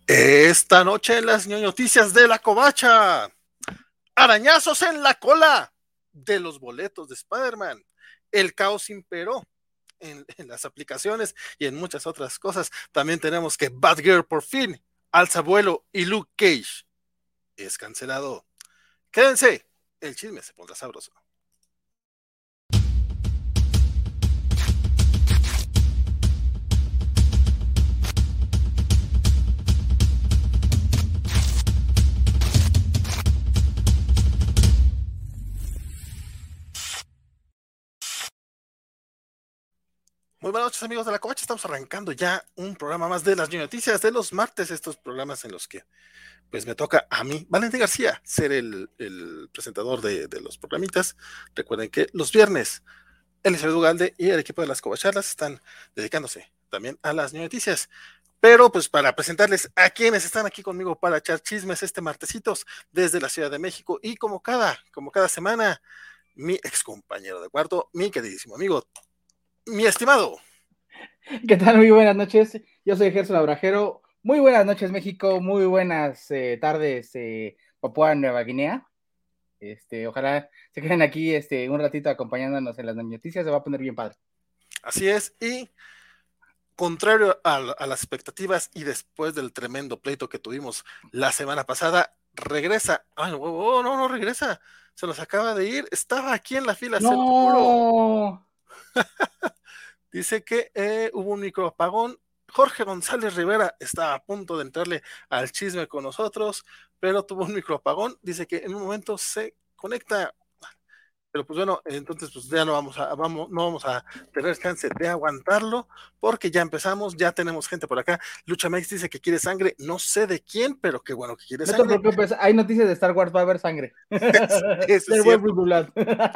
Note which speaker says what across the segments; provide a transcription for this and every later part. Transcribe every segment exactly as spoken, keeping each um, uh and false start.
Speaker 1: Esta noche en las noticias de la covacha, arañazos en la cola de los boletos de Spider-Man, el caos imperó en, en las aplicaciones y en muchas otras cosas. También tenemos que Batgirl por fin alza vuelo y Luke Cage es cancelado. Quédense, el chisme se pondrá sabroso. Muy buenas noches, amigos de la covacha. Estamos arrancando ya un programa más de las noticias de los martes, estos programas en los que pues me toca a mí, Valentín García, ser el, el presentador de, de los programitas. Recuerden que los viernes Elizabeth Ugalde y el equipo de las covacharlas están dedicándose también a las noticias. Pero pues para presentarles a quienes están aquí conmigo para echar chismes este martesitos desde la Ciudad de México, y como cada, como cada semana, mi ex compañero de cuarto, mi queridísimo amigo, mi estimado.
Speaker 2: ¿Qué tal? Muy buenas noches. Yo soy Gerson Abrajero. Muy buenas noches, México. Muy buenas eh, tardes, eh, Papúa Nueva Guinea. Este, ojalá se queden aquí este, un ratito acompañándonos en las noticias. Se va a poner bien padre.
Speaker 1: Así es, y contrario a, a las expectativas y después del tremendo pleito que tuvimos la semana pasada, regresa. Ay, oh, oh, no, no regresa. Se nos acaba de ir. Estaba aquí en la fila, se lo juro.
Speaker 2: ¡No!
Speaker 1: Dice que eh, hubo un microapagón. Jorge González Rivera estaba a punto de entrarle al chisme con nosotros, pero tuvo un microapagón. Dice que en un momento se conecta. Pero pues bueno, entonces pues ya no vamos a, vamos, no vamos a tener chance de aguantarlo, porque ya empezamos, ya tenemos gente por acá. Lucha Mex dice que quiere sangre, no sé de quién, pero qué bueno que quiere
Speaker 2: No te
Speaker 1: sangre.
Speaker 2: preocupes, hay noticias de Star Wars, va a haber sangre.
Speaker 1: Eso es
Speaker 2: There will be
Speaker 1: cierto.
Speaker 2: blood.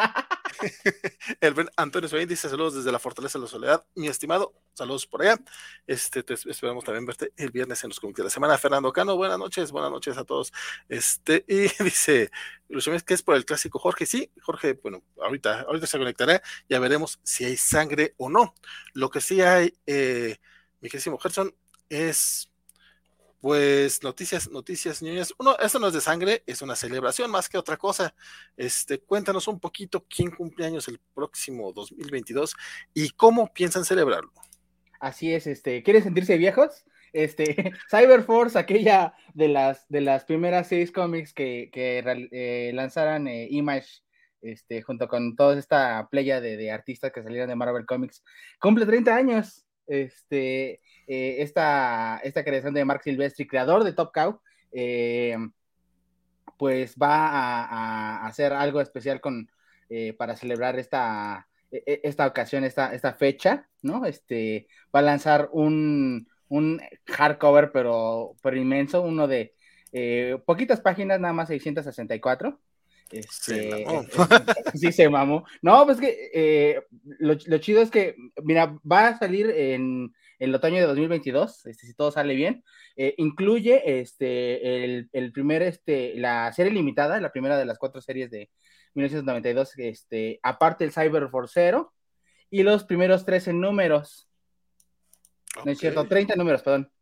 Speaker 1: El buen Antonio Svein dice saludos desde la Fortaleza de la Soledad, mi estimado, saludos por allá. Este, te esperamos también verte el viernes en los comités de la semana. Fernando Cano, buenas noches, buenas noches a todos. Este, y dice Luis que es por el clásico Jorge. Sí, Jorge, bueno, ahorita, ahorita se conectará, ya veremos si hay sangre o no. Lo que sí hay, eh, mi querísimo Gerson, es pues noticias, noticias, niñas. Uno, esto no es de sangre, es una celebración más que otra cosa. Este, cuéntanos un poquito quién cumple años el próximo dos mil veintidós y cómo piensan celebrarlo.
Speaker 2: Así es, este, ¿quieren sentirse viejos? Este, Cyberforce, aquella de las, de las primeras seis cómics que, que eh, lanzaran eh, Image, este, junto con toda esta playa de, de artistas que salieron de Marvel Comics, cumple treinta años. Este, eh, esta, esta creación de Mark Silvestri, creador de Top Cow, eh, pues va a, a, hacer algo especial con, eh, para celebrar esta, esta ocasión, esta, esta fecha, ¿no? Este, va a lanzar un, un hardcover, pero, pero inmenso, uno de eh, poquitas páginas, nada más seiscientos sesenta y cuatro.
Speaker 1: Se
Speaker 2: Este,
Speaker 1: mamó.
Speaker 2: es, es, sí se mamó. No, pues que eh, lo, lo, chido es que, mira, va a salir en, en el otoño de dos mil veintidós, este, si todo sale bien. Eh, incluye este, el, el primer, este, la serie limitada, la primera de las cuatro series de mil novecientos noventa y dos, este, aparte el Cyberforce Zero y los primeros trece números. Okay. No es cierto, treinta números, perdón.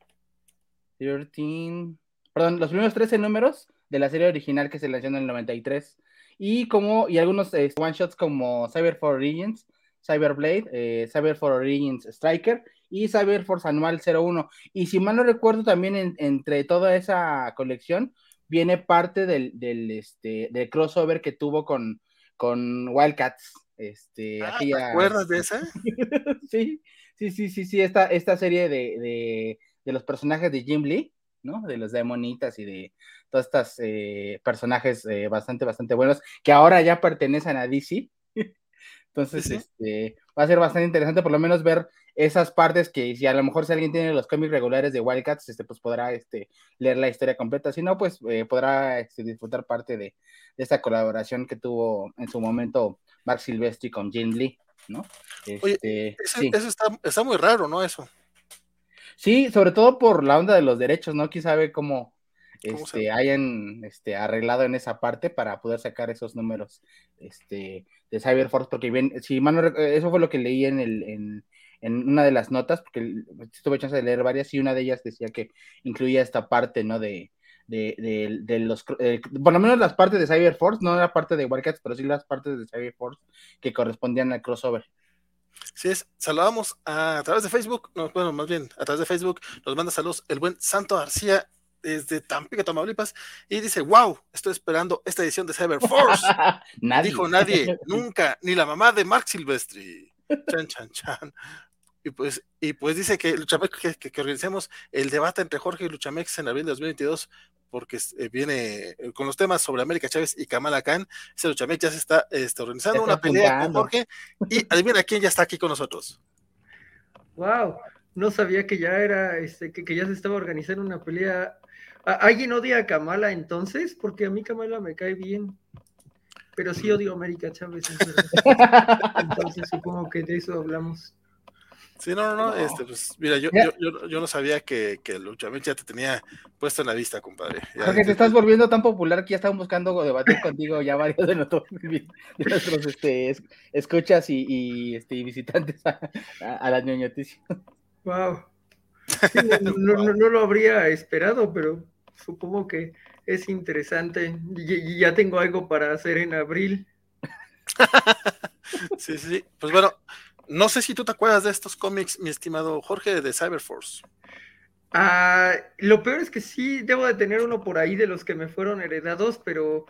Speaker 2: trece, perdón, los primeros trece números de la serie original que se lanzó en el noventa y tres. Y como, y algunos eh, one shots como Cyberforce Origins, Cyberblade, eh, Cyberforce Origins Striker y Cyberforce Anual cero uno. Y si mal no recuerdo, también en, entre toda esa colección viene parte del, del, este, del crossover que tuvo con, con Wildcats. Este,
Speaker 1: Ah,
Speaker 2: aquella,
Speaker 1: ¿te acuerdas
Speaker 2: este...
Speaker 1: de esa?
Speaker 2: sí, sí, sí, sí, sí, esta, esta serie de, de, de los personajes de Jim Lee, ¿no? De los demonitas y de todos estos eh, personajes eh, bastante, bastante buenos, que ahora ya pertenecen a D C. Entonces, sí, sí. Este, va a ser bastante interesante por lo menos ver esas partes que si a lo mejor si alguien tiene los cómics regulares de Wildcats, este, pues podrá este, leer la historia completa. Si no, pues eh, podrá este, disfrutar parte de, de esta colaboración que tuvo en su momento Mark Silvestri con Jim Lee, ¿no?
Speaker 1: Oye,
Speaker 2: Este,
Speaker 1: eso,
Speaker 2: sí.
Speaker 1: eso está, está muy raro, ¿no? Eso.
Speaker 2: Sí, sobre todo por la onda de los derechos, ¿no? Quién sabe cómo,
Speaker 1: ¿Cómo se
Speaker 2: este, hayan este, arreglado en esa parte para poder sacar esos números este, de Cyberforce, porque bien, si mal no, eso fue lo que leí en el, en, en una de las notas, porque tuve chance de leer varias, y una de ellas decía que incluía esta parte, ¿no? De, de, de, de los, eh, por lo menos las partes de Cyberforce, no la parte de Wildcats, pero sí las partes de Cyberforce que correspondían al crossover.
Speaker 1: Sí es, saludamos a, a través de Facebook, no, bueno, más bien, a través de Facebook nos manda saludos el buen Santo García desde Tampico, Tamaulipas, y dice, wow, estoy esperando esta edición de Cyberforce.
Speaker 2: Nadie.
Speaker 1: Dijo nadie, nunca, ni la mamá de Mark Silvestri. Chan, chan, chan. Y pues, y pues dice que Luchamex, que, que, que organicemos el debate entre Jorge y Luchamex en abril de dos mil veintidós, porque eh, viene eh, con los temas sobre América Chávez y Kamala Khan. Ese Luchamex ya se está este, organizando
Speaker 2: está
Speaker 1: una pelea
Speaker 2: apuntando.
Speaker 1: con Jorge, y adivina quién ya está aquí con nosotros.
Speaker 3: Wow, no sabía que ya era, este, que, que ya se estaba organizando una pelea. ¿Alguien odia a Kamala entonces? Porque a mí Kamala me cae bien, pero sí odio a América Chávez. Entonces supongo que de eso hablamos.
Speaker 1: Sí, no, no, no, no. Este, pues, mira, yo, yo, yo, yo no sabía que, que Luchamex ya te tenía puesto en la vista, compadre. Ya,
Speaker 2: Jorge, te, te estás volviendo tan popular que ya están buscando debatir contigo ya varios de nuestros, de nuestros este, escuchas y, y, este, y visitantes a, a, a la ñoñoticia.
Speaker 3: Wow. Sí, no, no, no, no lo habría esperado, pero supongo que es interesante. Y, y ya tengo algo para hacer en abril.
Speaker 1: Sí, sí, pues bueno, no sé si tú te acuerdas de estos cómics, mi estimado Jorge, de Cyberforce.
Speaker 3: Ah, lo peor es que sí, debo de tener uno por ahí de los que me fueron heredados, pero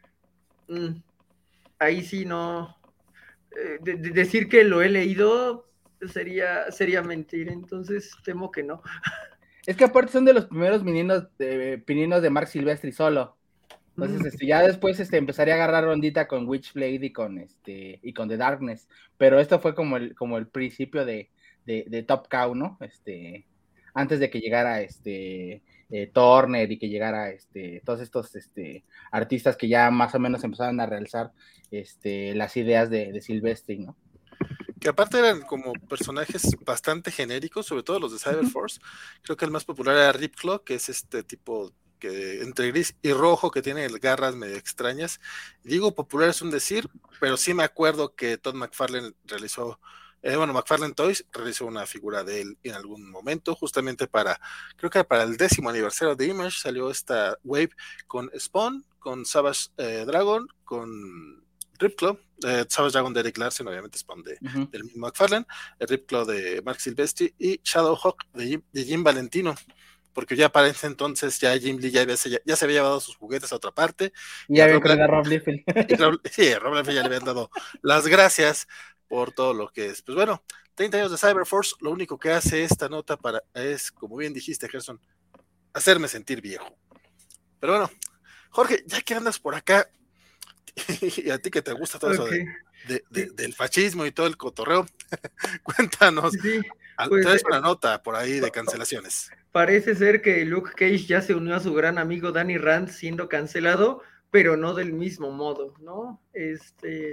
Speaker 3: mmm, ahí sí no. Eh, de, de decir que lo he leído sería, sería mentir, entonces temo que no.
Speaker 2: Es que aparte son de los primeros pininos de, pininos de Mark Silvestri solo. Entonces, mm. este, ya después este, empezaría a agarrar rondita con Witchblade y con este y con The Darkness. Pero esto fue como el, como el principio de, de, de Top Cow, ¿no? Este, antes de que llegara este eh, Turner y que llegara este, todos estos este, artistas que ya más o menos empezaron a realzar este, las ideas de, de Silvestri, ¿no?
Speaker 1: Que aparte eran como personajes bastante genéricos, sobre todo los de Cyberforce. Uh-huh. Creo que el más popular era Ripclaw, que es este tipo que entre gris y rojo, que tiene garras medio extrañas. Digo popular es un decir, pero sí me acuerdo que Todd McFarlane realizó, eh, bueno, McFarlane Toys realizó una figura de él en algún momento, justamente para, creo que para el décimo aniversario de Image salió esta wave con Spawn, con Savage eh, Dragon, con Ripclaw, eh, Savage Dragon de Eric Larsen, obviamente Spawn de, uh-huh. del mismo McFarlane, el Ripclaw de Mark Silvestri y Shadowhawk de Jim, de Jim Valentino, porque ya para ese entonces ya Jim Lee ya, ya, ya se había llevado sus juguetes a otra parte.
Speaker 2: Y ya había creado a Rob Liefeld.
Speaker 1: Sí, a Rob Liefeld ya le habían dado las gracias por todo lo que es. Pues bueno, treinta años de Cyberforce, lo único que hace esta nota para es, como bien dijiste, Gerson, hacerme sentir viejo. Pero bueno, Jorge, ya que andas por acá, y a ti que te gusta todo okay. eso de, de, de, del fascismo y todo el cotorreo, cuéntanos, sí, pues, traes una nota por ahí de cancelaciones.
Speaker 3: Parece ser que Luke Cage ya se unió a su gran amigo Danny Rand siendo cancelado, pero no del mismo modo, ¿no? Este,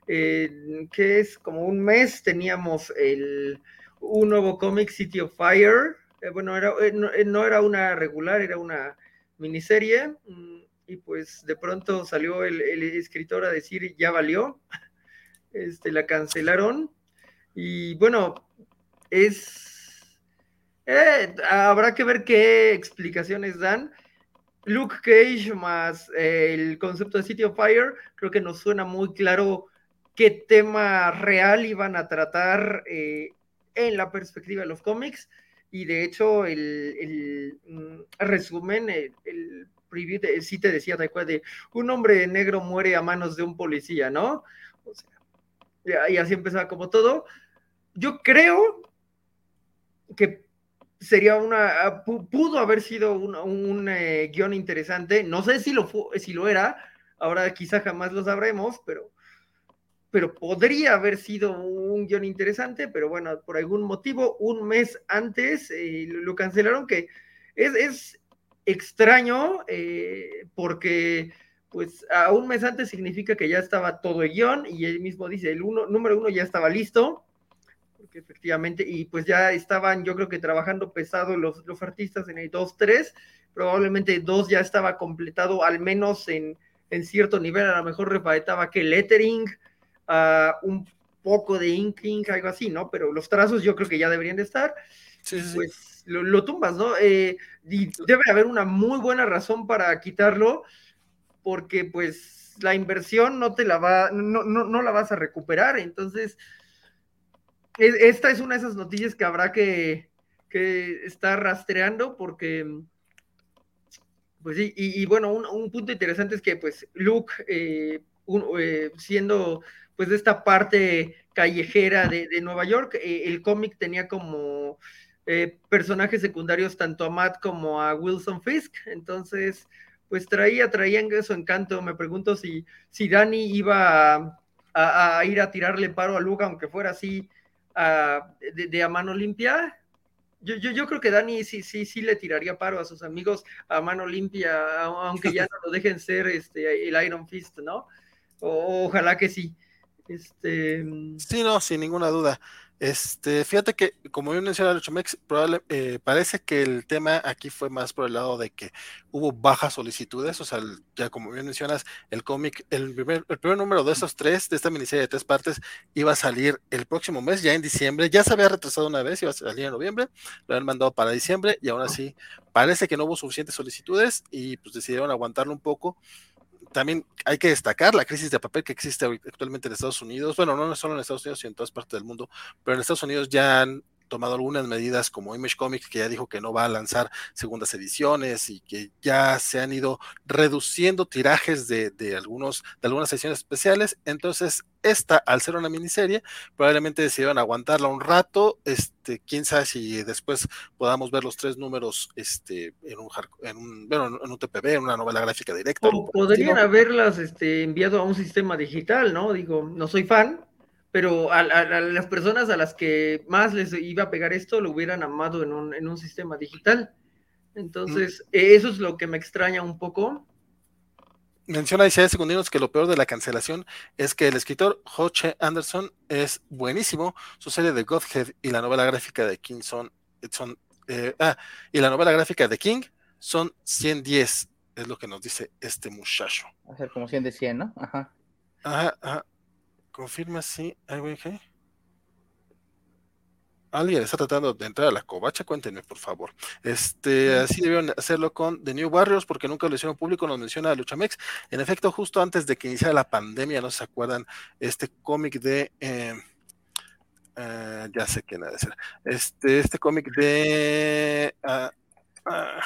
Speaker 3: eh, que es como un mes teníamos el, un nuevo cómic, City of Fire, eh, bueno, era, eh, no, eh, no era una regular, era una miniserie, y pues de pronto salió el, el escritor a decir ya valió, este, la cancelaron, y bueno, es... Eh, habrá que ver qué explicaciones dan. Luke Cage más eh, el concepto de City of Fire, creo que nos suena muy claro qué tema real iban a tratar eh, en la perspectiva de los cómics, y de hecho el, el, el resumen, el, el preview de, sí te decía de un hombre negro muere a manos de un policía, ¿no? O sea, y así empezaba como todo. Yo creo que sería una, pudo haber sido un, un eh, guión interesante, no sé si lo, fue, si lo era, ahora quizá jamás lo sabremos, pero, pero podría haber sido un guión interesante, pero bueno, por algún motivo, un mes antes eh, lo cancelaron, que es, es extraño, eh, porque pues a un mes antes significa que ya estaba todo el guión, y él mismo dice, el uno, número uno ya estaba listo, efectivamente, y pues ya estaban, yo creo que trabajando pesado los, los artistas en el dos tres, probablemente dos ya estaba completado, al menos en, en cierto nivel, a lo mejor le faltaba que lettering, uh, un poco de inking, algo así, ¿no? Pero los trazos yo creo que ya deberían de estar.
Speaker 1: Sí, sí,
Speaker 3: pues
Speaker 1: sí.
Speaker 3: Lo, lo tumbas, ¿no? Eh, y debe haber una muy buena razón para quitarlo, porque pues la inversión no te la va, no, no, no la vas a recuperar. Entonces, es, esta es una de esas noticias que habrá que, que estar rastreando, porque pues sí, y, y bueno, un, un, punto interesante es que pues Luke, eh, un, eh, siendo pues de esta parte callejera de, de Nueva York, eh, el cómic tenía como eh, personajes secundarios tanto a Matt como a Wilson Fisk. Entonces pues traía, traían su encanto. Me pregunto si, si Danny iba a, a, a ir a tirarle paro a Luke, aunque fuera así a, de, de a mano limpia. Yo, yo, yo creo que Dani sí, sí, sí le tiraría paro a sus amigos a mano limpia, aunque ya no lo dejen ser este, el Iron Fist, ¿no? O, ojalá que sí. Este...
Speaker 1: Sí, no, sin ninguna duda. Este, fíjate que, como bien menciona Luchamex, probable, eh, parece que el tema aquí fue más por el lado de que hubo bajas solicitudes. O sea, el, ya como bien mencionas, el cómic, el primer, el primer número de esos tres, de esta miniserie de tres partes, iba a salir el próximo mes, ya en diciembre. Ya se había retrasado una vez, iba a salir en noviembre, lo habían mandado para diciembre, y aún así parece que no hubo suficientes solicitudes y pues decidieron aguantarlo un poco. También hay que destacar la crisis de papel que existe actualmente en Estados Unidos. Bueno, no solo en Estados Unidos, sino en todas partes del mundo, pero en Estados Unidos ya han tomado algunas medidas, como Image Comics, que ya dijo que no va a lanzar segundas ediciones y que ya se han ido reduciendo tirajes de, de, algunos, de algunas ediciones especiales. Entonces, esta, al ser una miniserie, probablemente decidieron aguantarla un rato. Este, quién sabe si después podamos ver los tres números este, en, un, en, un, bueno, en un T P B, en una novela gráfica directa.
Speaker 3: O podrían haberlas este, enviado a un sistema digital, ¿no? Digo, no soy fan, pero a, a, a, las personas a las que más les iba a pegar esto lo hubieran amado en un, en un sistema digital. Entonces, mm. eso es lo que me extraña un poco.
Speaker 1: Menciona Isaiah Segundinos que lo peor de la cancelación es que el escritor Joche Anderson es buenísimo. Su serie de Godhead y la novela gráfica de King son, son eh, ah, y la novela gráfica de King son ciento diez, es lo que nos dice este muchacho.
Speaker 2: Va a ser como cien de cien, ¿no? Ajá.
Speaker 1: Ajá, ajá. Confirma si hay güey, ¿qué? Alguien está tratando de entrar a la covacha, cuéntenme por favor. Este, así debieron hacerlo con The New Warriors, porque nunca lo hicieron público, nos menciona Luchamex. En efecto, justo antes de que iniciara la pandemia, no se acuerdan, este cómic de eh, uh, ya sé quién ha de ser. Este, este cómic de uh, uh,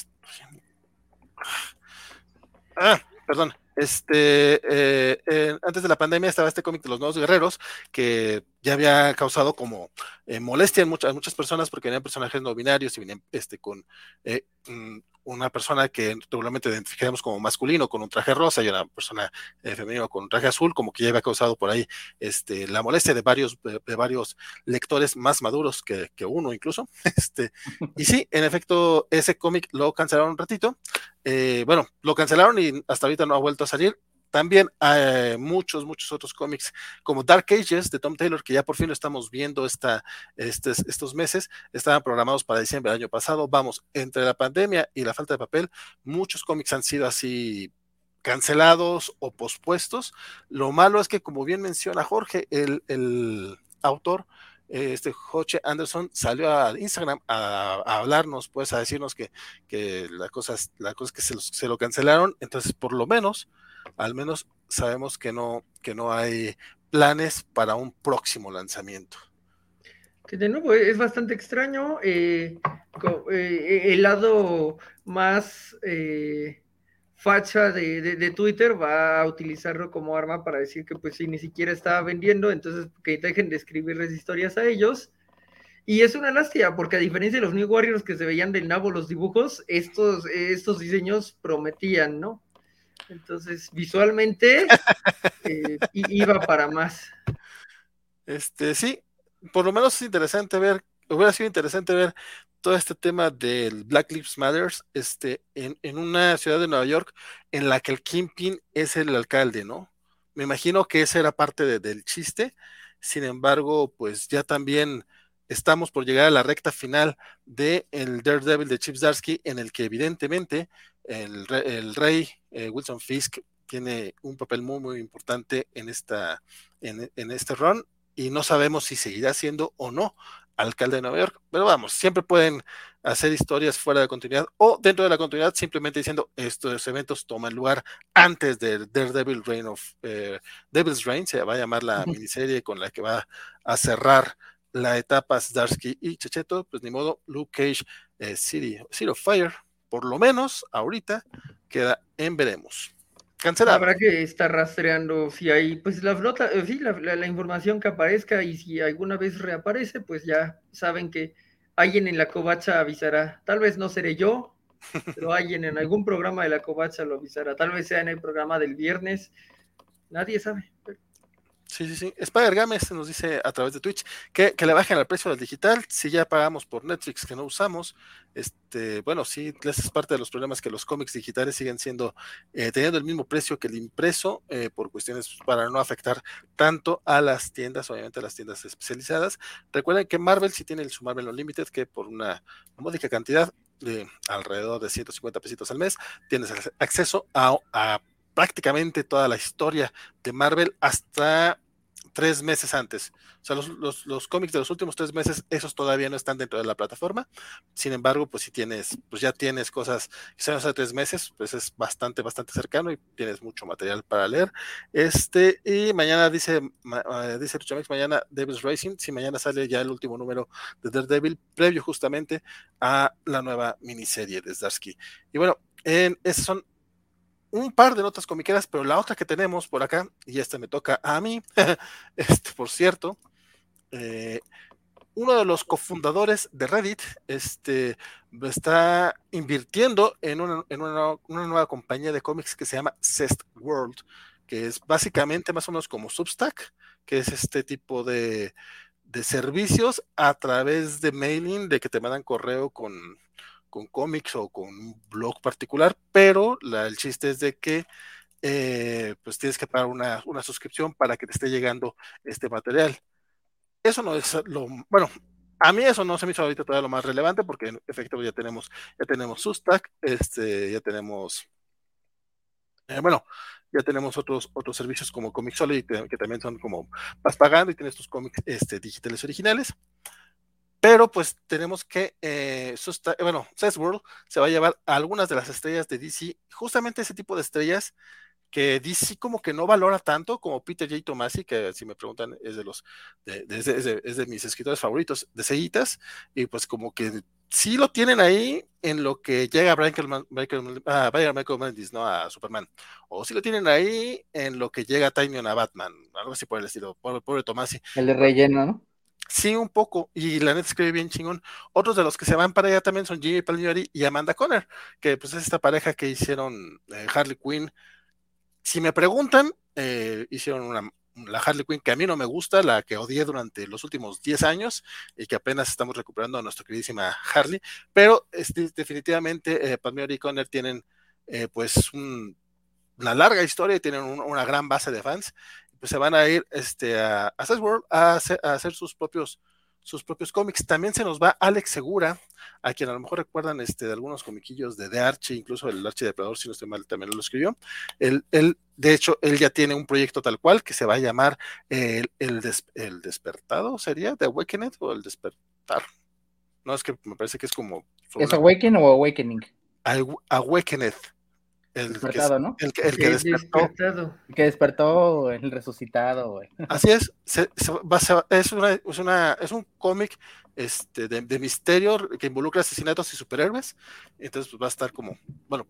Speaker 1: ah, perdón. Este, eh, eh, antes de la pandemia estaba este cómic de los Nuevos Guerreros, que ya había causado como eh, molestia en muchas, muchas personas, porque venían personajes no binarios y venían este, con eh, una persona que regularmente identificaríamos como masculino con un traje rosa y una persona eh, femenina con un traje azul, como que ya había causado por ahí este, la molestia de varios, de, de varios lectores más maduros que, que uno incluso. Este, y sí, en efecto, ese cómic lo cancelaron un ratito. Eh, bueno, lo cancelaron y hasta ahorita no ha vuelto a salir. También hay muchos, muchos otros cómics como Dark Ages de Tom Taylor, que ya por fin lo estamos viendo esta, este, estos meses, estaban programados para diciembre del año pasado. Vamos, entre la pandemia y la falta de papel, muchos cómics han sido así cancelados o pospuestos. Lo malo es que, como bien menciona Jorge, el, el autor, este Joche Anderson, salió a Instagram a, a hablarnos, pues a decirnos que, que la cosa es, la cosa es que se lo, se lo cancelaron. Entonces, por lo menos, al menos sabemos que no, que no hay planes para un próximo lanzamiento.
Speaker 3: Que de nuevo es bastante extraño. Eh, eh, el lado más eh, facha de, de, de Twitter va a utilizarlo como arma para decir que pues sí, ni siquiera estaba vendiendo, entonces que dejen de escribirles historias a ellos. Y es una lástima, porque a diferencia de los New Warriors que se veían del nabo los dibujos, estos, estos diseños prometían, ¿no? Entonces, visualmente eh, iba para más.
Speaker 1: Este, sí, por lo menos es interesante ver, hubiera sido interesante ver todo este tema del Black Lives Matter este, en, en una ciudad de Nueva York en la que el Kingpin es el alcalde, ¿no? Me imagino que esa era parte de, del chiste. Sin embargo, pues ya también estamos por llegar a la recta final de el Daredevil de Chip Zdarsky, en el que evidentemente el, el rey eh, Wilson Fisk tiene un papel muy muy importante en esta en, en este run. y no sabemos si seguirá siendo o no alcalde de Nueva York, pero vamos, siempre pueden hacer historias fuera de continuidad o dentro de la continuidad simplemente diciendo estos eventos toman lugar antes de Daredevil Reign of eh, Devil's Reign, se va a llamar la miniserie con la que va a cerrar la etapa Zdarsky y Checheto, pues ni modo, Luke Cage, eh, City, City of Fire, por lo menos ahorita queda en veremos. Cancelado.
Speaker 3: Habrá que estar rastreando si hay, pues la flota, eh, sí, la, la, la información que aparezca, y si alguna vez reaparece, pues ya saben que alguien en la covacha avisará. Tal vez no seré yo, pero alguien en algún programa de la covacha lo avisará. Tal vez sea en el programa del viernes. Nadie sabe.
Speaker 1: Sí, sí, sí. Spider Games nos dice a través de Twitch que, que le bajen el precio del digital si ya pagamos por Netflix que no usamos. Este, bueno, sí, ese es parte de los problemas, que los cómics digitales siguen siendo, eh, teniendo el mismo precio que el impreso, eh, por cuestiones para no afectar tanto a las tiendas, obviamente a las tiendas especializadas. Recuerden que Marvel sí tiene el su Marvel Unlimited, que por una módica cantidad de alrededor de ciento cincuenta pesitos al mes, tienes acceso a, a prácticamente toda la historia de Marvel hasta tres meses antes. O sea, los, los, los cómics de los últimos tres meses, esos todavía no están dentro de la plataforma. Sin embargo, pues si tienes, pues ya tienes cosas que son hace tres meses, pues es bastante, bastante cercano y tienes mucho material para leer. Este, y mañana dice, uh, dice Luchamex, mañana Devil's Racing, si mañana sale ya el último número de Daredevil, previo justamente a la nueva miniserie de Zdarsky. Y bueno, en, esos son un par de notas comiqueras, pero la otra que tenemos por acá, y esta me toca a mí, este, por cierto, eh, uno de los cofundadores de Reddit este, está invirtiendo en, una, en una, una nueva compañía de cómics que se llama Zest World, que es básicamente más o menos como Substack, que es este tipo de, de servicios a través de mailing, de que te mandan correo con con cómics o con un blog particular, pero la, el chiste es de que eh, pues tienes que pagar una, una suscripción para que te esté llegando este material. Eso no es lo, bueno, a mí eso no se me hizo ahorita todavía lo más relevante, porque en efecto ya tenemos, ya tenemos Substack, este, ya tenemos, eh, bueno, ya tenemos otros, otros servicios como Comixology, que, que también son como, vas pagando y tienes tus cómics este, digitales originales. Pero pues tenemos que, eh, susta- bueno, World se va a llevar a algunas de las estrellas de D C, justamente ese tipo de estrellas que D C como que no valora tanto, como Peter J. Tomasi, que si me preguntan es de los, de, de, es, de, es, de, es de mis escritores favoritos de seguitas, y pues como que sí lo tienen ahí en lo que llega Brian Michael, ah, Michael Bendis, ¿no? A Superman, o sí lo tienen ahí en lo que llega Tynion a Batman, algo así por el estilo, pobre, pobre Tomasi.
Speaker 2: El de relleno, ¿no?
Speaker 1: Sí, un poco, y la neta escribe bien chingón. Otros de los que se van para allá también son Jimmy Palmieri y Amanda Conner, que pues es esta pareja que hicieron eh, Harley Quinn. Si me preguntan, eh, hicieron una, la Harley Quinn que a mí no me gusta, la que odié durante los últimos diez años y que apenas estamos recuperando a nuestra queridísima Harley, pero este, definitivamente eh, Palmieri y Conner tienen eh, pues un, una larga historia y tienen un, una gran base de fans. Pues se van a ir este, a, a World a hacer, a hacer sus propios sus propios cómics. También se nos va Alex Segura, a quien a lo mejor recuerdan este, de algunos comiquillos de The Archie, incluso el Archie Depredador, si no estoy mal, también lo escribió. Él, él, de hecho, él ya tiene un proyecto tal cual que se va a llamar el, el, des, el Despertado, ¿sería? ¿The Awakened o el Despertar? No, es que me parece que es como...
Speaker 2: ¿Es Awaken o Awakening?
Speaker 1: Awakened. El
Speaker 2: despertado,
Speaker 1: que,
Speaker 2: ¿no?
Speaker 1: El, el que
Speaker 3: el
Speaker 1: despertó.
Speaker 3: despertado.
Speaker 2: El que despertó, el resucitado, güey.
Speaker 1: Así es, se, se, va, se, es, una, es, una, es un cómic este, de, de misterio que involucra asesinatos y superhéroes. Entonces pues, va a estar como, bueno,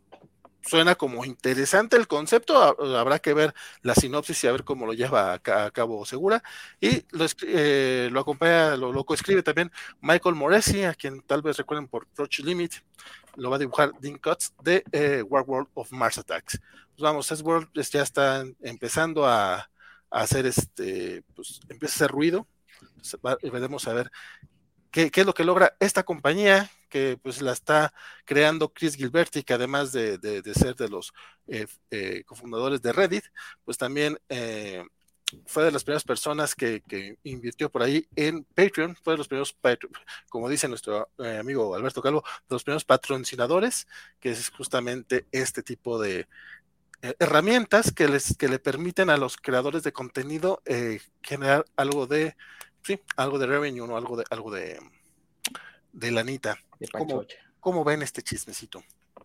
Speaker 1: suena como interesante el concepto, habrá que ver la sinopsis y a ver cómo lo lleva a, a cabo Segura. Y lo, eh, lo acompaña, lo, lo coescribe también Michael Moresi, a quien tal vez recuerden por Approach Limit. Lo va a dibujar Dean Cutts de eh, World of Mars Attacks. Pues vamos, S-World ya está empezando a, a hacer este, pues empieza a hacer ruido. Entonces, va, veremos a ver qué, qué es lo que logra esta compañía, que pues la está creando Chris Gilberti, que además de, de, de ser de los eh, eh, cofundadores de Reddit, pues también eh, fue de las primeras personas que, que, invirtió por ahí en Patreon, fue de los primeros, como dice nuestro eh, amigo Alberto Calvo, de los primeros patrocinadores, que es justamente este tipo de, eh, herramientas que les que le permiten a los creadores de contenido eh, generar algo de, sí, algo de revenue, ¿no? algo de algo de, de lanita.
Speaker 2: De
Speaker 1: ¿Cómo,
Speaker 2: Pachocha.
Speaker 1: ¿Cómo ven este chismecito?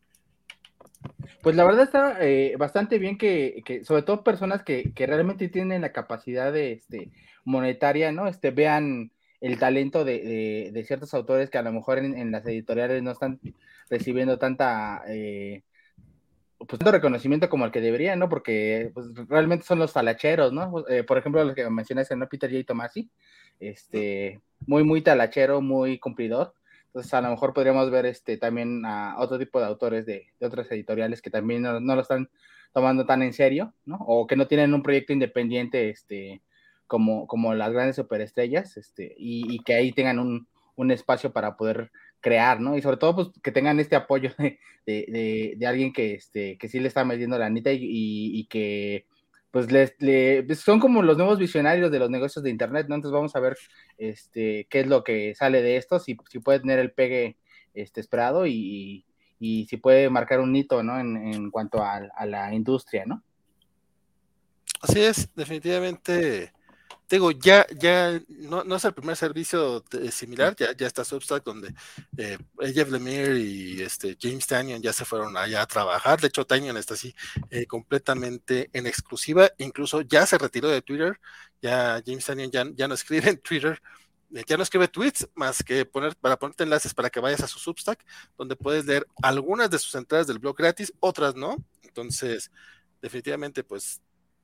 Speaker 2: Pues la verdad está eh, bastante bien que, que, sobre todo personas que, que realmente tienen la capacidad de este monetaria, ¿no? Este vean el talento de, de, de ciertos autores que a lo mejor en, en las editoriales no están recibiendo tanta eh, pues tanto reconocimiento como el que deberían, ¿no? Porque pues, realmente son los talacheros, ¿no? Eh, por ejemplo, los que mencionaste, ¿no? Peter J. Tomasi, este, muy, muy talachero, muy cumplidor. Entonces, a lo mejor podríamos ver este también a otro tipo de autores de, de otras editoriales que también no, no, lo están tomando tan en serio, ¿no? O que no tienen un proyecto independiente, este, como, como las grandes superestrellas, este, y, y que ahí tengan un, un espacio para poder crear, ¿no? Y sobre todo, pues, que tengan este apoyo de, de, de, de alguien que, este, que sí le está metiendo la anita y, y, y que, pues, les, le, pues, son como los nuevos visionarios de los negocios de Internet, ¿no? Entonces vamos a ver este, qué es lo que sale de esto, si, si puede tener el pegue este, esperado y, y si puede marcar un hito, ¿no? En, en cuanto a, a la industria, ¿no?
Speaker 1: Así es, definitivamente. Digo, ya, ya no, no es el primer servicio de, similar, ya, ya está Substack, donde eh, Jeff Lemire y este, James Tannion ya se fueron allá a trabajar. De hecho, Tannion está así eh, completamente en exclusiva, incluso ya se retiró de Twitter, ya James Tannion ya, ya no escribe en Twitter, eh, ya no escribe tweets más que poner para ponerte enlaces para que vayas a su Substack, donde puedes leer algunas de sus entradas del blog gratis, otras no. Entonces, definitivamente, pues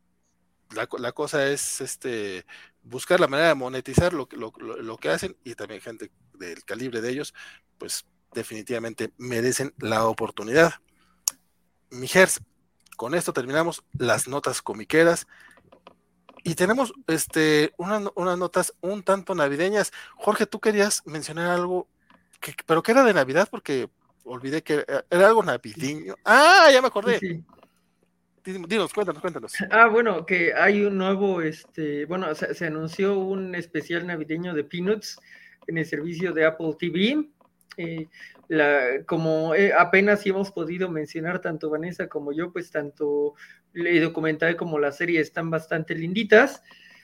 Speaker 1: La, la, cosa es este buscar la manera de monetizar lo, lo, lo, lo que hacen, y también gente del calibre de ellos, pues definitivamente merecen la oportunidad. Mijers, con esto terminamos las notas comiqueras y tenemos este una, unas notas un tanto navideñas. Jorge, tú querías mencionar algo, que, pero que era de Navidad, porque olvidé que era algo navideño. Ah, ya me acordé.
Speaker 3: Sí, sí.
Speaker 1: Dinos, cuéntanos, cuéntanos.
Speaker 3: Ah, bueno, que hay un nuevo, este, bueno, se, se anunció un especial navideño de Peanuts en el servicio de Apple T V. Eh, la, como eh, apenas hemos podido mencionar tanto Vanessa como yo, pues tanto el documental como la serie están bastante linditas.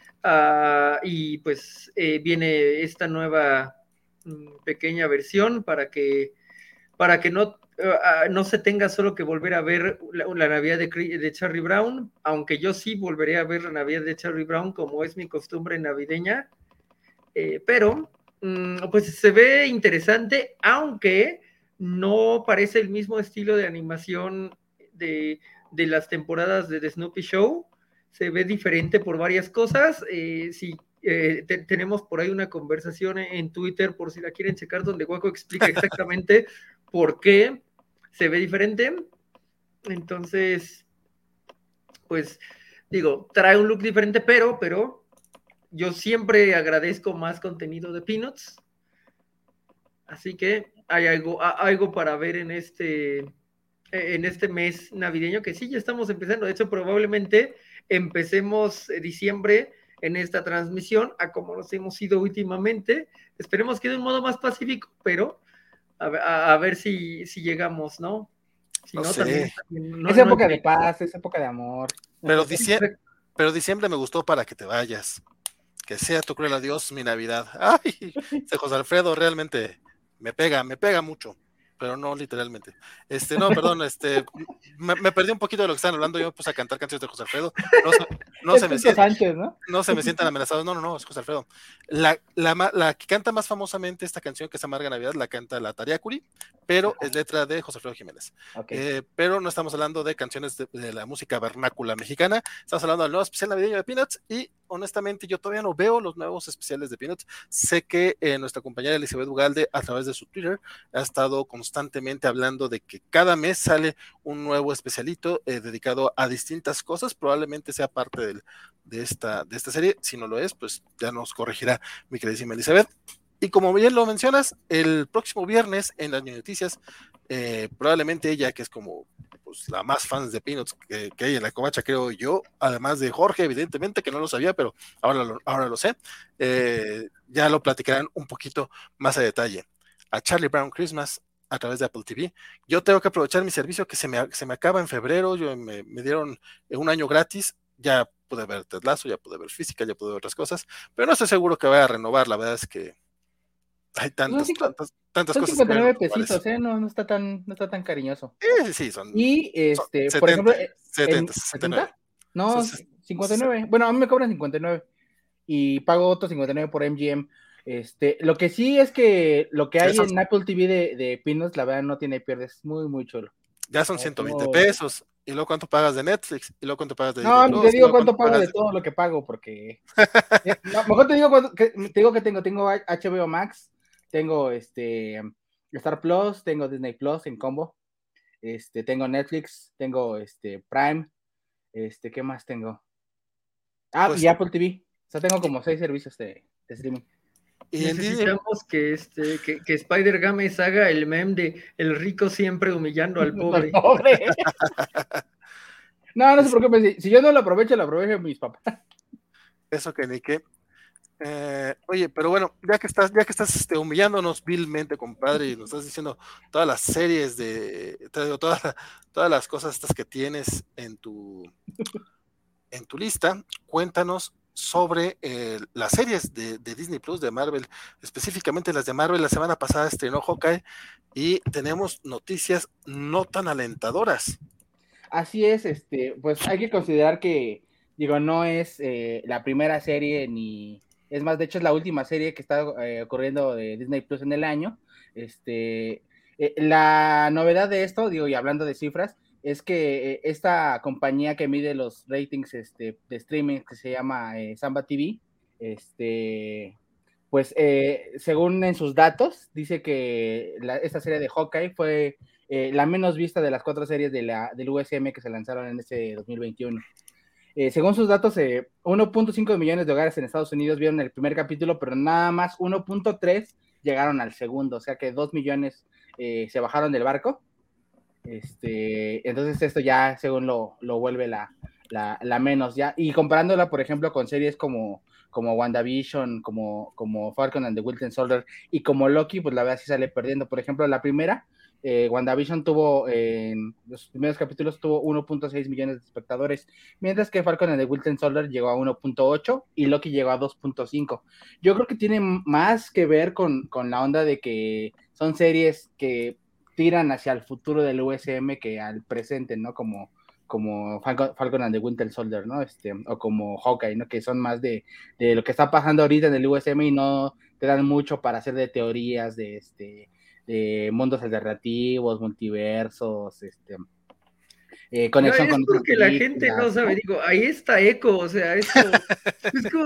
Speaker 3: Uh, y pues eh, viene esta nueva mm, pequeña versión para que, para que no Uh, no se tenga solo que volver a ver la, la Navidad de, de Charlie Brown, aunque yo sí volveré a ver la Navidad de Charlie Brown como es mi costumbre navideña, eh, pero um, pues se ve interesante, aunque no parece el mismo estilo de animación de, de las temporadas de The Snoopy Show, se ve diferente por varias cosas. eh, sí, eh, te, tenemos por ahí una conversación en Twitter, por si la quieren checar, donde Waco explica exactamente por qué se ve diferente. Entonces, pues digo, trae un look diferente, pero, pero yo siempre agradezco más contenido de Peanuts. Así que hay algo, algo para ver en este, en este mes navideño, que sí, ya estamos empezando. De hecho, probablemente empecemos diciembre en esta transmisión a como nos hemos ido últimamente. Esperemos que de un modo más pacífico, pero a, a, a ver si, si llegamos, ¿no? Si
Speaker 1: no,
Speaker 3: no,
Speaker 1: sé.
Speaker 3: también, también no,
Speaker 2: es
Speaker 3: no
Speaker 2: época
Speaker 3: hay...
Speaker 2: de paz, es época de amor.
Speaker 1: Pero diciembre, pero diciembre me gustó para que te vayas. Que sea tu cruel adiós mi Navidad. Ay, ese José Alfredo realmente me pega, me pega mucho, pero no literalmente. Este, no, perdón, este, me, me perdí un poquito de lo que estaban hablando. Yo me puse a cantar canciones de José Alfredo. No, no se me sientan,
Speaker 2: Sánchez, ¿no?
Speaker 1: no se me sientan amenazados. No, no, no, es José Alfredo. La, la, la que canta más famosamente esta canción, que es Amarga Navidad, la canta la Tariacuri, pero es letra de José Alfredo Jiménez. Okay. Eh, pero no estamos hablando de canciones de, de la música vernácula mexicana. Estamos hablando del nuevo especial navideño de Peanuts, y honestamente yo todavía no veo los nuevos especiales de Peanuts. Sé que eh, nuestra compañera Elizabeth Ugalde, a través de su Twitter, ha estado constantemente hablando de que cada mes sale un nuevo especialito eh, dedicado a distintas cosas. Probablemente sea parte del, de, esta, de esta serie. Si no lo es, pues ya nos corregirá mi queridísima Elizabeth. Y como bien lo mencionas, el próximo viernes en las noticias, eh, probablemente ella, que es como pues, la más fans de Peanuts que, que hay en la covacha, creo yo, además de Jorge, evidentemente, que no lo sabía, pero ahora lo, ahora lo sé, eh, ya lo platicarán un poquito más a detalle. A Charlie Brown Christmas, a través de Apple T V. Yo tengo que aprovechar mi servicio que se me, se me acaba en febrero, yo me, me dieron un año gratis, ya pude ver Ted Lasso, ya pude ver Física, ya pude ver otras cosas, pero no estoy seguro que vaya a renovar, la verdad es que hay tantas,
Speaker 2: cinco,
Speaker 1: tantas, tantas
Speaker 2: son
Speaker 1: cosas
Speaker 2: cincuenta y nueve
Speaker 1: que
Speaker 2: pesitos, ¿eh? No, no está tan, no está tan cariñoso.
Speaker 1: Sí, sí, son,
Speaker 2: y este,
Speaker 1: son
Speaker 2: por ejemplo,
Speaker 1: setenta, setenta y nueve.
Speaker 2: No, cincuenta y nueve. Bueno, a mí me cobran cincuenta y nueve y pago otros cincuenta y nueve por M G M. Este, lo que sí es que lo que hay en Apple T V de, de Peanuts, la verdad no tiene pierdes, muy, muy chulo.
Speaker 1: Ya son ciento veinte pesos. ¿Y luego cuánto pagas de Netflix? ¿Y luego cuánto pagas de
Speaker 2: No, te digo cuánto pago de todo lo que pago, porque no, mejor te digo cuánto, que, te digo que tengo, tengo H B O Max, tengo este Star Plus, tengo Disney Plus en combo, este, tengo Netflix, tengo este Prime, este, ¿qué más tengo? Ah, pues, y Apple T V. O sea, tengo como seis servicios de, de streaming.
Speaker 3: Y necesitamos que este que, que Spider Games haga el meme de el rico siempre humillando al pobre.
Speaker 2: Al pobre. No, no se preocupe, si, si yo no lo aprovecho, lo aprovecho mis papás.
Speaker 1: Eso que ni qué. Eh, oye, pero bueno, ya que estás, ya que estás este, humillándonos vilmente, compadre, y nos estás diciendo todas las series de, te digo, todas, todas las cosas estas que tienes en tu en tu lista, cuéntanos sobre eh, las series de, de Disney Plus, de Marvel, específicamente las de Marvel. La semana pasada estrenó Hawkeye y tenemos noticias no tan alentadoras.
Speaker 2: Así es, este, pues hay que considerar que, digo, no es eh, la primera serie ni, es más, de hecho es la última serie que está eh, ocurriendo de Disney Plus en el año. Este, eh, la novedad de esto, digo, y hablando de cifras, es que eh, esta compañía que mide los ratings este, de streaming, que se llama eh, Samba T V, este, pues eh, según en sus datos, dice que la, esta serie de Hawkeye fue eh, la menos vista de las cuatro series de la, del U S M que se lanzaron en este dos mil veintiuno. Eh, según sus datos, eh, uno punto cinco millones de hogares en Estados Unidos vieron el primer capítulo, pero nada más uno punto tres llegaron al segundo, o sea que dos millones eh, se bajaron del barco. Este, entonces esto ya según lo, lo vuelve la, la, la menos ya, y comparándola por ejemplo con series como, como WandaVision, como, como Falcon and the Winter Soldier y como Loki, pues la verdad sí sale perdiendo. Por ejemplo, la primera, eh, WandaVision tuvo en eh, los primeros capítulos tuvo uno punto seis millones de espectadores, mientras que Falcon and the Winter Soldier llegó a uno punto ocho y Loki llegó a dos punto cinco. Yo creo que tiene más que ver con, con la onda de que son series que tiran hacia el futuro del U S M que al presente, ¿no? Como, como Falcon, Falcon and the Winter Soldier, ¿no? Este, o como Hawkeye, ¿no? Que son más de, de lo que está pasando ahorita en el U S M y no te dan mucho para hacer de teorías, de, este, de mundos alternativos, multiversos, este... Eh, conexión
Speaker 3: no, es
Speaker 2: con
Speaker 3: porque la gente no sabe, ¿no? Digo, ahí está Echo, o sea, esto es como...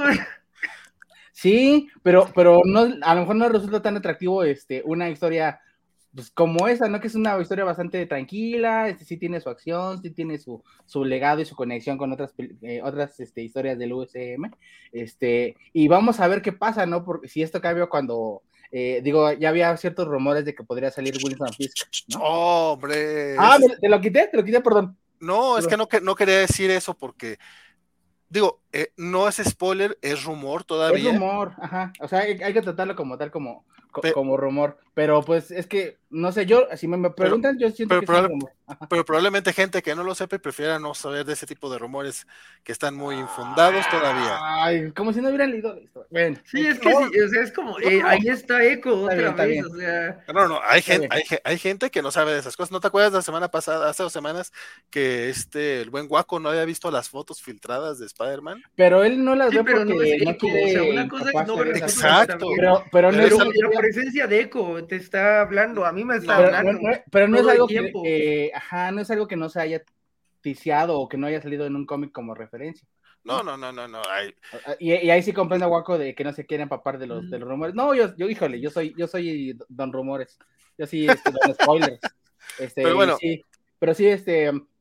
Speaker 2: Sí, pero, pero no, a lo mejor no resulta tan atractivo este, una historia pues como esa, ¿no? Que es una historia bastante tranquila, este, sí tiene su acción, sí tiene su, su legado y su conexión con otras, eh, otras este, historias del U S M, este, y vamos a ver qué pasa, ¿no? Porque si esto cambia cuando, eh, digo, ya había ciertos rumores de que podría salir Wilson Fisk, ¿no?
Speaker 1: Oh, hombre.
Speaker 2: Ah, es... te lo quité, te lo quité, perdón.
Speaker 1: No, es que no, no quería decir eso porque... Digo, eh, no es spoiler, es rumor todavía.
Speaker 2: Es rumor, ajá. O sea, hay, hay que tratarlo como tal, como, co Pe como rumor. Pero pues es que, no sé, yo, si me, me preguntan, pero, yo siento
Speaker 1: pero
Speaker 2: que es un rumor.
Speaker 1: Ajá. Pero probablemente gente que no lo sepa y prefiera no saber de ese tipo de rumores que están muy infundados todavía.
Speaker 2: Ay, como si no hubieran leído esto. Bueno,
Speaker 3: sí, es que no, sí, o sea, es como, eh, no, ahí está Echo otra
Speaker 2: bien,
Speaker 3: vez, o sea.
Speaker 1: No, no, hay gente, hay, hay gente que no sabe de esas cosas. ¿No te acuerdas la semana pasada, hace dos semanas, que este, el buen Guaco no había visto las fotos filtradas de Spider-Man?
Speaker 2: Pero él no las
Speaker 3: sí,
Speaker 2: ve
Speaker 3: pero
Speaker 2: porque
Speaker 3: no es
Speaker 2: no
Speaker 3: Echo,
Speaker 2: quiere,
Speaker 3: o sea, una cosa es no ver las
Speaker 1: fotos. Exacto.
Speaker 2: Pero, pero no
Speaker 3: pero,
Speaker 2: es
Speaker 3: pero la presencia de Echo te está hablando, a mí me está
Speaker 2: pero,
Speaker 3: hablando.
Speaker 2: No, no, pero no es algo que, que, ajá, no es algo que no se haya ticiado o que no haya salido en un cómic como referencia.
Speaker 1: No, no, no, no, no. Hay...
Speaker 2: Y, y ahí sí comprendo a Guaco de que no se quiere empapar de los, mm. de los rumores. No, yo, yo, híjole, yo soy, yo soy don rumores. Yo sí, este, don spoilers. Este,
Speaker 1: pero bueno.
Speaker 2: Sí, pero sí, este,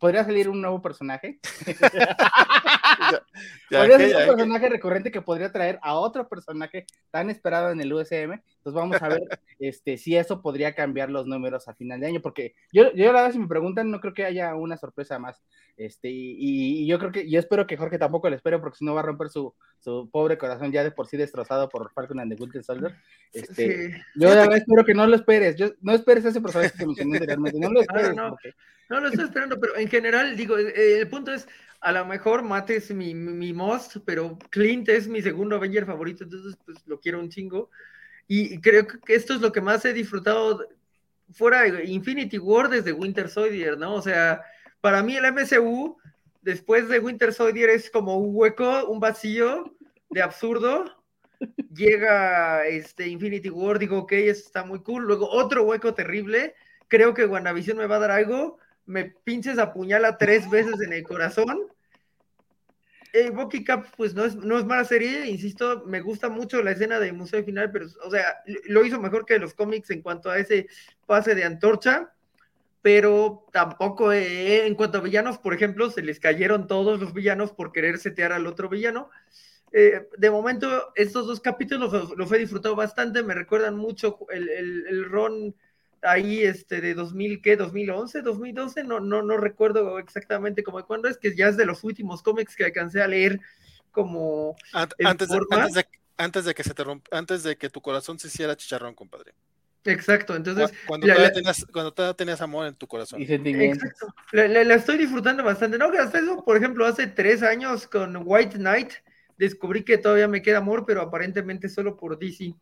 Speaker 2: podría salir un nuevo personaje.
Speaker 1: Ya, ya,
Speaker 2: podría
Speaker 1: que,
Speaker 2: ser un
Speaker 1: ya,
Speaker 2: personaje recurrente que podría traer a otro personaje tan esperado en el U S M. Entonces vamos a ver este, si eso podría cambiar los números a final de año, porque yo, yo la verdad, si me preguntan, no creo que haya una sorpresa más. Este, y, y yo creo que, yo espero que Jorge tampoco lo espere, porque si no va a romper su, su pobre corazón ya de por sí destrozado por Falcon and the Winter Soldier. Este,
Speaker 3: Sí.
Speaker 2: yo de verdad espero que no lo esperes. Yo, no esperes ese personaje que mencioné anteriormente. No lo esperes.
Speaker 3: No, no, no.
Speaker 2: Porque...
Speaker 3: no lo estoy esperando, pero en general, digo, eh, el punto es, a lo mejor Matt es mi, mi, mi most, pero Clint es mi segundo Avenger favorito, entonces pues lo quiero un chingo. Y creo que esto es lo que más he disfrutado fuera de Infinity War desde Winter Soldier, ¿no? O sea, para mí el M C U, después de Winter Soldier, es como un hueco, un vacío de absurdo. Llega este Infinity War, digo, ok, eso está muy cool. Luego otro hueco terrible. Creo que WandaVision me va a dar algo. Me pinches apuñala tres veces en el corazón. Eh, Bucky Cap, pues no es, no es mala serie, insisto, me gusta mucho la escena del museo final, pero, o sea, lo hizo mejor que los cómics en cuanto a ese pase de antorcha, pero tampoco, eh, en cuanto a villanos, por ejemplo, se les cayeron todos los villanos por querer setear al otro villano. Eh, de momento, estos dos capítulos los, los he disfrutado bastante, me recuerdan mucho el, el, el Ron ahí este de dos mil, ¿qué? dos mil once, dos mil doce, no, no, no recuerdo exactamente cómo cuándo es, que ya es de los últimos cómics que alcancé a leer como
Speaker 1: antes, de, antes, de, antes de que se te romp, antes de que tu corazón se hiciera chicharrón, compadre.
Speaker 3: Exacto, entonces
Speaker 1: cuando, la, todavía, la, tenías, cuando todavía tenías amor en tu corazón.
Speaker 2: Y sentimientos.
Speaker 3: Exacto, la, la, la estoy disfrutando bastante, no, hasta eso, por ejemplo, hace tres años con White Knight descubrí que todavía me queda amor, pero aparentemente solo por D C.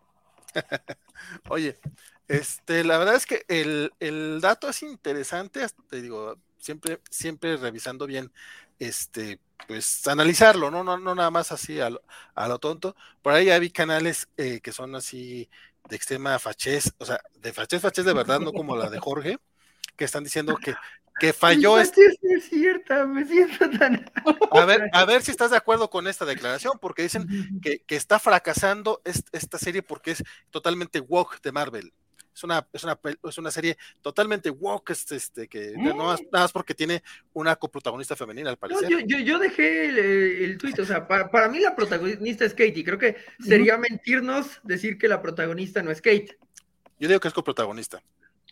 Speaker 1: Oye, este, la verdad es que el, el dato es interesante, te digo, siempre, siempre revisando bien, este, pues analizarlo, no, no, no nada más así a lo, a lo tonto. Por ahí ya vi canales eh, que son así de extrema fachez, o sea, de fachez, fachez de verdad, no como la de Jorge, que están diciendo que, que falló.
Speaker 3: Es este... es cierta, me siento tan.
Speaker 1: A ver, a ver si estás de acuerdo con esta declaración, porque dicen que, que está fracasando est, esta serie porque es totalmente woke de Marvel. Es una, es una, es una serie totalmente woke, este, este, que ¿Eh? no más, nada más porque tiene una coprotagonista femenina, al parecer.
Speaker 3: No, yo, yo, yo dejé el, el tweet, o sea, para, para mí la protagonista es Kate, y creo que sería mentirnos decir que la protagonista no es Kate.
Speaker 1: Yo digo que es coprotagonista.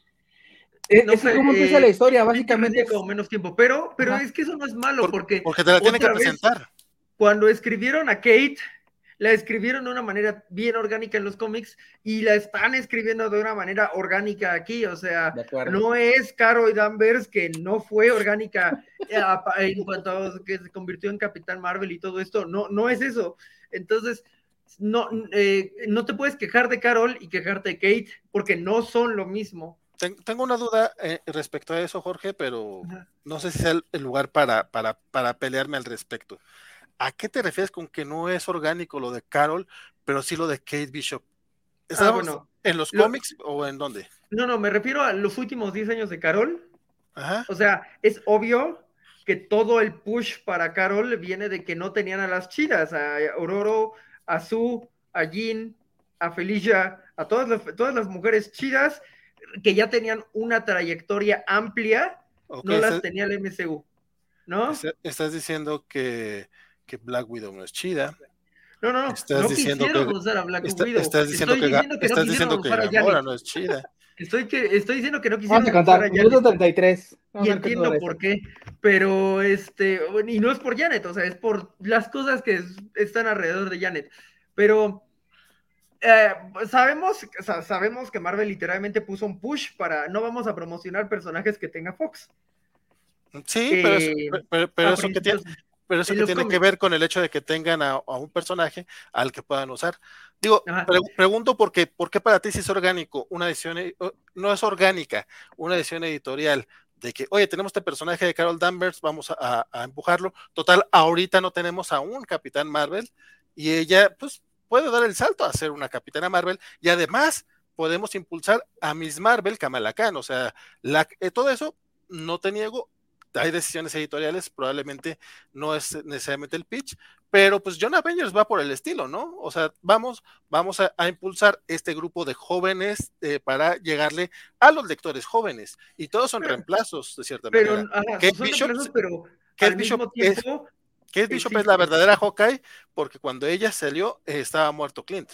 Speaker 2: Eh, no es sé, cómo empieza eh, la historia, básicamente.
Speaker 3: Como menos tiempo, pero, pero es que eso no es malo,
Speaker 1: Por,
Speaker 3: porque.
Speaker 1: Porque te la tienen que presentar.
Speaker 3: Vez, cuando escribieron a Kate, la escribieron de una manera bien orgánica en los cómics y la están escribiendo de una manera orgánica aquí, o sea, no es Carol Danvers, que no fue orgánica en cuanto a que se convirtió en Capitán Marvel y todo esto, no, no es eso. Entonces, no, eh, no te puedes quejar de Carol y quejarte de Kate, porque no son lo mismo.
Speaker 1: Tengo una duda eh, respecto a eso, Jorge, pero Ajá. no sé si sea el, el lugar para, para, para pelearme al respecto. ¿A qué te refieres con que no es orgánico lo de Carol, pero sí lo de Kate Bishop? ¿Estamos ah, bueno, en los lo, cómics o en dónde?
Speaker 3: No, no, me refiero a los últimos diez años de Carol.
Speaker 1: Ajá.
Speaker 3: O sea, es obvio que todo el push para Carol viene de que no tenían a las chidas, a Ororo, a Sue, a Jean, a Felicia, a todas las, todas las mujeres chidas que ya tenían una trayectoria amplia, okay, no las estás, tenía el M C U, ¿no?
Speaker 1: Estás diciendo que, que Black Widow no es chida.
Speaker 3: No, no, no,
Speaker 1: estás
Speaker 3: no
Speaker 1: diciendo
Speaker 3: quisieron
Speaker 1: que,
Speaker 3: usar a Black
Speaker 1: está,
Speaker 3: Widow.
Speaker 1: Estás diciendo
Speaker 3: estoy
Speaker 1: que,
Speaker 3: diciendo que
Speaker 1: estás
Speaker 3: no
Speaker 1: diciendo que
Speaker 3: Gamora
Speaker 1: no es chida.
Speaker 3: Estoy, que, estoy diciendo que no quisieron
Speaker 2: Vamos a contar, minuto treinta y tres.
Speaker 3: Y entiendo por qué, pero este, y no es por Janet, o sea, es por las cosas que están alrededor de Janet, pero eh, sabemos, sabemos que Marvel literalmente puso un push para, no vamos a promocionar personajes que tenga Fox.
Speaker 1: Sí, eh, pero, eso, pero, pero eso que tiene, pero eso que tiene que ver con el hecho de que tengan a, a un personaje al que puedan usar. Digo, pre pregunto por qué, por qué para ti si es orgánico una edición, no es orgánica, una edición editorial de que, oye, tenemos este personaje de Carol Danvers, vamos a, a empujarlo. Total, ahorita no tenemos a un Capitán Marvel y ella, pues, puede dar el salto a ser una Capitana Marvel y además podemos impulsar a Miss Marvel, Kamala Khan, o sea, la, eh, todo eso, no te niego, hay decisiones editoriales, probablemente no es necesariamente el pitch, pero pues Young Avengers va por el estilo, ¿no? O sea, vamos, vamos a, a impulsar este grupo de jóvenes eh, para llegarle a los lectores jóvenes, y todos son
Speaker 3: Pero,
Speaker 1: reemplazos, de cierta
Speaker 3: pero,
Speaker 1: manera.
Speaker 3: ajá,
Speaker 1: Kate
Speaker 3: son
Speaker 1: Bishop,
Speaker 3: reemplazos, pero
Speaker 1: Kate
Speaker 3: al
Speaker 1: Bishop
Speaker 3: mismo
Speaker 1: es,
Speaker 3: tiempo
Speaker 1: Kate Bishop es
Speaker 3: existe.
Speaker 1: la verdadera Hawkeye, porque cuando ella salió eh, estaba muerto Clint.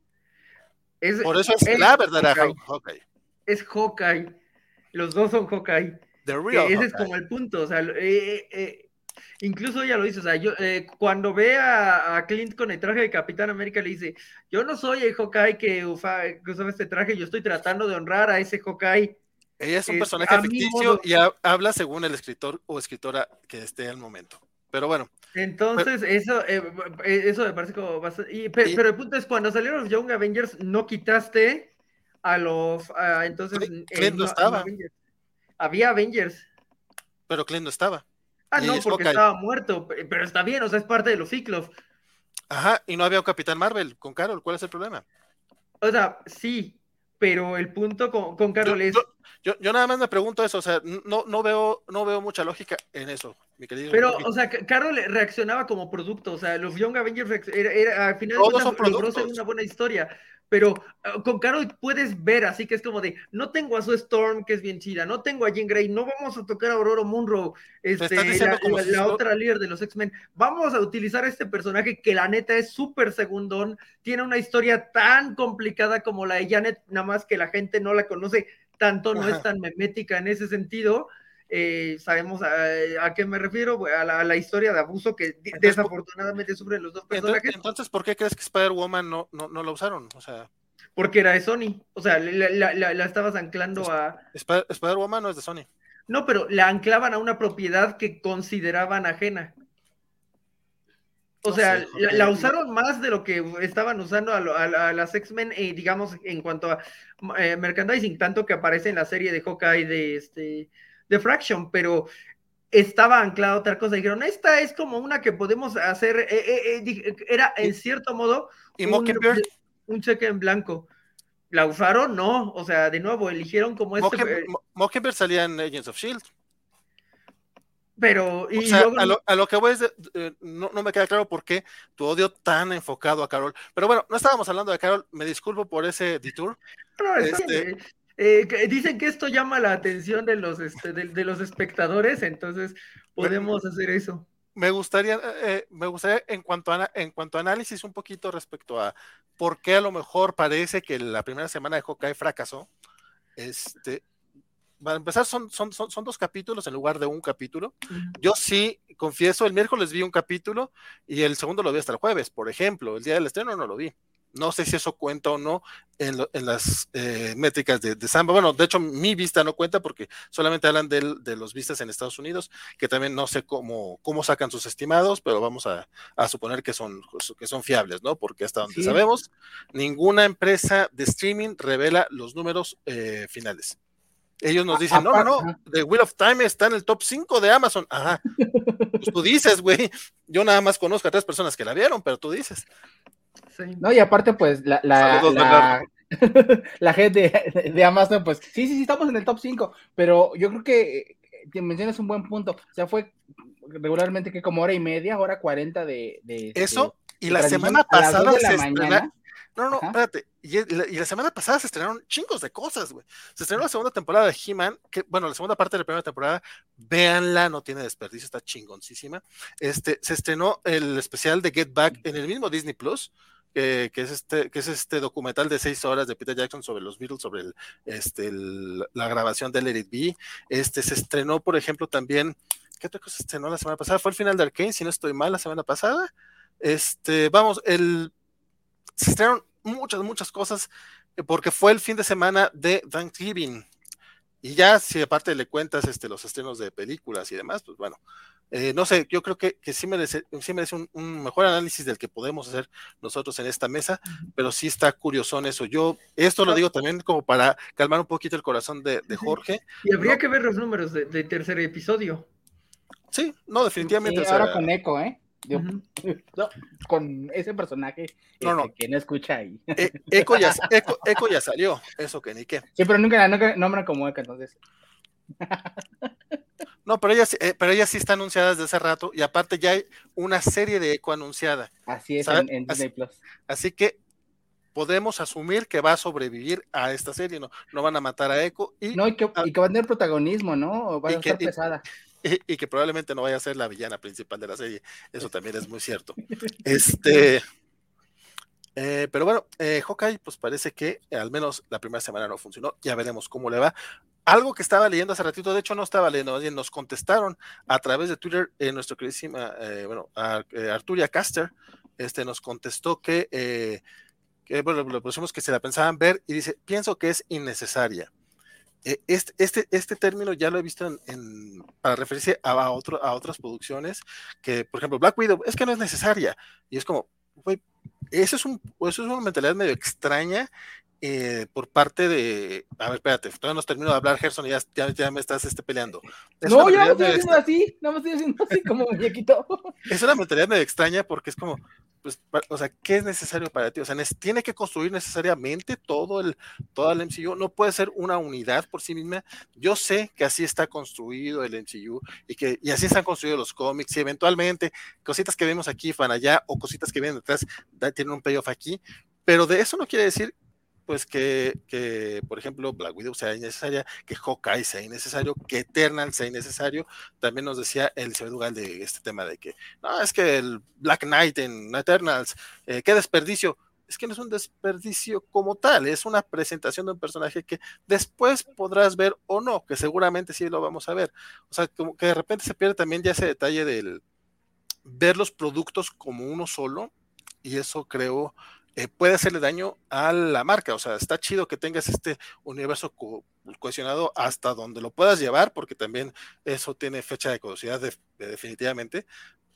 Speaker 3: Es,
Speaker 1: Por eso es
Speaker 3: es
Speaker 1: la verdadera
Speaker 3: Hawkeye.
Speaker 1: Hawkeye.
Speaker 3: Es Hawkeye. Los dos son Hawkeye.
Speaker 1: The real
Speaker 3: que ese
Speaker 1: Hawkeye.
Speaker 3: es como el punto. O sea, eh, eh, incluso ella lo dice. O sea, yo eh, cuando ve a, a Clint con el traje de Capitán América, le dice: yo no soy el Hawkeye que, ufa, que usaba este traje, yo estoy tratando de honrar a ese Hawkeye.
Speaker 1: Ella es un
Speaker 3: eh,
Speaker 1: personaje ficticio y ha, habla según el escritor o escritora que esté al momento. Pero bueno.
Speaker 3: Entonces, pero, eso, eh, eso me parece como bastante. Y, pero, y, pero el punto es: cuando salieron los Young Avengers, no quitaste a los. A, entonces,
Speaker 1: Clint,
Speaker 3: eh,
Speaker 1: no,
Speaker 3: no,
Speaker 1: estaba.
Speaker 3: No Avengers. Había Avengers.
Speaker 1: Pero Clint no estaba.
Speaker 3: Ah, no, porque Hawkeye. Estaba muerto. Pero está bien, o sea, es parte de los ciclos.
Speaker 1: Ajá, y no había un Capitán Marvel con Carol. ¿Cuál es el problema?
Speaker 3: O sea, sí, pero el punto con, con Carol
Speaker 1: yo,
Speaker 3: es.
Speaker 1: Yo, yo, yo nada más me pregunto eso, o sea, no, no, veo, no veo mucha lógica en eso, mi querido.
Speaker 3: Pero, Jorge. O sea, Carol reaccionaba como producto, o sea, los Young Avengers, era, era, al final
Speaker 1: Todos
Speaker 3: de
Speaker 1: cuentas,
Speaker 3: cuentas, logró ser una buena historia, pero uh, con Carol puedes ver, así que es como de, no tengo a Sue Storm, que es bien chida, no tengo a Jean Grey, no vamos a tocar a Aurora Monroe, este, la, la, si la otra líder de los X-Men, vamos a utilizar a este personaje que la neta es súper segundón, tiene una historia tan complicada como la de Janet, nada más que la gente no la conoce tanto, no Ajá. es tan memética en ese sentido. Eh, sabemos a, a qué me refiero, a la, a la historia de abuso que entonces, desafortunadamente sufren los dos personajes.
Speaker 1: Entonces, ¿por qué crees que Spider-Woman no, no, no la usaron? O sea,
Speaker 3: porque era de Sony, o sea, la, la, la, la estabas anclando a...
Speaker 1: Spider- Spider-Woman no es de Sony.
Speaker 3: No, pero la anclaban a una propiedad que consideraban ajena. O no sea, sé, la, la usaron más de lo que estaban usando a, lo, a, a las X-Men, eh, digamos, en cuanto a eh, merchandising, tanto que aparece en la serie de Hawkeye de este... de Fraction, pero estaba anclada a otra cosa. Dijeron, esta es como una que podemos hacer, eh, eh, eh, era en cierto modo
Speaker 1: ¿Y
Speaker 3: un, un cheque en blanco. ¿La usaron? No, o sea, de nuevo, eligieron como este...
Speaker 1: Mockingbird, eh, Mockingbird salía en Agents of S H I E L D.
Speaker 3: Pero, y
Speaker 1: o sea,
Speaker 3: luego...
Speaker 1: a, lo, a lo que voy es, de, eh, no, no me queda claro por qué tu odio tan enfocado a Carol, pero bueno, no estábamos hablando de Carol, me disculpo por ese detour.
Speaker 3: No, este... Eh, que dicen que esto llama la atención de los, este, de, de los espectadores, entonces podemos me, hacer eso.
Speaker 1: Me gustaría, eh, me gustaría en cuanto, a, en cuanto a análisis un poquito respecto a por qué a lo mejor parece que la primera semana de Hawkeye fracasó. Este, para empezar, son, son, son, son dos capítulos en lugar de un capítulo. Uh-huh. Yo sí, confieso, el miércoles vi un capítulo y el segundo lo vi hasta el jueves, por ejemplo. El día del estreno no lo vi. No sé si eso cuenta o no en, lo, en las eh, métricas de, de Samba. Bueno, de hecho, mi vista no cuenta porque solamente hablan de, de los vistas en Estados Unidos, que también no sé cómo, cómo sacan sus estimados, pero vamos a, a suponer que son, que son fiables, ¿no? Porque hasta donde sí. sabemos, ninguna empresa de streaming revela los números eh, finales. Ellos nos dicen, no, no, no, The Wheel of Time está en el top cinco de Amazon. Ajá. Pues tú dices, güey. Yo nada más conozco a tres personas que la vieron, pero tú dices.
Speaker 2: Sí. No, y aparte, pues, la, la, Saludos, la, la gente de, de Amazon, pues, sí, sí, sí, estamos en el top cinco, pero yo creo que te mencionas un buen punto. O sea, fue regularmente que como hora y media, hora cuarenta de... de
Speaker 1: Eso,
Speaker 2: de,
Speaker 1: y
Speaker 2: de
Speaker 1: la semana pasada
Speaker 2: de la
Speaker 1: se
Speaker 2: mañana.
Speaker 1: Estrena... No, no, Ajá. espérate. Y, y, la, y la semana pasada se estrenaron chingos de cosas, güey. Se estrenó la segunda temporada de He-Man, que, bueno, la segunda parte de la primera temporada, véanla, no tiene desperdicio, está chingoncísima. Este, se estrenó el especial de Get Back en el mismo Disney Plus, que, que, es este, que es este documental de seis horas de Peter Jackson sobre los Beatles, sobre el, este, el, la grabación de Let It Be. Este, se estrenó, por ejemplo, también, ¿qué otra cosa se estrenó la semana pasada? Fue el final de Arcane, si no estoy mal, la semana pasada. Este, vamos, el... se estrenaron muchas, muchas cosas porque fue el fin de semana de Thanksgiving. Y ya, si aparte le cuentas este, los estrenos de películas y demás, pues bueno, eh, no sé, yo creo que, que sí merece, sí merece un, un mejor análisis del que podemos hacer nosotros en esta mesa, pero sí está curiosón eso. Yo, esto lo digo también como para calmar un poquito el corazón de, de Jorge.
Speaker 3: Y habría
Speaker 1: ¿no?
Speaker 3: que ver los números de, de tercer episodio.
Speaker 1: Sí, no, definitivamente.
Speaker 2: Sí,
Speaker 1: o sea,
Speaker 2: ahora con Echo, ¿eh? Yo, uh-huh. no, con ese personaje
Speaker 1: no, no.
Speaker 2: Este, que no escucha ahí.
Speaker 1: E- Echo, ya, Echo, Echo ya salió, eso que ni qué.
Speaker 2: Sí, pero nunca, nunca nombran como Echo, entonces.
Speaker 1: No, pero ella, eh, pero ella sí está anunciada desde hace rato, y aparte ya hay una serie de Echo anunciada.
Speaker 2: Así es, en, en Disney
Speaker 1: así,
Speaker 2: Plus.
Speaker 1: Así que podemos asumir que va a sobrevivir a esta serie, no, no van a matar a Echo. Y,
Speaker 2: no, y que, y que va a tener protagonismo, ¿no? Va a estar
Speaker 1: que,
Speaker 2: pesada.
Speaker 1: Y, y que probablemente no vaya a ser la villana principal de la serie. Eso también es muy cierto. Este, eh, pero bueno, eh, Hawkeye, pues parece que eh, al menos la primera semana no funcionó. Ya veremos cómo le va. Algo que estaba leyendo hace ratito, de hecho no estaba leyendo, nos contestaron a través de Twitter, eh, nuestro queridísima, eh, bueno, a, eh, Arturia Caster, este, nos contestó que, eh, que bueno, lo pusimos que se la pensaban ver, y dice, pienso que es innecesaria. Este, este, este término ya lo he visto en, en, para referirse a, a, otro, a otras producciones, que por ejemplo Black Widow es que no es necesaria, y es como, güey, eso es, un, eso es una mentalidad medio extraña eh, por parte de, a ver, espérate, todavía no termino de hablar, Gerson, y ya, ya, ya me estás este, peleando. Es
Speaker 2: no, yo no estoy haciendo extra... así, no me estoy haciendo así como muñequito.
Speaker 1: Es una mentalidad medio extraña porque es como, pues, o sea, ¿qué es necesario para ti? O sea, tiene que construir necesariamente todo el, todo el M C U, no puede ser una unidad por sí misma. Yo sé que así está construido el M C U y que y así están construidos los cómics, y eventualmente cositas que vemos aquí van allá, o cositas que vienen detrás tienen un payoff aquí, pero de eso no quiere decir pues que, que, por ejemplo, Black Widow sea innecesaria, que Hawkeye sea innecesario, que Eternal sea innecesario. También nos decía el señor Dugal de este tema de que, no, es que el Black Knight en Eternals, eh, qué desperdicio. Es que no es un desperdicio como tal, es una presentación de un personaje que después podrás ver o no, que seguramente sí lo vamos a ver. O sea, como que de repente se pierde también ya ese detalle del ver los productos como uno solo, y eso creo eh, puede hacerle daño a la marca. O sea, está chido que tengas este universo co cohesionado hasta donde lo puedas llevar, porque también eso tiene fecha de caducidad de, de definitivamente,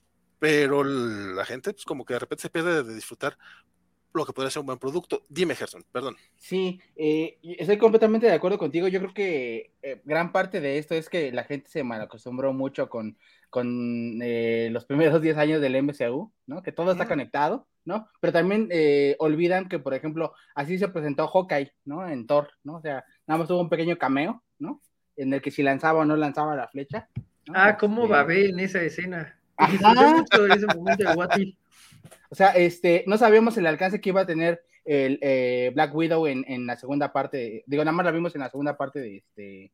Speaker 1: pero la gente pues como que de repente se pierde de, de disfrutar lo que podría ser un buen producto. Dime, Gerson, perdón.
Speaker 2: Sí, eh, estoy completamente de acuerdo contigo. Yo creo que eh, gran parte de esto es que la gente se malacostumbró mucho con, con eh, los primeros diez años del M C U, ¿no? Que todo está conectado, ¿no? Pero también eh, olvidan que, por ejemplo, así se presentó Hawkeye, ¿no? En Thor, ¿no? O sea, nada más tuvo un pequeño cameo, ¿no? En el que si lanzaba o no lanzaba la flecha, ¿no?
Speaker 3: Ah, cómo
Speaker 2: este...
Speaker 3: babé en esa escena. Disfruté mucho ese momento de What If.
Speaker 2: O sea, este, no sabíamos el alcance que iba a tener el eh, Black Widow en, en la segunda parte, digo, nada más la vimos en la segunda parte de este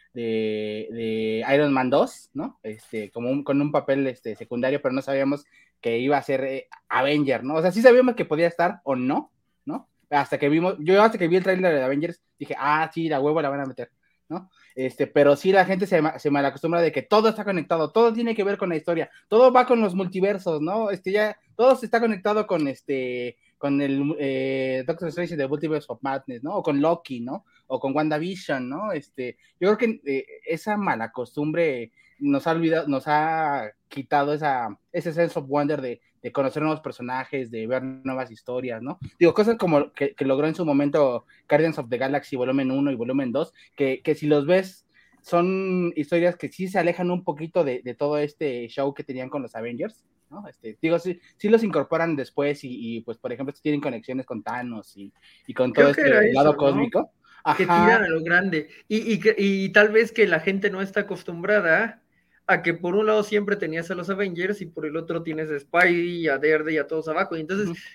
Speaker 2: de, de Iron Man dos, ¿no? Este, como un, con un papel este, secundario, pero no sabíamos que iba a ser eh, Avenger, ¿no? O sea, sí sabíamos que podía estar o no, ¿no? Hasta que vimos, yo hasta que vi el trailer de Avengers, dije, ah, sí, la huevo la van a meter, ¿no? Este, pero sí la gente se, se malacostumbra de que todo está conectado, todo tiene que ver con la historia, todo va con los multiversos, ¿no? Este, ya, todo está conectado con este, con el eh, Doctor Strange de Multiverse of Madness, ¿no? O con Loki, ¿no? O con WandaVision, ¿no? Este, yo creo que eh, esa mala costumbre nos ha olvidado, nos ha quitado esa, ese sense of wonder de, de conocer nuevos personajes, de ver nuevas historias, ¿no? Digo, cosas como que, que logró en su momento Guardians of the Galaxy volumen uno y volumen dos, que, que si los ves son historias que sí se alejan un poquito de, de todo este show que tenían con los Avengers, ¿no? Este, digo, sí, sí los incorporan después y, y, pues, por ejemplo, tienen conexiones con Thanos y, y con todo
Speaker 3: Creo
Speaker 2: este
Speaker 3: eso,
Speaker 2: lado
Speaker 3: ¿no?
Speaker 2: cósmico.
Speaker 3: Ajá. Que tiran a lo grande. Y, y, y tal vez que la gente no está acostumbrada a que por un lado siempre tenías a los Avengers y por el otro tienes a Spidey, a Daredevil y a todos abajo. Y entonces, uh-huh.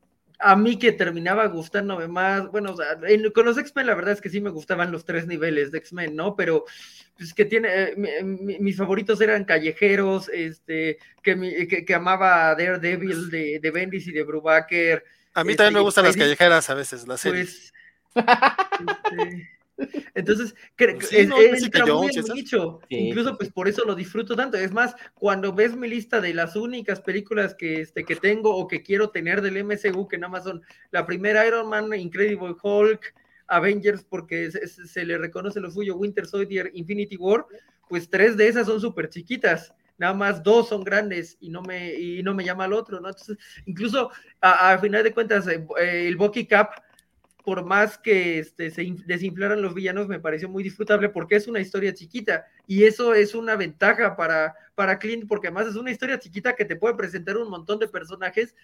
Speaker 3: a mí que terminaba gustándome más, bueno, o sea, en, con los X-Men la verdad es que sí me gustaban los tres niveles de X-Men, ¿no? Pero pues que tiene, eh, mi, mis favoritos eran callejeros, este, que, mi, que, que amaba a Daredevil de, de Bendis y de Brubaker.
Speaker 1: A mí este, también me gustan Spidey, las callejeras a veces, las series.
Speaker 3: Pues, este, entonces, creo que sí, es, no, entra muy en mi nicho. Sí, incluso sí, pues sí. Por eso lo disfruto tanto. Es más, cuando ves mi lista de las únicas películas que, este, que tengo o que quiero tener del M C U, que nada más son la primera Iron Man, Incredible Hulk, Avengers, porque se, se le reconoce lo suyo, Winter Soldier, Infinity War, pues tres de esas son súper chiquitas. Nada más dos son grandes y no me, y no me llama al otro, ¿no? Entonces, incluso a, a final de cuentas, eh, el Bucky Cap, por más que este, se desinflaran los villanos, me pareció muy disfrutable porque es una historia chiquita y eso es una ventaja para, para Clint, porque además es una historia chiquita que te puede presentar un montón de personajes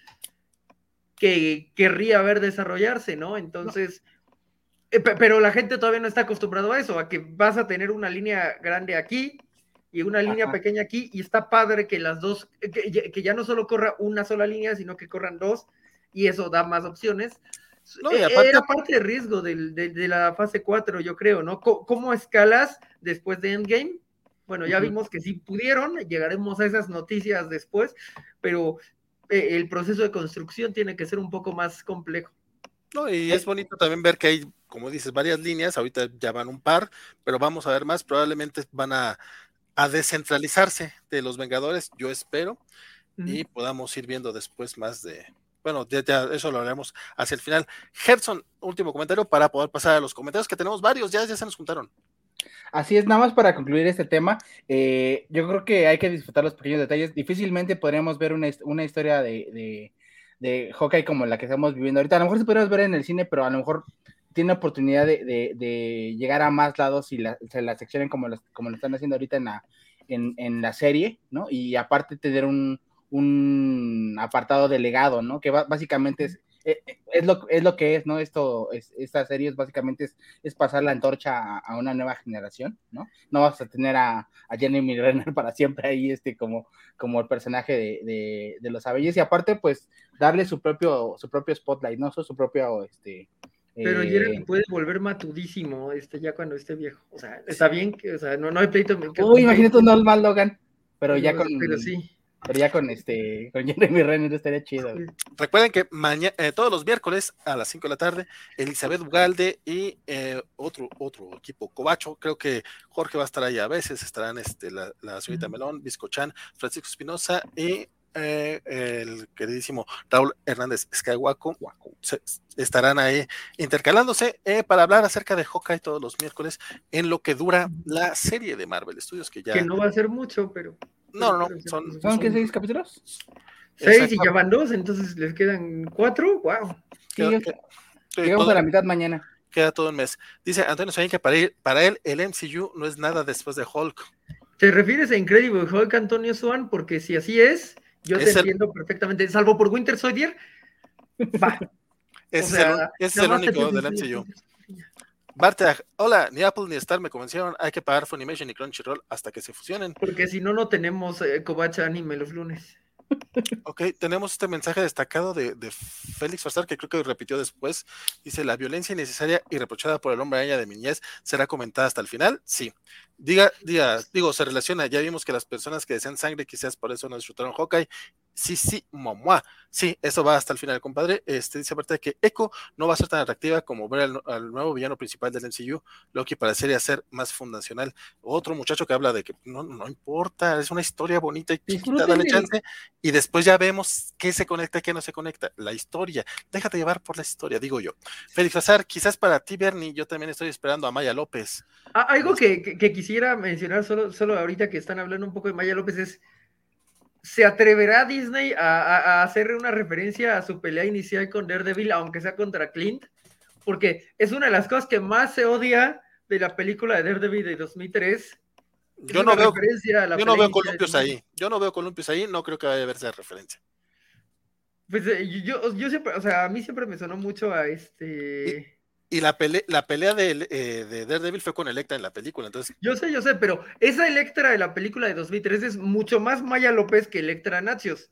Speaker 3: que querría ver desarrollarse, ¿no? Entonces, no. Eh, pero la gente todavía no está acostumbrado a eso, a que vas a tener una línea grande aquí y una línea
Speaker 2: Ajá.
Speaker 3: pequeña aquí, y está padre que las dos, que, que ya no solo corra una sola línea, sino que corran dos, y eso da más opciones.
Speaker 1: No, y aparte,
Speaker 3: Era parte de riesgo del, de, de la fase cuatro, yo creo, ¿no? ¿Cómo, cómo escalas después de Endgame? Bueno, ya uh-huh. vimos que sí pudieron, llegaremos a esas noticias después, pero eh, el proceso de construcción tiene que ser un poco más complejo.
Speaker 1: No, y es bonito también ver que hay, como dices, varias líneas, ahorita ya van un par, pero vamos a ver más, probablemente van a, a descentralizarse de los Vengadores, yo espero, uh-huh. y podamos ir viendo después más de, bueno, ya, ya eso lo haremos hacia el final. Gerson, último comentario para poder pasar a los comentarios, que tenemos varios, ya, ya se nos juntaron.
Speaker 2: Así es, nada más para concluir este tema, eh, yo creo que hay que disfrutar los pequeños detalles, difícilmente podríamos ver una, una historia de, de, de Hawkeye como la que estamos viviendo ahorita, a lo mejor se podríamos ver en el cine, pero a lo mejor tiene oportunidad de, de, de llegar a más lados y la, se la seccionen como lo, como lo están haciendo ahorita en la, en, en la serie, ¿no? Y aparte tener un, un apartado delegado, ¿no? Que va, básicamente es, es, es, lo, es lo que es, ¿no? Esto, es, esta serie es básicamente es, es pasar la antorcha a, a una nueva generación, ¿no? No vas a tener a, a Jeremy Renner para siempre ahí, este, como, como el personaje de, de, de los Avengers, y aparte, pues, darle su propio, su propio spotlight, ¿no? Su, su propio, este...
Speaker 3: Pero
Speaker 2: eh...
Speaker 3: Jeremy puede volver matudísimo, este, ya cuando esté viejo, o sea, está bien, que, o sea, no, no hay pleito. Que,
Speaker 2: Uy, imagínate un normal Logan, pero, pero ya con...
Speaker 3: Pero sí.
Speaker 2: Pero ya con este, con Jeremy Renner estaría chido.
Speaker 1: Recuerden que mañana, eh, todos los miércoles a las cinco de la tarde, Elizabeth Ugalde y eh, otro, otro equipo, Covacho, creo que Jorge va a estar ahí a veces, estarán este, la, la señorita uh-huh. Melón, Biscochan, Francisco Espinosa y eh, el queridísimo Raúl Hernández Skywalker, se, estarán ahí intercalándose eh, para hablar acerca de Hawkeye todos los miércoles en lo que dura la serie de Marvel Studios, que ya...
Speaker 3: Que no va a ser mucho, pero...
Speaker 1: No, no, no. Son,
Speaker 2: ¿Son, son qué, seis capítulos?
Speaker 3: Seis y ya van dos, entonces les quedan cuatro. ¡Wow!
Speaker 2: Sí, llegamos a la mitad mañana.
Speaker 1: Queda todo un mes. Dice Antonio Sain que para, ir, para él el M C U no es nada después de Hulk.
Speaker 3: ¿Te refieres a Incredible Hulk, Antonio Swan? Porque si así es, yo es te el... entiendo perfectamente. Salvo por Winter Soldier, va.
Speaker 1: Ese o sea, es el, ese es el único del M C U. Bartek, hola, ni Apple ni Star me convencieron, hay que pagar Funimation y Crunchyroll hasta que se fusionen.
Speaker 3: Porque si no, no tenemos eh, Kobacha Anime los lunes.
Speaker 1: Ok, tenemos este mensaje destacado de, de Félix Farsar, que creo que repitió después. Dice, la violencia innecesaria y reprochada por el hombre araña de mi niñez será comentada hasta el final. Sí. Diga, diga, digo, se relaciona, ya vimos que las personas que desean sangre quizás por eso no disfrutaron Hawkeye. Sí, sí, mamá. Sí, eso va hasta el final, compadre. Este dice aparte de que Echo no va a ser tan atractiva como ver al, al nuevo villano principal del M C U. Loki parecería ser más fundacional. Otro muchacho que habla de que no, no importa, es una historia bonita y chiquita, dale chance. Y después ya vemos qué se conecta y qué no se conecta. La historia. Déjate llevar por la historia, digo yo. Félix Azar, quizás para ti, Bernie, yo también estoy esperando a Maya López.
Speaker 3: Ah, algo que, que, que quisiera mencionar solo, solo ahorita que están hablando un poco de Maya López es, ¿se atreverá Disney a, a, a hacerle una referencia a su pelea inicial con Daredevil, aunque sea contra Clint? Porque es una de las cosas que más se odia de la película de Daredevil de dos mil tres.
Speaker 1: Yo no veo, yo no veo columpios ahí, yo no veo columpios ahí, no creo que vaya a haber esa referencia.
Speaker 3: Pues eh, yo, yo siempre, o sea, a mí siempre me sonó mucho a este...
Speaker 1: Y, y la, pelea, la pelea de, eh, de Daredevil fue con Electra en la película, entonces...
Speaker 3: Yo sé, yo sé, pero esa Electra de la película de dos mil tres es mucho más Maya López que Electra Nachios.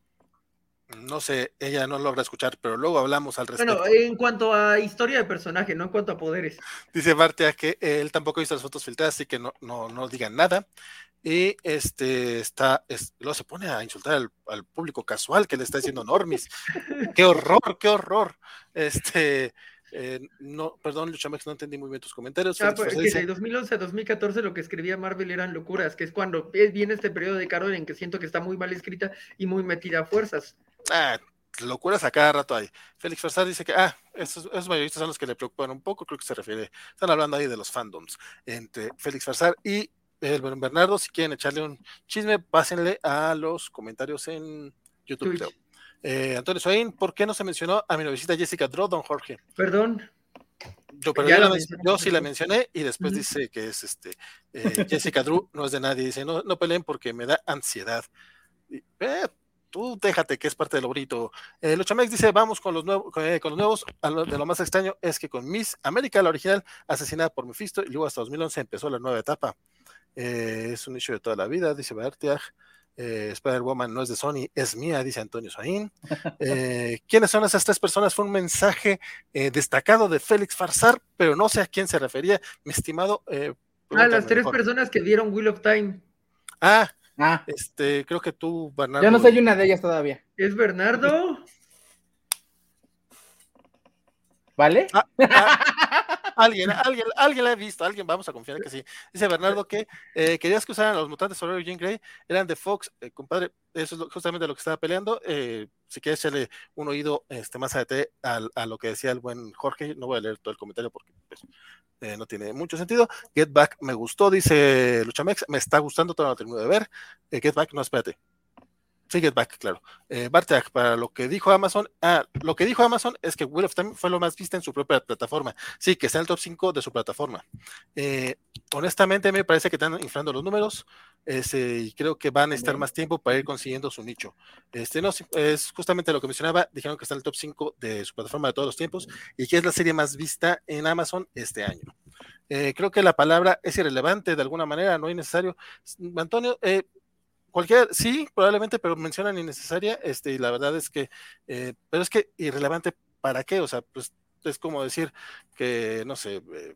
Speaker 1: No sé, ella no logra escuchar, pero luego hablamos al respecto.
Speaker 3: Bueno, en cuanto a historia de personaje, no en cuanto a poderes.
Speaker 1: Dice Bartea que él tampoco ha visto las fotos filtradas, así que no, no, no digan nada. Y este está, es, luego se pone a insultar al, al público casual que le está diciendo normis. ¡Qué horror, qué horror! Este, eh, no, perdón, Luchamex, no entendí muy bien tus comentarios.
Speaker 3: Ah, pues, que dice... de dos mil once a dos mil catorce lo que escribía Marvel eran locuras, que es cuando viene este periodo de Carol en que siento que está muy mal escrita y muy metida a fuerzas.
Speaker 1: Ah, locuras a cada rato hay. Félix Farsar dice que, ah, esos, esos mayoristas son los que le preocupan un poco, creo que se refiere, están hablando ahí de los fandoms, entre Félix Farsar y el Bernardo. Si quieren echarle un chisme, pásenle a los comentarios en YouTube, creo. Eh, Antonio Soín, ¿por qué no se mencionó a mi novicita Jessica Drew, don Jorge?
Speaker 3: Perdón.
Speaker 1: Yo, pero yo, la yo sí la mencioné y después uh-huh. dice que es este eh, Jessica Drew, no es de nadie, dice, no, no peleen porque me da ansiedad. Y, eh, tú déjate que es parte de lo bonito. Eh, Luchamex dice, vamos con los nuevos, eh, con los nuevos, lo, de lo más extraño es que con Miss América, la original, asesinada por Mephisto, y luego hasta dos mil once empezó la nueva etapa. eh, es un nicho de toda la vida, dice Bartiag. Eh, Spider-Woman no es de Sony, es mía, dice Antonio Saín. Eh, ¿Quiénes son esas tres personas? Fue un mensaje eh, destacado de Félix Farsar, pero no sé a quién se refería, mi estimado. Eh,
Speaker 3: ah, las tres
Speaker 1: mejor.
Speaker 3: personas que dieron Wheel of Time.
Speaker 1: Ah,
Speaker 2: ah,
Speaker 1: este, creo que tú, Bernardo.
Speaker 2: Yo no soy una de ellas todavía.
Speaker 3: ¿Es Bernardo?
Speaker 2: ¿Vale?
Speaker 1: Ah, ah, alguien, alguien, alguien la ha visto, alguien, vamos a confiar en que sí. Dice Bernardo que eh, querías que usaran a los mutantes sobre Jean Grey, eran de Fox, eh, compadre, eso es lo, justamente lo que estaba peleando. Eh, si quieres echarle un oído este, más a, a, a lo que decía el buen Jorge, no voy a leer todo el comentario porque pues, eh, no tiene mucho sentido. Get Back me gustó, dice Luchamex, me está gustando, todavía no termino de ver. Eh, Get Back, no, espérate. Sí, Get Back, claro. Eh, Bartek, para lo que dijo Amazon, ah, lo que dijo Amazon es que Wheel of Time fue lo más visto en su propia plataforma. Sí, que está en el top cinco de su plataforma. Eh, honestamente, me parece que están inflando los números este, y creo que van a estar más tiempo para ir consiguiendo su nicho. Este, no, es justamente lo que mencionaba, dijeron que está en el top cinco de su plataforma de todos los tiempos y que es la serie más vista en Amazon este año. Eh, creo que la palabra es irrelevante de alguna manera, no es necesario. Antonio, eh, cualquier, sí, probablemente, pero mencionan innecesaria, este, y la verdad es que, eh, pero es que irrelevante, ¿para qué? O sea, pues es como decir que, no sé, eh,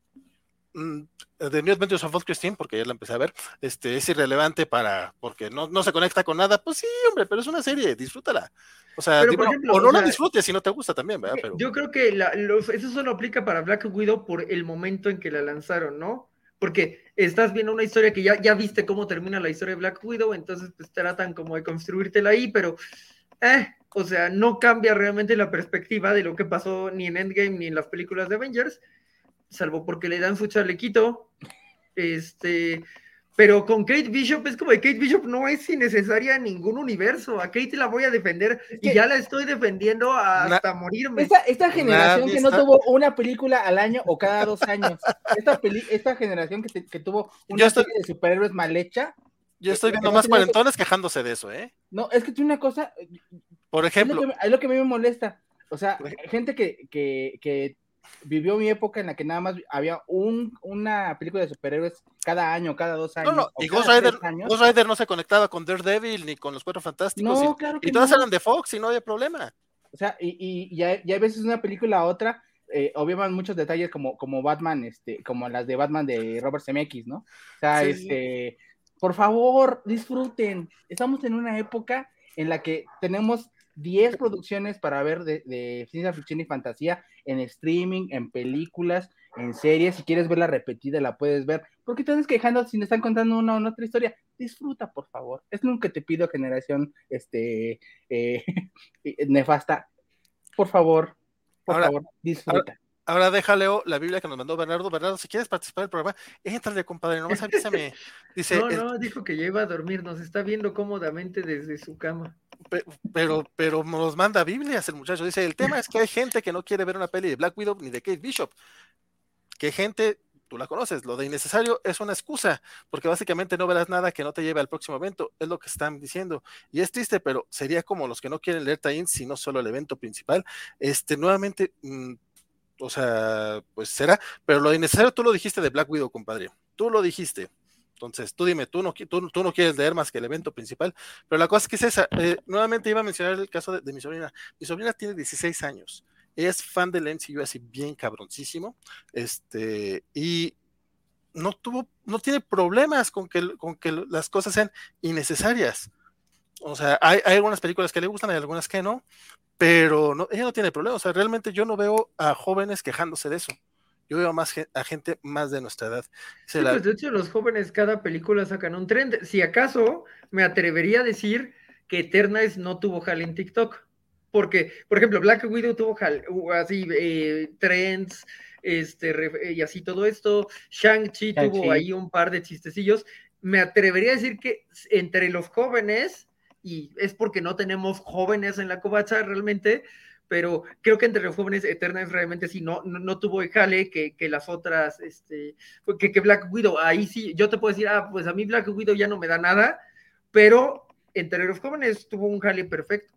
Speaker 1: The New Adventures of Old Christine, porque ya la empecé a ver, este, es irrelevante para, porque no, no se conecta con nada, pues sí, hombre, pero es una serie, disfrútala. O sea,
Speaker 3: pero,
Speaker 1: digo,
Speaker 3: ejemplo,
Speaker 1: o no
Speaker 3: o
Speaker 1: la
Speaker 3: sea,
Speaker 1: disfrutes si no te gusta también, ¿verdad? Pero...
Speaker 3: Yo creo que la, los, eso solo aplica para Black Widow por el momento en que la lanzaron, ¿no? Porque estás viendo una historia que ya, ya viste cómo termina la historia de Black Widow, entonces pues tratan como de construírtela ahí, pero, eh, o sea, no cambia realmente la perspectiva de lo que pasó ni en Endgame ni en las películas de Avengers, salvo porque le dan su chalequito, este... Pero con Kate Bishop es como de Kate Bishop no es innecesaria en ningún universo. A Kate la voy a defender es que y ya la estoy defendiendo hasta na, morirme.
Speaker 2: Esta, esta generación que no está... tuvo una película al año o cada dos años. Esta, peli, esta generación que, te, que tuvo una
Speaker 1: estoy,
Speaker 2: serie de superhéroes mal hecha.
Speaker 1: Yo estoy viendo más cuarentones que... quejándose de eso, ¿eh?
Speaker 2: No, es que tiene una cosa.
Speaker 1: Por ejemplo.
Speaker 2: Es lo que, es lo que a mí me molesta. O sea, gente que, que, que vivió mi época en la que nada más había un, una película de superhéroes cada año, cada dos años.
Speaker 1: No, no, y Ghost Rider, Ghost Rider no se conectaba con Daredevil ni con los Cuatro Fantásticos.
Speaker 2: No,
Speaker 1: y,
Speaker 2: claro que
Speaker 1: y todas
Speaker 2: no.
Speaker 1: eran de Fox y no había problema.
Speaker 2: O sea, y, y, y, hay, y hay veces una película a otra, eh, obviamente muchos detalles como, como Batman, este, como las de Batman de Robert Zemeckis, ¿no? O sea, sí, este, sí. Por favor, disfruten. Estamos en una época en la que tenemos diez producciones para ver de, de ciencia ficción y fantasía en streaming, en películas, en series. Si quieres verla repetida, la puedes ver. ¿Por qué te estás quejando si me están contando una o otra historia? Disfruta, por favor. Es lo que te pido, generación este, eh, nefasta. Por favor, por
Speaker 1: ahora,
Speaker 2: favor, disfruta.
Speaker 1: Ahora, ahora déjale la Biblia que nos mandó Bernardo. Bernardo, si quieres participar del programa, éntrale, compadre, nomás avísame. Dice,
Speaker 3: no, no, el... dijo que ya iba a dormir, nos está viendo cómodamente desde su cama.
Speaker 1: Pero, pero nos manda Biblias el muchacho. Dice, el tema es que hay gente que no quiere ver una peli de Black Widow ni de Kate Bishop. Que gente, tú la conoces, lo de innecesario es una excusa, porque básicamente no verás nada que no te lleve al próximo evento, es lo que están diciendo. Y es triste, pero sería como los que no quieren leer tie-in, sino solo el evento principal. Este, nuevamente, mmm, o sea, pues será, pero lo innecesario tú lo dijiste de Black Widow, compadre. Tú lo dijiste. Entonces, tú dime, tú no, tú, tú no quieres leer más que el evento principal, pero la cosa es que es esa. Eh, nuevamente iba a mencionar el caso de, de mi sobrina. Mi sobrina tiene dieciséis años. Ella es fan del M C U así bien cabroncísimo. Este, y no tuvo, no tiene problemas con que, con que las cosas sean innecesarias. O sea, hay, hay algunas películas que le gustan, hay algunas que no, pero no, ella no tiene problema. O sea, realmente yo no veo a jóvenes quejándose de eso. Yo veo más a gente más de nuestra edad.
Speaker 3: Sí, la... pues de hecho los jóvenes cada película sacan un trend. Si acaso me atrevería a decir que Eternals no tuvo jale en TikTok. Porque, por ejemplo, Black Widow tuvo jale, así eh, trends, este, y así todo esto. Shang-Chi Shang tuvo ahí un par de chistecillos. Me atrevería a decir que entre los jóvenes, y es porque no tenemos jóvenes en la covacha realmente, pero creo que entre los jóvenes Eternals realmente sí no, no, no tuvo el jale que, que las otras, este, que, que Black Widow, ahí sí, yo te puedo decir, ah, pues a mí Black Widow ya no me da nada, pero entre los jóvenes tuvo un jale perfecto.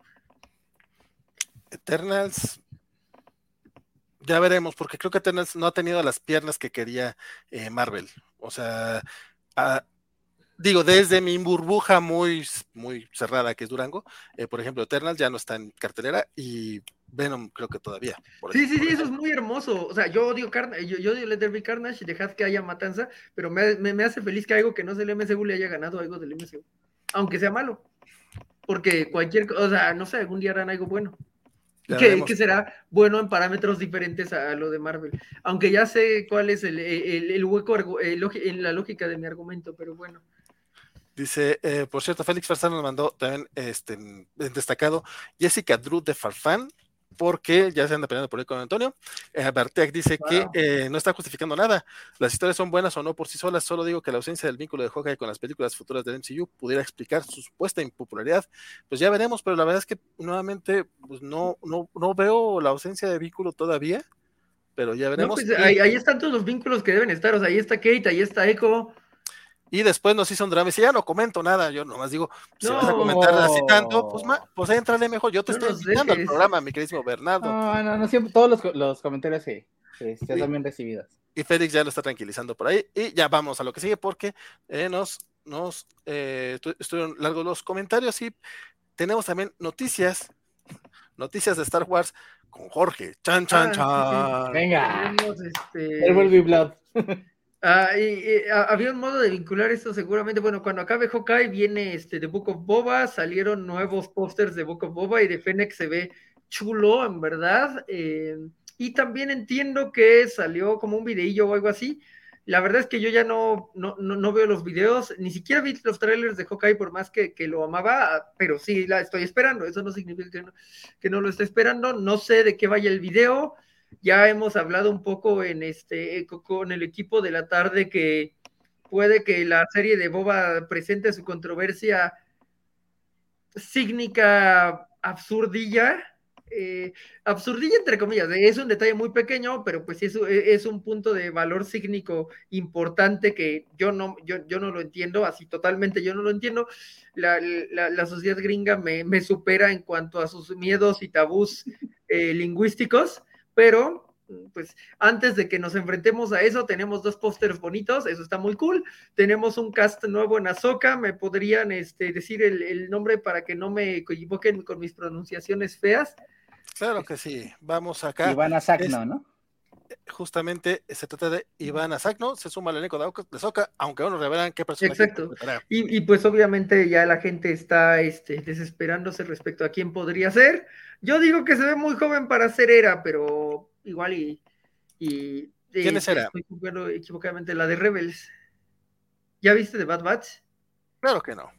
Speaker 1: Eternals, ya veremos, porque creo que Eternals no ha tenido las piernas que quería eh, Marvel, o sea, Uh, digo, desde mi burbuja muy, muy cerrada que es Durango, eh, por ejemplo, Eternal ya no está en cartelera y Venom creo que todavía. Por
Speaker 3: sí,
Speaker 1: ejemplo,
Speaker 3: sí,
Speaker 1: por
Speaker 3: sí, eso
Speaker 1: ejemplo.
Speaker 3: es muy hermoso. O sea, yo odio Carnage, yo, yo odio Let There Be Carnage y dejad que haya matanza, pero me, me, me hace feliz que algo que no es del M C U le haya ganado algo del M C U, aunque sea malo. Porque cualquier cosa, o sea, no sé, algún día harán algo bueno. Que, que será bueno en parámetros diferentes a, a lo de Marvel. Aunque ya sé cuál es el, el, el hueco el, en la lógica de mi argumento, pero bueno.
Speaker 1: Dice, eh, por cierto, Félix Farsán nos mandó también este, en destacado Jessica Drew de Farfán, porque ya se anda peleando por ahí con Antonio. Eh, Bartek dice wow. que eh, no está justificando nada. Las historias son buenas o no por sí solas. Solo digo que la ausencia del vínculo de Hawkeye con las películas futuras del M C U pudiera explicar su supuesta impopularidad. Pues ya veremos, pero la verdad es que nuevamente pues no, no, no veo la ausencia de vínculo todavía, pero ya veremos.
Speaker 3: No, pues, y... ahí, ahí están todos los vínculos que deben estar. O sea, ahí está Kate, ahí está Echo.
Speaker 1: Y después nos hizo un drama y si ya no comento nada, yo nomás digo, si no. vas a comentar así tanto, pues, ma, pues entrale mejor, yo te no estoy invitando dejes. al programa, mi queridísimo Bernardo.
Speaker 2: No, no, no, siempre, todos los, los comentarios sí, sí, sí, son bien recibidos.
Speaker 1: Y Félix ya lo está tranquilizando por ahí, y ya vamos a lo que sigue, porque eh, nos, nos eh, estuvieron largos los comentarios, y tenemos también noticias, noticias de Star Wars con Jorge, chan, chan, ah, chan.
Speaker 2: Sí, sí. Venga,
Speaker 3: tenemos este...
Speaker 2: There will be blood.
Speaker 3: Uh, y, y, había un modo de vincular esto seguramente, bueno, cuando acabe Hawkeye viene este The Book of Boba, salieron nuevos pósters de Book of Boba y de Fennec se ve chulo, en verdad, eh, y también entiendo que salió como un videillo o algo así. La verdad es que yo ya no, no, no, no veo los videos, ni siquiera vi los trailers de Hawkeye por más que, que lo amaba, pero sí la estoy esperando, eso no significa que no, que no lo esté esperando, no sé de qué vaya el video. Ya hemos hablado un poco en este con el equipo de la tarde que puede que la serie de Boba presente su controversia cínica absurdilla, eh, absurdilla entre comillas, es un detalle muy pequeño, pero pues es, es un punto de valor cínico importante que yo no, yo, yo no lo entiendo, así totalmente yo no lo entiendo. La, la, la sociedad gringa me, me supera en cuanto a sus miedos y tabús eh, lingüísticos, pero pues antes de que nos enfrentemos a eso, tenemos dos pósters bonitos, eso está muy cool, tenemos un cast nuevo en Ahsoka, me podrían este, decir el, el nombre para que no me equivoquen con mis pronunciaciones feas.
Speaker 1: Claro que sí, vamos acá.
Speaker 2: Ivana Sacno, ¿no?
Speaker 1: Justamente se trata de Ivana Sacno, se suma al elenco de Ahsoka, aunque aún no revelan qué personaje.
Speaker 3: Exacto, y, y pues obviamente ya la gente está este, desesperándose respecto a quién podría ser. Yo digo que se ve muy joven para ser Hera, pero igual y... y
Speaker 1: ¿Quién es Hera?
Speaker 3: Estoy jugando equivocadamente, la de Rebels. ¿Ya viste de Bad Batch?
Speaker 1: Claro que no.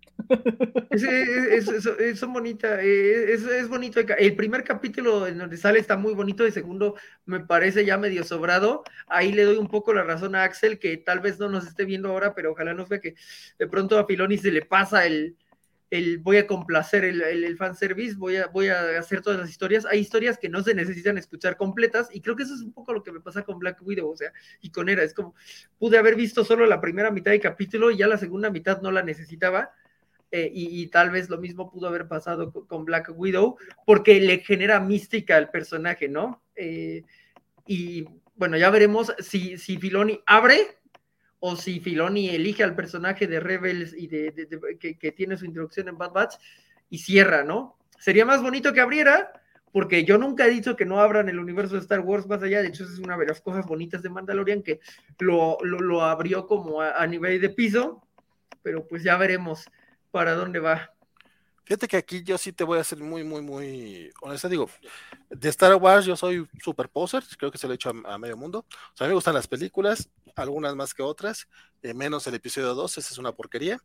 Speaker 3: Es, es, es, es, son bonitas, es, es bonito. El primer capítulo en donde sale está muy bonito, el segundo me parece ya medio sobrado. Ahí le doy un poco la razón a Axel, que tal vez no nos esté viendo ahora, pero ojalá nos vea que de pronto a Filoni se le pasa el, el voy a complacer el, el, el fanservice, voy a, voy a hacer todas las historias. Hay historias que no se necesitan escuchar completas, y creo que eso es un poco lo que me pasa con Black Widow, o sea, y con Hera. Es como, pude haber visto solo la primera mitad del capítulo y ya la segunda mitad no la necesitaba. Eh, y, y tal vez lo mismo pudo haber pasado con, con Black Widow, porque le genera mística al personaje, ¿no? Eh, y bueno, ya veremos si, si Filoni abre o si Filoni elige al personaje de Rebels y de, de, de, que, que tiene su introducción en Bad Batch y cierra, ¿no? Sería más bonito que abriera, porque yo nunca he dicho que no abran el universo de Star Wars más allá. De hecho, es una de las cosas bonitas de Mandalorian, que lo, lo, lo abrió como a, a nivel de piso, pero pues ya veremos para dónde va.
Speaker 1: Fíjate que aquí yo sí te voy a ser muy, muy, muy honesto. Digo, de Star Wars yo soy super poser, creo que se lo he hecho a, a medio mundo. O sea, a mí me gustan las películas, algunas más que otras, eh, menos el episodio dos, esa es una porquería.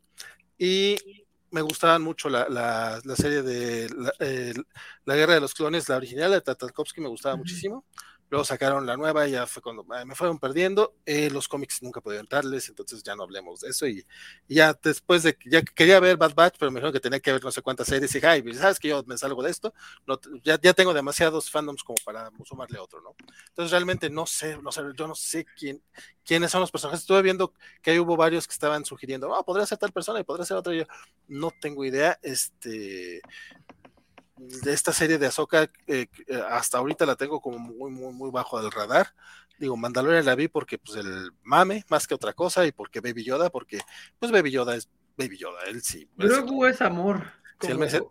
Speaker 1: Y me gustaban mucho la, la, la serie de la, eh, la Guerra de los Clones, la original de Tartakovsky, me gustaba uh-huh. muchísimo. Luego sacaron la nueva y ya fue cuando me fueron perdiendo. Eh, los cómics nunca podía entrarles, entonces ya no hablemos de eso. Y, y ya después de que ya quería ver Bad Batch, pero me dijeron que tenía que ver no sé cuántas series. Y dije, ay, sabes que yo me salgo de esto. No, ya, ya tengo demasiados fandoms como para sumarle otro, ¿no? Entonces realmente no sé, no sé yo no sé quién, quiénes son los personajes. Estuve viendo que ahí hubo varios que estaban sugiriendo, oh, podría ser tal persona y podría ser otra. Y yo no tengo idea. Este. de esta serie de Ahsoka, eh, hasta ahorita la tengo como muy, muy, muy bajo del radar. Digo, Mandalorian la vi porque pues el mame, más que otra cosa, y porque Baby Yoda, porque pues Baby Yoda es Baby Yoda, él sí.
Speaker 3: Grogu es amor.
Speaker 1: Sí, él
Speaker 3: Como,
Speaker 1: merece...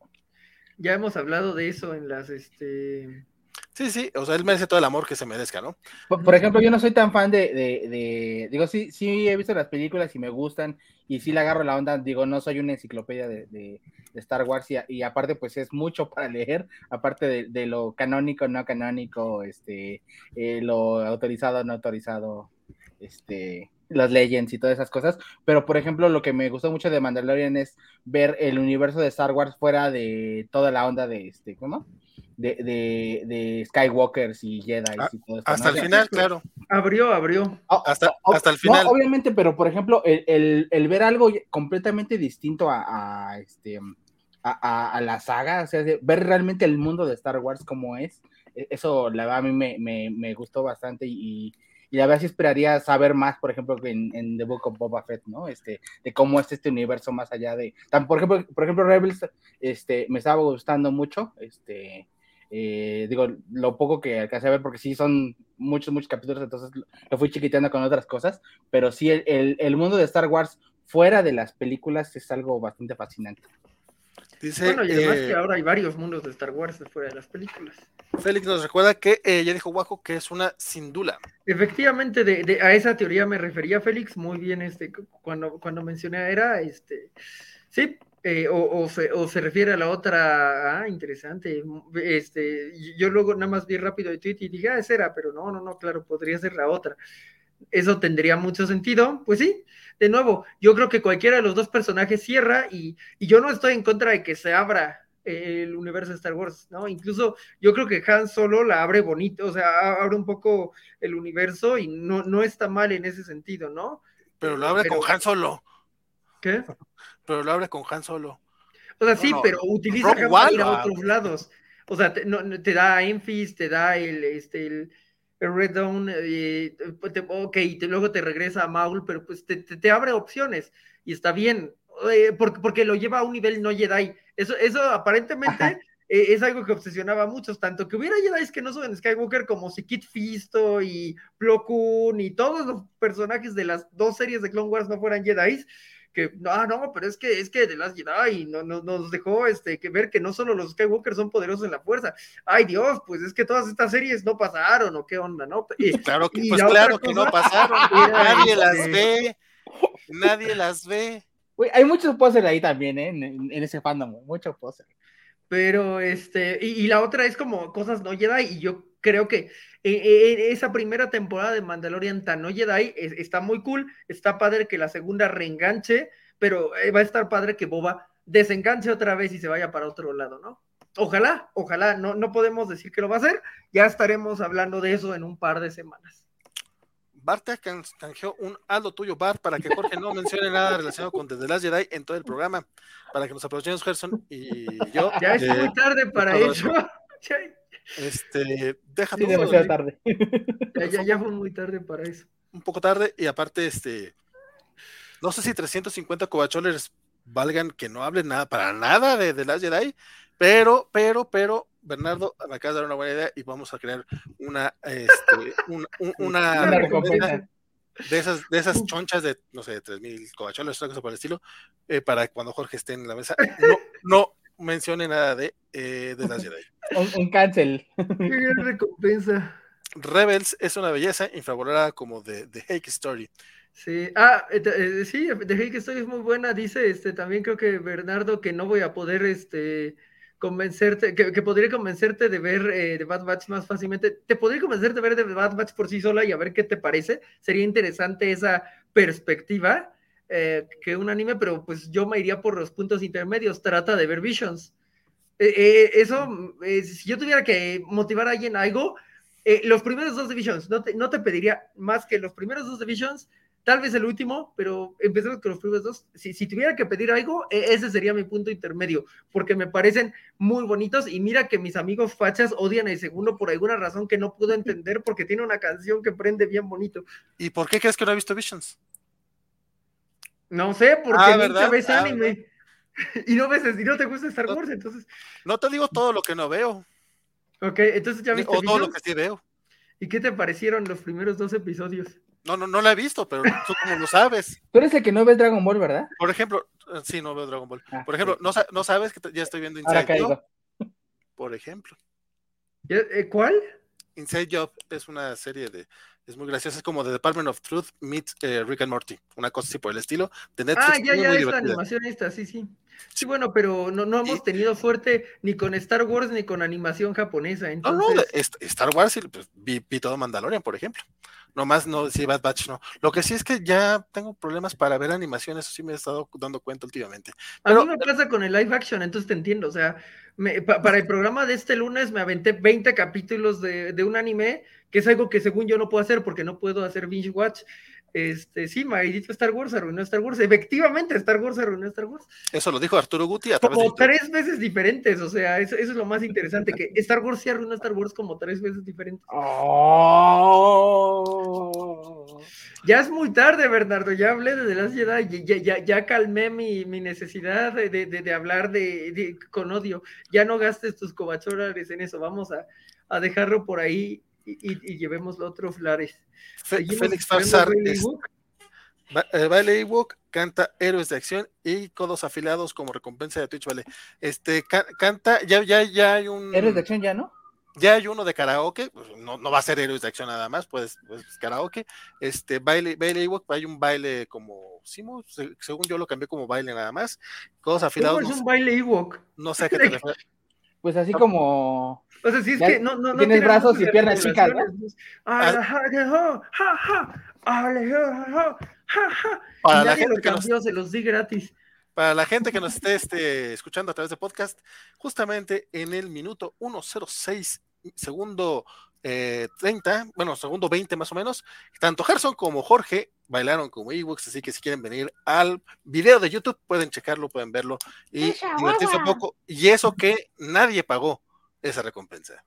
Speaker 3: ya hemos hablado de eso en las, este...
Speaker 1: Sí, sí, o sea, él merece todo el amor que se merezca, ¿no?
Speaker 2: Por, por ejemplo, yo no soy tan fan de, de, de, digo, sí, sí he visto las películas y me gustan, y sí le agarro la onda, digo, no soy una enciclopedia de, de, de Star Wars, y, y aparte, pues es mucho para leer, aparte de, de lo canónico, no canónico, este, eh, lo autorizado, no autorizado, este, las legends y todas esas cosas, pero por ejemplo, lo que me gustó mucho de Mandalorian es ver el universo de Star Wars fuera de toda la onda de, este, ¿cómo? De, de, de Skywalkers y Jedi
Speaker 1: ah,
Speaker 2: y todo esto,
Speaker 1: hasta
Speaker 2: ¿no?
Speaker 1: el final, claro.
Speaker 3: Abrió, abrió.
Speaker 2: Oh,
Speaker 1: hasta,
Speaker 2: oh,
Speaker 1: hasta el final.
Speaker 2: No, obviamente, pero por ejemplo, el, el, el ver algo completamente distinto a, a este a, a, a la saga, o sea, de, ver realmente el mundo de Star Wars como es, eso la verdad a mí me, me, me gustó bastante y, y la verdad sí esperaría saber más, por ejemplo, en, en The Book of Boba Fett, ¿no? Este, de cómo es este universo más allá de, tan, por ejemplo, por ejemplo, Rebels, este, me estaba gustando mucho, este, eh, digo, lo poco que alcancé a ver, porque sí son muchos, muchos capítulos, entonces lo fui chiquiteando con otras cosas, pero sí, el, el, el mundo de Star Wars fuera de las películas es algo bastante fascinante.
Speaker 3: Dice, bueno, y además eh, que ahora hay varios mundos de Star Wars fuera de las películas.
Speaker 1: Félix nos recuerda que eh, ya dijo Waco que es una Syndulla.
Speaker 3: Efectivamente, de, de, a esa teoría me refería, Félix, muy bien, este, cuando, cuando mencioné era, este, sí, eh, o, o, se, o se refiere a la otra, ah, interesante, este, yo luego nada más vi rápido el tweet y dije, ah, esa era, pero no, no, no, claro, podría ser la otra. Eso tendría mucho sentido, pues sí, de nuevo, yo creo que cualquiera de los dos personajes cierra y, y yo no estoy en contra de que se abra el universo de Star Wars, ¿no? Incluso yo creo que Han Solo la abre bonito, o sea, abre un poco el universo y no, no está mal en ese sentido, ¿no?
Speaker 1: Pero lo abre pero, con Han Solo.
Speaker 3: ¿Qué?
Speaker 1: Pero lo abre con Han Solo.
Speaker 3: O sea, no, sí, no, pero utiliza Han para ir a otros ah, lados. O sea, te, no, te da Enfys, te da el, este, el Red Dawn, eh, te, ok, te, luego te regresa a Maul, pero pues te, te, te abre opciones y está bien, eh, porque, porque lo lleva a un nivel no Jedi. Eso, eso aparentemente eh, es algo que obsesionaba a muchos, tanto que hubiera Jedi que no son Skywalker como si Kit Fisto y Plo Koon y todos los personajes de las dos series de Clone Wars no fueran Jedi. Que no, no, pero es que es que The Last Jedi no, no, nos dejó este, que ver que no solo los Skywalker son poderosos en la fuerza. Ay Dios, pues es que todas estas series no pasaron, o qué onda, ¿no?
Speaker 1: Y, claro que, pues claro que no pasaron, nadie las ve, nadie las ve.
Speaker 2: Uy, hay muchos póster ahí también, ¿eh? En, en, en ese fandom, muchos póster.
Speaker 3: Pero este, y, y la otra es como cosas no Jedi, y yo creo que eh, eh, esa primera temporada de Mandalorian tan no Jedi es, está muy cool, está padre que la segunda reenganche, pero eh, va a estar padre que Boba desenganche otra vez y se vaya para otro lado, ¿no? Ojalá, ojalá, no, no podemos decir que lo va a hacer, ya estaremos hablando de eso en un par de semanas.
Speaker 1: Bart te canjeó un algo tuyo, Bart, para que Jorge no mencione nada relacionado con The Last Jedi en todo el programa, para que nos aprovechemos Gerson y yo.
Speaker 3: Ya es eh, muy tarde para eso.
Speaker 1: Este, deja
Speaker 2: sí, demasiado tarde.
Speaker 3: Ya, ya, ya fue muy tarde para eso.
Speaker 1: Un poco tarde, y aparte, este, no sé si trescientos cincuenta cobacholers valgan que no hablen nada, para nada de The Last Jedi, pero, pero, pero, Bernardo, me acabas de dar una buena idea y vamos a crear una, este, un, un, una,
Speaker 2: una recompensa
Speaker 1: de esas, de esas chonchas de, no sé, de tres mil covacholes, una cosa por el estilo, eh, para cuando Jorge esté en la mesa, no, no mencione nada de, eh, de las Jedi.
Speaker 2: Un, un cancel.
Speaker 3: Qué recompensa.
Speaker 1: Rebels es una belleza infravalorada como de, de Hake Story.
Speaker 3: Sí, ah, eh, eh, sí, The Hake Story es muy buena, dice, este, también creo que Bernardo, que no voy a poder, este, convencerte, que, que podría convencerte de ver eh, The Bad Batch más fácilmente, te podría convencer de ver The Bad Batch por sí sola y a ver qué te parece, sería interesante esa perspectiva, eh, que un anime, pero pues yo me iría por los puntos intermedios, trata de ver Visions, eh, eh, eso, eh, si yo tuviera que motivar a alguien a algo, eh, los primeros dos Divisions, no te, no te pediría más que los primeros dos Divisions, tal vez el último, pero empecemos con los primeros dos. Si, si tuviera que pedir algo, eh, ese sería mi punto intermedio, porque me parecen muy bonitos, y mira que mis amigos fachas odian el segundo por alguna razón que no puedo entender, porque tiene una canción que prende bien bonito.
Speaker 1: ¿Y por qué crees que no he visto Visions?
Speaker 3: No sé, porque
Speaker 1: ah,
Speaker 3: nunca ves
Speaker 1: ah,
Speaker 3: anime.
Speaker 1: ¿verdad?
Speaker 3: Y no ves, y no te gusta Star
Speaker 1: No,
Speaker 3: Wars, entonces.
Speaker 1: no te digo todo lo que no veo.
Speaker 3: Ok, entonces ya viste
Speaker 1: O todo
Speaker 3: Visions?
Speaker 1: lo que sí veo.
Speaker 3: ¿Y qué te parecieron los primeros dos episodios?
Speaker 1: No, no, no la he visto, pero tú como lo sabes.
Speaker 2: Tú eres el que no ves Dragon Ball, ¿verdad?
Speaker 1: Por ejemplo, sí, no veo Dragon Ball.
Speaker 2: Ah,
Speaker 1: Por ejemplo,
Speaker 2: sí.
Speaker 1: no, no sabes que te- ya estoy viendo
Speaker 2: Ahora
Speaker 1: Inside Job.
Speaker 2: caigo.
Speaker 1: Por ejemplo.
Speaker 3: ¿Ya, eh, ¿Cuál?
Speaker 1: Inside Job es una serie de, es muy graciosa, es como The Department of Truth meets eh, Rick and Morty, una cosa así por el estilo, de Netflix,
Speaker 3: Ah, ya,
Speaker 1: muy,
Speaker 3: ya,
Speaker 1: muy
Speaker 3: esta
Speaker 1: divertida.
Speaker 3: animación esta, sí, sí. Sí, bueno, pero no, no hemos
Speaker 1: Y,
Speaker 3: tenido fuerte ni con Star Wars ni con animación japonesa,
Speaker 1: no, no, de
Speaker 3: entonces.
Speaker 1: Star Wars, pues, vi, vi todo Mandalorian, por ejemplo. Nomás no, sí, Bad Batch no. Lo que sí es que ya tengo problemas para ver animación, eso sí me he estado dando cuenta últimamente.
Speaker 3: A mí
Speaker 1: Pero
Speaker 3: me pasa con el live action, entonces te entiendo, o sea, me, pa, para el programa de este lunes me aventé veinte capítulos de, de un anime, que es algo que según yo no puedo hacer porque no puedo hacer binge watch. Este, sí, maldito Star Wars arruinó Star Wars. Efectivamente, Star Wars arruinó Star Wars.
Speaker 1: eso lo dijo Arturo Guti a través
Speaker 3: Como
Speaker 1: de YouTube.
Speaker 3: tres veces diferentes, o sea, eso, eso es lo más interesante, que Star Wars sí arruinó Star Wars como tres veces diferentes.
Speaker 2: Oh.
Speaker 3: Ya es muy tarde, Bernardo, ya hablé de The Last Jedi, ya, ya, ya calmé mi, mi necesidad de, de, de hablar de, de, con odio. Ya no gastes tus cobacholares en eso, vamos a, a dejarlo por ahí y, y, y llevémoslo a otros lares.
Speaker 1: Félix Farsar es, eh, Baile Ewok canta Héroes de Acción y Codos Afilados como recompensa de Twitch, vale. Este, ca canta, ya, ya, ya hay un...
Speaker 2: ¿Héroes de Acción ya, no?
Speaker 1: Ya hay uno de karaoke, pues no, no va a ser Héroes de Acción nada más, pues, pues karaoke. Este, baile, baile Ewok, hay un baile como, sí, según yo lo cambié como baile nada más. Codos Afilados.
Speaker 3: ¿Cómo es un baile Ewok?
Speaker 1: No sé a qué te refieres.
Speaker 2: Pues así como...
Speaker 3: O sea, si es que no, no, no
Speaker 2: tienes brazos y piernas chicas, ¿no?
Speaker 3: Para la gente que cambió, nos... se los di gratis.
Speaker 1: Para la gente que nos esté este, escuchando a través de podcast, justamente en el minuto uno cero seis, segundo eh, treinta, bueno, segundo veinte más o menos, tanto Gerson como Jorge bailaron como Ewoks, así que si quieren venir al video de YouTube, pueden checarlo, pueden verlo y divertirse un poco. Y eso que nadie pagó esa recompensa.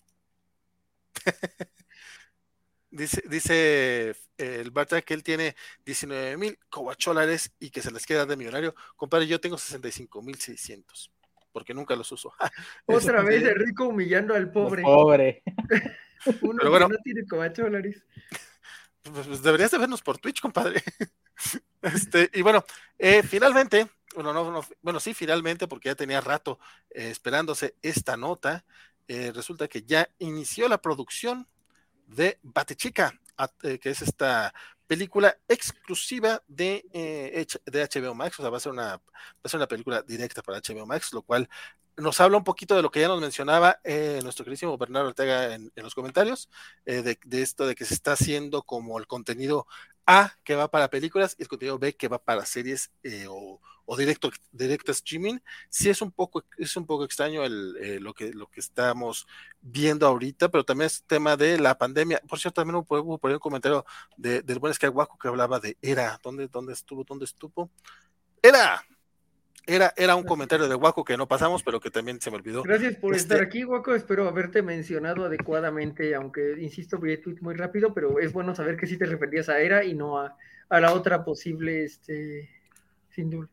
Speaker 1: Dice, dice eh, el Bartra que él tiene diecinueve mil cobacholares y que se les queda de millonario. Compadre, yo tengo sesenta y cinco mil seiscientos porque nunca los uso.
Speaker 3: Otra este... vez el rico humillando al pobre.
Speaker 2: El pobre.
Speaker 3: Uno Pero bueno, que no tiene cobacholares.
Speaker 1: Pues, pues deberías de vernos por Twitch, compadre. Este, y bueno, eh, finalmente, bueno, no, no, bueno, sí, finalmente, porque ya tenía rato eh, esperándose esta nota, eh, resulta que ya inició la producción de Batichica, eh, que es esta película exclusiva de, eh, de H B O Max, o sea, va a ser una, va a ser una película directa para H B O Max, lo cual nos habla un poquito de lo que ya nos mencionaba eh, nuestro queridísimo Bernardo Ortega en, en los comentarios, eh, de, de esto de que se está haciendo como el contenido A que va para películas y el contenido B que va para series eh, o, o directo, directo streaming. Sí es un poco, es un poco extraño el, eh, lo, que, lo que estamos viendo ahorita, pero también es tema de la pandemia. Por cierto, también hubo por ahí un comentario de, del buen Skywaco que hablaba de Era. ¿Dónde, dónde estuvo? ¿Dónde estuvo? Era. Era, era un comentario de Waco que no pasamos, pero que también se me olvidó.
Speaker 3: Gracias por este... estar aquí, Waco. Espero haberte mencionado adecuadamente, aunque, insisto, vi el tweet muy rápido, pero es bueno saber que sí te referías a Era y no a, a la otra posible, este, sin duda.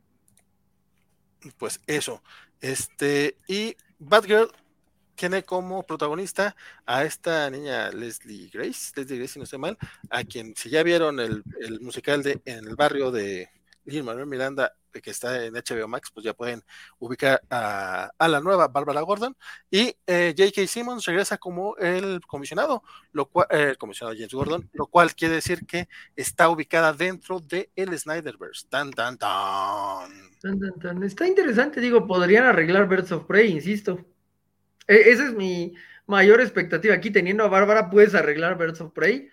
Speaker 1: Pues eso. Este, y Batgirl tiene como protagonista a esta niña Leslie Grace, Leslie Grace, si no estoy mal, a quien, si ya vieron el, el musical de En el barrio de Lin-Manuel Miranda, que está en H B O Max, pues ya pueden ubicar a, a la nueva Bárbara Gordon, y eh, J K. Simmons regresa como el comisionado, lo cual, eh, el comisionado James Gordon, lo cual quiere decir que está ubicada dentro de el Snyderverse. Tan, tan, tan.
Speaker 3: Tan, tan, tan. Está interesante, digo, podrían arreglar Birds of Prey, insisto. E- esa es mi mayor expectativa. Aquí teniendo a Bárbara, puedes arreglar Birds of Prey.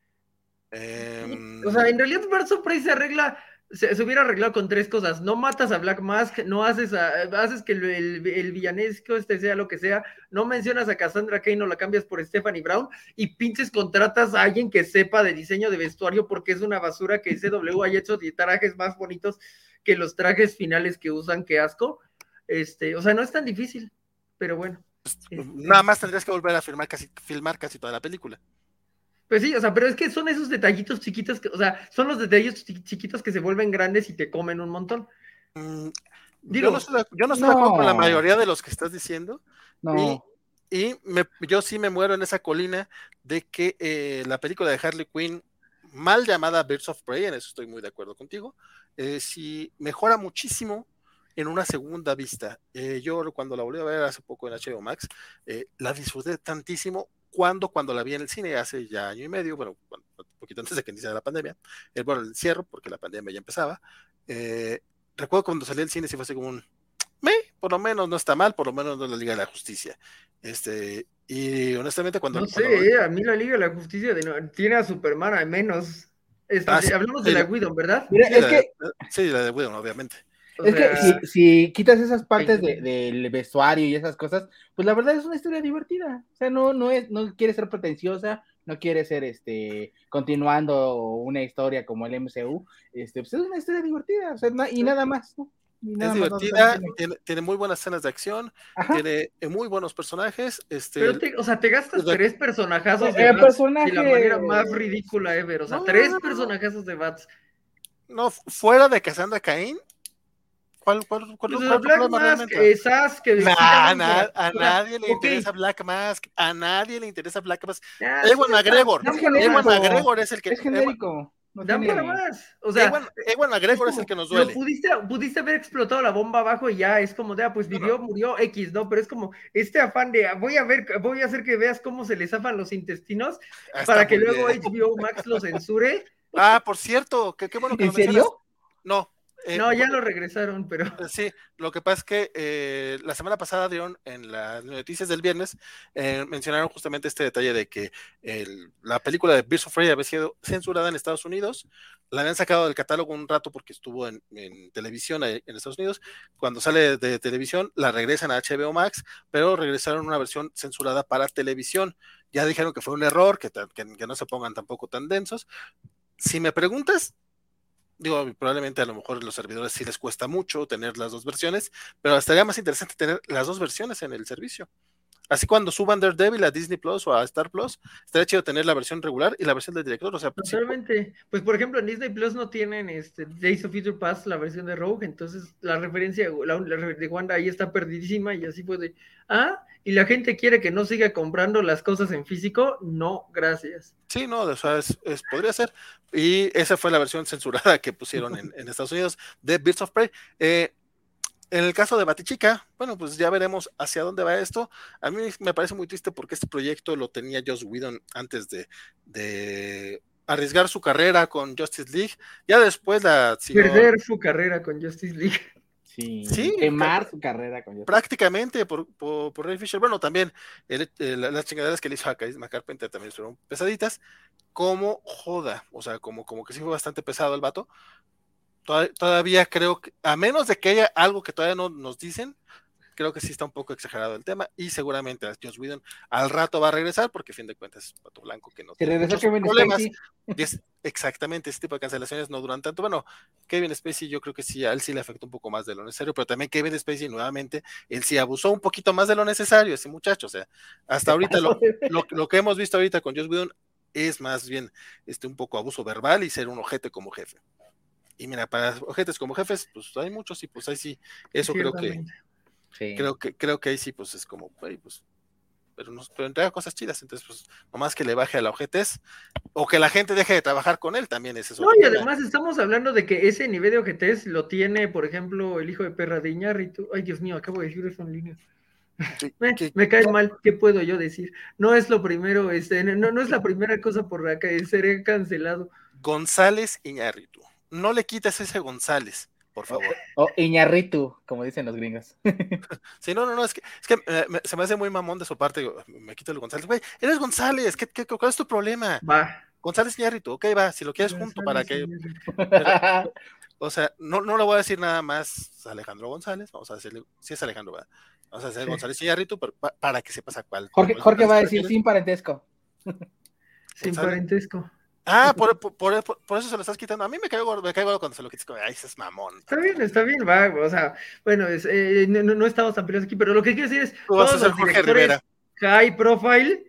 Speaker 1: Eh...
Speaker 3: O sea, en realidad Birds of Prey se arregla, se, se, hubiera arreglado con tres cosas. No matas a Black Mask, no haces, a, haces que el, el, el villanesco este sea lo que sea, no mencionas a Cassandra Cain o la cambias por Stephanie Brown y pinches contratas a alguien que sepa de diseño de vestuario porque es una basura que C W haya hecho trajes más bonitos que los trajes finales que usan, qué asco. Este, o sea, no es tan difícil, pero bueno.
Speaker 1: Este... Nada más tendrías que volver a filmar casi, filmar casi toda la película.
Speaker 3: Pues sí, o sea, pero es que son esos detallitos chiquitos, que, o sea, son los detallitos chiquitos que se vuelven grandes y te comen un montón.
Speaker 1: Mm,
Speaker 3: Digo,
Speaker 1: yo no estoy, de, yo no estoy no. de acuerdo con la mayoría de los que estás diciendo.
Speaker 2: No.
Speaker 1: Y, y me, yo sí me muero en esa colina de que eh, la película de Harley Quinn, mal llamada Birds of Prey, en eso estoy muy de acuerdo contigo, eh, sí mejora muchísimo en una segunda vista. Eh, yo cuando la volví a ver hace poco en H B O Max, eh, la disfruté tantísimo cuando, cuando la vi en el cine hace ya año y medio, bueno, un poquito antes de que iniciara la pandemia, el, bueno, el encierro, porque la pandemia ya empezaba. Eh, recuerdo cuando salí del cine, sí fue así como un, me, por lo menos no está mal, por lo menos no es la Liga de la Justicia. Este, y honestamente cuando...
Speaker 3: No sé,
Speaker 1: cuando...
Speaker 3: Eh, a mí la Liga de la Justicia de no, tiene a Superman al menos. Este, ah, sí, hablamos sí, de la de Whedon, ¿verdad?
Speaker 2: Mira,
Speaker 1: sí,
Speaker 2: es
Speaker 1: la,
Speaker 2: que...
Speaker 1: sí, la de Whedon, obviamente.
Speaker 2: O es sea, que si, si quitas esas partes de, del vestuario y esas cosas, pues la verdad es una historia divertida. O sea, no, no es, no quiere ser pretenciosa, no quiere ser este continuando una historia como el M C U, este, pues es una historia divertida, o sea, na, y nada más, ¿no? Nada
Speaker 1: es
Speaker 2: más,
Speaker 1: divertida,
Speaker 2: no, no
Speaker 1: tiene, tiene muy buenas escenas de acción, Ajá. tiene muy buenos personajes. Este,
Speaker 3: Pero, te, o sea, te gastas de, tres personajazos
Speaker 2: de,
Speaker 3: de
Speaker 2: Bats personaje...
Speaker 3: de la manera más ridícula ever. O sea, no, tres no, no, personajazos de Bats.
Speaker 1: No, fuera de Cassandra Cain, ¿cuál, cuál, cuál,
Speaker 3: pues
Speaker 1: cuál
Speaker 3: Black
Speaker 1: problema
Speaker 3: Mask,
Speaker 1: realmente?
Speaker 3: esas que
Speaker 1: nah, nah, a nadie le
Speaker 3: okay.
Speaker 1: interesa Black Mask, a nadie le interesa Black Mask.
Speaker 3: Ah,
Speaker 1: Ewan McGregor,
Speaker 2: es Ewan
Speaker 1: McGregor es el que
Speaker 2: es genérico.
Speaker 3: No Dan tiene... para más. O sea,
Speaker 1: Ewan, Ewan McGregor es, es el que nos duele.
Speaker 3: Lo pudiste, pudiste haber explotado la bomba abajo y ya es como de, ah, pues vivió, no. murió X, ¿no? Pero es como este afán de, voy a ver, voy a hacer que veas cómo se le zafan los intestinos ah, para que luego bien. H B O Max lo censure.
Speaker 1: Ah, por cierto, qué, qué bueno que
Speaker 2: ¿En
Speaker 1: lo mencionas.
Speaker 2: serio?
Speaker 1: No.
Speaker 3: Eh, no, ya bueno, lo regresaron, pero...
Speaker 1: Sí, lo que pasa es que eh, la semana pasada dieron en las noticias del viernes, eh, mencionaron justamente este detalle de que el, la película de Birds of Prey había sido censurada en Estados Unidos, la habían sacado del catálogo un rato porque estuvo en, en televisión en Estados Unidos, cuando sale de televisión la regresan a H B O Max, pero regresaron una versión censurada para televisión, ya dijeron que fue un error, que, que, que no se pongan tampoco tan densos. Si me preguntas, digo, probablemente a lo mejor los servidores sí les cuesta mucho tener las dos versiones, pero estaría más interesante tener las dos versiones en el servicio. Así cuando suban Daredevil a Disney Plus o a Star Plus, estaría chido tener la versión regular y la versión del director. O sea,
Speaker 3: totalmente. Sí. Pues por ejemplo, en Disney Plus no tienen este Days of Future Past, la versión de Rogue, entonces la referencia la, la de Wanda ahí está perdidísima y así puede. Ah, y la gente quiere que no siga comprando las cosas en físico. No, gracias.
Speaker 1: Sí, no, o sea, es, es, podría ser. Y esa fue la versión censurada que pusieron en, en Estados Unidos de Birds of Prey. Eh, En el caso de Batichica, bueno, pues ya veremos hacia dónde va esto. A mí me parece muy triste porque este proyecto lo tenía Joss Whedon antes de, de arriesgar su carrera con Justice League. Ya después la...
Speaker 3: Si Perder no, su carrera con Justice League.
Speaker 2: Sí, sí, quemar su carrera con Justice
Speaker 1: prácticamente por, por, por Ray Fisher. Bueno, también el, el, las chingaderas que le hizo a Charisma Carpenter también fueron pesaditas. Como joda, o sea, como, como que sí fue bastante pesado el vato. Todavía creo que, a menos de que haya algo que todavía no nos dicen, creo que sí está un poco exagerado el tema y seguramente Joss Whedon al rato va a regresar porque a fin de cuentas es pato blanco que no
Speaker 2: tiene muchos
Speaker 1: problemas. Es, exactamente, este tipo de cancelaciones no duran tanto. Bueno, Kevin Spacey yo creo que sí, a él sí le afectó un poco más de lo necesario, pero también Kevin Spacey nuevamente, él sí abusó un poquito más de lo necesario, ese muchacho, o sea, hasta ahorita lo, lo, lo que hemos visto ahorita con Joss Whedon es más bien este, un poco abuso verbal y ser un ojete como jefe. Y mira, para ojetes como jefes, pues hay muchos y pues ahí sí, eso creo que, sí. creo que creo que ahí sí, pues es como, hey, pues, pero, no, pero entrega cosas chidas, entonces pues nomás que le baje a la ojetes, o que la gente deje de trabajar con él también es eso.
Speaker 3: No, y además estamos hablando de que ese nivel de ojetes lo tiene, por ejemplo, el hijo de perra de Iñárritu. Ay, Dios mío, acabo de decir eso en línea. Me, me cae mal, ¿qué puedo yo decir? No es lo primero, este, no, no es la primera cosa por la que seré cancelado.
Speaker 1: González Iñárritu. No le quites ese González, por favor.
Speaker 2: O Iñárritu, como dicen los gringos.
Speaker 1: Sí, no, no, no, es que, es que eh, me, se me hace muy mamón de su parte, me quito el González. Güey, eres González, ¿qué, qué, ¿cuál es tu problema?
Speaker 3: Va.
Speaker 1: González Iñárritu, ok, va, si lo quieres González junto para que... Pero, o sea, no, no le voy a decir nada más a Alejandro González, vamos a decirle, sí es Alejandro, ¿verdad? Vamos a decir sí. González Iñárritu, pero pa, para que sepas a cuál.
Speaker 2: Jorge,
Speaker 1: cuál
Speaker 2: Jorge va a decir sin parentesco.
Speaker 3: Sin parentesco.
Speaker 1: Ah, por, por, por, por eso se lo estás quitando. A mí me caigo, me caigo cuando se lo quitas. Ay, ese es mamón.
Speaker 3: Está bien, está bien, va. O sea, bueno, es, eh, no, no estamos tan peleados aquí, pero lo que quiero decir es
Speaker 1: Tú vas a ser Jorge Rivera.
Speaker 3: High profile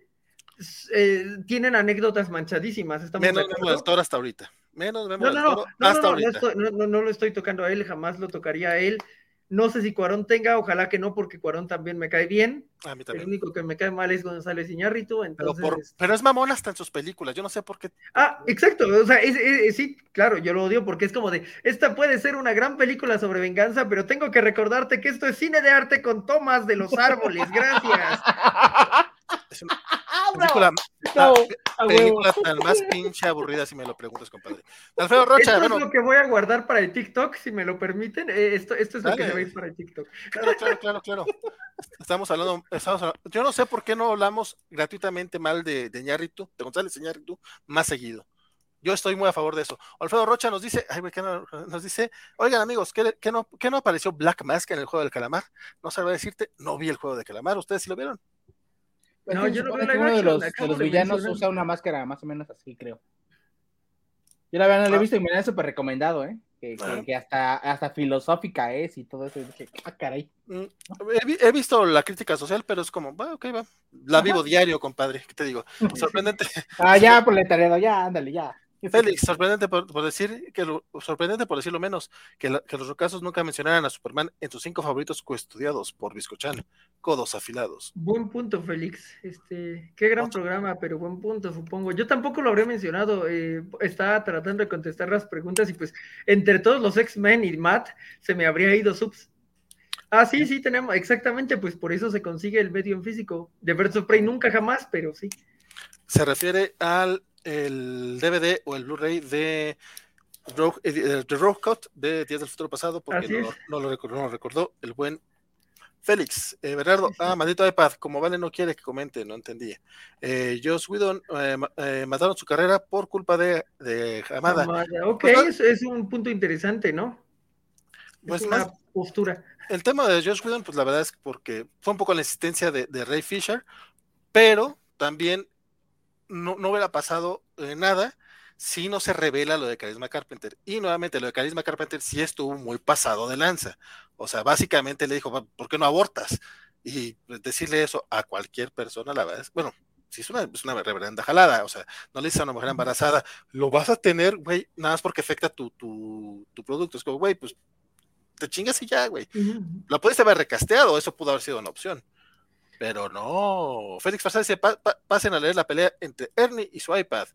Speaker 3: eh, tienen anécdotas manchadísimas. Estamos
Speaker 1: Menos Memo del Toro hasta ahorita. Menos Memo
Speaker 3: no, no,
Speaker 1: del
Speaker 3: no,
Speaker 1: Toro
Speaker 3: no,
Speaker 1: hasta
Speaker 3: no,
Speaker 1: ahorita.
Speaker 3: No, estoy, no, no, no lo estoy tocando a él, jamás lo tocaría a él. No sé si Cuarón tenga, ojalá que no, porque Cuarón también me cae bien.
Speaker 1: A mí también.
Speaker 3: El único que me cae mal es González Iñárritu, entonces...
Speaker 1: Pero, por, pero es mamón hasta en sus películas, yo no sé por qué.
Speaker 3: Ah, exacto, o sea, es, es, sí, claro, yo lo odio porque es como de, esta puede ser una gran película sobre venganza, pero tengo que recordarte que esto es cine de arte con tomas de los árboles, gracias.
Speaker 1: Es una película,
Speaker 2: no,
Speaker 1: ah, película tan más pinche aburrida, si me lo preguntas, compadre. Alfredo Rocha,
Speaker 3: esto
Speaker 1: bueno,
Speaker 3: es lo que voy a guardar para el TikTok, si me lo permiten, esto, esto es
Speaker 1: dale.
Speaker 3: lo que se va a ir para el TikTok.
Speaker 1: Claro, claro, claro, claro. Estamos hablando, estamos hablando, yo no sé por qué no hablamos gratuitamente mal de, de Iñárritu, de González Iñárritu, más seguido. Yo estoy muy a favor de eso. Alfredo Rocha nos dice, ay, güey, ¿qué no, nos dice, oigan amigos, ¿qué, qué, no, ¿qué no apareció Black Mask en el juego del calamar? No sabría decirte, no vi el juego de calamar, ¿ustedes sí lo vieron?
Speaker 2: Pues
Speaker 3: no,
Speaker 2: sí,
Speaker 3: yo no veo
Speaker 2: que
Speaker 3: live
Speaker 2: uno de
Speaker 3: action,
Speaker 2: los, de
Speaker 3: acabo
Speaker 2: los
Speaker 3: de
Speaker 2: villanos
Speaker 3: mencionar.
Speaker 2: usa una máscara más o menos así, creo. Yo la verdad no la he
Speaker 1: Ah.
Speaker 2: visto y me la han súper recomendado, ¿eh? Que,
Speaker 1: Ah.
Speaker 2: que, que hasta, hasta filosófica es y todo eso. Y dije, ah, caray.
Speaker 1: Mm, he, he visto la crítica social, pero es como, va, ok, va. La vivo diario, compadre, ¿qué te digo? Sorprendente.
Speaker 2: Ah, ya, proletariado, ya, ándale, ya.
Speaker 1: Félix, sorprendente por, por decir que lo, sorprendente por decirlo menos, que, la, que los rocazos nunca mencionaran a Superman en sus cinco favoritos coestudiados por Biscochan, codos afilados.
Speaker 3: Buen punto, Félix. Este, qué gran
Speaker 1: Otro.
Speaker 3: programa, pero buen punto, supongo. Yo tampoco lo habría mencionado. Eh, estaba tratando de contestar las preguntas y pues entre todos los X-Men y Matt se me habría ido Subs. Ah, sí, sí, tenemos, exactamente, pues por eso se consigue el medio en físico. De Birds of Prey nunca jamás, pero sí.
Speaker 1: Se refiere al el D V D o el Blu-ray de Rogue, eh, The Rogue Cut de Días del Futuro Pasado, porque no, no, lo recordó, no lo recordó el buen Félix. eh, Bernardo, sí, sí. ah, maldito iPad, como Vale no quiere que comente, no entendí. Eh, Joss Whedon eh, eh, mataron su carrera por culpa de, de Hamada.
Speaker 3: Hamada. Ok, pues, es, es un punto interesante, ¿no?
Speaker 1: Pues
Speaker 3: es una
Speaker 1: más,
Speaker 3: postura.
Speaker 1: El tema de Joss Whedon, pues la verdad es porque fue un poco la insistencia de, de Ray Fisher, pero también no, no hubiera pasado eh, nada si no se revela lo de Charisma Carpenter. Y nuevamente lo de Charisma Carpenter sí estuvo muy pasado de lanza. O sea, básicamente le dijo, ¿por qué no abortas? Y decirle eso a cualquier persona, la verdad es, bueno, si es una, es una reverenda jalada, o sea, no le dices a una mujer embarazada, lo vas a tener, güey, nada más porque afecta tu, tu, tu producto. Es como, güey, pues te chingas y ya, güey. Uh-huh. Lo pudiste haber recasteado, eso pudo haber sido una opción. Pero no. Félix Farsal dice, pa, pa, pasen a leer la pelea entre Ernie y su iPad.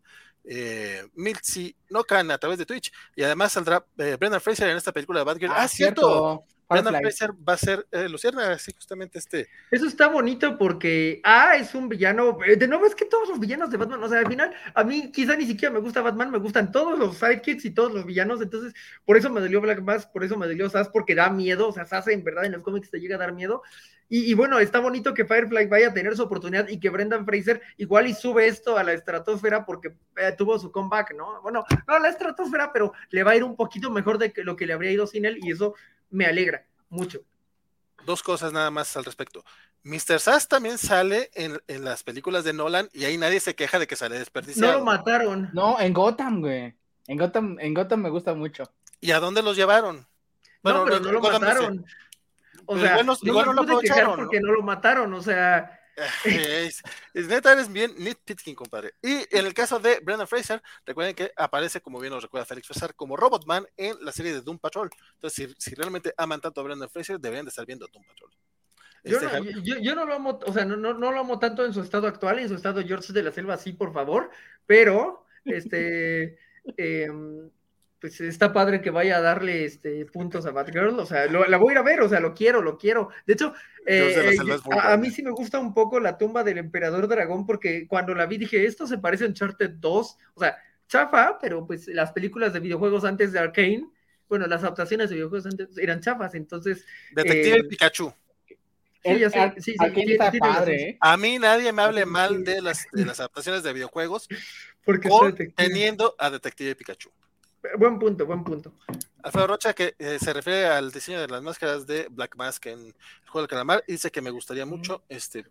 Speaker 1: Eh, Miltzi no caen a través de Twitch. Y además saldrá eh, Brendan Fraser en esta película de Batgirl. Ah, ah cierto. cierto. Brendan Fraser va a ser eh, Lucierna, sí, justamente este.
Speaker 3: Eso está bonito porque, ah, es un villano, de nuevo es que todos los villanos de Batman, o sea, al final, a mí quizá ni siquiera me gusta Batman, me gustan todos los sidekicks y todos los villanos, entonces, por eso me dolió Black Mask, por eso me dolió Sass, porque da miedo, o sea, Sass en verdad en los cómics te llega a dar miedo, y, y bueno, está bonito que Firefly vaya a tener su oportunidad y que Brendan Fraser igual y sube esto a la estratosfera porque eh, tuvo su comeback, ¿no? Bueno, no a la estratosfera, pero le va a ir un poquito mejor de que lo que le habría ido sin él, y eso me alegra mucho.
Speaker 1: Dos cosas nada más al respecto. mister Sass también sale en, en las películas de Nolan y ahí nadie se queja de que sale desperdiciado.
Speaker 3: No lo mataron.
Speaker 2: No, en Gotham, güey. En Gotham, en Gotham me gusta mucho.
Speaker 1: ¿Y a dónde los llevaron?
Speaker 3: Bueno, no, pero no, no lo Gotham mataron. No sé. O sea, igual, no, igual no lo aprovecharon, porque ¿no? no lo mataron, o sea...
Speaker 1: Es, es neta, eres bien nitpicking, compadre. Y en el caso de Brendan Fraser, recuerden que aparece, como bien nos recuerda Félix Farsar, como Robotman en la serie de Doom Patrol. Entonces, si, si realmente aman tanto a Brendan Fraser, deberían de estar viendo Doom Patrol.
Speaker 3: Yo, este, no, yo, yo no lo amo, o sea, no, no, no lo amo tanto en su estado actual, en su estado George de la Selva, sí, por favor, pero, este, eh, pues está padre que vaya a darle este, puntos a Batgirl, o sea, lo, la voy a ir a ver, o sea, lo quiero, lo quiero. De hecho, eh, de eh, a, a mí sí me gusta un poco la tumba del Emperador Dragón, porque cuando la vi dije, esto se parece a Uncharted dos, o sea, chafa, pero pues las películas de videojuegos antes de Arcane, bueno, las adaptaciones de videojuegos antes eran chafas, entonces...
Speaker 1: Detective eh, Pikachu.
Speaker 3: Sí, ya sé, sí, sí,
Speaker 2: tiene, tiene padre, ¿eh?
Speaker 1: A mí nadie me hable mal de las, de las adaptaciones de videojuegos
Speaker 3: porque
Speaker 1: con, teniendo a Detective Pikachu.
Speaker 3: Buen punto, buen punto.
Speaker 1: Alfredo Rocha, que eh, se refiere al diseño de las máscaras de Black Mask en el juego del calamar, dice que me gustaría mucho, este,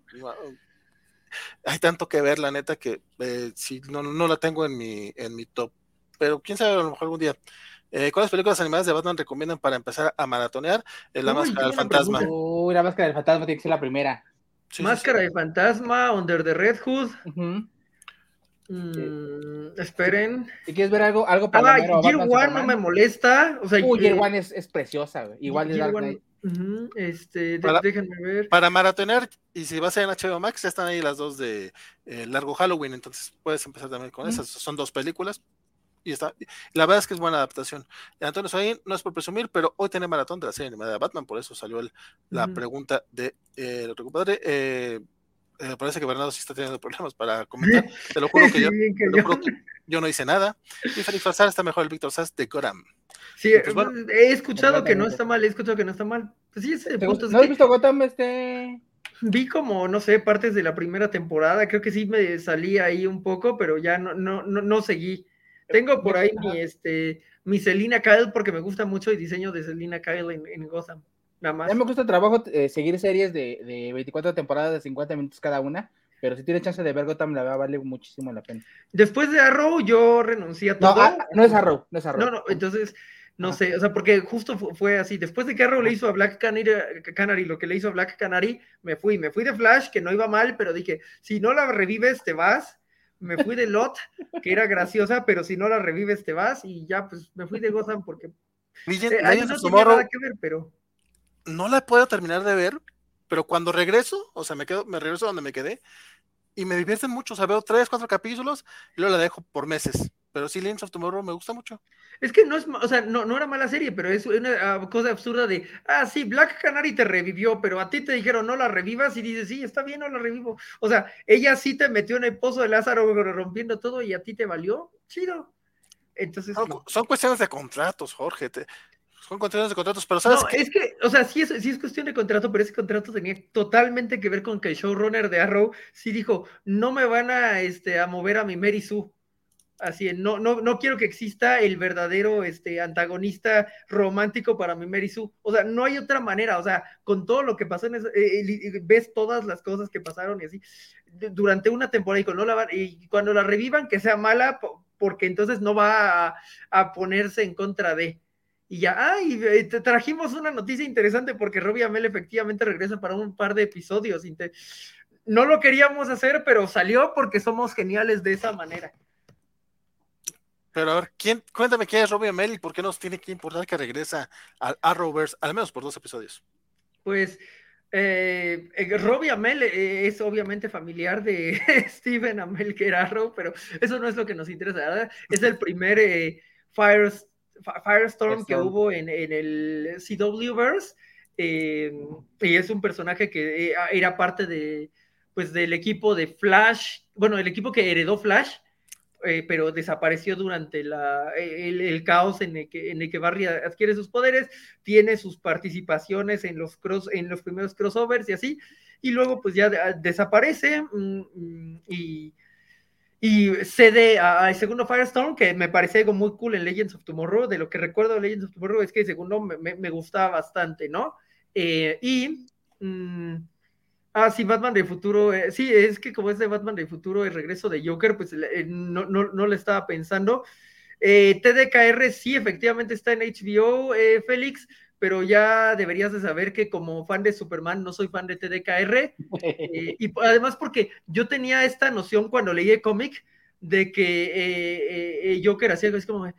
Speaker 1: hay tanto que ver, la neta, que eh, si no, no la tengo en mi, en mi top, pero quién sabe, a lo mejor algún día. Eh, ¿Cuáles películas animadas de Batman recomiendan para empezar a maratonear? Eh, la Uy, Máscara del Fantasma.
Speaker 2: Uy, la Máscara del Fantasma tiene que ser la primera.
Speaker 3: Sí, Máscara sí, sí. de Fantasma, Under the Red Hood. Uh-huh. Mm, esperen.
Speaker 2: Si quieres ver algo, algo para
Speaker 3: ah, Year One no me molesta. O sea,
Speaker 2: Uy, Year One es, es preciosa, güey. Igual de Dark Knight.
Speaker 3: Uh-huh. Este, de,
Speaker 1: para,
Speaker 3: déjenme ver.
Speaker 1: Para maratonear, y si vas a ser en H B O Max, ya están ahí las dos de eh, Largo Halloween, entonces puedes empezar también con uh-huh. esas. Son dos películas. Y está, la verdad es que es buena adaptación. Antonio Soin, no es por presumir, pero hoy tiene maratón de la serie animada de Batman, por eso salió el, la uh-huh. pregunta de eh, otro compadre. Eh, eh, parece que Bernardo sí está teniendo problemas para comentar. Te lo juro que, sí, yo, te lo juro que yo no hice nada. Y Félix Farsar está mejor el Víctor Sass de Gotham.
Speaker 3: Sí, pues, bueno, he escuchado que no está mal, he escuchado que no está mal. Pues sí, ese punto
Speaker 2: ¿No has visto Gotham? Este...
Speaker 3: Vi como, no sé, partes de la primera temporada, creo que sí me salí ahí un poco, pero ya no, no, no, no seguí. Tengo por ahí mi, este, mi Selina Kyle, porque me gusta mucho el diseño de Selina Kyle en, en Gotham, nada más.
Speaker 2: A mí me gusta el trabajo eh, seguir series de, de veinticuatro temporadas de cincuenta minutos cada una, pero si tienes chance de ver Gotham, la verdad vale muchísimo la pena.
Speaker 3: Después de Arrow, yo renuncié a todo.
Speaker 2: No, ah, no es Arrow, no es Arrow.
Speaker 3: No, no, entonces, no Ajá. sé, o sea, porque justo fue así, después de que Arrow Ajá. le hizo a Black Canary, Canary lo que le hizo a Black Canary, me fui, me fui de Flash, que no iba mal, pero dije, si no la revives, te vas. Me fui de Lot, que era graciosa, pero si no la revives, te vas, y ya, pues, me fui de Gotham porque
Speaker 1: Legend,
Speaker 3: eh, ahí no tenía
Speaker 1: Tomorrow,
Speaker 3: nada que ver, pero...
Speaker 1: No la puedo terminar de ver, pero cuando regreso, o sea, me quedo, me regreso donde me quedé, y me divierten mucho, o sea, veo tres, cuatro capítulos, y luego la dejo por meses. Pero sí, Legends of Tomorrow me gusta mucho.
Speaker 3: Es que no es, o sea, no, no era mala serie, pero es una cosa absurda de, ah, sí, Black Canary te revivió, pero a ti te dijeron no la revivas, y dices, sí, está bien, no la revivo. O sea, ella sí te metió en el pozo de Lázaro rompiendo todo, y a ti te valió, chido. Entonces,
Speaker 1: no,
Speaker 3: no.
Speaker 1: Son cuestiones de contratos, Jorge, te, son cuestiones de contratos, pero ¿sabes
Speaker 3: No,
Speaker 1: qué?
Speaker 3: es que, o sea, sí es, sí es cuestión de contrato, pero ese contrato tenía totalmente que ver con que el showrunner de Arrow sí dijo, no me van a, este, a mover a mi Mary Sue. Así, no, no, no quiero que exista el verdadero este, antagonista romántico para mi Mary Sue. O sea, no hay otra manera. O sea, con todo lo que pasó en eso, eh, eh, ves todas las cosas que pasaron y así, durante una temporada, y, cuando la, y cuando la revivan, que sea mala, porque entonces no va a, a ponerse en contra de. Y ya, ay, ah, te trajimos una noticia interesante porque Robbie Amell efectivamente regresa para un par de episodios. No lo queríamos hacer, pero salió porque somos geniales de esa manera.
Speaker 1: Pero a ver, ¿quién, cuéntame quién es Robbie Amell y por qué nos tiene que importar que regresa al Arrowverse, al menos por dos episodios.
Speaker 3: Pues eh, Robbie Amell eh, es obviamente familiar de Stephen Amell, que era Arrow, pero eso no es lo que nos interesa, ¿verdad? Es el primer eh, Fire, Firestorm que hubo en, en el C W-verse, eh, y es un personaje que eh, era parte de, pues, del equipo de Flash, bueno, el equipo que heredó Flash, Eh, pero desapareció durante la, el, el caos en el, que, en el que Barry adquiere sus poderes, tiene sus participaciones en los, cross, en los primeros crossovers y así, y luego pues ya de, desaparece mm, y, y cede al segundo Firestorm, que me parece algo muy cool en Legends of Tomorrow. De lo que recuerdo de Legends of Tomorrow es que el segundo me, me, me gustaba bastante, ¿no? Eh, y... Mm, Ah, sí, Batman del futuro. Eh, sí, es que como es de Batman del futuro, el regreso de Joker, pues eh, no, no, no le estaba pensando. Eh, T D K R sí, efectivamente está en H B O, eh, Félix, pero ya deberías de saber que como fan de Superman no soy fan de T D K R. Eh, y además porque yo tenía esta noción cuando leí el cómic de que eh, eh, Joker hacía algo, es como...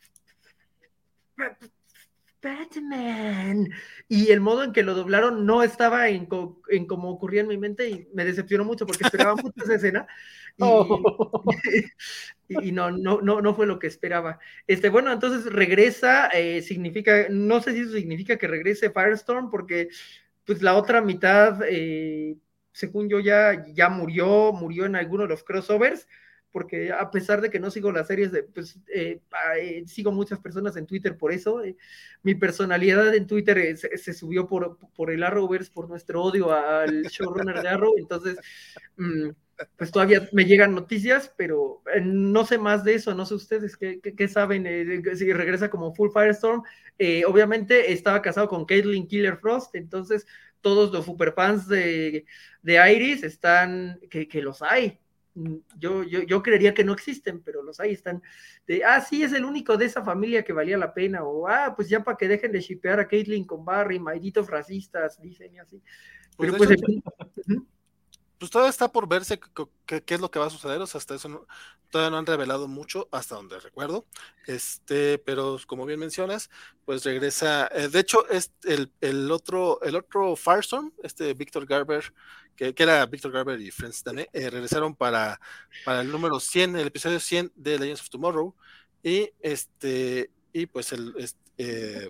Speaker 3: Batman. Y el modo en que lo doblaron no estaba en, co en como ocurría en mi mente, y me decepcionó mucho porque esperaba mucho esa escena y, oh. y, y no, no, no, no fue lo que esperaba. Este, bueno, entonces regresa, eh, significa, no sé si eso significa que regrese Firestorm, porque pues la otra mitad, eh, según yo, ya, ya murió, murió en alguno de los crossovers, porque a pesar de que no sigo las series, de, pues eh, eh, sigo muchas personas en Twitter por eso. Eh, mi personalidad en Twitter eh, se, se, subió por, por el Arrowverse, por nuestro odio al showrunner de Arrow, entonces mmm, pues todavía me llegan noticias, pero eh, no sé más de eso, no sé ustedes qué, qué, qué saben, eh, si regresa como Full Firestorm. Eh, obviamente estaba casado con Caitlin Killer Frost, entonces todos los superfans de, de Iris están, que, que los hay. Yo, yo, yo creería que no existen, pero los hay, están de, ah, sí, es el único de esa familia que valía la pena, o, ah, pues ya para que dejen de shipear a Caitlyn con Barry, malditos racistas, dicen y así. Pero pues,
Speaker 1: pues,
Speaker 3: pues,
Speaker 1: hecho, pues todavía está por verse qué es lo que va a suceder, o sea, hasta eso no, todavía no han revelado mucho, hasta donde recuerdo, este, pero como bien mencionas, pues regresa, eh, de hecho, es el, el otro, el otro Firestorm, este Victor Garber, que, que era Victor Garber y Friends Dane, eh, regresaron para, para el número cien, el episodio cien de Legends of Tomorrow, y este, y pues el, este, eh,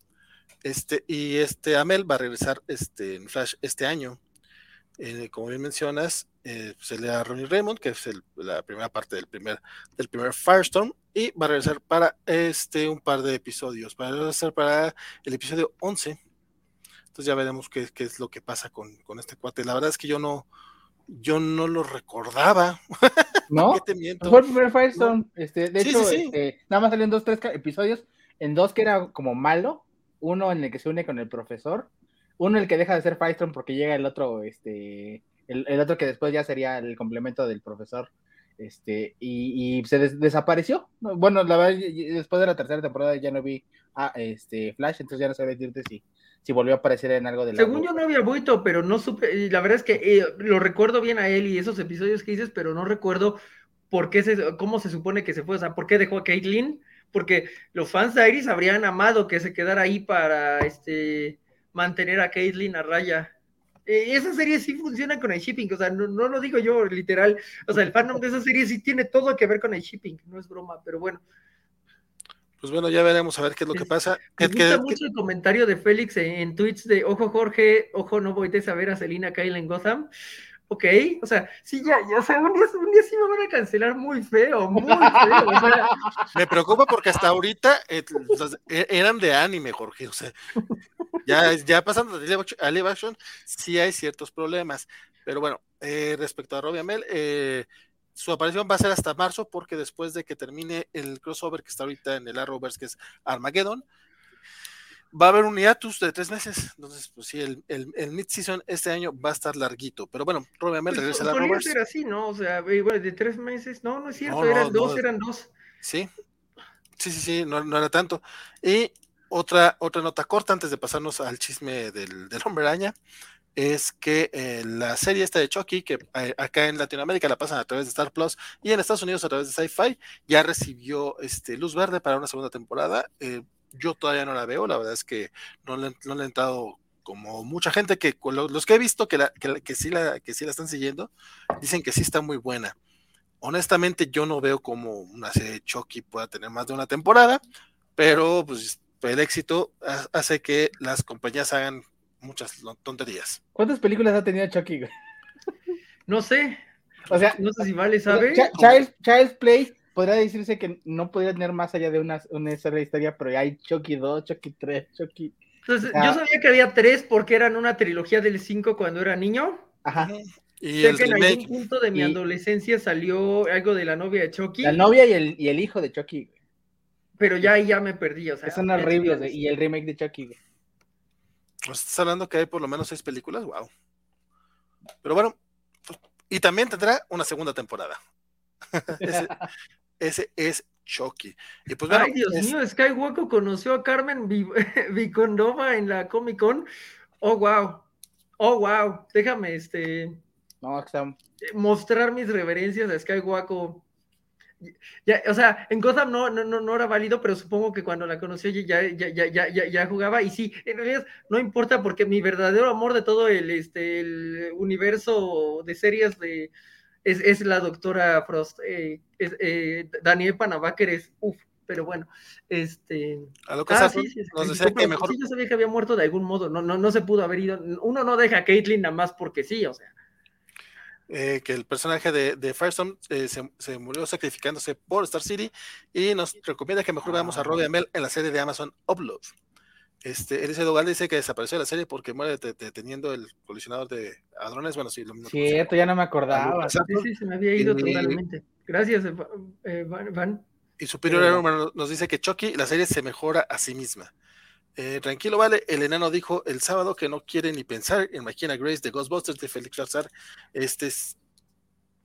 Speaker 1: este, y este Amell va a regresar este, en Flash este año. Eh, como bien mencionas, eh, se le da a Ronnie Raymond, que es el, la primera parte del primer, del primer Firestorm, y va a regresar para este un par de episodios, va a regresar para el episodio once. Entonces ya veremos qué, qué es lo que pasa con, con este cuate. La verdad es que yo no, yo no lo recordaba.
Speaker 2: ¿No?
Speaker 1: ¿Qué te miento?
Speaker 2: Fue el primer Firestorm.
Speaker 1: No.
Speaker 2: Este, de
Speaker 1: sí,
Speaker 2: hecho,
Speaker 1: sí, sí.
Speaker 2: Este, nada más salieron dos, tres episodios. En dos que era como malo. Uno en el que se une con el profesor. Uno en el que deja de ser Firestorm porque llega el otro, este, el, el otro que después ya sería el complemento del profesor. Este, y, y se des, desapareció. Bueno, la verdad, después de la tercera temporada ya no vi a este Flash, entonces ya no sabía decirte si, si volvió a aparecer en algo de la.
Speaker 3: Según yo no había vuelto, pero no supe, y la verdad es que eh, lo recuerdo bien a él y esos episodios que dices, pero no recuerdo por qué se, cómo se supone que se fue, o sea, por qué dejó a Caitlyn, porque los fans de Iris habrían amado que se quedara ahí para este mantener a Caitlyn a raya. Eh, esa serie sí funciona con el shipping, o sea, no, no lo digo yo literal, o sea, el fandom de esa serie sí tiene todo que ver con el shipping, no es broma, pero bueno.
Speaker 1: Pues bueno, ya veremos a ver qué es lo que pasa.
Speaker 3: Me
Speaker 1: ¿Qué,
Speaker 3: gusta
Speaker 1: qué,
Speaker 3: mucho
Speaker 1: qué?
Speaker 3: el comentario de Félix en, en tweets de ojo Jorge, ojo no voltees a ver a Selina Kyle en Gotham. Ok, o sea, sí, ya, ya, o sea, un día, un día sí me van a cancelar muy feo, muy feo. O sea.
Speaker 1: Me preocupa porque hasta ahorita eh, los, eh, eran de anime, Jorge, o sea, ya, ya pasando de live action, a live action, sí hay ciertos problemas, pero bueno, eh, respecto a Robbie Amell, eh, su aparición va a ser hasta marzo, porque después de que termine el crossover que está ahorita en el Arrowverse, que es Armageddon, va a haber un hiatus de tres meses. Entonces, pues sí, el, el, el mid-season este año va a estar larguito. Pero bueno, Robbie Amell
Speaker 3: Pues,
Speaker 1: regresa a la
Speaker 3: solía
Speaker 1: Arrowverse.
Speaker 3: ser así, ¿no? O sea, bueno, de tres meses, no, no es cierto,
Speaker 1: No,
Speaker 3: eran
Speaker 1: no,
Speaker 3: dos,
Speaker 1: no.
Speaker 3: eran dos.
Speaker 1: Sí, sí, sí, sí, no, no era tanto. Y otra, otra nota corta antes de pasarnos al chisme del, del Hombre Araña, es que eh, la serie esta de Chucky, que eh, acá en Latinoamérica la pasan a través de Star Plus y en Estados Unidos a través de Sci-Fi, ya recibió este, luz verde para una segunda temporada. Eh, yo todavía no la veo, la verdad es que no le, no le he entrado como mucha gente que los que he visto que, la, que, que, sí la, que sí la están siguiendo, dicen que sí está muy buena. Honestamente, yo no veo como una serie de Chucky pueda tener más de una temporada, pero pues el éxito hace que las compañías hagan muchas tonterías.
Speaker 2: ¿Cuántas películas ha tenido Chucky?
Speaker 3: No sé.
Speaker 2: O sea,
Speaker 3: no sé si Vale sabe.
Speaker 2: Ch Child's, Child's Play podría decirse que no podría tener más allá de una, una sola historia, pero hay Chucky dos, Chucky tres, Chucky.
Speaker 3: Entonces,
Speaker 2: o sea,
Speaker 3: yo sabía que había tres porque eran una trilogía del cinco cuando era niño.
Speaker 2: Ajá.
Speaker 1: Y
Speaker 3: sé
Speaker 1: el
Speaker 3: que en
Speaker 1: remake.
Speaker 3: algún punto de mi
Speaker 2: y
Speaker 3: adolescencia salió algo de la novia de Chucky.
Speaker 2: La novia y el, y el hijo de Chucky.
Speaker 3: Pero ya ahí ya me perdí, o sea.
Speaker 2: Son horribles, de, y el remake de Chucky.
Speaker 1: ¿Estás hablando que hay por lo menos seis películas? Wow. Pero bueno, pues, y también tendrá una segunda temporada. ese, ese es Chucky. Y pues, bueno,
Speaker 3: ay, Dios
Speaker 1: es...
Speaker 3: mío, Skywalker conoció a Carmen Vicondova en la Comic Con. Oh, wow. Oh, wow. Déjame este
Speaker 2: no, está...
Speaker 3: mostrar mis reverencias a Skywalker. Ya, o sea, en Gotham no, no, no, no era válido, pero supongo que cuando la conocí ya, ya, ya, ya, ya, ya jugaba, y sí, en realidad no importa porque mi verdadero amor de todo el, este, el universo de series de, es, es la doctora Frost, eh, es, eh, Daniel Panabaker es, uff, pero bueno, este...
Speaker 1: A lo que
Speaker 3: ah,
Speaker 1: sí,
Speaker 3: sí, sí,
Speaker 1: nos
Speaker 3: sí,
Speaker 1: decía
Speaker 3: pero
Speaker 1: que mejor...
Speaker 3: sí, yo sabía que había muerto de algún modo, no, no, no se pudo haber ido, uno no deja a Caitlyn nada más porque sí, o sea.
Speaker 1: Eh, que el personaje de, de Firestorm eh, se, se murió sacrificándose por Star City, y nos recomienda que mejor veamos a Robbie Amell en la serie de Amazon Upload. Este, Elise Dogal dice que desapareció de la serie porque muere deteniendo el colisionador de hadrones. Bueno, sí, lo mismo.
Speaker 2: Cierto, ya no me acordaba.
Speaker 3: Sí, sí, se me había ido
Speaker 1: y,
Speaker 3: totalmente. Gracias, eh, Van.
Speaker 1: Y Superior Pero... Iron nos dice que Chucky, la serie se mejora a sí misma. Eh, tranquilo, vale, el enano dijo el sábado que no quiere ni pensar en McKenna Grace de Ghostbusters de Félix Lazar. Este es,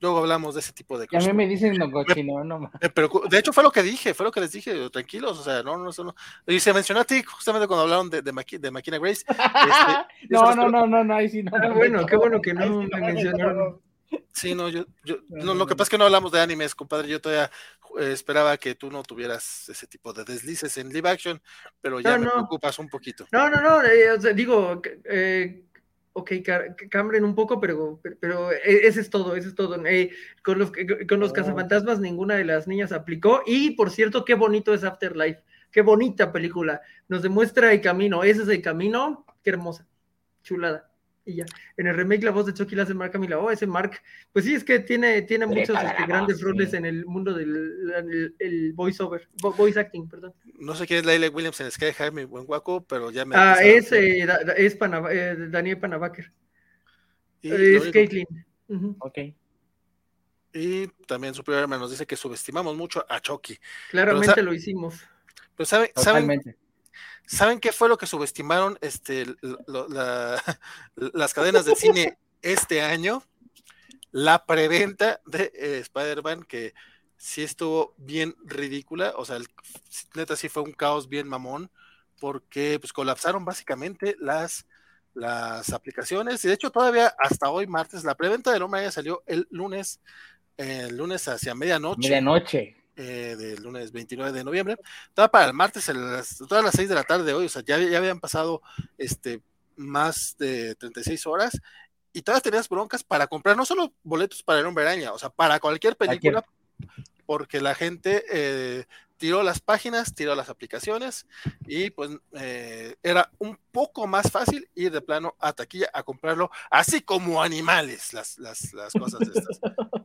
Speaker 1: luego hablamos de ese tipo de
Speaker 2: Y a
Speaker 1: cosas.
Speaker 2: mí me dicen no cochino, no más.
Speaker 1: Pero de hecho fue lo que dije, fue lo que les dije, tranquilos, o sea, no, no, eso no. Y se mencionó a ti justamente cuando hablaron de, de, Maqui, de Makina Grace. Este,
Speaker 2: no, no, no, no, no, ahí sí no.
Speaker 3: Ah,
Speaker 2: no
Speaker 3: bueno,
Speaker 2: no,
Speaker 3: qué bueno que no,
Speaker 2: sí
Speaker 3: me
Speaker 2: no
Speaker 3: mencionaron.
Speaker 2: no.
Speaker 1: Sí, no, yo, yo no, lo que pasa es que no hablamos de animes, compadre, yo todavía eh, esperaba que tú no tuvieras ese tipo de deslices en live action, pero ya
Speaker 3: no,
Speaker 1: me
Speaker 3: no.
Speaker 1: preocupas un poquito.
Speaker 3: No, no, no, eh, o sea, digo, eh, ok, cambren un poco, pero, pero, pero ese es todo, ese es todo. Eh, con los, con los oh. cazafantasmas ninguna de las niñas aplicó, y por cierto, qué bonito es Afterlife, qué bonita película, nos demuestra el camino, ese es el camino, qué hermosa, chulada. Y ya, en el remake la voz de Chucky la hace Mark Hamill. Oh, ese Mark, pues sí, es que tiene, tiene muchos este, grandes voz, roles sí. en el mundo del el, el voiceover, voice acting, perdón.
Speaker 1: No sé quién es Laila Williams en Sky High, mi buen guaco, pero ya me...
Speaker 3: Ah, es, eh, es Panab eh, Daniel Panabaker. Eh, es Caitlyn. Uh-huh.
Speaker 2: Ok.
Speaker 1: Y también su programa nos dice que subestimamos mucho a Chucky.
Speaker 3: Claramente pero, lo hicimos.
Speaker 1: Pero saben, Totalmente. ¿Saben qué fue lo que subestimaron este, lo, la, las cadenas de cine este año? La preventa de eh, Spider-Man, que sí estuvo bien ridícula, o sea, el, neta sí fue un caos bien mamón, porque pues colapsaron básicamente las, las aplicaciones, y de hecho todavía hasta hoy martes, la preventa del Hombre Araña salió el lunes, eh, el lunes hacia medianoche.
Speaker 2: Medianoche.
Speaker 1: Eh, del lunes veintinueve de noviembre, estaba para el martes a las, todas las seis de la tarde de hoy, o sea, ya, ya habían pasado este, más de treinta y seis horas, y todas tenías broncas para comprar, no solo boletos para el Hombre Araña, o sea, para cualquier película, cualquier. Porque la gente eh, tiró las páginas, tiró las aplicaciones, y pues eh, era un poco más fácil ir de plano a taquilla a comprarlo, así como animales, las, las, las cosas de estas.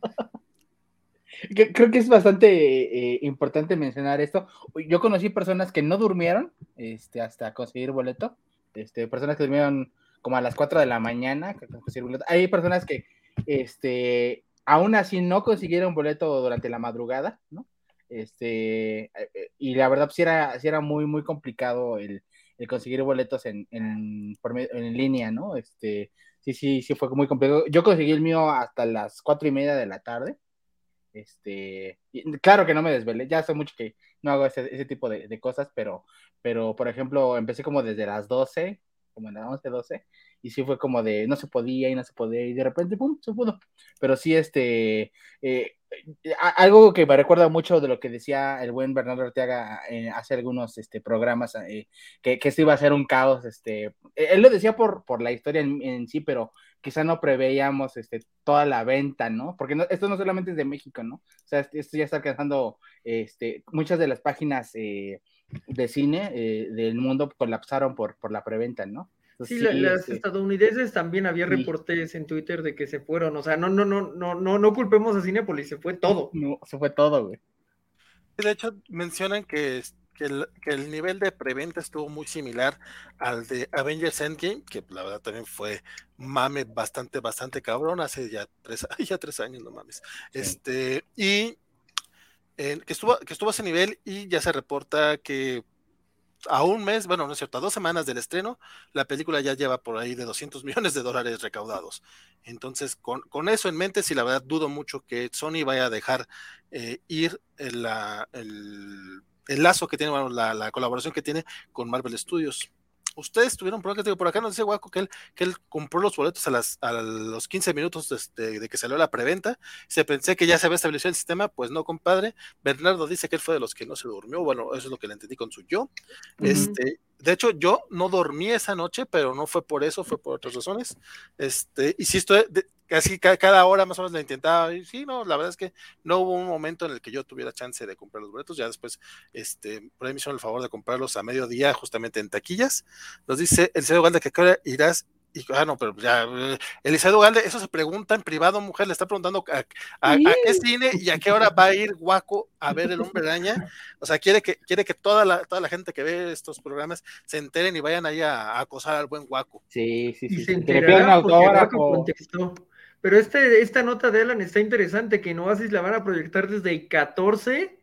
Speaker 2: Creo que es bastante eh, importante mencionar esto. Yo conocí personas que no durmieron este, hasta conseguir boleto, este, personas que durmieron como a las cuatro de la mañana. Conseguir boleto. Hay personas que este, aún así no consiguieron boleto durante la madrugada, ¿no? Este, y la verdad sí era, sí era muy, muy complicado el, el conseguir boletos en, en, por, en línea, ¿no? Este, sí, sí, sí fue muy complicado. Yo conseguí el mío hasta las cuatro y media de la tarde. Este, claro que no me desvelé, ya hace mucho que no hago ese, ese tipo de, de cosas, pero, pero por ejemplo, empecé como desde las doce, como en las once, doce, y sí fue como de no se podía y no se podía, y de repente, pum, se pudo. Pero sí, este, eh, algo que me recuerda mucho de lo que decía el buen Bernardo Arteaga eh, hace algunos este, programas, eh, que, que esto iba a ser un caos, este, él lo decía por, por la historia en, en sí, pero quizá no preveíamos este, toda la venta, ¿no? Porque no, esto no solamente es de México, ¿no? O sea, esto ya está alcanzando, este, muchas de las páginas eh, de cine eh, del mundo colapsaron por, por la preventa, ¿no?
Speaker 3: Entonces, sí, sí, las este, estadounidenses también había sí. reportes en Twitter de que se fueron, o sea, no, no, no, no, no, no culpemos a Cinépolis, se fue todo.
Speaker 2: No, se fue todo, güey.
Speaker 1: De hecho, mencionan que Que el, que el nivel de preventa estuvo muy similar al de Avengers Endgame, que la verdad también fue mame bastante, bastante cabrón, hace ya tres, ya tres años, no mames. Sí. Este, y eh, que, estuvo, que estuvo a ese nivel, y ya se reporta que a un mes, bueno, no es cierto, a dos semanas del estreno, la película ya lleva por ahí de doscientos millones de dólares recaudados. Entonces, con, con eso en mente, sí, la verdad, dudo mucho que Sony vaya a dejar eh, ir el, la, el el lazo que tiene, bueno, la, la colaboración que tiene con Marvel Studios. Ustedes tuvieron problemas, digo, por acá nos dice Guaco que él, que él compró los boletos a, las, a los quince minutos de, de, de que salió la preventa. Se pensé que ya se había establecido el sistema, pues no, compadre. Bernardo dice que él fue de los que no se durmió, bueno, eso es lo que le entendí con su yo. Uh-huh. Este, de hecho, yo no dormí esa noche, pero no fue por eso, fue por otras razones. Este, y sí estoy, de, casi cada, cada hora más o menos la intentaba, y sí, no, la verdad es que no hubo un momento en el que yo tuviera chance de comprar los boletos, ya después, este, por ahí me hicieron el favor de comprarlos a mediodía, justamente en taquillas. Nos dice Eliseo Galde que ahora irás, y, ah, no, pero ya, Eliseo Galde, eso se pregunta en privado, mujer, le está preguntando a, a, a, a qué cine y a qué hora va a ir Guaco a ver el Hombre Araña. O sea, quiere que, quiere que toda la, toda la gente que ve estos programas se enteren y vayan ahí a, a acosar al buen Guaco.
Speaker 2: Sí, sí, sí.
Speaker 3: Y se enterará porque Guaco contestó. Pero este, esta nota de Alan está interesante, que en Oasis la van a proyectar desde el catorce.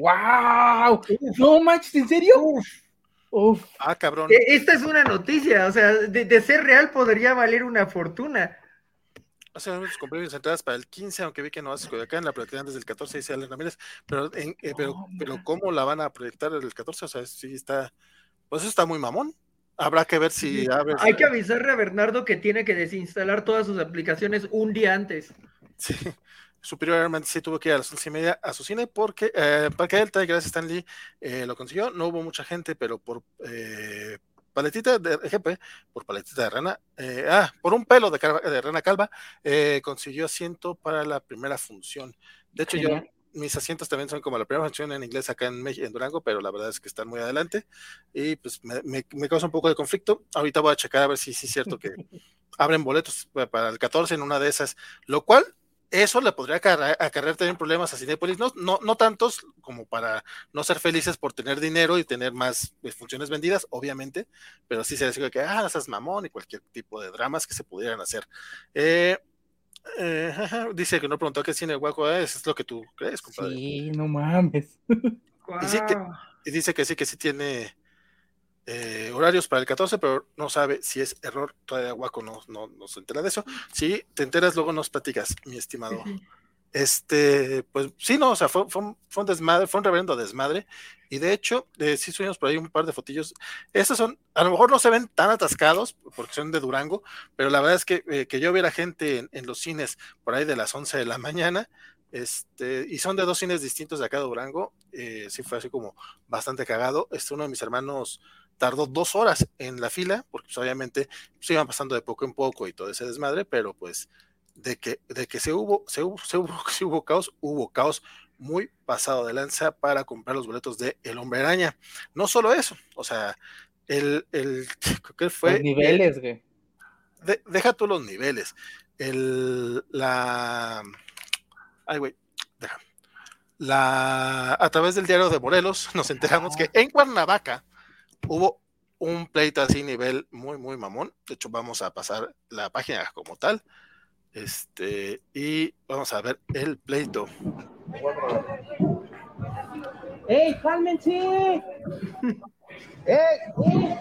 Speaker 2: ¡Wow! Uf. No manches, ¿en serio? Uf.
Speaker 1: Uf. Ah, cabrón.
Speaker 3: Esta es una noticia, o sea, de, de ser real podría valer una fortuna.
Speaker 1: Hace unos compré mis entradas para el quince, aunque vi que no hace acá en la proyección desde el catorce, dice Alan Ramírez, pero, en, eh, pero,
Speaker 2: No,
Speaker 1: pero ¿cómo la van a proyectar el catorce? O sea, sí está, pues eso está muy mamón. Habrá que ver si
Speaker 3: Sí.
Speaker 1: abres.
Speaker 3: Hay que avisarle a Bernardo que tiene que desinstalar todas sus aplicaciones un día antes.
Speaker 1: Sí, superiormente sí tuvo que ir a las once y media a su cine porque eh, Parque Delta, gracias a Stan Lee, eh, lo consiguió. No hubo mucha gente, pero por eh, paletita de G P, por paletita de rana, eh, ah, por un pelo de, calva, de rana calva, eh, consiguió asiento para la primera función. De hecho, Genial. yo mis asientos también son como la primera función en inglés acá en, en Durango, pero la verdad es que están muy adelante y pues me, me, me causa un poco de conflicto. Ahorita voy a checar a ver si sí es cierto que abren boletos para el catorce en una de esas, lo cual eso le podría acarrear, acarrear también problemas a Cinépolis, no, no, no tantos como para no ser felices por tener dinero y tener más pues, funciones vendidas, obviamente, pero sí se decía que, ah, esas mamón y cualquier tipo de dramas que se pudieran hacer. Eh, eh, dice que no preguntó qué cine guaco es, es lo que tú crees, compadre.
Speaker 2: Sí, no mames.
Speaker 1: Y, sí que, y dice que sí, que sí tiene Eh, horarios para el catorce, pero no sabe si es error. Todavía Guaco no, no, no se entera de eso. Si te enteras, luego nos platicas, mi estimado. Sí, sí. Este, pues sí, no, o sea, fue, fue, un, fue un desmadre, fue un reverendo desmadre. Y de hecho, eh, sí subimos por ahí un par de fotillos. Estos son, a lo mejor no se ven tan atascados porque son de Durango, pero la verdad es que, eh, que yo viera gente en, en los cines por ahí de las once de la mañana. Este, y son de dos cines distintos de acá de Durango. Eh, sí, fue así como bastante cagado. Este, uno de mis hermanos tardó dos horas en la fila, porque pues, obviamente se iban pasando de poco en poco y todo ese desmadre, pero pues de que, de que se hubo, se hubo, se hubo, se hubo caos, hubo caos muy pasado de lanza para comprar los boletos de El Hombre Araña. No solo eso, o sea, el, el ¿qué fue?
Speaker 2: Los niveles, güey.
Speaker 1: De, deja tú los niveles. El, la, ay, güey, deja. La, a través del diario de Morelos nos enteramos ah. que en Cuernavaca hubo un pleito así nivel muy, muy mamón. De hecho, vamos a pasar la página como tal. Este, y vamos a ver el pleito.
Speaker 2: ¡Ey, cálmense! ¡Ey!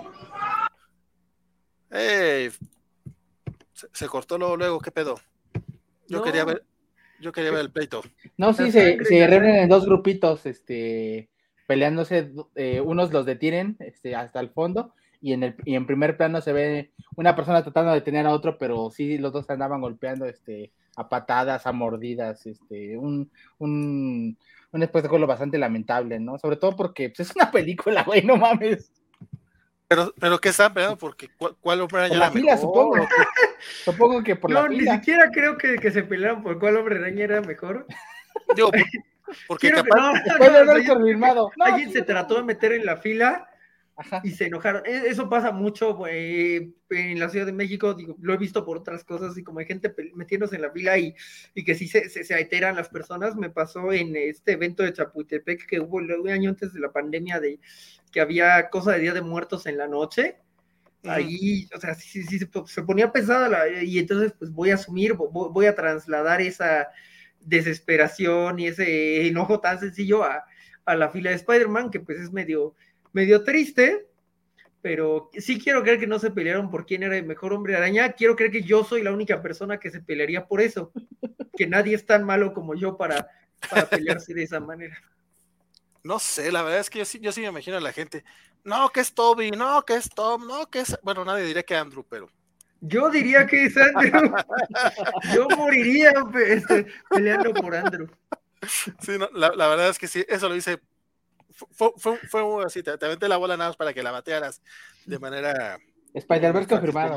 Speaker 1: ¡Ey! Se, se cortó luego, luego, ¿qué pedo? Yo no. quería ver, yo quería ver el pleito.
Speaker 2: No, sí, se, se reúnen en dos grupitos, este, peleándose, eh, unos los detienen, este, hasta el fondo, y en el, y en primer plano se ve una persona tratando de detener a otro, pero sí, los dos andaban golpeando, este, a patadas, a mordidas, este, un, un, un espectáculo bastante lamentable, ¿no? Sobre todo porque, pues, es una película, güey, no mames.
Speaker 1: Pero, pero ¿qué estaban peleando? Porque ¿cuál, cuál hombre araña
Speaker 2: por la
Speaker 1: era
Speaker 2: fila,
Speaker 1: mejor?
Speaker 2: supongo. Que, supongo que por
Speaker 3: no,
Speaker 2: la fila.
Speaker 3: No, ni siquiera creo que, que se pelearon por cuál hombre araña era mejor.
Speaker 1: Digo, por, porque
Speaker 3: Quiero
Speaker 1: capaz...
Speaker 3: Que, no,
Speaker 2: después
Speaker 3: no,
Speaker 2: de haber
Speaker 3: no,
Speaker 2: confirmado.
Speaker 3: No, alguien sí, se no. trató de meter en la fila.
Speaker 2: Ajá.
Speaker 3: Y se enojaron. Eso pasa mucho eh, en la Ciudad de México, digo, lo he visto por otras cosas, y como hay gente metiéndose en la fila y, y que sí se, se, se alteran las personas. Me pasó en este evento de Chapultepec que hubo un año antes de la pandemia, de que había cosa de Día de Muertos en la noche. Uh-huh. Ahí, o sea, sí, sí, se, se ponía pesada la, y entonces pues voy a asumir, voy, voy a trasladar esa desesperación y ese enojo tan sencillo a, a la fila de Spider-Man, que pues es medio... medio triste, pero sí quiero creer que no se pelearon por quién era el mejor hombre araña. Quiero creer que yo soy la única persona que se pelearía por eso, que nadie es tan malo como yo para, para pelearse de esa manera.
Speaker 1: No sé, la verdad es que yo sí, yo sí me imagino a la gente, no, que es Toby, no, que es Tom, no, que es, bueno, nadie diría que Andrew, pero
Speaker 3: yo diría que es Andrew. Yo moriría este, peleando por Andrew.
Speaker 1: Sí, no, la, la verdad es que sí, eso lo hice. Fue, fue, fue así, te, te aventé la bola nada más para que la batearas de manera...
Speaker 2: Spider-Verse confirmado.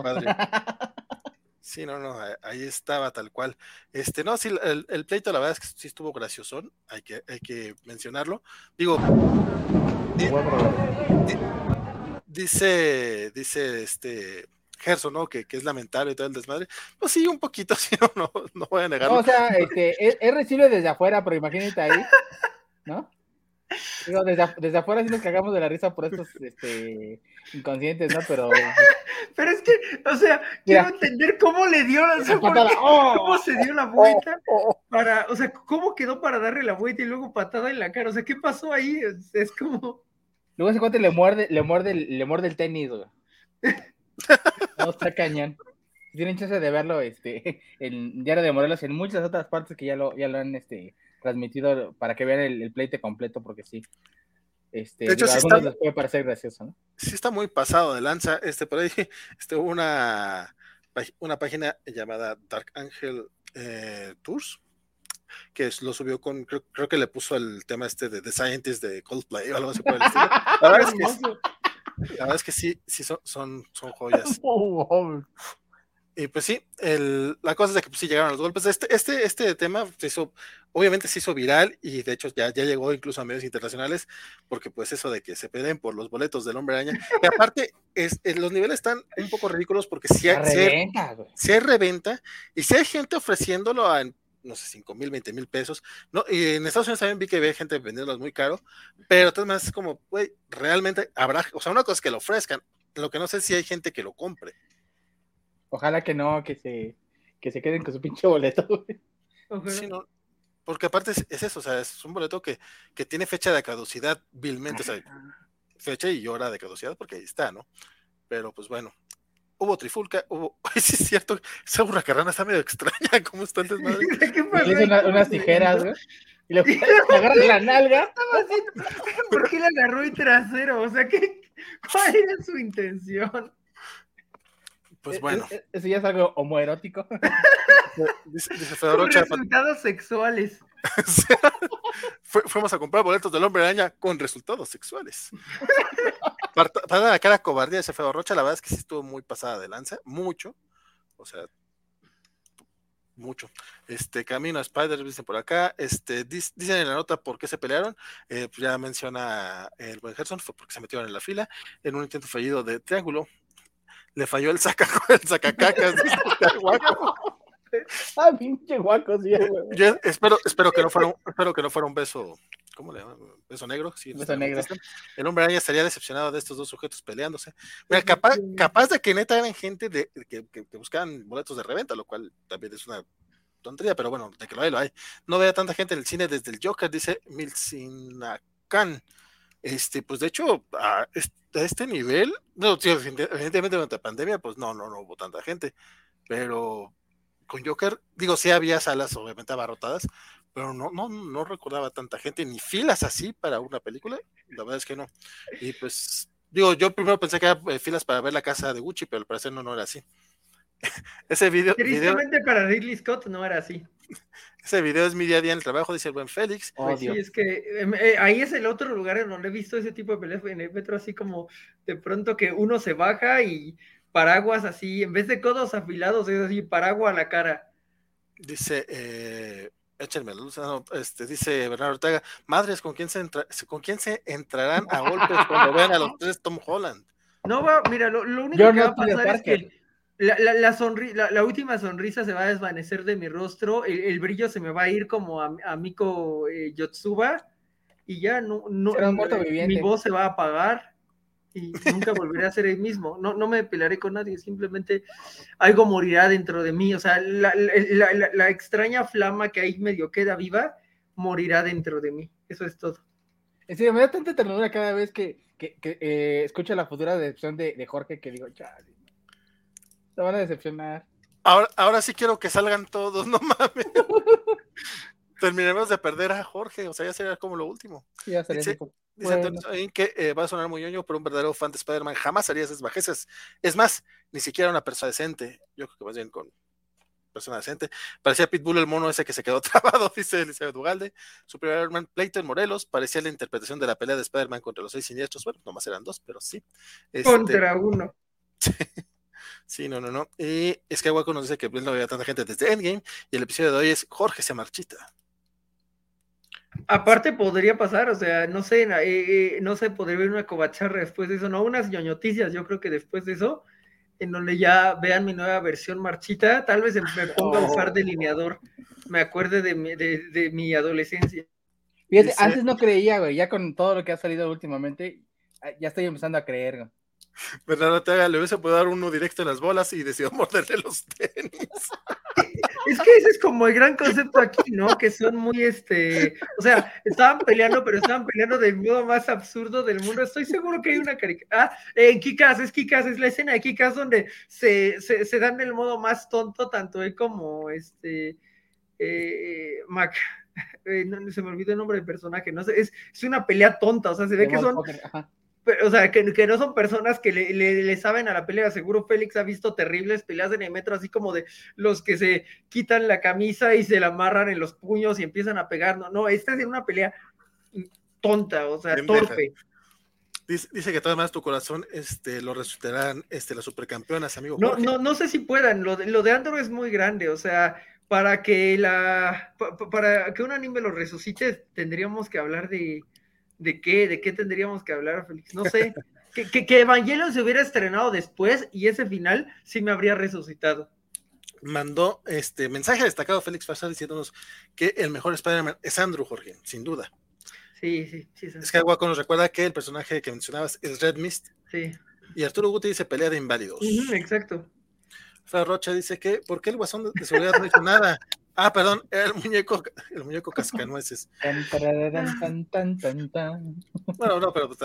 Speaker 1: Sí, no, no, ahí estaba tal cual. Este, no, sí, el, el pleito la verdad es que sí estuvo graciosón, hay que, hay que mencionarlo. Digo, di, di, dice, dice este Gerson, ¿no? Que, que es lamentable y todo el desmadre. Pues sí, un poquito, sí, no, no, no voy a negarlo.
Speaker 2: No, o sea, este, es, es recibe desde afuera, pero imagínate ahí, ¿no? Digo, desde, desde afuera sí nos cagamos de la risa por estos este, inconscientes, ¿no? Pero...
Speaker 3: Pero es que, o sea, quiero Mira, entender cómo le dio la... O sea, oh, cómo se dio la vuelta oh, oh. para... O sea, cómo quedó para darle la vuelta y luego patada en la cara. O sea, ¿qué pasó ahí? Es, es como...
Speaker 2: Luego ese cuate le muerde, le muerde, le muerde el tenis, güey. No, está cañón. si tienen chance de verlo, este, en Diario de Morelos y en muchas otras partes que ya lo, ya lo han este, transmitido para que vean el, el pleito completo, porque sí. Este,
Speaker 1: De hecho,
Speaker 2: digo, a
Speaker 1: sí
Speaker 2: algunos
Speaker 1: está,
Speaker 2: les puede parecer gracioso, ¿no?
Speaker 1: sí está muy pasado de lanza. Este, por ahí este, hubo una, una página llamada Dark Angel eh, Tours, que lo subió con, creo, creo que le puso el tema este de The Scientist de Coldplay o algo así por el estilo. La verdad es que, la verdad es que sí, sí son, son, son joyas. Y pues sí, el, la cosa es de que pues, sí llegaron los golpes. Este, este, este tema se hizo, obviamente se hizo viral y de hecho ya, ya llegó incluso a medios internacionales, porque pues eso de que se peleen por los boletos del Hombre Araña, que aparte es, es, los niveles están un poco ridículos porque si hay,
Speaker 2: reventa, güey.
Speaker 1: Si hay reventa y si hay gente ofreciéndolo a, no sé, cinco mil, veinte mil pesos, ¿no? Y en Estados Unidos también vi que había gente vendiéndolos muy caro, pero entonces más es como, güey, realmente habrá, o sea, una cosa es que lo ofrezcan, lo que no sé es si hay gente que lo compre.
Speaker 2: Ojalá que no, que se, que se queden con su pinche boleto, güey.
Speaker 1: Sí, no, porque aparte es, es eso, o sea, es un boleto que, que tiene fecha de caducidad vilmente, o sea, fecha y hora de caducidad, porque ahí está, ¿no? Pero pues bueno, hubo trifulca, hubo, sí es cierto, esa hurracarrana está medio extraña, ¿cómo está el desmadre?
Speaker 2: Le hizo una, unas tijeras, güey, y le agarra la nalga.
Speaker 3: ¿Por qué le agarró el trasero? O sea, ¿qué, ¿cuál era su intención?
Speaker 1: Pues bueno.
Speaker 2: Eso ya es algo homoerótico.
Speaker 1: Dice, dice Fedorocha,
Speaker 3: con resultados sexuales.
Speaker 1: Fu fuimos a comprar boletos del Hombre Araña con resultados sexuales. Para, para la cara cobardía de ese Fedorocha, la verdad es que sí estuvo muy pasada de lanza, mucho, o sea, mucho. Este, camino a Spider, dicen por acá, este, dicen en la nota por qué se pelearon, eh, pues ya menciona el buen Gerson, fue porque se metieron en la fila, en un intento fallido de triángulo, le falló el, saca, el sacacacas, dice el guaco.
Speaker 2: Ah, pinche guaco, sí, güey.
Speaker 1: Yo espero, espero que no fuera un, espero que no fuera un beso, ¿cómo le llaman? Beso negro. Sí,
Speaker 2: beso negro.
Speaker 1: El Hombre Araña estaría decepcionado de estos dos sujetos peleándose. Mira, capaz, capaz de que neta eran gente de, que, que, que buscaban boletos de reventa, lo cual también es una tontería, pero bueno, de que lo hay, lo hay. No vea tanta gente en el cine desde el Joker, dice Milcinacan. Este, pues de hecho, a este, a este nivel, no, tío, evidentemente durante la pandemia, pues no, no, no hubo tanta gente, pero con Joker, digo, sí había salas obviamente abarrotadas, pero no, no, no recordaba tanta gente, ni filas así para una película, la verdad es que no. Y pues, digo, yo primero pensé que había filas para ver La Casa de Gucci, pero al parecer no, no era así. Ese video...
Speaker 3: Tristemente
Speaker 1: video,
Speaker 3: para Ridley Scott no era así.
Speaker 1: Ese video es mi día a día en el trabajo, dice el buen Félix.
Speaker 3: Pues sí, es que eh, ahí es el otro lugar en donde he visto ese tipo de peleas en el metro, así como de pronto que uno se baja y paraguas así, en vez de codos afilados, es así, paraguas a la cara.
Speaker 1: Dice, eh, échenme luz, no, este, dice Bernardo Ortega, madres, ¿con quién se entra, ¿con quién se entrarán a golpes cuando vean a los tres Tom Holland?
Speaker 3: No va, mira, lo, lo único
Speaker 2: Yo
Speaker 3: que
Speaker 2: no
Speaker 3: va a pasar es
Speaker 2: Parker.
Speaker 3: que la, la, la, sonri la, la última sonrisa se va a desvanecer de mi rostro, el, el brillo se me va a ir como a, a Miko eh, Yotsuba, y ya no, no,
Speaker 2: Será un muerto viviente.
Speaker 3: Mi voz se va a apagar y nunca volveré a ser el mismo. No, no me pelearé con nadie, simplemente algo morirá dentro de mí. O sea, la, la, la, la extraña flama que ahí medio queda viva morirá dentro de mí. Eso es todo.
Speaker 2: Sí, me da tanta ternura cada vez que, que, que eh, escucho la futura decepción de, de Jorge, que digo, chale, te van a decepcionar.
Speaker 1: Ahora, ahora sí quiero que salgan todos, no mames. Terminemos de perder a Jorge, o sea, ya sería como lo último.
Speaker 2: Ya sería
Speaker 1: dice,
Speaker 2: tipo,
Speaker 1: dice
Speaker 2: bueno.
Speaker 1: Antonio que eh, va a sonar muy ñoño, pero un verdadero fan de Spider-Man jamás haría esas bajezas. Es más, ni siquiera una persona decente. Yo creo que más bien con persona decente. Parecía Pitbull el mono ese que se quedó trabado, dice Elizabeth Ugalde. Su primer hermano pleito en Morelos parecía la interpretación de la pelea de Spider-Man contra los seis siniestros. Bueno, nomás eran dos, pero sí.
Speaker 3: Este... Contra uno.
Speaker 1: Sí, no, no, no. Y es que Waco nos dice que no había tanta gente desde Endgame y el episodio de hoy es Jorge se marchita.
Speaker 3: Aparte podría pasar, o sea, no sé, eh, eh, no sé, podría ver una covacharra después de eso, no, unas ñoñoticias, yo creo que después de eso, en donde ya vean mi nueva versión marchita, tal vez me ponga a usar delineador, me acuerde de mi, de, de mi adolescencia.
Speaker 2: Fíjate, Dice... antes no creía, güey, ya con todo lo que ha salido últimamente, ya estoy empezando a creer, güey.
Speaker 1: Bernardo Teaga le hubiese podido dar uno directo en las bolas y decidió morderle los tenis.
Speaker 3: Es que ese es como el gran concepto aquí, ¿no? Que son muy, este, o sea, estaban peleando, pero estaban peleando del modo más absurdo del mundo. Estoy seguro que hay una caricatura. Ah, en Kick-Ass, es Kick-Ass, es la escena de Kick-Ass donde se, se, se dan el modo más tonto, tanto él como este, eh, Mac. Eh, no, se me olvidó el nombre del personaje, no sé, es, es una pelea tonta, o sea, se ve que son, o sea, que, que no son personas que le, le, le saben a la pelea. Seguro Félix ha visto terribles peleas en el metro, así como de los que se quitan la camisa y se la amarran en los puños y empiezan a pegar. No, no, esta es una pelea tonta, o sea, bien torpe.
Speaker 1: Dice, dice que además tu corazón este, lo resucitarán este, las supercampeonas, amigo
Speaker 3: no,
Speaker 1: Jorge.
Speaker 3: No, no sé si puedan, lo de, lo de Andor es muy grande, o sea, para que la pa, para que un anime lo resucite, tendríamos que hablar de ¿de qué? ¿De qué tendríamos que hablar, Félix? No sé, que, que, que Evangelion se hubiera estrenado después y ese final sí me habría resucitado.
Speaker 1: Mandó este mensaje destacado Félix Farsad diciéndonos que el mejor Spider-Man es Andrew, Jorge, sin duda.
Speaker 3: Sí, sí, sí. sí.
Speaker 1: Skywalker nos recuerda que el personaje que mencionabas es Red Mist.
Speaker 3: Sí.
Speaker 1: Y Arturo Guti dice pelea de inválidos.
Speaker 3: Uh-huh, exacto.
Speaker 1: Fer Rocha dice que ¿por qué el guasón de seguridad no hizo nada? Ah, perdón, era el muñeco, el muñeco cascanueces.
Speaker 2: Tan, tararán, tan, tan, tan, tan.
Speaker 1: Bueno, no, pero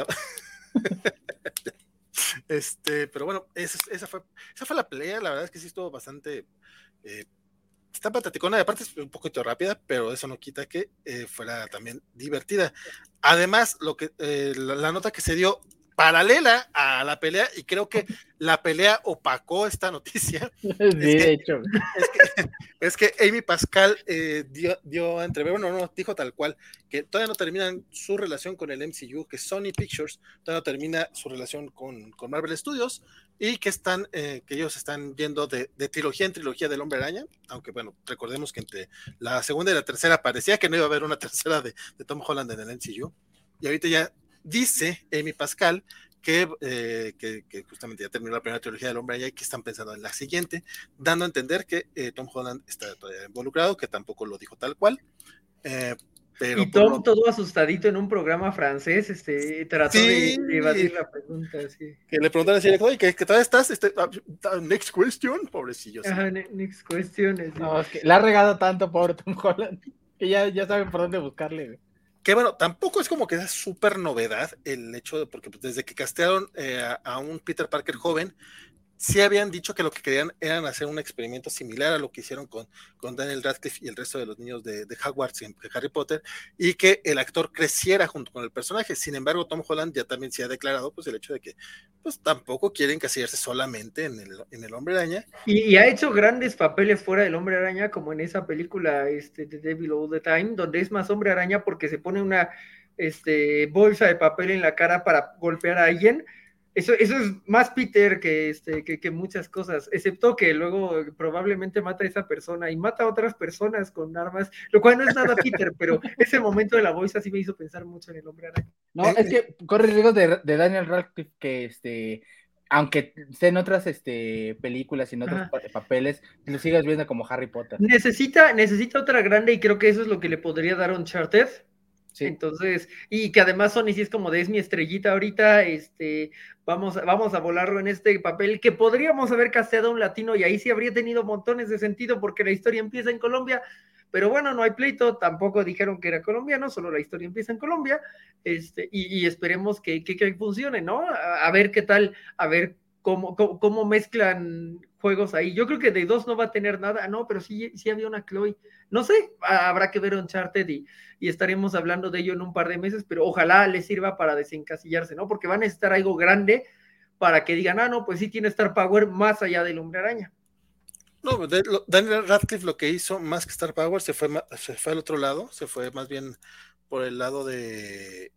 Speaker 1: este, pero bueno, esa, esa fue, esa fue la pelea. La verdad es que sí estuvo bastante eh, está pataticona, y aparte es un poquito rápida, pero eso no quita que eh, fuera también divertida. Además, lo que eh, la, la nota que se dio paralela a la pelea, y creo que la pelea opacó esta noticia.
Speaker 2: Sí,
Speaker 1: es
Speaker 2: de
Speaker 1: que,
Speaker 2: hecho.
Speaker 1: Es que, es que Amy Pascal eh, dio, dio a entrever, bueno, no, dijo tal cual, que todavía no terminan su relación con el M C U, que Sony Pictures todavía no termina su relación con, con Marvel Studios, y que están, eh, que ellos están yendo de, de trilogía en trilogía del Hombre Araña, aunque bueno, recordemos que entre la segunda y la tercera parecía que no iba a haber una tercera de, de Tom Holland en el M C U, y ahorita ya dice Amy Pascal que, eh, que, que justamente ya terminó la primera trilogía del Hombre Araña y que están pensando en la siguiente, dando a entender que eh, Tom Holland está todavía involucrado, que tampoco lo dijo tal cual. Eh, pero
Speaker 3: y Tom
Speaker 1: lo...
Speaker 3: todo asustadito en un programa francés, este, trató sí. de, de evadir la pregunta, sí.
Speaker 1: Que le preguntaron así, oye, que, que todavía estás, este, uh, next question, pobrecillo. Sí.
Speaker 3: Ajá, next question. Sí.
Speaker 2: No, es que la ha regado tanto por Tom Holland, que ya, ya saben por dónde buscarle, güey.
Speaker 1: Que bueno, tampoco es como que es súper novedad el hecho de, porque pues, desde que castearon eh, a, a un Peter Parker joven, sí habían dicho que lo que querían eran hacer un experimento similar a lo que hicieron con, con Daniel Radcliffe y el resto de los niños de, de Hogwarts y de Harry Potter, y que el actor creciera junto con el personaje. Sin embargo, Tom Holland ya también se ha declarado pues el hecho de que pues tampoco quieren encasillarse solamente en el, en el Hombre Araña.
Speaker 3: Y, y ha hecho grandes papeles fuera del Hombre Araña, como en esa película este, The Devil All the Time, donde es más Hombre Araña porque se pone una este, bolsa de papel en la cara para golpear a alguien. Eso, eso es más Peter que, este, que, que muchas cosas, excepto que luego probablemente mata a esa persona y mata a otras personas con armas, lo cual no es nada Peter, pero ese momento de la bolsa sí me hizo pensar mucho en el Hombre Araña.
Speaker 2: No, es que corre riesgos de, de Daniel Radcliffe que, este, aunque esté en otras este, películas y en otros pa papeles, lo sigas viendo como Harry Potter.
Speaker 3: Necesita, necesita otra grande y creo que eso es lo que le podría dar Uncharted. Sí. Entonces, y que además Sony sí es como de es mi estrellita ahorita, este, vamos, vamos a volarlo en este papel, que podríamos haber casteado a un latino y ahí sí habría tenido montones de sentido porque la historia empieza en Colombia, pero bueno, no hay pleito, tampoco dijeron que era colombiano, solo la historia empieza en Colombia, este, y, y esperemos que, que, que funcione, ¿no? A, a ver qué tal, a ver cómo, cómo, cómo mezclan juegos ahí. Yo creo que de dos no va a tener nada, no, pero sí, sí había una Chloe. No sé, habrá que ver Uncharted y, y estaremos hablando de ello en un par de meses, pero ojalá les sirva para desencasillarse, ¿no? Porque van a necesitar algo grande para que digan, ah, no, pues sí tiene Star Power más allá del Hombre Araña.
Speaker 1: No, de, lo, Daniel Radcliffe lo que hizo más que Star Power se fue, se fue al otro lado, se fue más bien por el lado de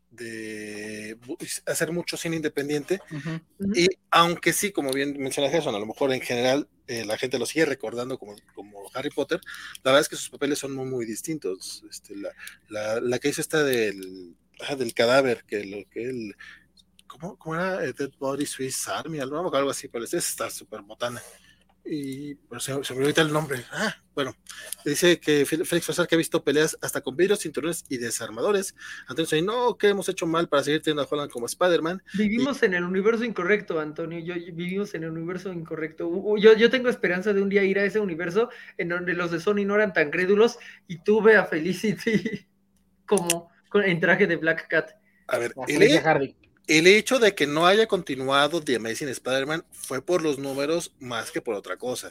Speaker 1: de hacer mucho cine independiente, uh-huh. Y aunque sí, como bien mencionas Gerson, a lo mejor en general eh, la gente lo sigue recordando como, como Harry Potter, la verdad es que sus papeles son muy, muy distintos. Este, la, la, la que hizo esta del, ah, del cadáver, que lo que él, ¿cómo, cómo era? Dead Body Swiss Army, algo, algo así, pero es está súper botana. y bueno, se, se me olvidó el nombre. Ah, bueno, dice que Félix Fasar que ha visto peleas hasta con vidrios, cinturones y desarmadores. Entonces, no, ¿qué hemos hecho mal para seguir teniendo a Holland como Spider-Man?
Speaker 3: Vivimos y... en el universo incorrecto, Antonio. Yo, vivimos en el universo incorrecto. Yo, yo tengo esperanza de un día ir a ese universo en donde los de Sony no eran tan crédulos y tuve a Felicity como en traje de Black Cat.
Speaker 1: A ver, el, el hecho de que no haya continuado The Amazing Spider-Man fue por los números más que por otra cosa.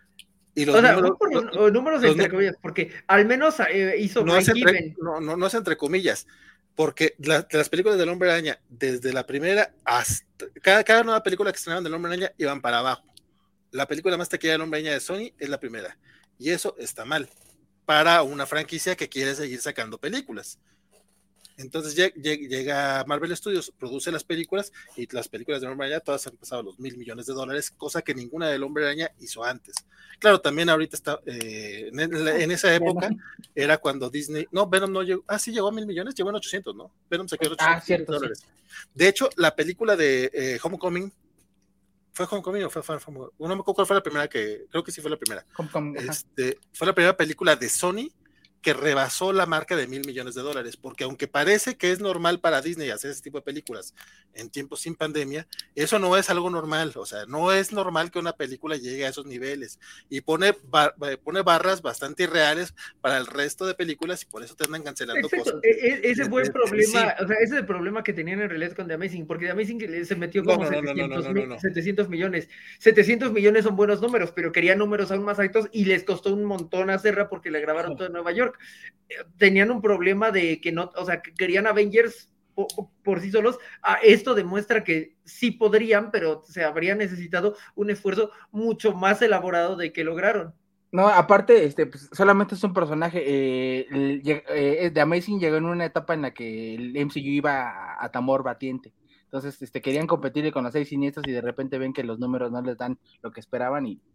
Speaker 1: Y los
Speaker 3: o sea,
Speaker 1: números,
Speaker 3: por los, los números los, entre comillas, porque al menos eh, hizo
Speaker 1: no, es entre, no, no, no es entre comillas, porque la, las películas del Hombre Araña, desde la primera hasta cada, cada nueva película que estrenaban del Hombre Araña iban para abajo. La película más taquillera del Hombre Araña de Sony es la primera, y eso está mal para una franquicia que quiere seguir sacando películas. Entonces llega Marvel Studios, produce las películas, y las películas de Hombre Araña todas han pasado los mil millones de dólares, cosa que ninguna del Hombre Araña hizo antes. Claro, también ahorita está, eh, en, en esa época era cuando Disney, no, Venom no llegó, ah, sí llegó a mil millones, llegó en ochocientos, ¿no? Venom se quedó en ochocientos
Speaker 2: ah, cierto,
Speaker 1: dólares.
Speaker 2: Sí.
Speaker 1: De hecho, la película de eh, Homecoming, ¿fue Homecoming o fue, fue, fue, fue no me acuerdo cuál fue la primera que, creo que sí fue la primera.
Speaker 2: Homecoming,
Speaker 1: este, fue la primera película de Sony que rebasó la marca de mil millones de dólares, porque aunque parece que es normal para Disney hacer ese tipo de películas en tiempos sin pandemia, eso no es algo normal, o sea, no es normal que una película llegue a esos niveles, y pone, bar, pone barras bastante irreales para el resto de películas, y por eso te andan cancelando
Speaker 3: Exacto.
Speaker 1: cosas.
Speaker 3: E ese fue el problema, o sea, ese es el problema que tenían en realidad con The Amazing, porque The Amazing se metió como no, no, setecientos, no, no, no, no, no. setecientos millones, setecientos millones son buenos números, pero querían números aún más altos, y les costó un montón hacerla porque la grabaron oh. todo en Nueva York. Tenían un problema de que no, o sea, que querían Avengers por, por sí solos. Ah, esto demuestra que sí podrían, pero se habría necesitado un esfuerzo mucho más elaborado de que lograron.
Speaker 2: No, aparte, este, pues, solamente es un personaje. Eh, el, eh, The Amazing llegó en una etapa en la que el M C U iba a, a tambor batiente. Entonces, este, querían competir con los seis siniestros y de repente ven que los números no les dan lo que esperaban y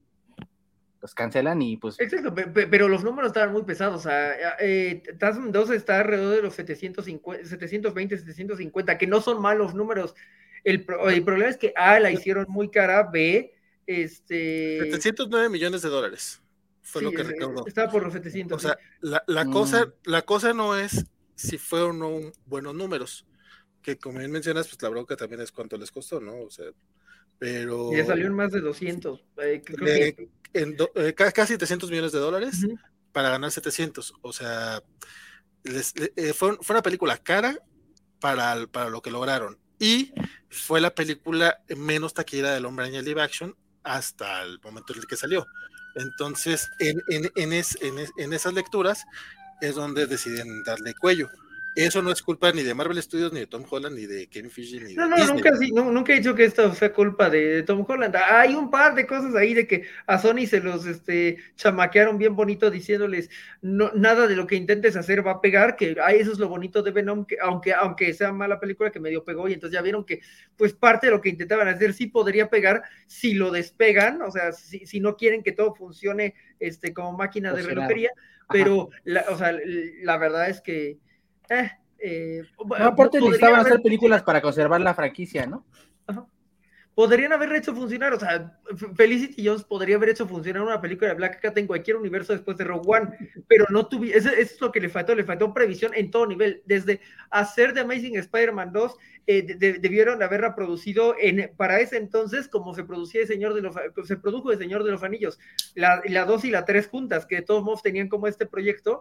Speaker 2: los cancelan y pues...
Speaker 3: Exacto, pero los números estaban muy pesados. O sea, eh, Tasman dos está alrededor de los setecientos cincuenta, setecientos veinte, setecientos cincuenta, que no son malos números. El, el problema es que A, la hicieron muy cara, B, este...
Speaker 1: setecientos nueve millones de dólares fue sí, lo que recaudó.
Speaker 3: Estaba por los setecientos.
Speaker 1: O sea,
Speaker 3: sí.
Speaker 1: la, la, mm. cosa, la cosa no es si fueron o no buenos números, que como bien mencionas, pues la bronca también es cuánto les costó, ¿no? O sea, pero...
Speaker 3: Ya salió en más de doscientos. Eh, creo
Speaker 1: de,
Speaker 3: que...
Speaker 1: en do, eh, casi setecientos millones de dólares
Speaker 3: uh-huh.
Speaker 1: para ganar setecientos. O sea, les, eh, fue, fue una película cara para, para lo que lograron. Y fue la película menos taquillera del Hombre Araña live action hasta el momento en el que salió. Entonces, en, en, en, es, en, es, en esas lecturas es donde deciden darle cuello. Eso no es culpa ni de Marvel Studios, ni de Tom Holland, ni de Kevin Feige, ni
Speaker 3: no,
Speaker 1: de
Speaker 3: no,
Speaker 1: Disney.
Speaker 3: Nunca, sí, no, nunca he dicho que esto sea culpa de, de Tom Holland. Hay un par de cosas ahí de que a Sony se los este, chamaquearon bien bonito diciéndoles no, nada de lo que intentes hacer va a pegar, que ay, eso es lo bonito de Venom, que aunque, aunque sea mala película que medio pegó, y entonces ya vieron que pues parte de lo que intentaban hacer sí podría pegar si lo despegan, o sea, si, si no quieren que todo funcione este, como máquina de relojería, pero la, o sea, la verdad es que eh, Eh,
Speaker 2: no, aparte necesitaban hacer películas para conservar la franquicia, ¿no?
Speaker 3: Ajá. Podrían haber hecho funcionar, o sea, Felicity Jones podría haber hecho funcionar una película de Black Cat en cualquier universo después de Rogue One, pero no tuvi, eso, eso es lo que le faltó, le faltó previsión en todo nivel, desde hacer The Amazing Spider-Man dos, eh, de, de, debieron haberla producido en, para ese entonces, como se producía el Señor de los, se produjo el Señor de los Anillos, la, la dos y la tres juntas, que de todos modos tenían como este proyecto,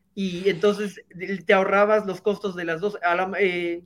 Speaker 3: y entonces te ahorrabas los costos de las dos. A la, eh,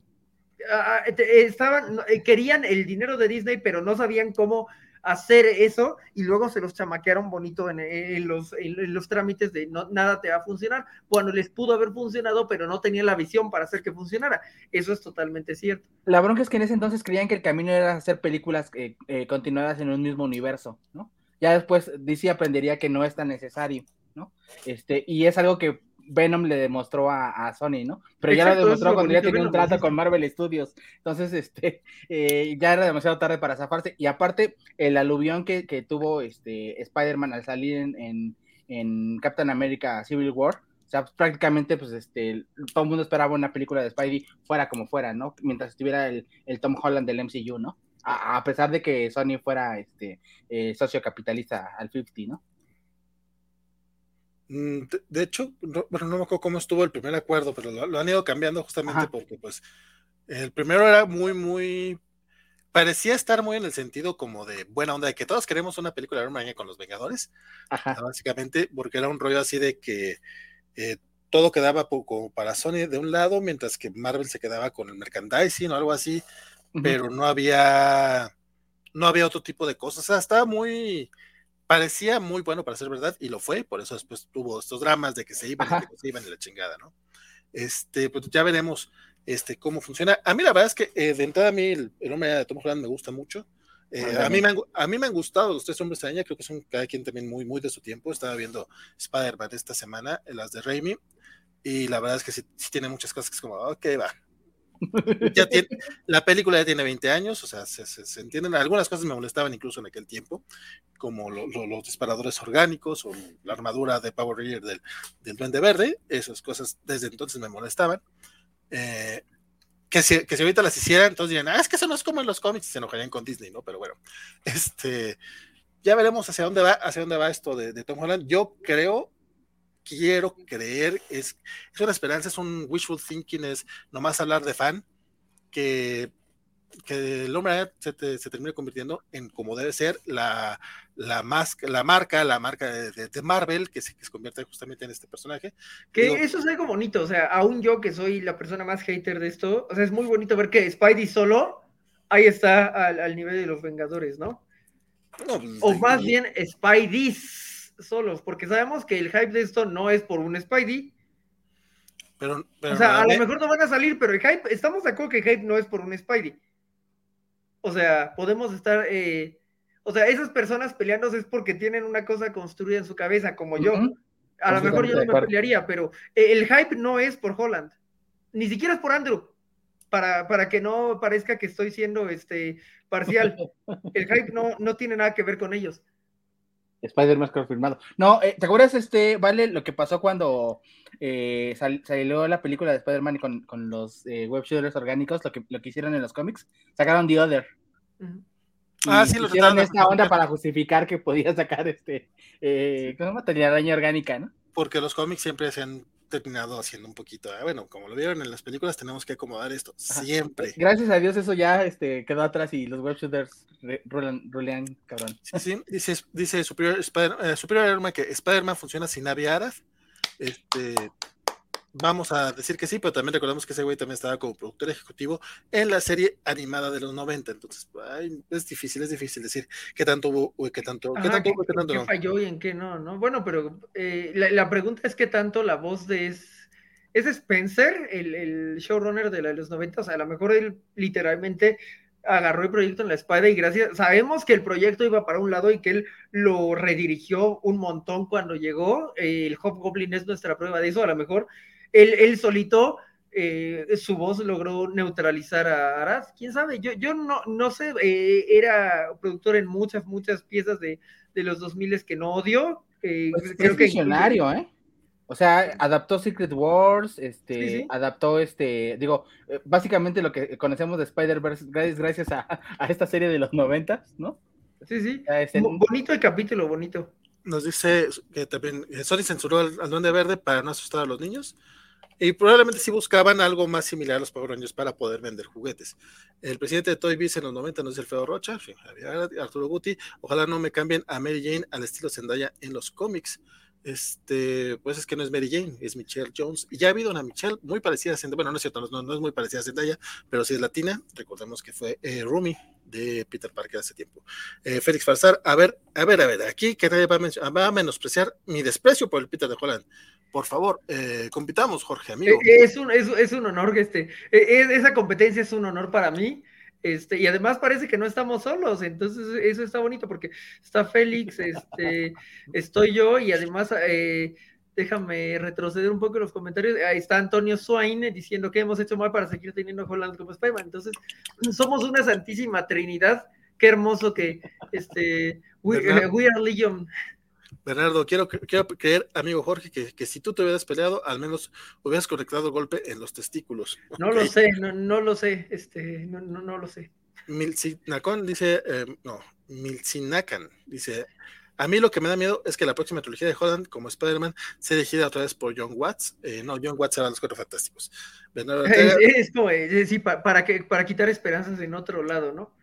Speaker 3: a, te, estaban, querían el dinero de Disney, pero no sabían cómo hacer eso, y luego se los chamaquearon bonito en, en, los, en, en los trámites de no, nada te va a funcionar. Bueno, les pudo haber funcionado, pero no tenían la visión para hacer que funcionara. Eso es totalmente cierto.
Speaker 2: La bronca es que en ese entonces creían que el camino era hacer películas eh, eh, continuadas en un mismo universo, ¿no? Ya después D C aprendería que no es tan necesario, ¿no? Este, y es algo que Venom le demostró a, a Sony, ¿no? Pero Exacto, ya lo demostró cuando ya tenía Venom, un trato con Marvel Studios. Entonces, este, eh, ya era demasiado tarde para zafarse. Y aparte, el aluvión que, que tuvo este Spider-Man al salir en, en, en Captain America Civil War, o sea, pues, prácticamente, pues, este, todo el mundo esperaba una película de Spidey fuera como fuera, ¿no? Mientras estuviera el, el Tom Holland del M C U, ¿no? a, a pesar de que Sony fuera este eh, socio capitalista al cincuenta, ¿no?
Speaker 1: De, de hecho, no, bueno, no me acuerdo cómo estuvo el primer acuerdo, pero lo, lo han ido cambiando justamente Ajá. porque pues el primero era muy, muy, parecía estar muy en el sentido como de buena onda, de que todos queremos una película de Hombre-Araña con los Vengadores, Ajá. básicamente, porque era un rollo así de que eh, todo quedaba poco para Sony de un lado, mientras que Marvel se quedaba con el merchandising o algo así, uh-huh. pero no había, no había otro tipo de cosas, o sea, estaba muy... parecía muy bueno para ser verdad, y lo fue, por eso después tuvo estos dramas de que se iban Ajá. y que no se iban y la chingada, ¿no? Este, pues ya veremos este, cómo funciona. A mí la verdad es que eh, de entrada a mí el, el hombre de Tom Holland me gusta mucho. Eh, a, mí me han, a mí me han gustado los tres hombres de araña, creo que son cada quien también muy, muy de su tiempo. Estaba viendo Spider-Man esta semana, las de Raimi, y la verdad es que sí, sí tiene muchas cosas que es como, ok, va. Ya tiene, la película ya tiene veinte años, o sea, se, se, se entienden, algunas cosas me molestaban incluso en aquel tiempo, como lo, lo, los disparadores orgánicos o la armadura de Power Ranger del, del Duende Verde, esas cosas desde entonces me molestaban. Eh, que, si, que si ahorita las hicieran, entonces dirían, ah, es que eso no es como en los cómics, y se enojarían con Disney, ¿no? Pero bueno, este, ya veremos hacia dónde va, hacia dónde va esto de, de Tom Holland. Yo creo quiero creer, es, es una esperanza, es un wishful thinking, es nomás hablar de fan, que, que el hombre se, te, se termine convirtiendo en como debe ser la, la, mas, la marca, la marca de, de, de Marvel, que se, que se convierte justamente en este personaje.
Speaker 3: Que Digo, eso es algo bonito, o sea, aún yo que soy la persona más hater de esto, o sea, es muy bonito ver que Spidey solo, ahí está al, al nivel de los Vengadores, ¿no? no o más y... bien Spideys solos, porque sabemos que el hype de esto no es por un Spidey.
Speaker 1: Pero, pero
Speaker 3: o sea, a lo mejor no van a salir, pero el hype, estamos de acuerdo que el hype no es por un Spidey. O sea, podemos estar, eh, o sea, esas personas peleándose es porque tienen una cosa construida en su cabeza, como yo. Uh-huh. A lo mejor yo no me pelearía, pero el hype no es por Holland, ni siquiera es por Andrew, para, para que no parezca que estoy siendo este, parcial. El hype no, no tiene nada que ver con ellos.
Speaker 2: Spider-Man confirmado. No, eh, ¿te acuerdas, este, Vale, lo que pasó cuando eh, sal, salió la película de Spider-Man con, con los eh, web shooters orgánicos, lo que, lo que hicieron en los cómics? Sacaron The Other. Uh-huh. Y ah, sí, lo hicieron esta onda para justificar que podía sacar este, eh, ¿cómo se llama? Telaraña orgánica, ¿no?
Speaker 1: Porque los cómics siempre se han terminado haciendo un poquito, eh, bueno, como lo vieron en las películas, tenemos que acomodar esto, Ajá. siempre.
Speaker 2: Gracias a Dios eso ya este, quedó atrás y los web shooters rulean, rulean cabrón.
Speaker 1: Sí, sí, dice, dice Superior, Spider, eh, Superior Iron-Man que Spider-Man funciona sin Avi Arad, este, vamos a decir que sí, pero también recordemos que ese güey también estaba como productor ejecutivo en la serie animada de los noventa, entonces ay, es difícil, es difícil decir qué tanto hubo, qué tanto,
Speaker 3: Ajá,
Speaker 1: qué tanto
Speaker 3: hubo,
Speaker 1: qué tanto
Speaker 3: qué
Speaker 1: no.
Speaker 3: falló y en qué no, ¿no? Bueno, pero eh, la, la pregunta es qué tanto la voz de es, es Spencer, el, el showrunner de, la, de los noventa, o sea, a lo mejor él literalmente agarró el proyecto en la espada y gracias, sabemos que el proyecto iba para un lado y que él lo redirigió un montón cuando llegó, eh, el Hobgoblin es nuestra prueba de eso, a lo mejor él, él solito, eh, su voz logró neutralizar a Arad, quién sabe, yo, yo no, no sé, eh, era productor en muchas, muchas piezas de, de los dos mil que no odio. Eh,
Speaker 2: pues creo es que visionario, incluye... ¿eh? O sea, adaptó Secret Wars, este, sí, sí. adaptó este, digo, básicamente lo que conocemos de Spider-Verse gracias, gracias a, a esta serie de los noventas, ¿no?
Speaker 3: Sí, sí, este, bonito el capítulo, bonito.
Speaker 1: Nos dice que también Sony censuró al, al Duende Verde para no asustar a los niños. Y probablemente sí buscaban algo más similar a los Power Rangers para poder vender juguetes. El presidente de Toy Biz en los noventa nos dice Alfredo Rocha, Arturo Guti, ojalá no me cambien a Mary Jane al estilo Zendaya en los cómics. Este, pues es que no es Mary Jane, es Michelle Jones. Y ya ha habido una Michelle muy parecida a Zendaya, bueno, no es cierto, no, no es muy parecida a Zendaya, pero sí es latina. Recordemos que fue eh, Rumi de Peter Parker hace tiempo. Eh, Félix Farsar, a ver, a ver, a ver, aquí que nadie va a, va a menospreciar mi desprecio por el Peter de Holland. Por favor, eh, compitamos, Jorge, amigo.
Speaker 3: Es un, es, es un honor, este, es, esa competencia es un honor para mí, este, y además parece que no estamos solos, entonces eso está bonito porque está Félix, este, estoy yo, y además, eh, déjame retroceder un poco en los comentarios, ahí está Antonio Swain diciendo que hemos hecho mal para seguir teniendo a Holland como Spider-Man, entonces somos una santísima trinidad, qué hermoso que, este, we, uh, we are Legion.
Speaker 1: Bernardo, quiero, quiero creer, amigo Jorge, que, que si tú te hubieras peleado, al menos hubieras conectado el golpe en los testículos.
Speaker 3: No okay. lo sé, no, no lo sé, este, no, no, no lo sé.
Speaker 1: Milcinacon dice, eh, no, Milcinacan dice, a mí lo que me da miedo es que la próxima trilogía de Holland como Spider-Man sea dirigida otra vez por John Watts. Eh, no, John Watts era Los Cuatro Fantásticos.
Speaker 3: Es, es como, es, sí, pa, para, que, para quitar esperanzas en otro lado, ¿no?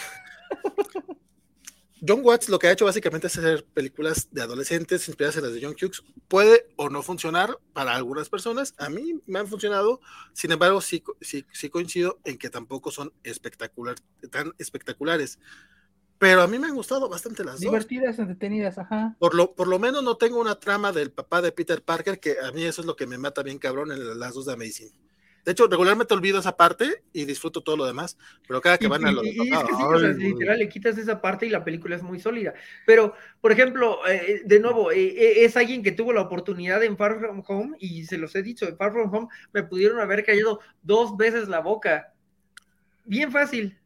Speaker 1: John Watts lo que ha hecho básicamente es hacer películas de adolescentes inspiradas en las de John Hughes. Puede o no funcionar para algunas personas. A mí me han funcionado. Sin embargo, sí, sí, sí coincido en que tampoco son espectacular, tan espectaculares. Pero a mí me han gustado bastante las
Speaker 2: Divertidas,
Speaker 1: dos.
Speaker 2: entretenidas, ajá.
Speaker 1: Por lo, por lo menos no tengo una trama del papá de Peter Parker, que a mí eso es lo que me mata bien cabrón en las dos de Amazing. De hecho, regularmente olvido esa parte y disfruto todo lo demás, pero cada que
Speaker 3: y,
Speaker 1: van a lo
Speaker 3: y,
Speaker 1: de
Speaker 3: y es que sí,
Speaker 1: ay,
Speaker 3: o sea, literal, le quitas esa parte y la película es muy sólida. Pero, por ejemplo, eh, de nuevo, eh, es alguien que tuvo la oportunidad en Far From Home, y se los he dicho, en Far From Home me pudieron haber callado dos veces la boca. Bien fácil.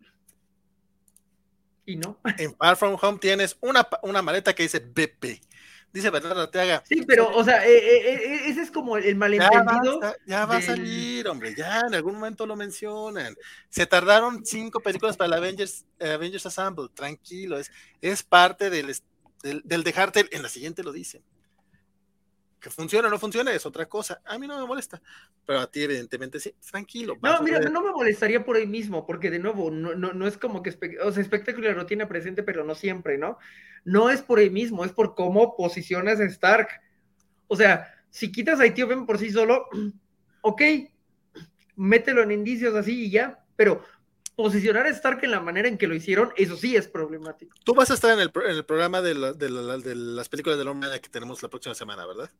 Speaker 3: Y no.
Speaker 1: En Far From Home tienes una, una maleta que dice B P. Dice Bernardo Arteaga.
Speaker 3: Sí, pero, o sea, eh, eh, ese es como el malentendido.
Speaker 1: Ya va, ya va del... a salir, hombre, ya en algún momento lo mencionan. Se tardaron cinco películas para la Avengers, eh, Avengers Assemble, tranquilo, es, es parte del, del, del dejarte, en la siguiente lo dicen. Que funcione o no funcione es otra cosa. A mí no me molesta, pero a ti evidentemente sí. Tranquilo.
Speaker 3: No, mira, no me molestaría por ahí mismo, porque de nuevo, no, no, no es como que, o sea, Spectacular lo tiene presente, pero no siempre, ¿no? No es por ahí mismo, es por cómo posicionas a Stark. O sea, si quitas a Tío Ben por sí solo, ok, mételo en indicios así y ya, pero posicionar a Stark en la manera en que lo hicieron, eso sí es problemático.
Speaker 1: Tú vas a estar en el, en el programa de, la, de, la, de las películas del Hombre que tenemos la próxima semana, ¿verdad?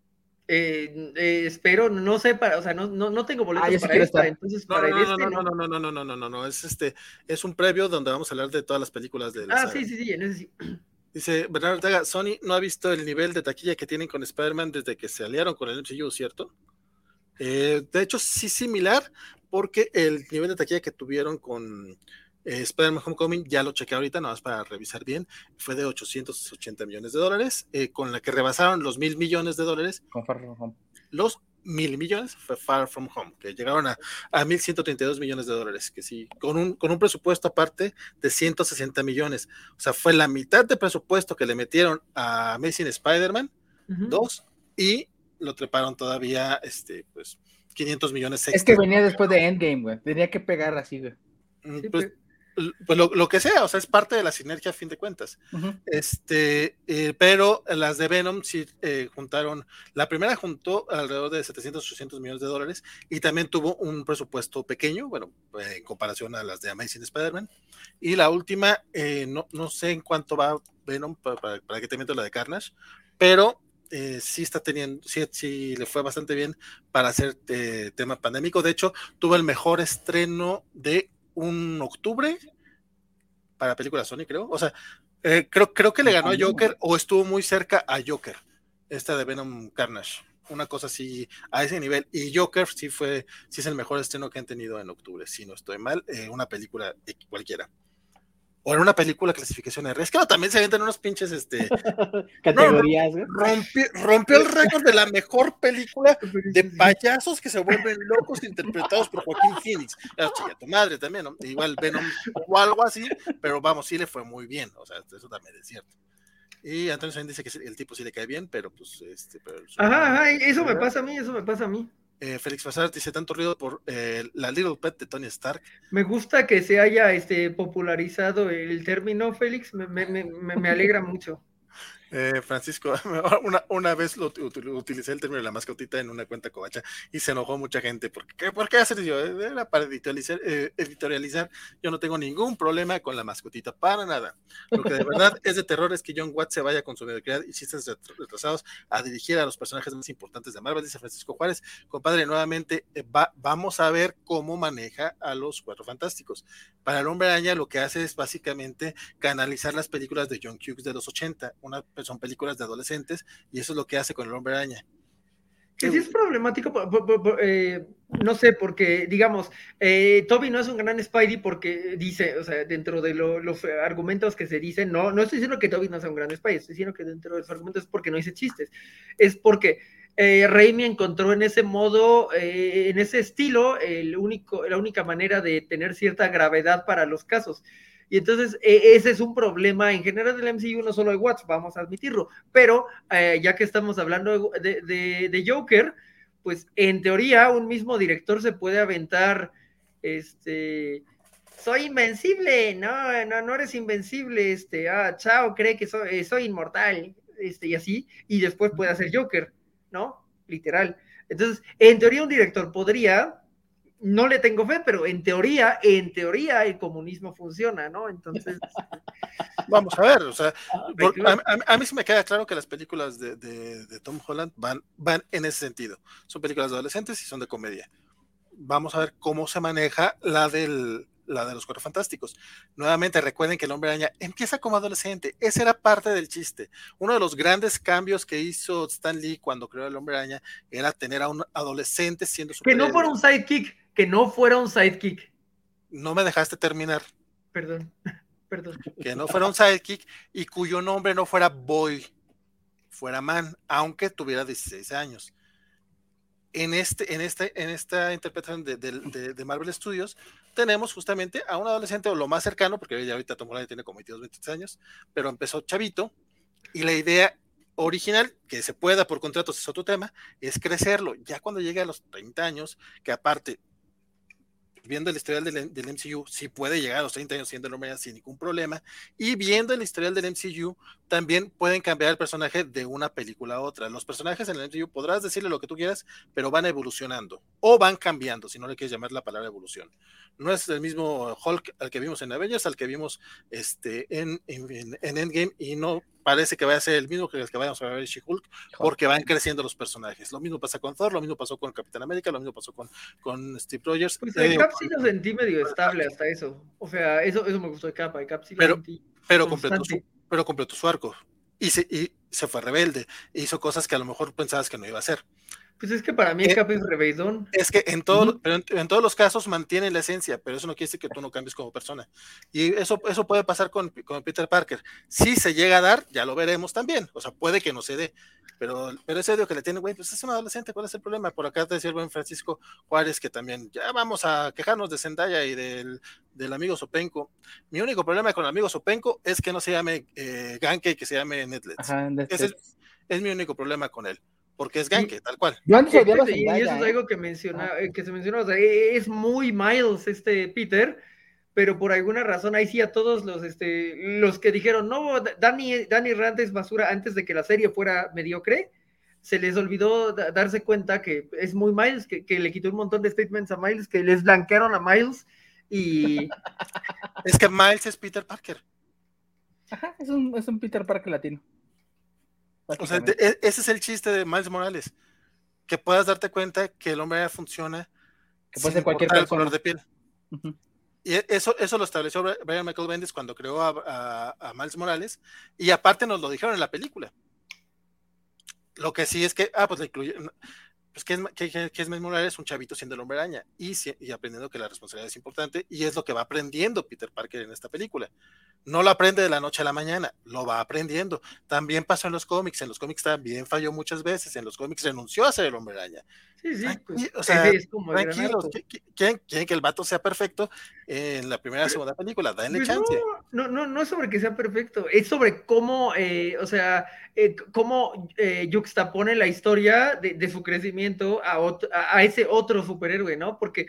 Speaker 3: Eh, eh, espero, no sé, para, o sea, no, no, no tengo boletos
Speaker 2: ah,
Speaker 3: para esta, entonces
Speaker 1: no,
Speaker 3: para
Speaker 1: no,
Speaker 3: el
Speaker 1: no,
Speaker 3: este
Speaker 1: no,
Speaker 3: no.
Speaker 1: No, no, no, no, no, no, no, no, es este, es un previo donde vamos a hablar de todas las películas de la
Speaker 3: Ah,
Speaker 1: saga.
Speaker 3: sí, sí, sí, en ese sí.
Speaker 1: Dice Bernardo Ortega, Sony no ha visto el nivel de taquilla que tienen con Spider-Man desde que se aliaron con el M C U, ¿cierto? Eh, de hecho, sí similar, porque el nivel de taquilla que tuvieron con eh, Spider-Man Homecoming, ya lo chequé ahorita, nada más para revisar bien, fue de ochocientos ochenta millones de dólares, eh, con la que rebasaron los mil millones de dólares.
Speaker 2: Con Far From Home.
Speaker 1: Los mil millones fue Far From Home, que llegaron a, a mil ciento treinta y dos millones de dólares, que sí, con un, con un presupuesto aparte de ciento sesenta millones. O sea, fue la mitad de presupuesto que le metieron a Amazing Spider-Man, uh-huh. dos, y lo treparon todavía, este, pues, quinientos millones extra.
Speaker 2: Es que venía después de Endgame, güey. Tenía que pegar así, güey.
Speaker 1: Sí, pues, pues lo, lo que sea, o sea, es parte de la sinergia a fin de cuentas. Uh-huh. Este, eh, pero las de Venom sí eh, juntaron, la primera juntó alrededor de setecientos, ochocientos millones de dólares y también tuvo un presupuesto pequeño, bueno, eh, en comparación a las de Amazing Spider-Man. Y la última, eh, no, no sé en cuánto va Venom, para, para, para que te miento la de Carnage, pero Eh, sí está teniendo, sí, sí le fue bastante bien para hacer eh, tema pandémico. De hecho, tuvo el mejor estreno de un octubre para película Sony, creo. O sea, eh, creo, creo que le ganó a Joker o estuvo muy cerca a Joker, esta de Venom Carnage. Una cosa así a ese nivel. Y Joker sí fue, sí es el mejor estreno que han tenido en octubre, si no estoy mal, eh, una película cualquiera. O en una película clasificación R. Es que no, también se aventan unos pinches este,
Speaker 2: categorías.
Speaker 1: No, rompió, rompió el récord de la mejor película de payasos que se vuelven locos interpretados por Joaquín Phoenix. Era chica tu madre también, ¿no? Igual Venom o algo así, pero vamos, sí le fue muy bien. O sea, eso también es cierto. Y Antonio Sainz dice que el tipo sí le cae bien, pero pues este. Pero,
Speaker 3: ajá, ajá, eso me pasa a mí, eso me pasa a mí.
Speaker 1: Eh, Félix Fasart dice tanto ruido por eh, la Little Pet de Tony Stark.
Speaker 3: Me gusta que se haya este, popularizado el término, Félix, me, me, me, me alegra mucho.
Speaker 1: Eh, Francisco, una, una vez lo, utilicé el término de la mascotita en una cuenta covacha y se enojó mucha gente. ¿Por qué, ¿Por qué hacer yo? Era para editorializar, eh, editorializar. Yo no tengo ningún problema con la mascotita, para nada. Lo que de verdad es de terror es que John Watts se vaya con su mediocridad y chistes retrasados a dirigir a los personajes más importantes de Marvel, dice Francisco Juárez. Compadre, nuevamente eh, va, vamos a ver cómo maneja a los Cuatro Fantásticos. Para el Hombre Araña lo que hace es básicamente canalizar las películas de John Hughes de los ochenta, una son películas de adolescentes y eso es lo que hace con el Hombre Araña.
Speaker 3: Que sí es problemático, por, por, por, eh, no sé, porque digamos, eh, Toby no es un gran Spidey porque dice, o sea, dentro de lo, los argumentos que se dicen, no, no estoy diciendo que Toby no sea un gran Spidey, estoy diciendo que dentro de los argumentos es porque no dice chistes, es porque eh, Raimi encontró en ese modo, eh, en ese estilo, el único, la única manera de tener cierta gravedad para los casos. Y entonces eh, ese es un problema en general del M C U, no solo de Watts, vamos a admitirlo, pero eh, ya que estamos hablando de, de, de Joker, pues en teoría un mismo director se puede aventar, este, soy invencible, no, no, no eres invencible, este, ah, chao, cree que soy, eh, soy inmortal, este, y así, y después puede hacer Joker, ¿no? Literal. Entonces, en teoría un director podría, no le tengo fe, pero en teoría, en teoría el comunismo funciona, ¿no? Entonces...
Speaker 1: Vamos a ver, o sea, por, a, a, a mí sí me queda claro que las películas de, de, de Tom Holland van, van en ese sentido. Son películas de adolescentes y son de comedia. Vamos a ver cómo se maneja la del... la de los Cuatro Fantásticos. Nuevamente recuerden que el Hombre Araña empieza como adolescente, ese era parte del chiste. Uno de los grandes cambios que hizo Stan Lee cuando creó el Hombre Araña era tener a un adolescente siendo
Speaker 3: superhéroe. Que no fuera un sidekick, que no fuera un sidekick.
Speaker 1: No me dejaste terminar.
Speaker 3: Perdón, perdón.
Speaker 1: Que no fuera un sidekick y cuyo nombre no fuera Boy, fuera Man, aunque tuviera dieciséis años. En, este, en, este, en esta interpretación de, de, de, de Marvel Studios tenemos justamente a un adolescente o lo más cercano, porque ya ahorita Tom Holland tiene como veintidós, veintitrés años, pero empezó chavito y la idea original, que se pueda por contratos es otro tema, es crecerlo, ya cuando llegue a los treinta años, que aparte viendo el historial del, del M C U, sí puede llegar a los treinta años siendo el Hombre Araña sin ningún problema, y viendo el historial del M C U, también pueden cambiar el personaje de una película a otra. Los personajes en el M C U podrás decirle lo que tú quieras, pero van evolucionando, o van cambiando, si no le quieres llamar la palabra evolución. No es el mismo Hulk al que vimos en Avengers, al que vimos este, en, en, en Endgame, y no parece que va a ser el mismo que el que vayamos a ver en She-Hulk, porque van creciendo los personajes. Lo mismo pasa con Thor, lo mismo pasó con Capitán América, lo mismo pasó con, con Steve Rogers.
Speaker 3: Pues el Cap sí lo sentí medio estable hasta eso. O sea, eso, eso me gustó de Cap, el Cap sí lo
Speaker 1: pero,
Speaker 3: sentí
Speaker 1: pero completó, su, pero completó su arco. Y se, y se fue rebelde, hizo cosas que a lo mejor pensabas que no iba a hacer.
Speaker 3: Pues es que para mí el Cap es rebeldón.
Speaker 1: Es que en, todo, uh-huh. pero en, en todos los casos mantiene la esencia, pero eso no quiere decir que tú no cambies como persona. Y eso, eso puede pasar con, con Peter Parker. Si se llega a dar, ya lo veremos también. O sea, puede que no se dé. Pero, pero ese odio que le tiene, güey, pues es un adolescente, ¿cuál es el problema? Por acá te decía el buen Francisco Juárez, que también, ya vamos a quejarnos de Zendaya y del, del amigo Sopenco. Mi único problema con el amigo Sopenco es que no se llame eh, Ganke y que se llame Netflix. Ajá, Ese es, es mi único problema con él. Porque es Ganke, tal cual.
Speaker 2: Yo antes odiaba a
Speaker 3: Zendaya, y eso es algo que menciona, ah. que se menciona, o sea, es muy Miles este Peter, pero por alguna razón ahí sí a todos los, este, los que dijeron, no, Danny, Danny Rand es basura antes de que la serie fuera mediocre, se les olvidó da, darse cuenta que es muy Miles, que, que le quitó un montón de statements a Miles, que les blanquearon a Miles, y...
Speaker 1: es que Miles es Peter Parker.
Speaker 2: Ajá, es un, es un Peter Parker latino.
Speaker 1: O sea, de, ese es el chiste de Miles Morales, que puedas darte cuenta que el hombre funciona
Speaker 2: que puede ser cualquier persona.
Speaker 1: El color de piel. Uh-huh. Y eso, eso lo estableció Brian Michael Bendis cuando creó a, a, a Miles Morales, y aparte nos lo dijeron en la película. Lo que sí es que, ah, pues le incluye, pues que es, que, que es Miles Morales, un chavito siendo el Hombre Araña, y, y aprendiendo que la responsabilidad es importante, y es lo que va aprendiendo Peter Parker en esta película. No lo aprende de la noche a la mañana, lo va aprendiendo. También pasó en los cómics, en los cómics también falló muchas veces, en los cómics renunció a ser el Hombre Araña.
Speaker 3: Sí, sí, pues,
Speaker 1: o sea, es como tranquilos, ¿quieren, quieren que el vato sea perfecto en la primera y segunda película? Denle pues chance.
Speaker 3: No, no, no es sobre que sea perfecto, es sobre cómo, eh, o sea, eh, cómo eh, juxtapone la historia de, de su crecimiento a, otro, a, a ese otro superhéroe, ¿no? Porque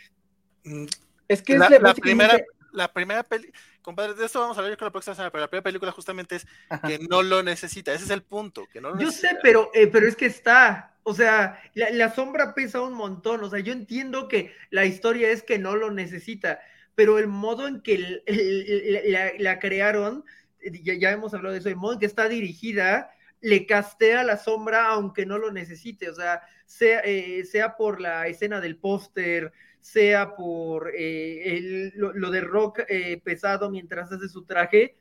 Speaker 1: es que la, es la primera, la primera película. Compadre, de esto vamos a hablar yo con la próxima semana, pero la primera película justamente es Ajá. que no lo necesita, ese es el punto. Que no lo
Speaker 3: yo
Speaker 1: necesita.
Speaker 3: sé, pero, eh, pero es que está, o sea, la, la sombra pesa un montón, o sea, yo entiendo que la historia es que no lo necesita, pero el modo en que el, el, el, la, la crearon, ya, ya hemos hablado de eso, el modo en que está dirigida, le castea la sombra aunque no lo necesite, o sea, sea, eh, sea por la escena del póster, sea por eh, el, lo, lo de rock eh, pesado mientras hace su traje,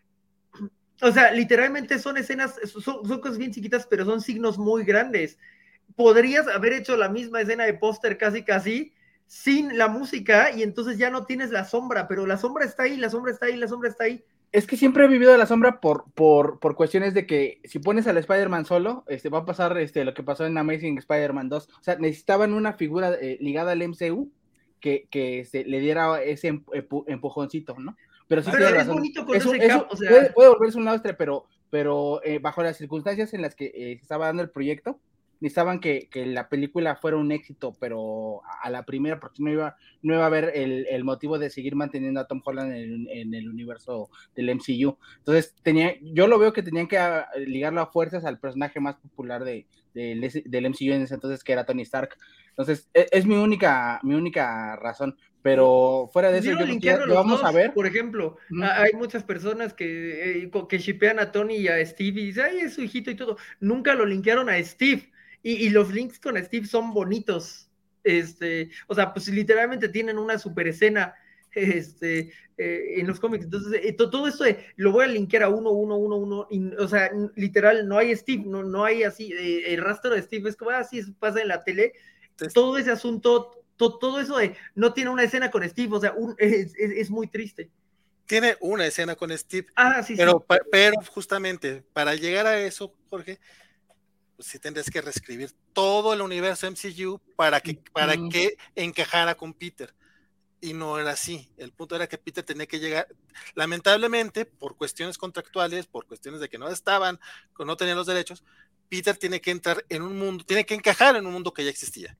Speaker 3: o sea, literalmente son escenas, son, son cosas bien chiquitas, pero son signos muy grandes. Podrías haber hecho la misma escena de póster casi casi sin la música y entonces ya no tienes la sombra, pero la sombra está ahí, la sombra está ahí, la sombra está ahí.
Speaker 2: Es que siempre he vivido de la sombra por, por, por cuestiones de que si pones al Spider-Man solo, este, va a pasar este, lo que pasó en Amazing Spider-Man dos. O sea, necesitaban una figura eh, ligada al M C U que, que este, le diera ese empu empujoncito, ¿no? Pero sí
Speaker 3: pero
Speaker 2: tiene
Speaker 3: es
Speaker 2: razón.
Speaker 3: bonito con
Speaker 2: Eso,
Speaker 3: ese
Speaker 2: eso
Speaker 3: cap, o sea...
Speaker 2: puede, puede volverse un lastre, pero, pero eh, bajo las circunstancias en las que eh, se estaba dando el proyecto, necesitaban que, que la película fuera un éxito, pero a la primera, porque no iba, no iba a haber el, el motivo de seguir manteniendo a Tom Holland en, en el universo del M C U. Entonces, tenía, yo lo veo que tenían que a, ligarlo a fuerzas al personaje más popular de, de, del M C U en ese entonces, que era Tony Stark. Entonces, es, es mi única, mi única razón. Pero fuera de eso, yo creo que ya, ya vamos
Speaker 3: dos,
Speaker 2: a ver.
Speaker 3: Por ejemplo, uh-huh. hay muchas personas que, eh, que shipean a Tony y a Steve y dicen, ay, es su hijito y todo. Nunca lo linkearon a Steve. Y, y los links con Steve son bonitos. Este, o sea, pues literalmente tienen una super escena este, eh, en los cómics. Entonces, eh, todo esto de, lo voy a linkear a uno, uno, uno, uno. Y, o sea, literal, no hay Steve, no, no hay así, eh, el rastro de Steve es como así ah, pasa en la tele. Entonces, todo ese asunto. Todo eso de no tiene una escena con Steve, o sea, un, es, es, es, muy triste.
Speaker 1: Tiene una escena con Steve,
Speaker 3: ah, sí,
Speaker 1: pero,
Speaker 3: sí.
Speaker 1: Pa, pero justamente para llegar a eso, Jorge, pues sí tendrías que reescribir todo el universo M C U para que, para mm. que encajara con Peter. Y no era así. El punto era que Peter tenía que llegar, lamentablemente, por cuestiones contractuales, por cuestiones de que no estaban, que no tenían los derechos, Peter tiene que entrar en un mundo, tiene que encajar en un mundo que ya existía.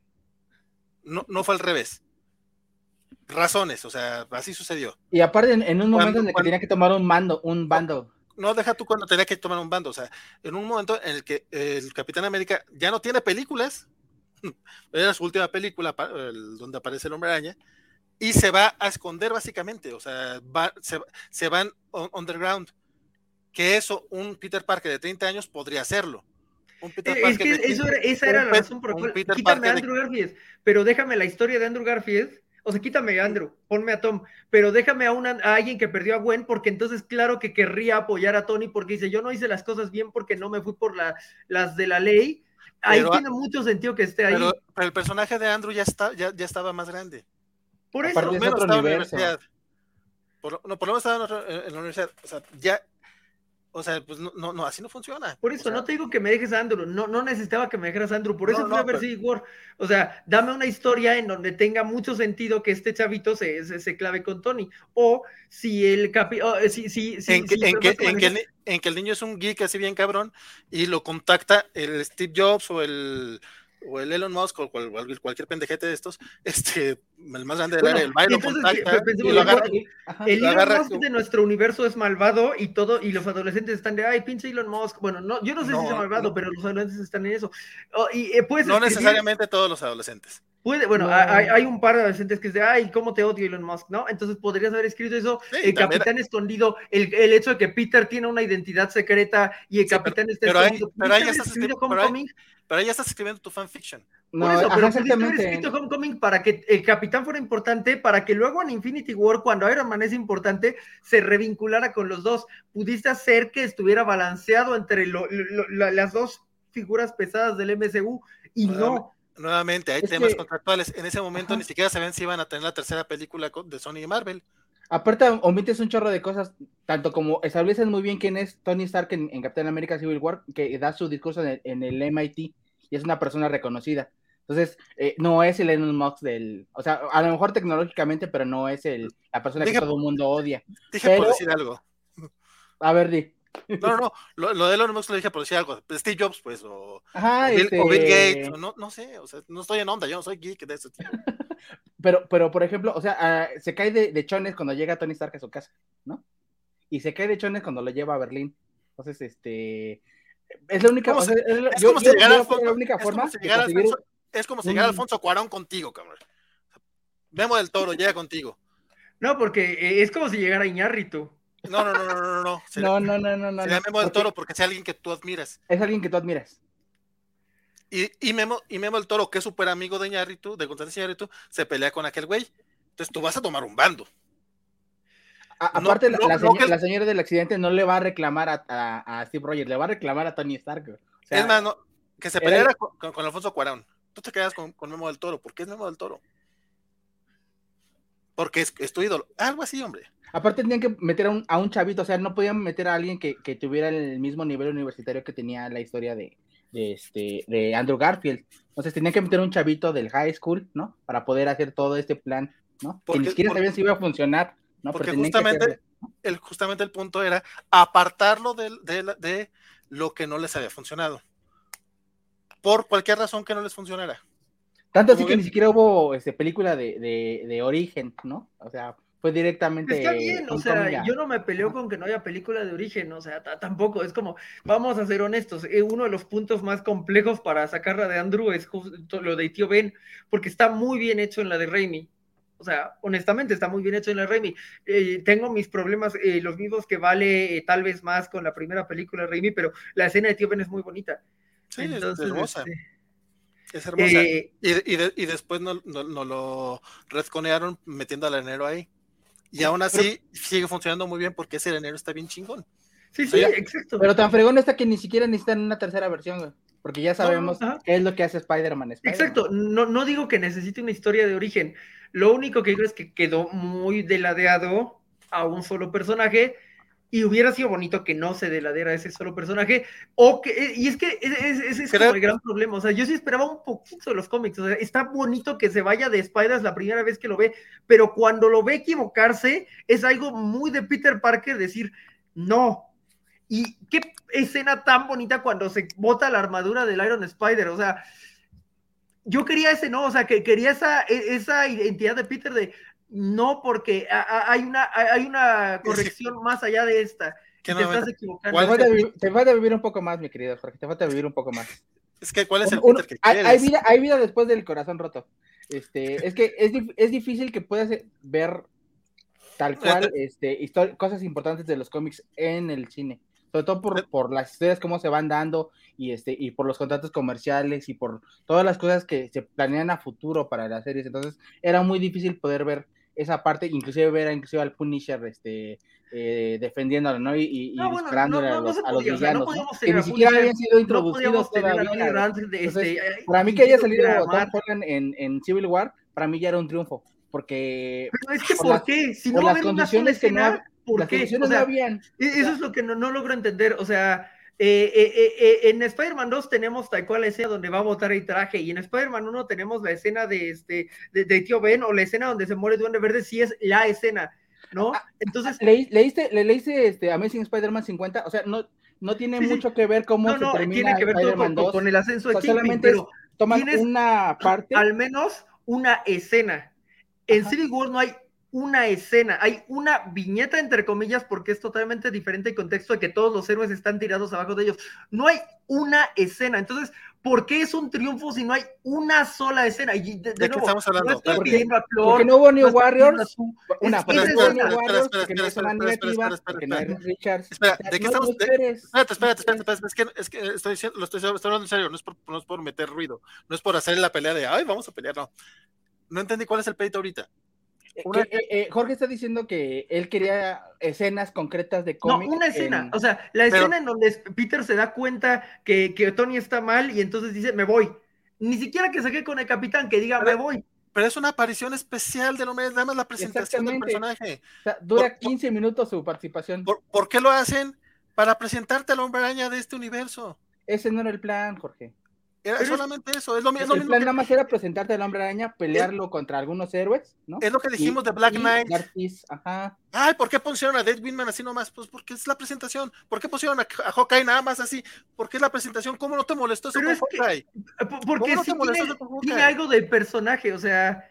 Speaker 1: No, no fue al revés. Razones, o sea, así sucedió.
Speaker 2: Y aparte, en, en un momento cuando, en el que cuando, tenía que tomar un mando, un bando.
Speaker 1: No, no, deja tú cuando tenía que tomar un bando, o sea, en un momento en el que el Capitán América ya no tiene películas, era su última película el, donde aparece el Hombre Araña, y se va a esconder básicamente, o sea, va, se, se van on, underground, que eso un Peter Parker de treinta años podría hacerlo.
Speaker 3: Un Peter es Parker que de, eso era, esa era la razón por la cual quítame a Andrew de... Garfield, pero déjame la historia de Andrew Garfield, o sea, quítame a Andrew, ponme a Tom, pero déjame a, una, a alguien que perdió a Gwen, porque entonces claro que querría apoyar a Tony, porque dice, yo no hice las cosas bien porque no me fui por la, las de la ley, ahí pero, tiene mucho sentido que esté ahí.
Speaker 1: Pero, pero el personaje de Andrew ya, está, ya, ya estaba más grande.
Speaker 3: Por eso.
Speaker 1: Por lo menos estaba en la universidad. Por, no, por lo menos estaba en la universidad, o sea, ya... O sea, pues no, no, no, así no funciona.
Speaker 3: Por eso,
Speaker 1: o sea,
Speaker 3: no te digo que me dejes a Andrew, no, no necesitaba que me dejaras a Andrew, por eso
Speaker 1: no,
Speaker 3: fui
Speaker 1: no,
Speaker 3: a ver
Speaker 1: pero...
Speaker 3: Civil War. O sea, dame una historia en donde tenga mucho sentido que este chavito se, se, se clave con Tony. O si el capi... Oh, si, si, si,
Speaker 1: en, que,
Speaker 3: si
Speaker 1: en, que, en, que el, en que el niño es un geek así bien cabrón y lo contacta el Steve Jobs o el... o el Elon Musk o cual, cualquier pendejete de estos, este, el más grande del
Speaker 3: bueno,
Speaker 1: área, el baile lo contacta
Speaker 3: que,
Speaker 1: y lo agarra.
Speaker 3: El, el
Speaker 1: lo
Speaker 3: Elon
Speaker 1: agarra,
Speaker 3: Musk de nuestro universo es malvado y todo, y los adolescentes están de, ay, pinche Elon Musk. Bueno, no, yo no sé no, si es malvado, no, pero los adolescentes están en eso. Oh, y, eh, puedes
Speaker 1: no
Speaker 3: escribir,
Speaker 1: necesariamente todos los adolescentes.
Speaker 3: Puede, bueno, no. hay, hay un par de adolescentes que es de, ay, ¿cómo te odio Elon Musk? ¿No? Entonces podrías haber escrito eso, sí, el capitán era... escondido, el, el hecho de que Peter tiene una identidad secreta y el sí, capitán
Speaker 1: pero,
Speaker 3: está
Speaker 1: pero
Speaker 3: escondido.
Speaker 1: Ahí, pero, ahí ya estás escribiendo Homecoming. Pero ahí ya estás escribiendo tu fanfiction.
Speaker 3: No, Por eso, pero pudiste haber escrito Homecoming para que el capitán fuera importante, para que luego en Infinity War, cuando Iron Man es importante, se revinculara con los dos. Pudiste hacer que estuviera balanceado entre lo, lo, lo, las dos figuras pesadas del M C U y no.
Speaker 1: no. Nuevamente, hay es temas que... contractuales. En ese momento Ajá. ni siquiera sabían si iban a tener la tercera película de Sony y Marvel.
Speaker 2: Aparte, omites un chorro de cosas, tanto como establecen muy bien quién es Tony Stark en, en Capitán América Civil War, que da su discurso en el, en el M I T y es una persona reconocida. Entonces, eh, no es el Elon Musk del... O sea, a lo mejor tecnológicamente, pero no es el, la persona Dije, que todo el mundo odia.
Speaker 1: Dije
Speaker 2: pero...
Speaker 1: por decir algo.
Speaker 2: A ver, di.
Speaker 1: No, no, no, lo, lo de Elon Musk lo dije por decir algo. Steve Jobs, pues, o,
Speaker 2: Ajá,
Speaker 1: o, Bill,
Speaker 2: este...
Speaker 1: o Bill Gates, o no, no sé, o sea, no estoy en onda, yo no soy geek de ese tipo.
Speaker 2: pero, pero, por ejemplo, o sea, uh, se cae de, de chones cuando llega Tony Stark a su casa, ¿no? Y se cae de chones cuando lo lleva a Berlín. Entonces, este... Es la única, o sea, es,
Speaker 1: es
Speaker 2: yo,
Speaker 1: como si
Speaker 2: yo,
Speaker 1: llegara
Speaker 2: yo,
Speaker 1: Alfonso,
Speaker 2: la única
Speaker 1: es
Speaker 2: forma
Speaker 1: como si llegara
Speaker 2: conseguir...
Speaker 1: Alfonso, es como si llegara Alfonso Cuarón contigo, cabrón. Memo del Toro llega contigo.
Speaker 3: No, porque eh, es como si llegara Iñárritu.
Speaker 1: No, no, no, no, no, no.
Speaker 2: Sería, no, no, no, no, no.
Speaker 1: Sería
Speaker 2: no.
Speaker 1: Memo del Toro porque sea alguien que tú admiras.
Speaker 2: Es alguien que tú admiras.
Speaker 1: Y, y, Memo, y Memo del Toro, que es súper amigo de Iñárritu, de González Iñárritu, se pelea con aquel güey. Entonces tú vas a tomar un bando.
Speaker 2: A,
Speaker 1: no,
Speaker 2: aparte, no, la, la,
Speaker 1: no
Speaker 2: señora, la señora del accidente no le va a reclamar a, a, a Steve Rogers, le va a reclamar a Tony Stark. O sea,
Speaker 1: es más, no, que se peleara el... con, con, con Alfonso Cuarón. Tú te quedas con, con Memo del Toro. ¿Por qué es Memo del Toro? Porque es, es tu ídolo. Algo así, hombre.
Speaker 2: Aparte tenían que meter a un, a un chavito, o sea, no podían meter a alguien que, que tuviera el mismo nivel universitario que tenía la historia de, de, este, de Andrew Garfield. Entonces tenían que meter un chavito del high school, ¿no? Para poder hacer todo este plan, ¿no?
Speaker 1: Porque,
Speaker 2: que ni siquiera
Speaker 1: porque,
Speaker 2: sabían si iba a funcionar, ¿no?
Speaker 1: Porque
Speaker 2: Pero
Speaker 1: justamente,
Speaker 2: que hacerlo, ¿no?
Speaker 1: el, justamente el punto era apartarlo de, de, de lo que no les había funcionado. Por cualquier razón que no les funcionara.
Speaker 2: Tanto así que bien, ni siquiera hubo este, película de, de, de origen, ¿no? O sea, fue directamente...
Speaker 3: Está bien, o sea, yo no me peleo Ajá. con que no haya película de origen, o sea, tampoco, es como, vamos a ser honestos, uno de los puntos más complejos para sacarla de Andrew es justo lo de Tío Ben, porque está muy bien hecho en la de Raimi. O sea, honestamente está muy bien hecho en la Raimi. Eh, tengo mis problemas, eh, los mismos que Vale, eh, tal vez más con la primera película de Raimi, pero la escena de Tío Ben es muy bonita.
Speaker 1: Sí, Entonces, es hermosa. Este, es hermosa. Eh, y, y, de, y después no, no, no lo retconearon metiendo al arenero ahí. Y aún así pero, sigue funcionando muy bien porque ese arenero está bien chingón.
Speaker 3: Sí, sí, o sea, exacto.
Speaker 2: Pero tan fregón está que ni siquiera necesitan una tercera versión, güey. Porque ya sabemos no, no, qué es lo que hace Spider-Man. Spider
Speaker 3: Exacto, no, no digo que necesite una historia de origen. Lo único que digo es que quedó muy deladeado a un solo personaje y hubiera sido bonito que no se deladera a ese solo personaje. O que, y es que ese es, es, es como el gran problema. O sea, yo sí esperaba un poquito de los cómics. O sea, está bonito que se vaya de Spider la primera vez que lo ve, pero cuando lo ve equivocarse, es algo muy de Peter Parker decir, no. Y qué escena tan bonita cuando se bota la armadura del Iron Spider, o sea, yo quería ese, ¿no? O sea, que quería esa, esa identidad de Peter de, no, porque hay una, hay una corrección es, más allá de esta, que te estás equivocando.
Speaker 2: Te falta, vivir, te falta vivir un poco más, mi querido, porque te falta vivir un poco más.
Speaker 1: Es que, ¿cuál es el
Speaker 2: un,
Speaker 1: Peter que
Speaker 2: hay,
Speaker 1: quieres?
Speaker 2: Hay vida, hay vida después del corazón roto. Este, es que es, es difícil que puedas ver tal cual este, cosas importantes de los cómics en el cine. Sobre todo por, por las historias, cómo se van dando y, este, y por los contratos comerciales y por todas las cosas que se planean a futuro para las series. Entonces era muy difícil poder ver esa parte, inclusive ver a, inclusive al Punisher este, eh, defendiéndolo, ¿no? Y, y
Speaker 3: no, bueno,
Speaker 2: disparándole
Speaker 3: no, no,
Speaker 2: a los,
Speaker 3: no
Speaker 2: a los
Speaker 3: podía,
Speaker 2: villanos,
Speaker 3: o sea, no
Speaker 2: ¿no? Que ni siquiera habían sido introducidos
Speaker 3: no
Speaker 2: todavía.
Speaker 3: A Rand de
Speaker 2: Entonces,
Speaker 3: este,
Speaker 2: para mí que haya salido Tom Holland en, en Civil War, para mí ya era un triunfo. Porque
Speaker 3: pero es que ¿por, ¿por qué? Si no ven una sola escena, ¿por
Speaker 2: las
Speaker 3: qué?
Speaker 2: O sea, no habían.
Speaker 3: Eso o sea, es lo que no, no logro entender, o sea, eh, eh, eh, en Spider-Man dos tenemos tal cual la escena donde va a botar el traje, y en Spider-Man uno tenemos la escena de este de, de Tío Ben, o la escena donde se muere Duende Verde, si es la escena, ¿no? Entonces...
Speaker 2: ¿Le, leíste, le, leíste este Amazing Spider-Man cincuenta? O sea, no, no tiene sí, mucho que ver cómo
Speaker 3: no,
Speaker 2: se
Speaker 3: no,
Speaker 2: termina
Speaker 3: tiene que ver todo con, con el ascenso de
Speaker 2: o sea,
Speaker 3: Kingpin,
Speaker 2: solamente
Speaker 3: pero
Speaker 2: toman una parte.
Speaker 3: Al menos una escena. En Ajá. Civil War no hay una escena, hay una viñeta entre comillas porque es totalmente diferente el contexto de que todos los héroes están tirados abajo de ellos. No hay una escena. Entonces, ¿por qué es un triunfo si no hay una sola escena? Y de, de,
Speaker 1: ¿De
Speaker 3: nuevo,
Speaker 1: qué estamos hablando?
Speaker 3: No estoy
Speaker 2: porque,
Speaker 3: pidiendo a Clor,
Speaker 2: porque no hubo New
Speaker 3: no
Speaker 2: Warriors.
Speaker 3: Tú,
Speaker 2: una,
Speaker 3: es,
Speaker 2: porque
Speaker 3: es
Speaker 2: no hubo
Speaker 3: New
Speaker 2: Warriors, porque no es una negativa, porque no es Richards.
Speaker 1: Espera, ¿de qué estamos? Espérate, espérate, espérate, es que, es que estoy diciendo, lo estoy, estoy hablando en serio, no es, por, no es por meter ruido, no es por hacer la pelea de, ay, vamos a pelear, no. No entendí cuál es el pleito ahorita.
Speaker 2: Una... Eh, eh, Jorge está diciendo que él quería escenas concretas de cómic.
Speaker 3: No, una escena,
Speaker 2: en...
Speaker 3: o sea, la escena Pero... en donde Peter se da cuenta que, que Tony está mal y entonces dice, me voy. Ni siquiera que saque con el capitán, que diga, Pero... me voy.
Speaker 1: Pero es una aparición especial del hombre, nada más la presentación del personaje.
Speaker 2: O sea, dura por, quince por, minutos su participación.
Speaker 1: Por, ¿Por qué lo hacen? Para presentarte al hombre araña de este universo.
Speaker 2: Ese no era el plan, Jorge.
Speaker 1: Era
Speaker 2: Pero
Speaker 1: solamente es, eso, es lo, es
Speaker 2: el
Speaker 1: lo
Speaker 2: mismo. El plan que... nada más era presentarte al hombre araña, pelearlo
Speaker 1: es,
Speaker 2: contra algunos héroes, ¿no?
Speaker 1: Es lo que dijimos y, de Black Knight.
Speaker 2: Narcis, ajá.
Speaker 1: Ay, ¿por qué pusieron a Dead Windman así nomás? Pues porque es la presentación. ¿Por qué pusieron a, a Hawkeye nada más así? Porque es la presentación. ¿Cómo no te molestó eso
Speaker 3: Pero
Speaker 1: con Hawkeye?
Speaker 3: Que, porque no sí tiene, eso con Hawkeye? Tiene algo del personaje, o sea...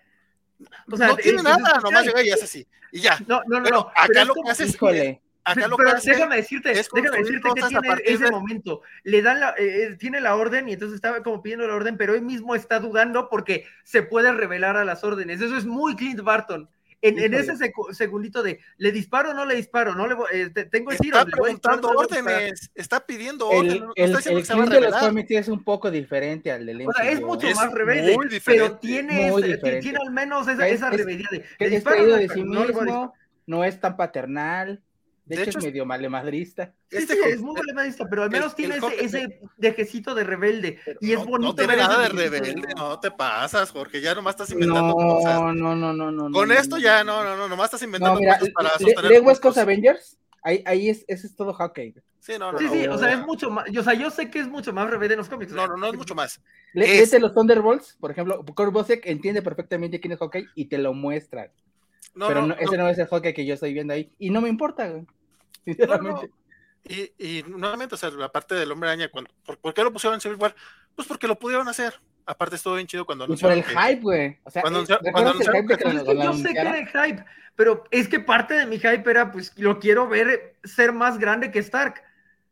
Speaker 1: O sea no tiene es, nada, es, nomás llega y hace así. Y ya.
Speaker 3: No, no, no.
Speaker 1: Pero
Speaker 3: no
Speaker 1: acá
Speaker 3: pero
Speaker 1: lo
Speaker 3: como,
Speaker 1: que hace es...
Speaker 2: Híjole.
Speaker 1: Acá lo
Speaker 3: pero
Speaker 1: que hace
Speaker 3: déjame decirte,
Speaker 1: es
Speaker 3: déjame decirte que tiene ese
Speaker 1: de...
Speaker 3: momento. Le dan la, eh, tiene la orden y entonces estaba como pidiendo la orden, pero él mismo está dudando porque se puede revelar a las órdenes. Eso es muy Clint Barton. En, en ese sec segundito de ¿le disparo o no le disparo? No le voy, eh, tengo el tiro.
Speaker 1: Está preguntando voy disparar, órdenes, no está pidiendo
Speaker 2: el,
Speaker 1: órdenes. No
Speaker 2: el,
Speaker 1: está
Speaker 2: el, el Clint de los cómics es un poco diferente al del
Speaker 3: O sea, es mucho
Speaker 1: es
Speaker 3: más rebelde,
Speaker 1: muy diferente,
Speaker 3: pero tiene,
Speaker 2: muy
Speaker 3: ese,
Speaker 2: diferente.
Speaker 3: tiene al menos esa,
Speaker 2: es,
Speaker 3: esa
Speaker 2: es,
Speaker 3: rebelión de,
Speaker 2: que
Speaker 3: de
Speaker 2: es creído de sí mismo, no es tan paternal. De,
Speaker 1: de
Speaker 2: hecho,
Speaker 1: hecho,
Speaker 2: es medio malemadrista.
Speaker 3: Este sí, sí, es muy malemadrista, pero al menos el, tiene el ese, ese dejecito de rebelde. Pero y es
Speaker 1: no,
Speaker 3: bonito.
Speaker 1: No tiene nada de rebelde, no. no te pasas, Jorge, ya nomás estás inventando
Speaker 2: no,
Speaker 1: cosas.
Speaker 2: No, no, no, no.
Speaker 1: Con
Speaker 2: no,
Speaker 1: esto
Speaker 2: no,
Speaker 1: ya, no, no, no, nomás estás inventando
Speaker 2: no, mira,
Speaker 1: cosas para
Speaker 2: le,
Speaker 1: sostener.
Speaker 2: ¿Le West Coast Avengers? Ahí, ahí es, ese es todo Hawkeye.
Speaker 1: Sí, no, no,
Speaker 3: sí,
Speaker 1: no,
Speaker 3: sí,
Speaker 1: no,
Speaker 3: o sea, es mucho más, o sea, yo sé que es mucho más rebelde en los cómics.
Speaker 1: No, no, no es mucho más.
Speaker 2: Le, es... Léete los Thunderbolts, por ejemplo, Kurt Busiek entiende perfectamente quién es Hawkeye y te lo muestra. No, pero no, no, ese no. no es el Hawkeye que yo estoy viendo ahí. Y no me importa, güey. Sinceramente.
Speaker 1: No, no. Y, y nuevamente, o sea, la parte del Hombre Araña, cuando, ¿por, ¿por qué lo pusieron en Civil War? Pues porque lo pudieron hacer. Aparte estuvo bien chido cuando
Speaker 2: anunciaron. Y por el que, hype, güey. O sea,
Speaker 1: cuando,
Speaker 2: eh,
Speaker 1: cuando anunciaron
Speaker 3: que, que, que, que yo sé que era el hype, pero es que parte de mi hype era, pues, lo quiero ver ser más grande que Stark.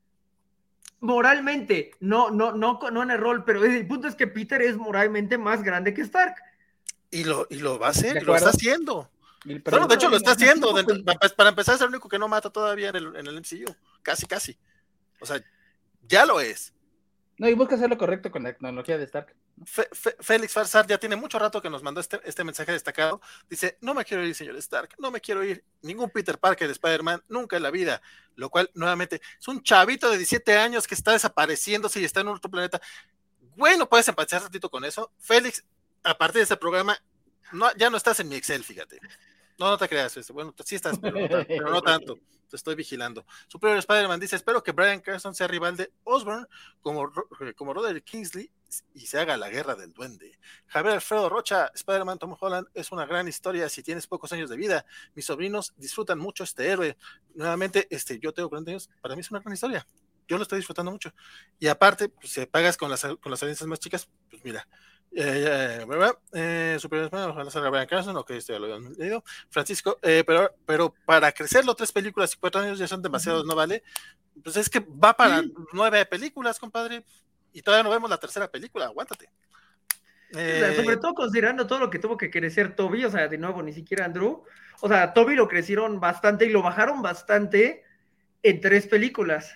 Speaker 3: Moralmente, no, no, no, no en el rol, pero el punto es que Peter es moralmente más grande que Stark.
Speaker 1: Y lo, y lo va a hacer, y lo está haciendo. Bueno, de hecho,
Speaker 3: no,
Speaker 1: lo está haciendo.
Speaker 3: no,
Speaker 1: de, pues, para empezar, es el único que no mata todavía en el, en el M C U. Casi, casi. O sea, ya lo es.
Speaker 2: No, y busca hacer lo correcto con la tecnología de Stark.
Speaker 1: Fe, Fe, Félix Farsar ya tiene mucho rato que nos mandó este, este mensaje destacado. Dice, no me quiero ir, señor Stark, no me quiero ir. Ningún Peter Parker de Spider-Man, nunca en la vida. Lo cual, nuevamente, es un chavito de diecisiete años que está desapareciéndose y está en otro planeta. Güey, ¿no puedes empatizar un ratito con eso? Félix, a partir de este programa, no, ya no estás en mi Excel, fíjate. No, no te creas, este. Bueno, sí estás, pero no, pero no tanto. Te estoy vigilando. Superior Spider-Man dice, espero que Bryan Cranston sea rival de Osborn como, como Roderick Kingsley y se haga la guerra del duende. Javier Alfredo Rocha, Spider-Man Tom Holland es una gran historia si tienes pocos años de vida. Mis sobrinos disfrutan mucho este héroe. Nuevamente, este, yo tengo cuarenta años, para mí es una gran historia. Yo lo estoy disfrutando mucho. Y aparte, pues, si pagas con las, con las audiencias más chicas, pues mira, Eh, eh, eh, Super ojalá salga Bryan Cranston, ok, esto ya lo habían leído. Francisco, eh, pero, pero para crecerlo, tres películas y cuatro años ya son demasiados, ¿no vale? Pues es que va para sí. nueve películas, compadre, y todavía no vemos la tercera película, aguántate.
Speaker 3: Eh, o sea, sobre todo considerando todo lo que tuvo que crecer Toby, o sea, de nuevo, ni siquiera Andrew, o sea, Toby lo crecieron bastante y lo bajaron bastante en tres películas.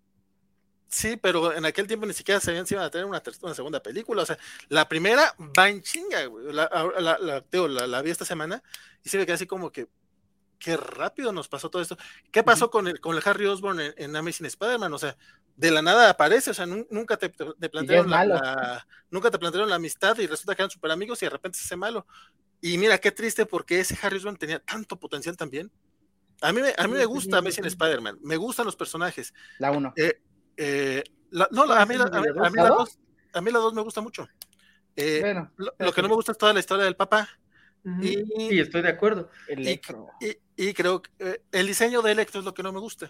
Speaker 1: Sí, pero en aquel tiempo ni siquiera sabían si iban a tener una, una segunda película. O sea, la primera va en chinga, güey. La, la, la, tío, la, la vi esta semana y se ve que así como que qué rápido nos pasó todo esto. ¿Qué pasó uh-huh. con el, con el Harry Osborn en, en Amazing Spider-Man? O sea, de la nada aparece, o sea, nunca te, te, te plantearon la, la, nunca te plantearon la amistad y resulta que eran súper amigos y de repente se hace malo. Y mira, qué triste porque ese Harry Osborn tenía tanto potencial también. A mí, a mí me gusta Amazing Spider-Man, me gustan los personajes.
Speaker 2: La uno.
Speaker 1: Eh, Eh, la, no, la, a, mí, la, a, mí, a, mí la dos, a mí la dos me gusta mucho. Eh, bueno, lo, lo que no me gusta es toda la historia del papá.
Speaker 3: Uh-huh. y, sí, estoy de acuerdo.
Speaker 1: Y, y, y creo que eh, el diseño de Electro es lo que no me gusta.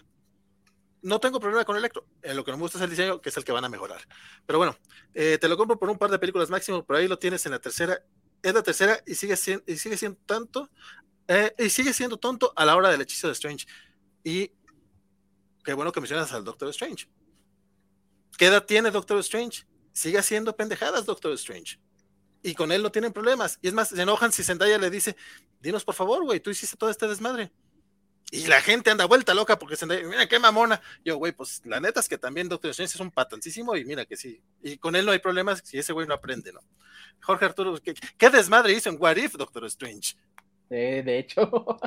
Speaker 1: No tengo problema con Electro. Eh, lo que no me gusta es el diseño, que es el que van a mejorar. Pero bueno, eh, te lo compro por un par de películas máximo, pero ahí lo tienes en la tercera. Es la tercera y sigue siendo, y sigue siendo tanto. Eh, y sigue siendo tonto a la hora del hechizo de Strange. Y qué bueno que mencionas al Doctor Strange. ¿Qué edad tiene Doctor Strange? Sigue haciendo pendejadas Doctor Strange. Y con él no tienen problemas. Y es más, se enojan si Zendaya le dice, dinos por favor, güey, tú hiciste todo este desmadre. Y la gente anda vuelta loca porque Zendaya, mira qué mamona. Yo, güey, pues la neta es que también Doctor Strange es un patancísimo y mira que sí. Y con él no hay problemas si ese güey no aprende, ¿no? Jorge Arturo, ¿qué, qué desmadre hizo en What If, Doctor Strange?
Speaker 2: Eh, de hecho.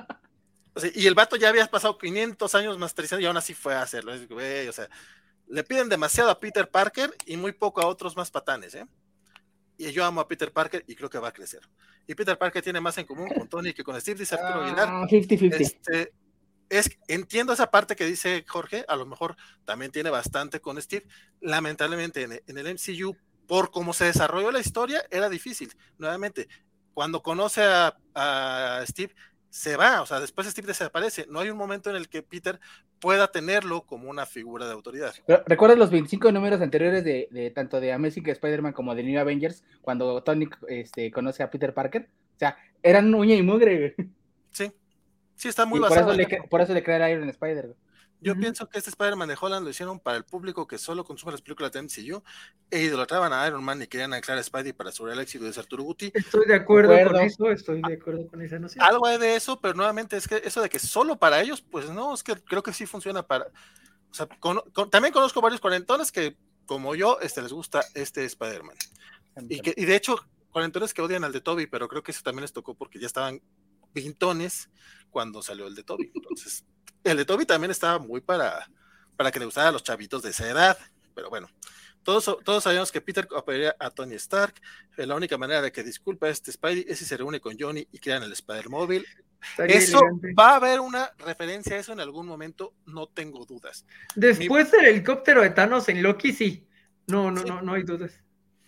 Speaker 1: O sea, y el vato ya había pasado quinientos años masterizando y aún así fue a hacerlo. Es, güey, o sea, le piden demasiado a Peter Parker y muy poco a otros más patanes, ¿eh? Y yo amo a Peter Parker y creo que va a crecer. Y Peter Parker tiene más en común con Tony que con Steve, dice Arturo Aguilar.
Speaker 2: Uh, cincuenta cincuenta.
Speaker 1: Este, es, entiendo esa parte que dice Jorge, a lo mejor también tiene bastante con Steve. Lamentablemente en, en el M C U, por cómo se desarrolló la historia, era difícil. Nuevamente, cuando conoce a, a Steve, se va, o sea, después Steve desaparece. No hay un momento en el que Peter pueda tenerlo como una figura de autoridad.
Speaker 2: Pero, ¿recuerdas los veinticinco números anteriores de, de tanto de Amazing Spider-Man como de New Avengers cuando Tony este, conoce a Peter Parker? O sea, eran uña y mugre.
Speaker 1: Sí, sí está muy
Speaker 2: y
Speaker 1: basado.
Speaker 2: Por eso, le, por eso le crea el Iron Spider.
Speaker 1: Yo uh-huh. pienso que este Spider-Man de Holland lo hicieron para el público que solo consume las películas de M C U e idolatraban a Iron Man y querían anclar a Spidey para asegurar el éxito de Arturo Guti.
Speaker 3: Estoy de acuerdo, de acuerdo con eso, estoy de acuerdo con esa noción.
Speaker 1: Algo hay de eso, pero nuevamente es que eso de que solo para ellos, pues no, es que creo que sí funciona para... O sea, con, con, también conozco varios cuarentones que, como yo, este, les gusta este Spider-Man. Y, que, y de hecho, cuarentones que odian al de Tobey, pero creo que eso también les tocó porque ya estaban vintones cuando salió el de Tobey. Entonces... el de Toby también estaba muy para, para que le gustara a los chavitos de esa edad, pero bueno. Todos, todos sabemos que Peter operaría a Tony Stark. La única manera de que disculpe a este Spidey es si se reúne con Johnny y crean el Spider-Móvil. Eso elegante. Va a haber una referencia a eso en algún momento, no tengo dudas.
Speaker 3: Después Mi... del helicóptero de Thanos en Loki, sí. No, no, sí. no, no hay dudas.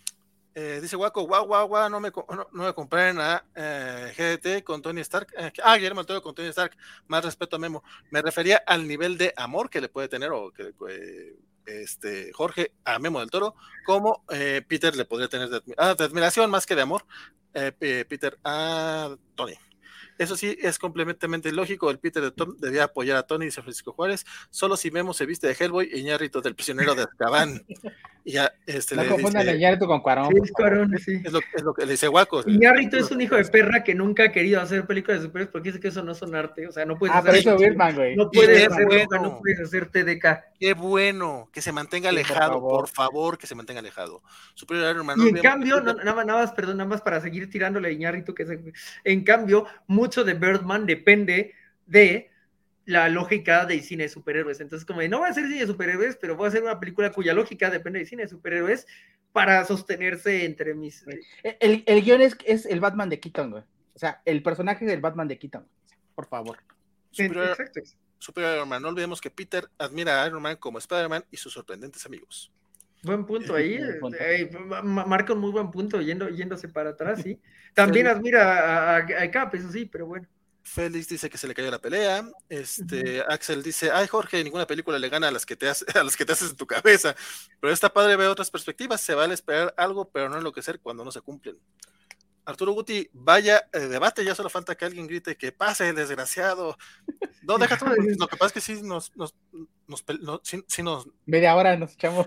Speaker 1: Eh, dice Waco, guau, guau, guau, no me, no, no me comparen a eh, G D T con Tony Stark. Eh, ah, Guillermo Antonio con Tony Stark. Más respeto a Memo. Me refería al nivel de amor que le puede tener o que eh, este Jorge a Memo del Toro, como eh, Peter le podría tener de, ah, de admiración más que de amor. Eh, Peter a Tony. Eso sí, es completamente lógico. El Peter de Tom debía apoyar a Tony, dice Francisco Juárez. Solo si Memo se viste de Hellboy y Ñarrito del prisionero de Azkaban. Y ya, este,
Speaker 2: no
Speaker 1: le
Speaker 2: confundan
Speaker 1: dice,
Speaker 2: a Ñarrito con Cuarón.
Speaker 3: Sí, Cuarón, sí.
Speaker 1: Es, lo, es lo que le dice Waco.
Speaker 3: Ñarrito es un hijo de perra que nunca ha querido hacer películas de superhéroes porque dice que eso no son arte. O sea, no puedes
Speaker 2: ah,
Speaker 3: hacer.
Speaker 2: Eso Birdman, güey.
Speaker 3: No puedes hacer bueno. no puedes hacer T D K.
Speaker 1: Qué bueno, que se mantenga alejado, sí, por, favor. por favor, que se mantenga alejado. Superior Iron Man,
Speaker 3: y no en cambio, que... no, nada, más, nada más, perdón, nada más para seguir tirándole a Iñárritu, que se... en cambio, mucho de Birdman depende de la lógica del cine de superhéroes. Entonces, como de, no voy a hacer cine de superhéroes, pero voy a hacer una película cuya lógica depende del cine de superhéroes para sostenerse entre mis...
Speaker 2: El, el, el guión es, es el Batman de Keaton, güey. O sea, el personaje del Batman de Keaton, por favor.
Speaker 1: Superior... Exacto. Superior Iron Man, no olvidemos que Peter admira a Iron Man como Spider-Man y sus sorprendentes amigos.
Speaker 3: Buen punto ahí, eh, marca un muy buen punto yendo, yéndose para atrás, sí. También Félix. admira a, a, a Cap, eso sí, pero bueno.
Speaker 1: Félix dice que se le cayó la pelea. Este, uh-huh. Axel dice, ay Jorge, ninguna película le gana a las que te hace, a las que te haces en tu cabeza. Pero está padre ver otras perspectivas, se vale esperar algo, pero no enloquecer cuando no se cumplen. Arturo Guti, vaya eh, debate, ya solo falta que alguien grite que pase el desgraciado. No, deja todo, lo que pasa es que sí nos, nos, nos, nos, sí, sí nos...
Speaker 2: Media hora nos echamos.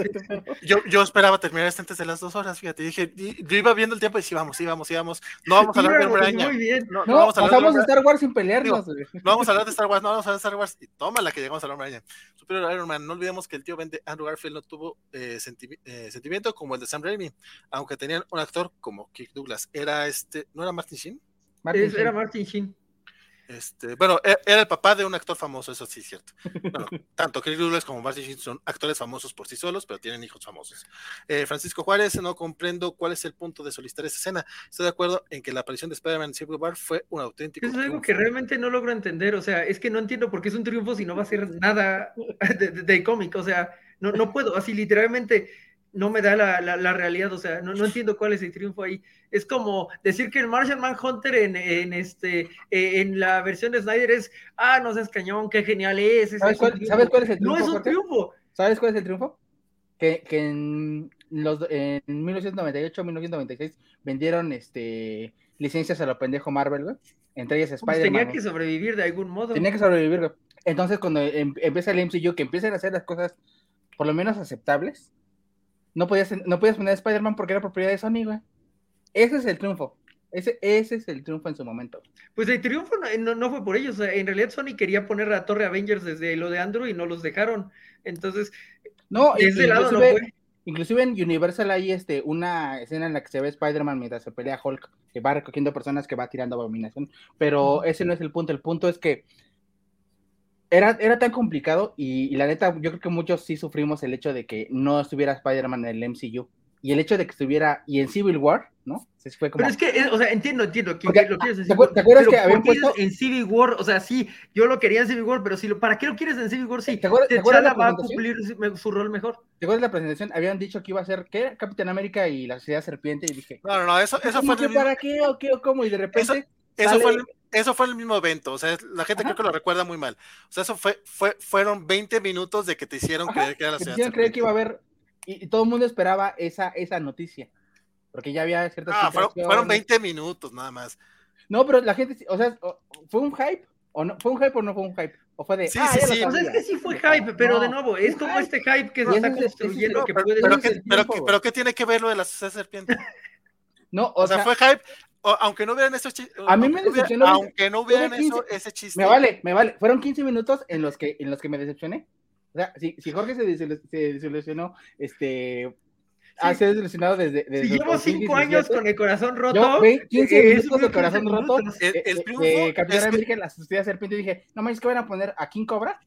Speaker 1: yo, yo esperaba terminar esto antes de las dos horas, fíjate, dije, yo iba viendo el tiempo y sí, vamos, sí, vamos, sí, vamos. No vamos a hablar de Hombre-Araña.
Speaker 3: Muy bien.
Speaker 2: No, no, no vamos a hablar de Star Wars sin pelearnos.
Speaker 1: Digo, no vamos a hablar de Star Wars, no vamos a hablar de Star Wars. Y toma la que llegamos a la Hombre-Araña. Superior Iron Man, no olvidemos que el tío Ben de Andrew Garfield no tuvo eh, senti- eh, sentimiento como el de Sam Raimi, aunque tenían un actor como Kirk Douglas. Era este, ¿no era Martin Sheen?
Speaker 3: Martin es, Sheen. Era Martin Sheen.
Speaker 1: Este, bueno, era el papá de un actor famoso, eso sí es cierto. Bueno, tanto Kirk Douglas como Martin Sheen son actores famosos por sí solos, pero tienen hijos famosos. Eh, Francisco Juárez, no comprendo cuál es el punto de solicitar esa escena. Estoy de acuerdo en que la aparición de Spider-Man en Civil War fue un auténtico
Speaker 3: Eso es algo que realmente no logro entender, o sea, es que no entiendo por qué es un triunfo si no va a ser nada de, de, de cómic, o sea, no, no puedo, así literalmente no me da la, la, la realidad, o sea, no, no entiendo cuál es el triunfo ahí. Es como decir que el Martian Manhunter en, en, este, en la versión de Snyder es, ah, no seas cañón, qué genial es. es
Speaker 2: ¿Sabes, cuál, ¿Sabes cuál es el triunfo?
Speaker 3: No es un triunfo.
Speaker 2: ¿Sabes cuál es el triunfo? Que, que en, los, en mil novecientos noventa y ocho, mil novecientos noventa y seis vendieron este, licencias a lo pendejo Marvel, güey. Entre ellas Spider-Man. Pues
Speaker 3: tenía que sobrevivir de algún modo.
Speaker 2: Tenía que sobrevivir, güey. Entonces, cuando em, empieza el M C U, que empiezan a hacer las cosas por lo menos aceptables, no podías, no podías poner a Spider-Man porque era propiedad de Sony, güey. Ese es el triunfo. Ese, ese es el triunfo en su momento.
Speaker 3: Pues el triunfo no, no, no fue por ellos. O sea, en realidad Sony quería poner a Torre Avengers desde lo de Andrew y no los dejaron. Entonces,
Speaker 2: no, de ese lado no fue. Inclusive en Universal hay este, una escena en la que se ve Spider-Man mientras se pelea Hulk, que va recogiendo personas que va tirando abominación. Pero uh-huh. ese no es el punto. El punto es que Era, era tan complicado y, y la neta, yo creo que muchos sí sufrimos el hecho de que no estuviera Spider-Man en el M C U. Y el hecho de que estuviera, y en Civil War, ¿no? Se fue como...
Speaker 3: Pero es que, o sea, entiendo, entiendo. Que,
Speaker 2: Porque,
Speaker 3: lo quieres
Speaker 2: decir, ¿Te acuerdas que habían puesto...
Speaker 3: en Civil War? O sea, sí, yo lo quería en Civil War, pero si lo, ¿para qué lo quieres en Civil War? Sí,
Speaker 2: ¿te acuerdas, ¿te acuerdas
Speaker 3: T'Challa va a cumplir su rol mejor.
Speaker 2: ¿Te acuerdas de la presentación? Habían dicho que iba a ser, ¿qué? Capitán América y la Sociedad Serpiente, y dije...
Speaker 1: No, no, no, eso, eso fue...
Speaker 2: Que, ¿para qué o qué o cómo? Y de repente...
Speaker 1: Eso... Eso sale... fue, el, eso fue el mismo evento, o sea, la gente Ajá. creo que lo recuerda muy mal. O sea, eso fue, fue fueron veinte minutos de que te hicieron Ajá, creer que era la ciudad.
Speaker 2: Te hicieron creer que iba a haber, y, y todo el mundo esperaba esa, esa noticia, porque ya había ciertas
Speaker 1: Ah, fueron, fueron veinte minutos nada más.
Speaker 2: No, pero la gente, o sea, ¿fue un hype? ¿O no? ¿Fue un hype o no fue un hype? ¿O fue de,
Speaker 1: sí,
Speaker 2: ah,
Speaker 1: sí,
Speaker 3: sí. O sea, es que sí fue hype, pero no, de nuevo, es como hype. Este hype que se está construyendo.
Speaker 1: No,
Speaker 3: que
Speaker 1: pero,
Speaker 3: puede
Speaker 1: pero, ¿qué, pero, pero ¿qué tiene que ver lo de la Sociedad Serpiente?
Speaker 2: No,
Speaker 1: o, o sea, sea, fue hype, o, aunque no hubieran esos chistes.
Speaker 2: A mí me decepcionó.
Speaker 1: Aunque no hubieran eso, ese chiste.
Speaker 2: Me vale, me vale. Fueron quince minutos en los que, en los que me decepcioné. O sea, si, si Jorge se, se, se desilusionó, este. ha sido desilusionado desde, desde
Speaker 3: si llevo cinco años con el corazón roto.
Speaker 2: Yo, ve, quince
Speaker 3: eh,
Speaker 2: minutos de corazón roto.
Speaker 1: El, el triunfo
Speaker 2: eh, eh, Capitán
Speaker 1: es
Speaker 2: América,
Speaker 1: que...
Speaker 2: la sustituida serpiente, y dije, no mames, ¿qué van a poner a King Cobra?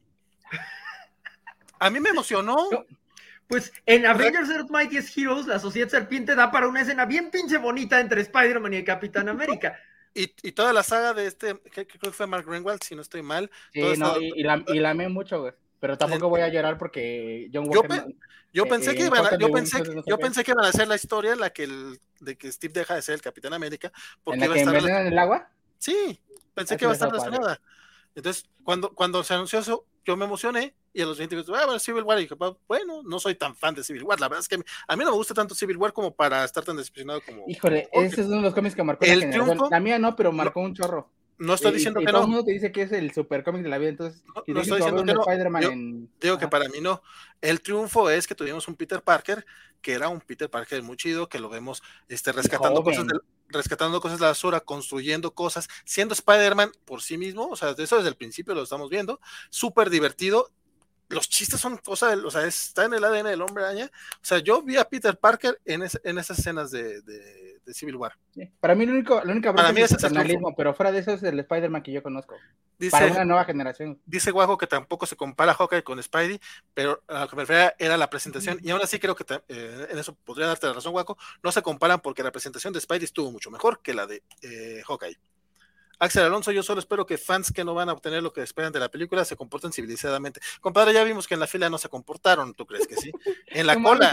Speaker 1: A mí me emocionó.
Speaker 3: No. Pues en Avengers Earth Mightiest Heroes, la Sociedad Serpiente da para una escena bien pinche bonita entre Spider-Man y el Capitán América.
Speaker 1: Y, y toda la saga de este, que creo que fue Mark Greenwald, si no estoy mal.
Speaker 2: Sí, no,
Speaker 1: esta...
Speaker 2: y, y, la, y la amé mucho, güey. Pero tampoco voy a llorar porque John
Speaker 1: Yo,
Speaker 2: Walker...
Speaker 1: pe
Speaker 2: no,
Speaker 1: yo pensé
Speaker 2: eh,
Speaker 1: que iban a, yo pensé,
Speaker 2: no
Speaker 1: yo pensé que iban a hacer la historia en la que el, de que Steve deja de ser el Capitán América. Porque
Speaker 2: ¿En la
Speaker 1: iba
Speaker 2: que
Speaker 1: a estar
Speaker 2: envenenan el agua?
Speaker 1: Sí, pensé
Speaker 2: Así
Speaker 1: que iba a estar
Speaker 2: padre.
Speaker 1: relacionada. Entonces, cuando, cuando se anunció eso, yo me emocioné y a los veinte minutos, ah, bueno, Civil War, y dije, bueno, no soy tan fan de Civil War, la verdad es que a mí no me gusta tanto Civil War como para estar tan decepcionado como...
Speaker 2: Híjole,
Speaker 1: como
Speaker 2: ese es uno de los cómics que marcó
Speaker 1: el
Speaker 2: la generación.
Speaker 1: triunfo,
Speaker 2: La mía no, pero marcó
Speaker 1: no,
Speaker 2: un chorro.
Speaker 1: No estoy
Speaker 2: y,
Speaker 1: diciendo
Speaker 2: y,
Speaker 1: que
Speaker 2: y todo
Speaker 1: no.
Speaker 2: el mundo te dice que es el super cómic de la vida, entonces...
Speaker 1: No,
Speaker 2: si
Speaker 1: no estoy diciendo que no. Yo,
Speaker 2: en...
Speaker 1: digo
Speaker 2: Ajá.
Speaker 1: que para mí no. El triunfo es que tuvimos un Peter Parker, que era un Peter Parker muy chido, que lo vemos este, rescatando, cosas de, rescatando cosas de la basura, construyendo cosas, siendo Spider-Man por sí mismo, o sea, de eso desde el principio lo estamos viendo, súper divertido. Los chistes son cosas, o sea, está en el A D N del Hombre Araña. O sea, yo vi a Peter Parker en, es, en esas escenas de, de, de Civil War.
Speaker 2: Sí. Para mí, lo único, la única
Speaker 1: Para mí
Speaker 2: es
Speaker 1: el
Speaker 2: paternalismo, pero fuera de eso es el Spider-Man que yo conozco.
Speaker 1: Dice,
Speaker 2: para una nueva generación.
Speaker 1: Dice Guajo que tampoco se compara Hawkeye con Spidey, pero a lo que me refería era la presentación, y aún así creo que eh, en eso podría darte la razón, Guajo, no se comparan porque la presentación de Spidey estuvo mucho mejor que la de eh, Hawkeye. Axel Alonso, yo solo espero que fans que no van a obtener lo que esperan de la película se comporten civilizadamente. Compadre, ya vimos que en la fila no se comportaron, ¿tú crees que sí? En la no, cola.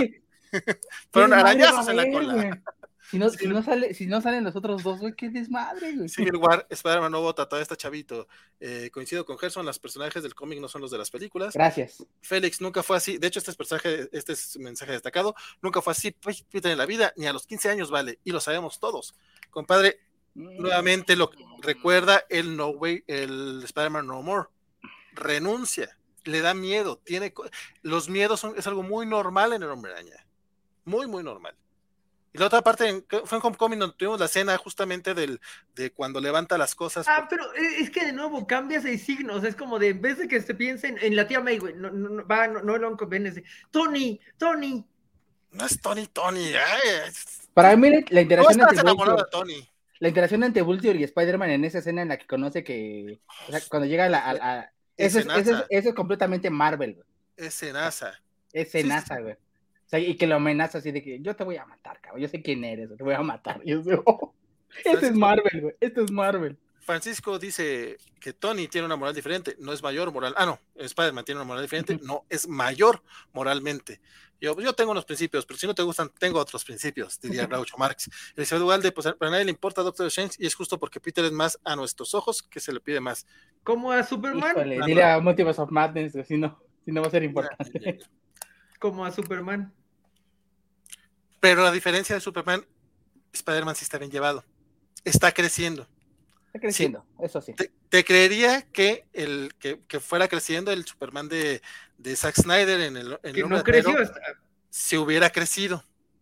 Speaker 1: Fueron arañazos en la cola. Wey.
Speaker 2: Si no, sí. si, no sale, si no salen los otros dos, güey, qué desmadre, güey.
Speaker 1: Civil War, Spider-Man no vota, todavía está chavito. Eh, coincido con Gerson, los personajes del cómic no son los de las películas.
Speaker 2: Gracias.
Speaker 1: Félix, nunca fue así. De hecho, este es personaje, este es mensaje destacado. Nunca fue así Peter en la vida, ni a los quince años vale, y lo sabemos todos. Compadre, mm. nuevamente lo recuerda el No Way, el Spider-Man No More. Renuncia, le da miedo, tiene los miedos son, es algo muy normal en el Hombre Araña. Muy, muy normal. Y la otra parte fue en Homecoming donde tuvimos la escena justamente del, de cuando levanta las cosas.
Speaker 3: Ah, pero es que de nuevo cambias de signos, es como de, en vez de que se piensen en la tía May, güey, no, no, va, no, no el Uncle Ben, es de, Tony, Tony.
Speaker 1: No es Tony, Tony. Ay,
Speaker 2: para mí la interacción
Speaker 1: no estás enamorado de Tony.
Speaker 2: La interacción entre Vulture y Spider-Man en esa escena en la que conoce que, o sea, cuando llega a la, a, a, eso, es, eso, es, eso es completamente Marvel, güey.
Speaker 1: Es enaza.
Speaker 2: Es enaza, güey. O sea, y que lo amenaza así de que yo te voy a matar, cabrón, yo sé quién eres, te voy a matar. Y yo digo, oh, esto es Marvel, güey, esto es Marvel.
Speaker 1: Francisco dice que Tony tiene una moral diferente, no es mayor moral, ah no, Spider-Man tiene una moral diferente, uh-huh. no, es mayor moralmente. Yo, yo tengo unos principios, pero si no te gustan, tengo otros principios, diría Groucho Marx. Elizabeth Ugalde, pues para nadie le importa Doctor Strange y es justo porque Peter es más a nuestros ojos que se le pide más.
Speaker 3: ¿Como a Superman?
Speaker 2: Híjole, dile a Multiverse of Madness, si no, si no va a ser importante. Ya, ya, ya.
Speaker 3: Como a Superman.
Speaker 1: Pero a diferencia de Superman, Spider-Man sí está bien llevado. Está creciendo.
Speaker 2: Está creciendo, sí. Eso sí.
Speaker 1: Te, te creería que el que, que fuera creciendo el Superman de, de Zack Snyder en el en
Speaker 3: que
Speaker 1: el
Speaker 3: no creció hasta...
Speaker 1: si hubiera crecido.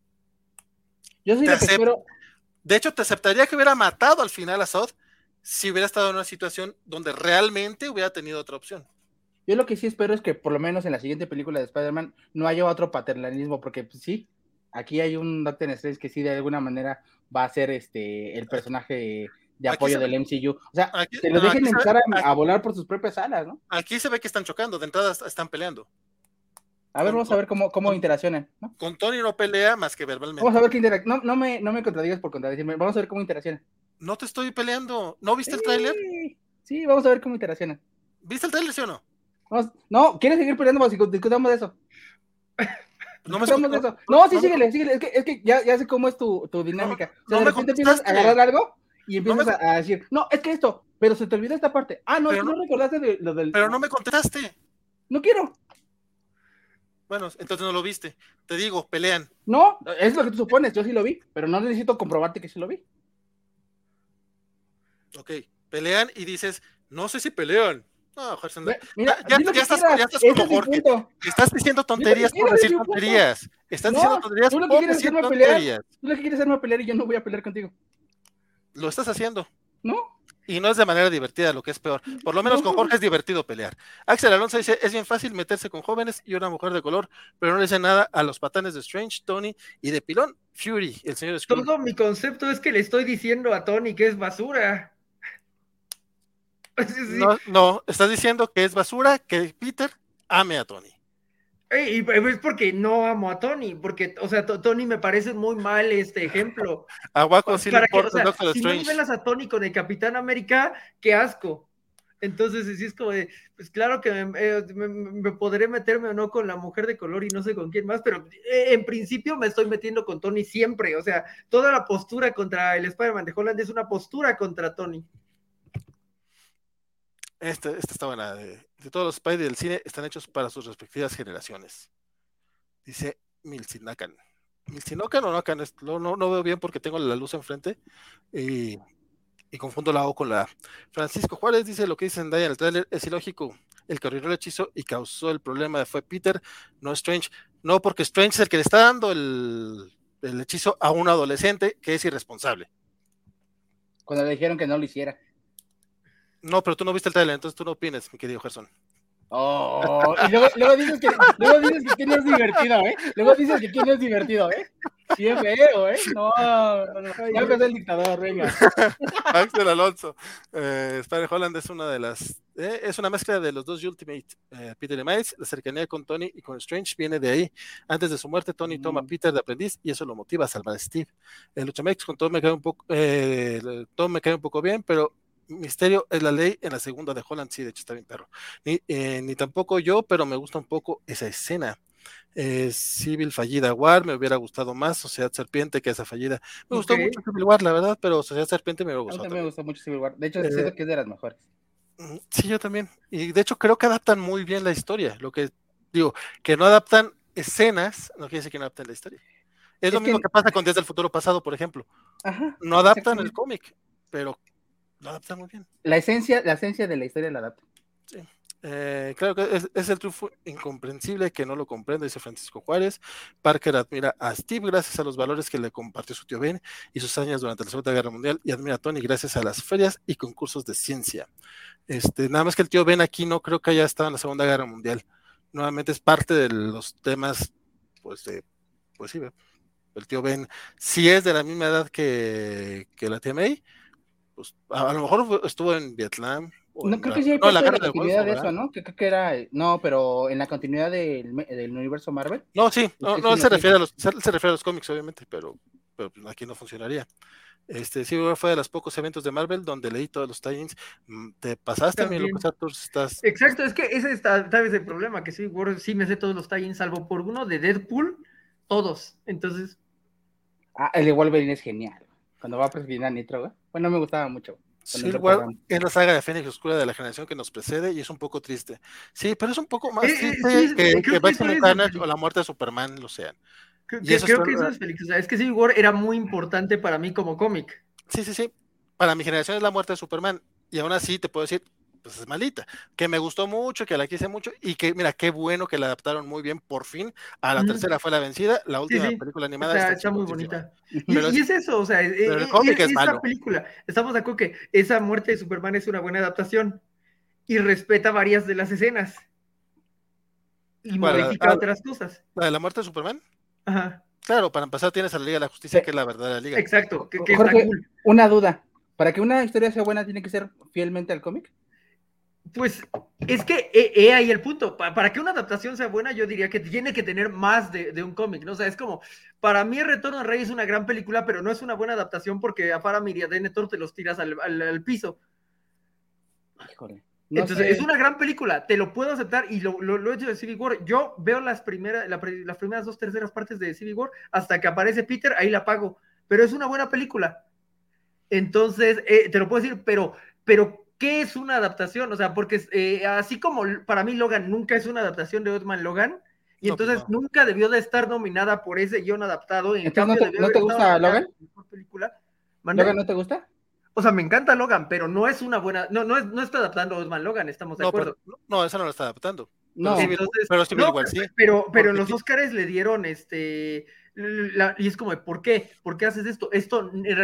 Speaker 2: Yo sí lo que espero...
Speaker 1: De hecho, te aceptaría que hubiera matado al final a Zod si hubiera estado en una situación donde realmente hubiera tenido otra opción.
Speaker 2: Yo lo que sí espero es que por lo menos en la siguiente película de Spider-Man no haya otro paternalismo, porque pues, sí, aquí hay un Doctor Strange que sí de alguna manera va a ser este el personaje de apoyo del M C U. O sea,
Speaker 1: aquí,
Speaker 2: que lo
Speaker 1: no,
Speaker 2: dejen empezar
Speaker 1: ve,
Speaker 2: a,
Speaker 1: aquí,
Speaker 2: a volar por sus propias alas, ¿no?
Speaker 1: Aquí se ve que están chocando, de entrada están peleando.
Speaker 2: A ver, con, vamos a ver cómo, cómo con, interaccionan, ¿no?
Speaker 1: Con Tony no pelea más que verbalmente.
Speaker 2: Vamos a ver qué interacciona. No, no me, no me contradigas por contradecirme. Vamos a ver cómo interaccionan.
Speaker 1: No te estoy peleando. ¿No viste sí, el tráiler?
Speaker 2: Sí, vamos a ver cómo interaccionan.
Speaker 1: ¿Viste el tráiler, sí o no?
Speaker 2: Vamos, no, ¿quieres seguir peleando? Pues, discutamos de eso.
Speaker 1: No me
Speaker 2: de eso. No, sí, no, síguele, síguele. Es que, es que ya, ya sé cómo es tu, tu dinámica.
Speaker 1: No,
Speaker 2: o sea,
Speaker 1: no
Speaker 2: de repente empiezas a agarrar algo y empiezas
Speaker 1: no me...
Speaker 2: a, a decir, no, es que esto, pero se te olvidó esta parte. Ah, no, es que no, no recordaste de, lo del...
Speaker 1: Pero no me contestaste.
Speaker 2: No quiero.
Speaker 1: Bueno, entonces no lo viste. Te digo, pelean.
Speaker 2: No, es lo que tú supones, yo sí lo vi, pero no necesito comprobarte que sí lo vi.
Speaker 1: Ok, pelean y dices, no sé si pelean. No, Gerson,
Speaker 2: mira,
Speaker 1: ya, ya, ya, estás, ya estás como Jorge. Estás diciendo tonterías por decir tonterías. Estás
Speaker 2: no,
Speaker 1: diciendo tonterías
Speaker 2: tú lo que
Speaker 1: por
Speaker 2: quieres
Speaker 1: decir
Speaker 2: hacerme
Speaker 1: tonterías.
Speaker 2: Pelear, tú lo que quieres hacerme pelear y yo no voy a pelear contigo.
Speaker 1: Lo estás haciendo.
Speaker 2: ¿No?
Speaker 1: Y no es de manera divertida, lo que es peor. Por lo menos con Jorge es divertido pelear. Axel Alonso dice, es bien fácil meterse con jóvenes y una mujer de color, pero no le dice nada a los patanes de Strange, Tony y de pilón, Fury, el señor Skrull.
Speaker 3: Todo mi concepto es que le estoy diciendo a Tony que es basura.
Speaker 1: Sí. No, no, estás diciendo que es basura, que Peter ame a Tony.
Speaker 3: Y es porque no amo a Tony, porque, o sea, Tony me parece muy mal este ejemplo.
Speaker 1: A Waco sí le importa,
Speaker 3: que, o sea, si no nivelas a Tony con el Capitán América, qué asco. Entonces, sí es como de, pues claro que me, eh, me, me podré meterme o no con la mujer de color y no sé con quién más, pero eh, en principio me estoy metiendo con Tony siempre. O sea, toda la postura contra el Spider-Man de Holland es una postura contra Tony.
Speaker 1: Esta, esta está buena. De, de todos los Spidey del cine están hechos para sus respectivas generaciones. Dice Milsinakan. ¿Milsinokan o Nokan? No, no, no veo bien porque tengo la luz enfrente y, y confundo la O con la A. Francisco Juárez dice lo que dice Zendaya en el tráiler es ilógico. El que arruinó el hechizo y causó el problema fue Peter, no Strange. No, porque Strange es el que le está dando el, el hechizo a un adolescente que es irresponsable.
Speaker 2: Cuando le dijeron que no lo hiciera.
Speaker 1: No, pero tú no viste el trailer, entonces tú no opines, mi querido Gerson.
Speaker 2: Oh, y luego, luego dices que luego dices que quién es divertido, ¿eh? Luego dices que quién es divertido, ¿eh? Sí es feo, ¿eh? No, no, no. Ya empezó el dictador, venga.
Speaker 1: Axel Alonso. Eh, Spider Holland es una de las eh, es una mezcla de los dos Ultimate, eh, Peter y Miles. La cercanía con Tony y con Strange viene de ahí. Antes de su muerte, Tony mm. toma a Peter de aprendiz y eso lo motiva a salvar a Steve. El Luchamex con todo me cae un poco eh, todo me cae un poco bien, pero Misterio es la ley en la segunda de Holland, sí, de hecho está bien perro. Ni, eh, ni tampoco yo, pero me gusta un poco esa escena. Eh, Civil fallida War, me hubiera gustado más Sociedad Serpiente que esa fallida. Me okay. gustó mucho Civil War, la verdad, pero Sociedad Serpiente me gustó.
Speaker 2: A mí también me gustó mucho Civil War. De hecho, eh, siento que es de las mejores.
Speaker 1: Sí, yo también. Y de hecho creo que adaptan muy bien la historia. Lo que digo, que no adaptan escenas, no quiere decir que no adapten la historia. Es, es lo que... mismo que pasa con Días del Futuro Pasado, por ejemplo.
Speaker 2: Ajá,
Speaker 1: no adaptan el cómic, pero lo adapta muy bien.
Speaker 2: La esencia, la esencia de la historia la adapta.
Speaker 1: Sí. Eh, claro que es, es el triunfo incomprensible que no lo comprende, dice Francisco Juárez. Parker admira a Steve gracias a los valores que le compartió su tío Ben y sus años durante la Segunda Guerra Mundial, y admira a Tony gracias a las ferias y concursos de ciencia. Este, nada más que el tío Ben aquí no creo que haya estado en la Segunda Guerra Mundial. Nuevamente es parte de los temas, pues, de, pues sí, el tío Ben sí es de la misma edad que, que la tía May. Pues a, a lo mejor estuvo en Vietnam.
Speaker 2: No, creo la, que sí hay no, la, la continuidad Golfo, de eso, ¿no? Que creo que era, no, pero en la continuidad del, del universo Marvel.
Speaker 1: No, sí, no, no, él se refiere a los, se, se refiere a los cómics, obviamente, pero, pero aquí no funcionaría. Este, sí, fue de los pocos eventos de Marvel donde leí todos los tie-ins. Te pasaste también, mi Lucas Arthur, estás...
Speaker 3: Exacto, es que ese está tal vez el problema, que sí, sí me sé todos los tie-ins, salvo por uno de Deadpool, todos, entonces...
Speaker 2: Ah, el de Wolverine es genial, cuando va a presentar a Nitro, ¿eh? Bueno, me gustaba mucho.
Speaker 1: Sí, igual es la saga de Fénix Oscura de la generación que nos precede y es un poco triste. Sí, pero es un poco más eh, triste sí, que, que Batman Carnage o la muerte de Superman lo sean.
Speaker 3: Que, y eso creo es que eso es Félix. O sea, es que Civil War era muy importante para mí como cómic.
Speaker 1: Sí, sí, sí. Para mi generación es la muerte de Superman. Y aún así te puedo decir, pues es malita. Que me gustó mucho, que la quise mucho y que, mira, qué bueno que la adaptaron muy bien, por fin. A la mm. tercera fue la vencida. La última sí, sí. película animada
Speaker 3: o sea,
Speaker 1: está,
Speaker 3: está muy bonita. Y, y es eso, o sea,
Speaker 1: pero el cómic es,
Speaker 3: es
Speaker 1: malo.
Speaker 3: Esa película, estamos de acuerdo que esa muerte de Superman es una buena adaptación y respeta varias de las escenas y bueno, modifica la, otras cosas.
Speaker 1: ¿La de la muerte de Superman?
Speaker 3: Ajá.
Speaker 1: Claro, para empezar tienes a la Liga de la Justicia, sí. que es la verdadera liga.
Speaker 3: Exacto, que, que
Speaker 2: Jorge,
Speaker 3: está cool.
Speaker 2: Una duda, ¿para que una historia sea buena tiene que ser fielmente al cómic?
Speaker 3: Pues es que he, he ahí el punto. Pa, para que una adaptación sea buena, yo diría que tiene que tener más de, de un cómic, ¿no? O sea, es como, para mí El Retorno del Rey es una gran película, pero no es una buena adaptación porque a Faramir y a Denethor te los tiras al, al, al piso.
Speaker 2: Híjole. No
Speaker 3: Entonces,
Speaker 2: sé.
Speaker 3: es una gran película, te lo puedo aceptar y lo, lo, lo he hecho de Civil War. Yo veo las, primeras, la, las primeras dos terceras partes de Civil War hasta que aparece Peter, ahí la apago. Pero es una buena película. Entonces, eh, te lo puedo decir, pero, pero ¿qué es una adaptación? O sea, porque eh, así como para mí Logan nunca es una adaptación de Old Man Logan, y no, entonces no. nunca debió de estar nominada por ese guión adaptado. En
Speaker 2: cambio, ¿no te, ¿no te gusta Logan?
Speaker 3: Película.
Speaker 2: ¿Logan no te gusta?
Speaker 3: O sea, me encanta Logan, pero no es una buena, no, no, es, no está adaptando a Osman Logan, estamos de
Speaker 1: no,
Speaker 3: acuerdo.
Speaker 1: Pero, no, esa no lo está adaptando.
Speaker 2: No,
Speaker 1: pero,
Speaker 3: entonces,
Speaker 1: pero, pero,
Speaker 3: no,
Speaker 1: igual, sí.
Speaker 3: pero, pero en los Óscares le dieron este, la, y es como, ¿por qué? ¿Por qué haces esto? Esto, en realidad,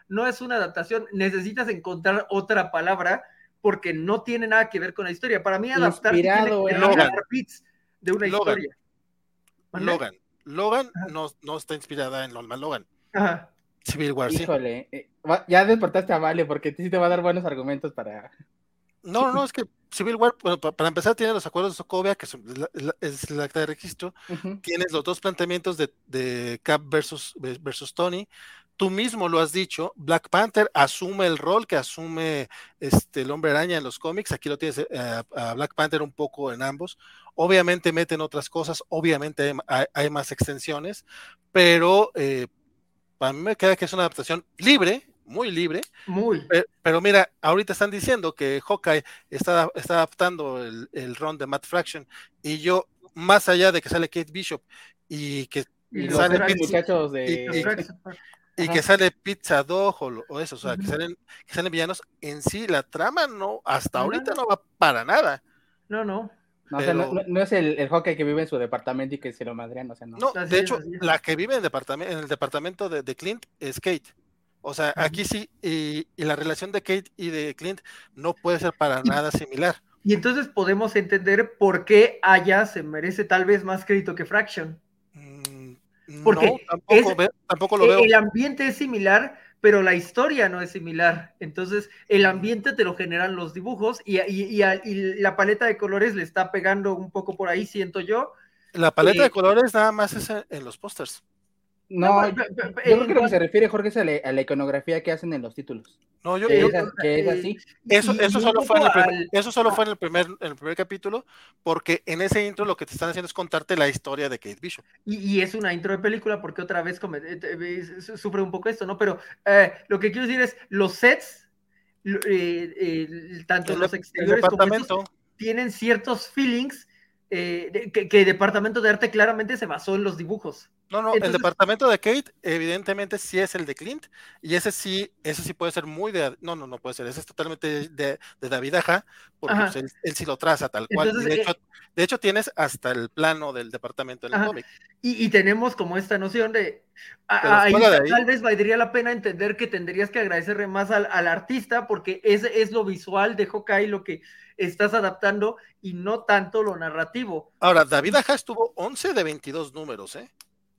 Speaker 3: no es una adaptación, necesitas encontrar otra palabra porque no tiene nada que ver con la historia. Para mí adaptar
Speaker 2: Inspirado,
Speaker 3: tiene que
Speaker 1: Logan.
Speaker 3: agarrar bits de una
Speaker 1: Logan.
Speaker 3: historia. ¿Vale?
Speaker 1: Logan. Logan
Speaker 3: Ajá.
Speaker 1: no, no está inspirada en Norman Logan.
Speaker 3: Ajá.
Speaker 1: Civil War, sí.
Speaker 2: Híjole, eh, va- ya despertaste a Vale porque sí te va a dar buenos argumentos para...
Speaker 1: No, no, es que Civil War, bueno, pa- para empezar, tiene los acuerdos de Sokovia, que son- es la- es la- es el acta de registro.
Speaker 2: Ujú.
Speaker 1: Tienes los dos planteamientos de, de Cap versus, versus Tony. Tú mismo lo has dicho, Black Panther asume el rol que asume este, el Hombre Araña en los cómics. Aquí lo tienes eh, a, a Black Panther un poco en ambos. Obviamente meten otras cosas, obviamente hay, hay- hay más extensiones, pero eh, para mí me queda que es una adaptación libre, muy libre.
Speaker 3: Muy.
Speaker 1: Pero, pero mira, ahorita están diciendo que Hawkeye está, está adaptando el, el run de Matt Fraction, y yo, más allá de que sale Kate Bishop y que
Speaker 2: Y
Speaker 3: Y
Speaker 2: los
Speaker 1: sale
Speaker 3: los
Speaker 2: otros
Speaker 1: Pizza,
Speaker 2: muchachos
Speaker 1: y,
Speaker 2: de...
Speaker 1: y- y
Speaker 2: Ajá.
Speaker 1: que sale Pizza Dog o, lo- o eso, o sea, que
Speaker 3: Ujú.
Speaker 1: salen, que salen villanos, en sí la trama no, hasta
Speaker 3: No,
Speaker 1: ahorita
Speaker 3: no.
Speaker 1: no va para nada.
Speaker 3: No, no.
Speaker 2: No, o sea, no,
Speaker 1: Pero
Speaker 2: no- no es el, el Hawkeye que vive en su departamento y que se lo madrean, o sea, no.
Speaker 1: no,
Speaker 3: Así
Speaker 1: de
Speaker 3: es,
Speaker 1: hecho,
Speaker 3: así es.
Speaker 1: la que vive en, departamento, en el departamento de, de Clint es Kate. O sea,
Speaker 3: Ujú.
Speaker 1: aquí sí, y, y la relación de Kate y de Clint no puede ser para nada similar.
Speaker 3: Y entonces podemos entender por qué Aya se merece tal vez más crédito que Fraction.
Speaker 1: Mm,
Speaker 3: Porque
Speaker 1: no, tampoco,
Speaker 3: es-
Speaker 1: ve- tampoco lo
Speaker 3: Eh,
Speaker 1: veo.
Speaker 3: El ambiente es similar, pero la historia no es similar. Entonces, el ambiente te lo generan los dibujos y, y- y a- y la paleta de colores le está pegando un poco por ahí, siento yo.
Speaker 1: La paleta
Speaker 3: Eh,
Speaker 1: de colores nada más es en, en los pósters.
Speaker 2: No,
Speaker 3: No,
Speaker 2: yo
Speaker 3: pe- pe- pe-
Speaker 2: creo
Speaker 3: en
Speaker 2: que lo que
Speaker 3: cuanto-
Speaker 2: se refiere, Jorge, es a la, a la iconografía que hacen en los títulos.
Speaker 1: No, yo,
Speaker 2: Que
Speaker 1: yo-
Speaker 2: es, as- que es
Speaker 3: eh,
Speaker 2: así.
Speaker 1: eso,
Speaker 3: y-
Speaker 1: eso
Speaker 3: y un
Speaker 1: solo fue en
Speaker 3: poco
Speaker 1: el primer,
Speaker 3: al-
Speaker 1: eso solo fue en el primer, en el primer capítulo, porque en ese intro lo que te están haciendo es contarte la historia de Kate Bishop.
Speaker 3: Y, y es una intro de película porque otra vez come- eh, eh, sufre un poco esto, ¿no? Pero eh, lo que quiero decir es, los sets, lo- eh, eh, tanto
Speaker 1: El,
Speaker 3: los
Speaker 1: de- el
Speaker 3: exteriores como estos,
Speaker 1: departamento,
Speaker 3: tienen ciertos feelings eh, de- que, que Departamento de Arte claramente se basó en los dibujos.
Speaker 1: no, no, el
Speaker 3: Entonces,
Speaker 1: departamento de Kate evidentemente sí es el de Clint, y ese sí, ese sí puede ser muy de, no, no, no puede ser, ese es totalmente de, de David Aja, porque
Speaker 3: Ajá.
Speaker 1: pues, él, él sí lo traza tal cual,
Speaker 3: Entonces,
Speaker 1: y de
Speaker 3: eh,
Speaker 1: hecho, de hecho tienes hasta el plano del departamento en el
Speaker 3: Ajá.
Speaker 1: cómic.
Speaker 3: y, y tenemos como esta noción de, a-
Speaker 1: Pero
Speaker 3: ahí
Speaker 1: fuera de ahí,
Speaker 3: tal vez valdría la pena entender que tendrías que agradecerle más al, al artista porque es, es lo visual de Hawkeye lo que estás adaptando y no tanto lo narrativo.
Speaker 1: ahora, David Aja estuvo once de veintidós números, ¿eh?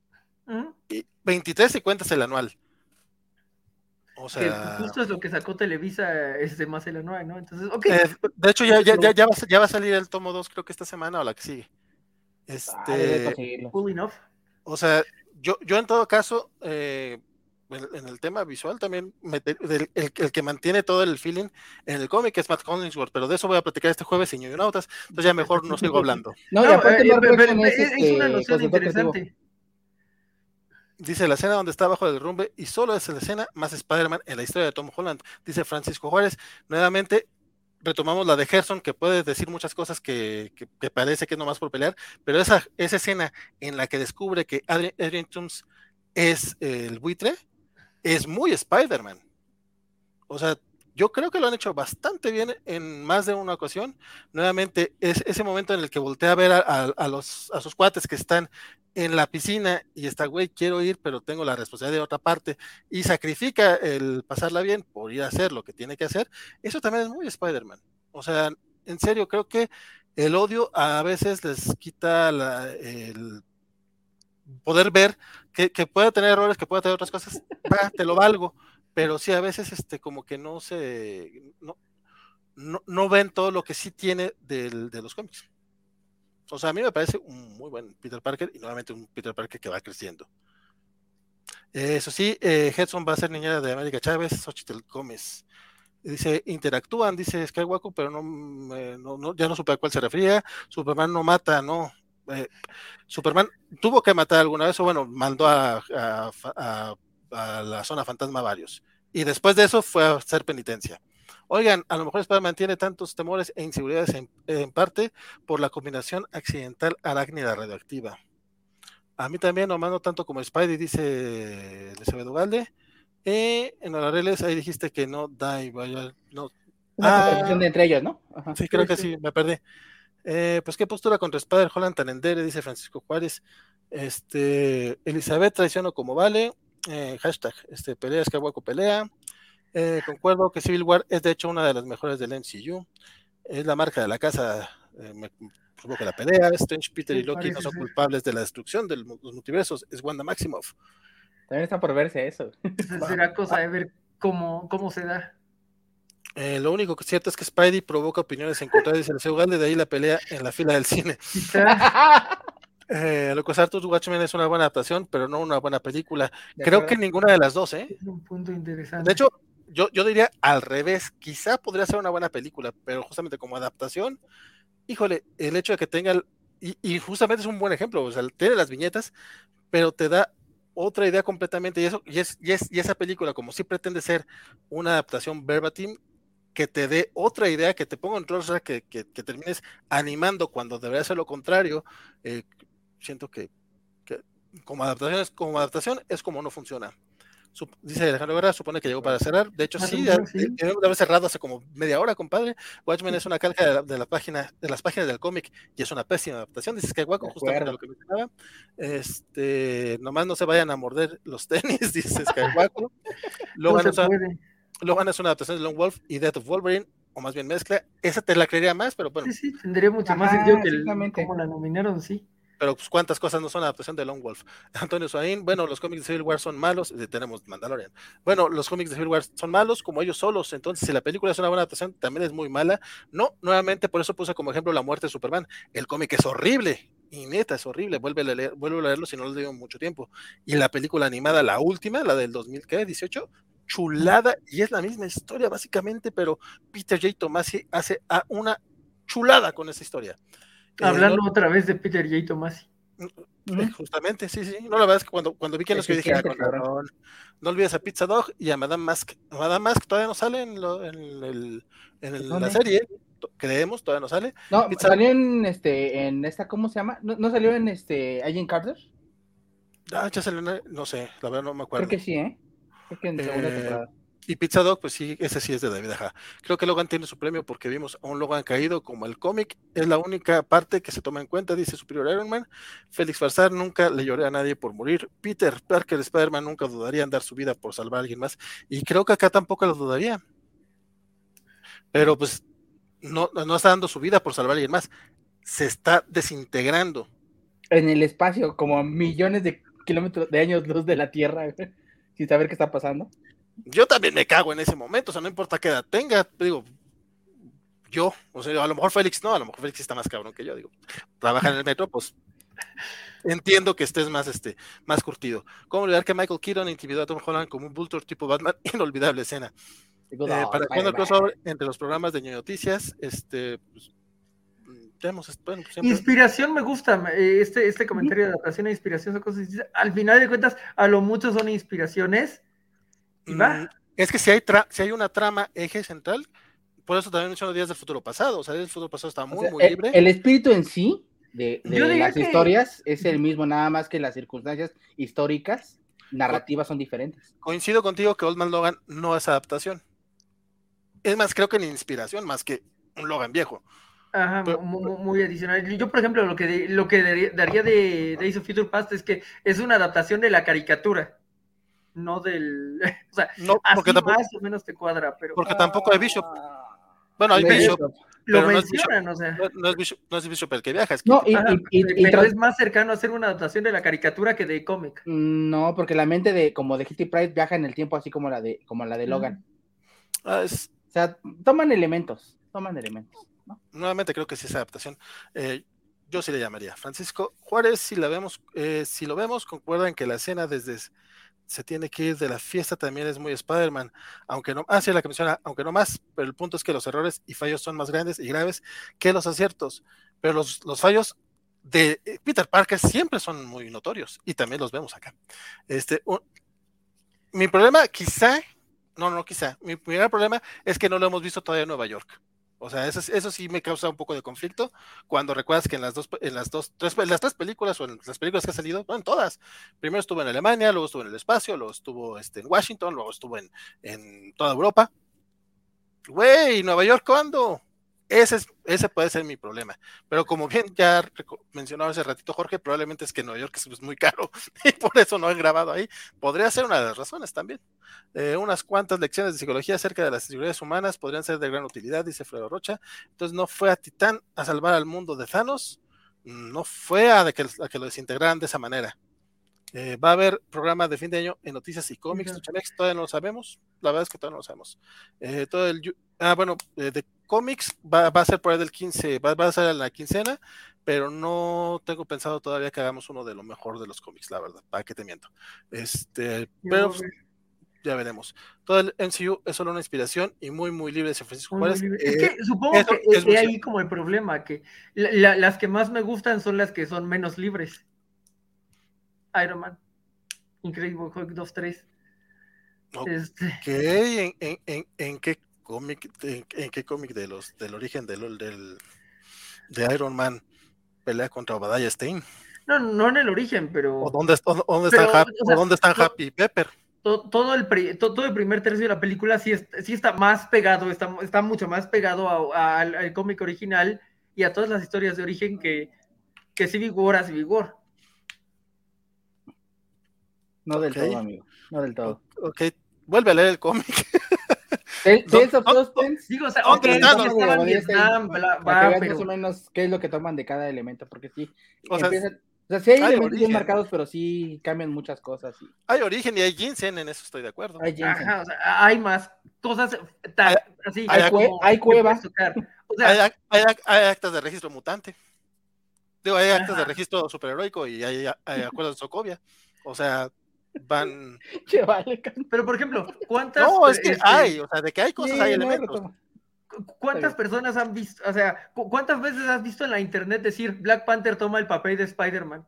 Speaker 3: Ujú.
Speaker 1: Y veintitrés si cuentas el anual. O
Speaker 3: Que
Speaker 1: sea,
Speaker 3: justo es lo que sacó Televisa este más el anual, ¿no? Entonces, ok.
Speaker 1: eh, de hecho ya, ya, ya, ya, va, a- ya va a salir el tomo dos, creo que esta semana o la que sigue.
Speaker 2: Ah, debe
Speaker 1: Este,
Speaker 2: conseguirlo.
Speaker 3: Cool enough.
Speaker 1: o sea, yo, yo en todo caso, eh, en, en el tema visual también, me- el, el- el que mantiene todo el feeling en el cómic es Matt Hollingsworth, pero de eso voy a platicar este jueves en Ñoñonautas, entonces ya mejor no sigo hablando.
Speaker 2: No, y
Speaker 3: No,
Speaker 2: aparte
Speaker 3: eh,
Speaker 2: Mark
Speaker 3: pero-
Speaker 2: Gregson
Speaker 3: pero
Speaker 2: es,
Speaker 3: es,
Speaker 2: este,
Speaker 3: una noción
Speaker 2: consultor creativo.
Speaker 3: interesante.
Speaker 1: Dice la escena donde está bajo el derrumbe y solo es la escena más Spider-Man en la historia de Tom Holland. Dice Francisco Juárez. Nuevamente retomamos la de Gerson, que puede decir muchas cosas que, que, que parece que es nomás por pelear, pero esa, esa escena en la que descubre que Adrian, Adrian Toomes es el buitre es muy Spider-Man. O sea, yo creo que lo han hecho bastante bien en más de una ocasión. Nuevamente, es ese momento en el que voltea a ver a, a, a, los, a sus cuates que están en la piscina y está, güey, quiero ir, pero tengo la responsabilidad de otra parte, y sacrifica el pasarla bien por ir a hacer lo que tiene que hacer. Eso también es muy Spider-Man. O sea, en serio, creo que el odio a veces les quita la, el poder ver que, que puede tener errores, que puede tener otras cosas, bah, te lo valgo, pero sí a veces este como que no se no, no, no ven todo lo que sí tiene del, de los cómics. O sea, a mí me parece un muy buen Peter Parker y nuevamente un Peter Parker que va creciendo. Eh, eso sí, eh, Hudson va a ser niñera de América Chávez, Xochitl Gómez. Dice, interactúan, dice Skywalker, pero no, eh, no, no, ya no supe a cuál se refería. Superman no mata, no. Eh, Superman tuvo que matar alguna vez, o bueno, mandó a, a, a, a la zona fantasma varios. Y después de eso fue a hacer penitencia. Oigan, a lo mejor Spider-Man tiene tantos temores e inseguridades en, en parte por la combinación accidental arácnida radioactiva. A mí también, nomás no tanto como Spidey, dice Elizabeth Ugalde. Eh, en Orareles ahí dijiste que no da igual, no.
Speaker 2: Una
Speaker 1: Ah,
Speaker 2: conversación de entre ellos, ¿no? Ajá.
Speaker 1: sí, creo que sí, me perdí. Eh, pues qué postura contra Spider-Holland tan endere, dice Francisco Juárez. Este, Elizabeth traiciono como vale. Eh, hashtag, este, pelea, Escahuaco pelea. Eh, concuerdo que Civil War es de hecho una de las mejores del M C U. Es la marca de la casa, eh, me provoca la pelea. Strange, Peter
Speaker 3: Sí,
Speaker 1: y Loki no
Speaker 3: parece
Speaker 1: son
Speaker 3: ser.
Speaker 1: culpables de la destrucción de los multiversos. Es Wanda Maximoff.
Speaker 2: También está por verse eso.
Speaker 3: Será cosa de ver cómo, cómo se da.
Speaker 1: Eh, lo único que es cierto es que Spidey provoca opiniones encontradas y se le de ahí la pelea en la fila del cine. Eh, Locos Arthur, Watchmen es una buena adaptación, pero no una buena película.
Speaker 2: De
Speaker 1: Creo
Speaker 2: acuerdo.
Speaker 1: que ninguna de las dos, ¿eh?
Speaker 3: Es un punto interesante.
Speaker 1: De hecho, yo, yo diría al revés. Quizá podría ser una buena película, pero justamente como adaptación, híjole, el hecho de que tenga, el, y, y justamente es un buen ejemplo, o sea, tiene las viñetas, pero te da otra idea completamente, y eso, y es, y es, y esa película, como sí pretende ser una adaptación verbatim, que te dé otra idea, que te ponga en rostro, que, que, que termines animando cuando debería ser lo contrario. Eh, siento que, que como adaptación es como adaptación es como no funciona. Sup, dice Alejandro Guerra, supone que llegó para cerrar. De hecho,
Speaker 3: Más o
Speaker 1: sí,
Speaker 3: menos, sí.
Speaker 1: debemos de haber cerrado hace como media hora, compadre. Watchmen es una calca de, la, de la página, de las páginas del cómic, y es una pésima adaptación. Dice Skywalker, justamente lo que mencionaba. Este, nomás no se vayan a morder los tenis, dice Skywalker. Logan,
Speaker 3: no se
Speaker 1: es,
Speaker 3: puede.
Speaker 1: Logan es una adaptación de Lone Wolf y Death of Wolverine, o más bien mezcla. Esa te la creería más, pero bueno.
Speaker 3: Sí, sí, tendría mucho
Speaker 2: Ajá,
Speaker 3: más sentido que el,
Speaker 2: exactamente.
Speaker 3: como la nominaron, sí.
Speaker 1: Pero pues cuántas cosas no son adaptación de Lone Wolf. Antonio Suaín, bueno, los cómics de Civil War son malos, eh, tenemos Mandalorian. Bueno, los cómics de Civil War son malos como ellos solos, entonces si la película es una buena adaptación, también es muy mala. No, nuevamente, por eso puse como ejemplo La muerte de Superman. El cómic es horrible, y neta, es horrible, vuelve a, leer, vuelve a leerlo si no lo leído mucho tiempo. Y la película animada, la última, la del dos mil dieciocho, chulada, y es la misma historia básicamente, pero Peter J. Tomasi hace a una chulada con esa historia.
Speaker 3: Hablando eh, no, otra vez de Peter J. Tomasi.
Speaker 1: Justamente, sí, sí. No, la verdad es que cuando, cuando vi que los que dije, ah, con razón, no olvides a Pizza Dog y a Madame Mask. Madame Mask todavía no sale en, lo, en, el, en el, la serie, creemos, todavía no sale.
Speaker 2: No,
Speaker 1: Pizza
Speaker 2: salió en este, en esta, ¿cómo se llama? ¿No, no salió en este Agent Carter?
Speaker 1: Ah, ya salió, no sé, la verdad no me acuerdo.
Speaker 2: Creo que sí, ¿eh? Creo que en segunda eh, temporada.
Speaker 1: Y Pizza Dog, pues sí, ese sí es de David Aja. Creo que Logan tiene su premio porque vimos a un Logan caído como el cómic. Es la única parte que se toma en cuenta, dice Superior Iron Man. Félix Farsar, nunca le lloré a nadie por morir. Peter Parker, Spider-Man, nunca dudaría en dar su vida por salvar a alguien más. Y creo que acá tampoco lo dudaría. Pero pues no, no está dando su vida por salvar a alguien más. Se está desintegrando.
Speaker 2: En el espacio, como a millones de kilómetros de años luz de la Tierra, sin saber qué está pasando.
Speaker 1: Yo también me cago en ese momento, o sea, no importa qué edad tenga, digo, yo, o sea, a lo mejor Félix no, a lo mejor Félix está más cabrón que yo, digo, trabaja en el metro, pues entiendo que estés más, este, más curtido. ¿Cómo olvidar que Michael Keaton intimidó a Tom Holland como un Vulture tipo Batman? Inolvidable escena. Eh, para cuando el crossover entre los programas de Noticias, este, pues, tenemos, bueno,
Speaker 3: siempre... Inspiración me gusta, este, este comentario de adaptación e inspiración son cosas, al final de cuentas, a lo mucho son inspiraciones. Y va.
Speaker 1: Es que si hay, tra si hay una trama eje central, por eso también menciono Días del Futuro Pasado, o sea, Días del Futuro Pasado está muy, o sea, muy
Speaker 2: el,
Speaker 1: libre.
Speaker 2: El espíritu en sí de, de las que... historias es el mismo, nada más que las circunstancias históricas, narrativas son diferentes.
Speaker 1: Coincido contigo que Old Man Logan no es adaptación. Es más, creo que ni inspiración, más que un Logan viejo.
Speaker 3: Ajá, pero, muy, muy adicional. Yo, por ejemplo, lo que, de, lo que daría de Days of Future Past es que es una adaptación de la caricatura, no del... O sea,
Speaker 1: no,
Speaker 3: así
Speaker 1: tampoco,
Speaker 3: más o menos te cuadra, pero...
Speaker 1: Porque uh, tampoco hay Bishop. Bueno, hay Bishop.
Speaker 3: Lo mencionan,
Speaker 1: no es Bishop,
Speaker 3: o sea...
Speaker 1: No, no, es Bishop, no es Bishop el que viaja. Es que
Speaker 2: no, y, Ajá, y, y,
Speaker 3: pero
Speaker 2: y
Speaker 3: es más cercano a hacer una adaptación de la caricatura que de cómic.
Speaker 2: No, porque la mente de como de Kitty Pryde viaja en el tiempo así como la de, como la de Logan.
Speaker 1: Ah, es...
Speaker 2: O sea, toman elementos, toman elementos. ¿no?
Speaker 1: Nuevamente creo que sí es adaptación. Eh, yo sí le llamaría. Francisco Juárez, si la vemos, eh, si lo vemos, concuerdan que la escena desde se tiene que ir de la fiesta también es muy Spider-Man, aunque no, ah, sí, la que menciona, aunque no más, pero el punto es que los errores y fallos son más grandes y graves que los aciertos, pero los, los fallos de Peter Parker siempre son muy notorios y también los vemos acá. Este, un, mi problema quizá, no, no quizá, mi primer problema es que no lo hemos visto todavía en Nueva York. O sea, eso, eso sí me causa un poco de conflicto cuando recuerdas que en las dos, en las dos, tres, en las tres películas o en las películas que han salido, bueno, en todas. Primero estuvo en Alemania, luego estuvo en el espacio, luego estuvo este, en Washington, luego estuvo en, en toda Europa. Güey, ¿Nueva York cuándo? Ese, es, ese puede ser mi problema, pero como bien ya mencionaba hace ratito Jorge, probablemente es que Nueva York es muy caro y por eso no he grabado ahí. Podría ser una de las razones también. Eh, unas cuantas lecciones de psicología acerca de las inseguridades humanas podrían ser de gran utilidad, dice Fredo Rocha. Entonces no fue a Titán a salvar al mundo de Thanos, no fue a, de que, a que lo desintegraran de esa manera. Eh, va a haber programa de fin de año en noticias y cómics, uh-huh. Todavía no lo sabemos, la verdad es que todavía no lo sabemos. Eh, todo el, ah, bueno, eh, de cómics va, va a ser por ahí del quince, va, va a ser en la quincena, pero no tengo pensado todavía que hagamos uno de lo mejor de los cómics, la verdad, para que te miento. Este, pero ya veremos. Todo el M C U es solo una inspiración y muy, muy libre de San Francisco Juárez.
Speaker 3: Eh, es que supongo eso, que es, es ahí cierto. Como el problema, que la, la, las que más me gustan son las que son menos libres. Iron Man, Incredible Hulk dos tres.
Speaker 1: Okay. Este... ¿En, en, en, en qué cómic, en, en qué cómic de los del origen del, del de Iron Man pelea contra Obadiah Stane?
Speaker 3: No, no en el origen, pero.
Speaker 1: ¿O dónde, o, dónde pero, están, Happy, o sea, ¿o dónde están no, Happy y Pepper?
Speaker 3: Todo, todo, el, todo, todo el primer tercio de la película sí, es, sí está más pegado, está, está mucho más pegado a, a, al, al cómic original y a todas las historias de origen que, que Civil War a Civil War.
Speaker 2: No del okay. todo, amigo. No del todo.
Speaker 1: Ok, vuelve a leer el cómic.
Speaker 2: Tales of Suspense.
Speaker 3: Digo, o sea, ok, no estaban Vietnam, bla,
Speaker 2: bla, pero... más o menos qué es lo que toman de cada elemento, porque sí. O sea, empiezan, o sea sí hay, hay elementos origen. Bien marcados, pero sí cambian muchas cosas. Y...
Speaker 1: Hay origen y hay ginseng, en eso estoy de acuerdo.
Speaker 3: Hay ginseng. Ajá, o sea, hay más cosas tan,
Speaker 1: hay,
Speaker 3: así.
Speaker 2: Hay, hay,
Speaker 3: como,
Speaker 2: hay cueva.
Speaker 1: O sea, hay, hay, hay actas de registro mutante. Digo, hay actas ajá. de registro superheroico y hay, hay acuerdos de Sokovia. O sea, van.
Speaker 2: Che, vale,
Speaker 3: pero por ejemplo, ¿cuántas?
Speaker 1: No, es que este... hay, o sea, de que hay cosas, sí, hay elementos.
Speaker 3: No, ¿cuántas personas han visto, o sea, cuántas veces has visto en la internet decir Black Panther toma el papel de Spider-Man?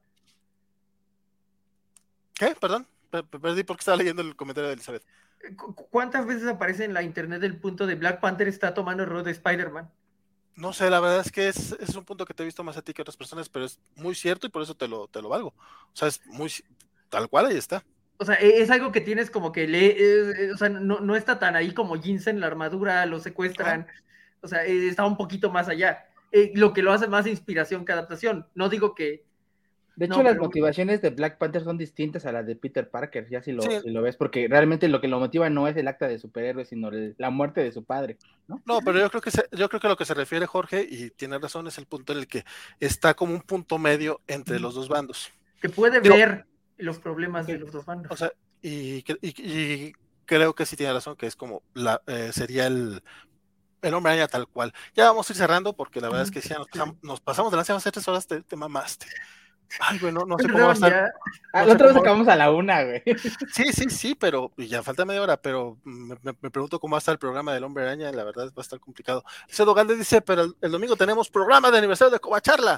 Speaker 1: ¿Qué? Perdón, perdí porque estaba leyendo el comentario de Elizabeth.
Speaker 3: ¿Cuántas veces aparece en la internet el punto de Black Panther está tomando el rol de Spider-Man?
Speaker 1: No sé, la verdad es que es, es un punto que te he visto más a ti que a otras personas, pero es muy cierto y por eso te lo, te lo valgo. O sea, es muy tal cual, ahí está.
Speaker 3: O sea, es algo que tienes como que le, eh, o sea, no, no está tan ahí como Ginseng, la armadura, lo secuestran, ah. O sea, eh, está un poquito más allá, eh, lo que lo hace más inspiración que adaptación. No digo que...
Speaker 2: De hecho,
Speaker 3: no,
Speaker 2: las
Speaker 3: pero...
Speaker 2: motivaciones de Black Panther son distintas a las de Peter Parker, ya si lo,
Speaker 1: sí.
Speaker 2: si lo ves, porque realmente lo que lo motiva no es el acta de superhéroe, sino el, la muerte de su padre, ¿no?
Speaker 1: No, pero yo creo que se, yo creo que a lo que se refiere Jorge, y tiene razón, es el punto en el que está como un punto medio entre los dos bandos.
Speaker 3: Que puede Digo, ver los problemas de los dos bandos.
Speaker 1: O sea, y, y, y creo que sí tiene razón, que es como la eh, sería el el Hombre Araña tal cual. Ya vamos a ir cerrando porque la verdad es que si nos pasamos, nos pasamos de las hace tres horas, te, te mamaste. Ay, güey, no, no sé cómo va a estar.
Speaker 2: Ya...
Speaker 1: No
Speaker 2: ah, la otra vez acabamos a la una, güey.
Speaker 1: Sí, sí, sí, pero ya falta media hora, pero me, me, me pregunto cómo va a estar el programa del Hombre Araña, la verdad va a estar complicado. Cedo Galde dice, pero el, el domingo tenemos programa de aniversario de Covacharla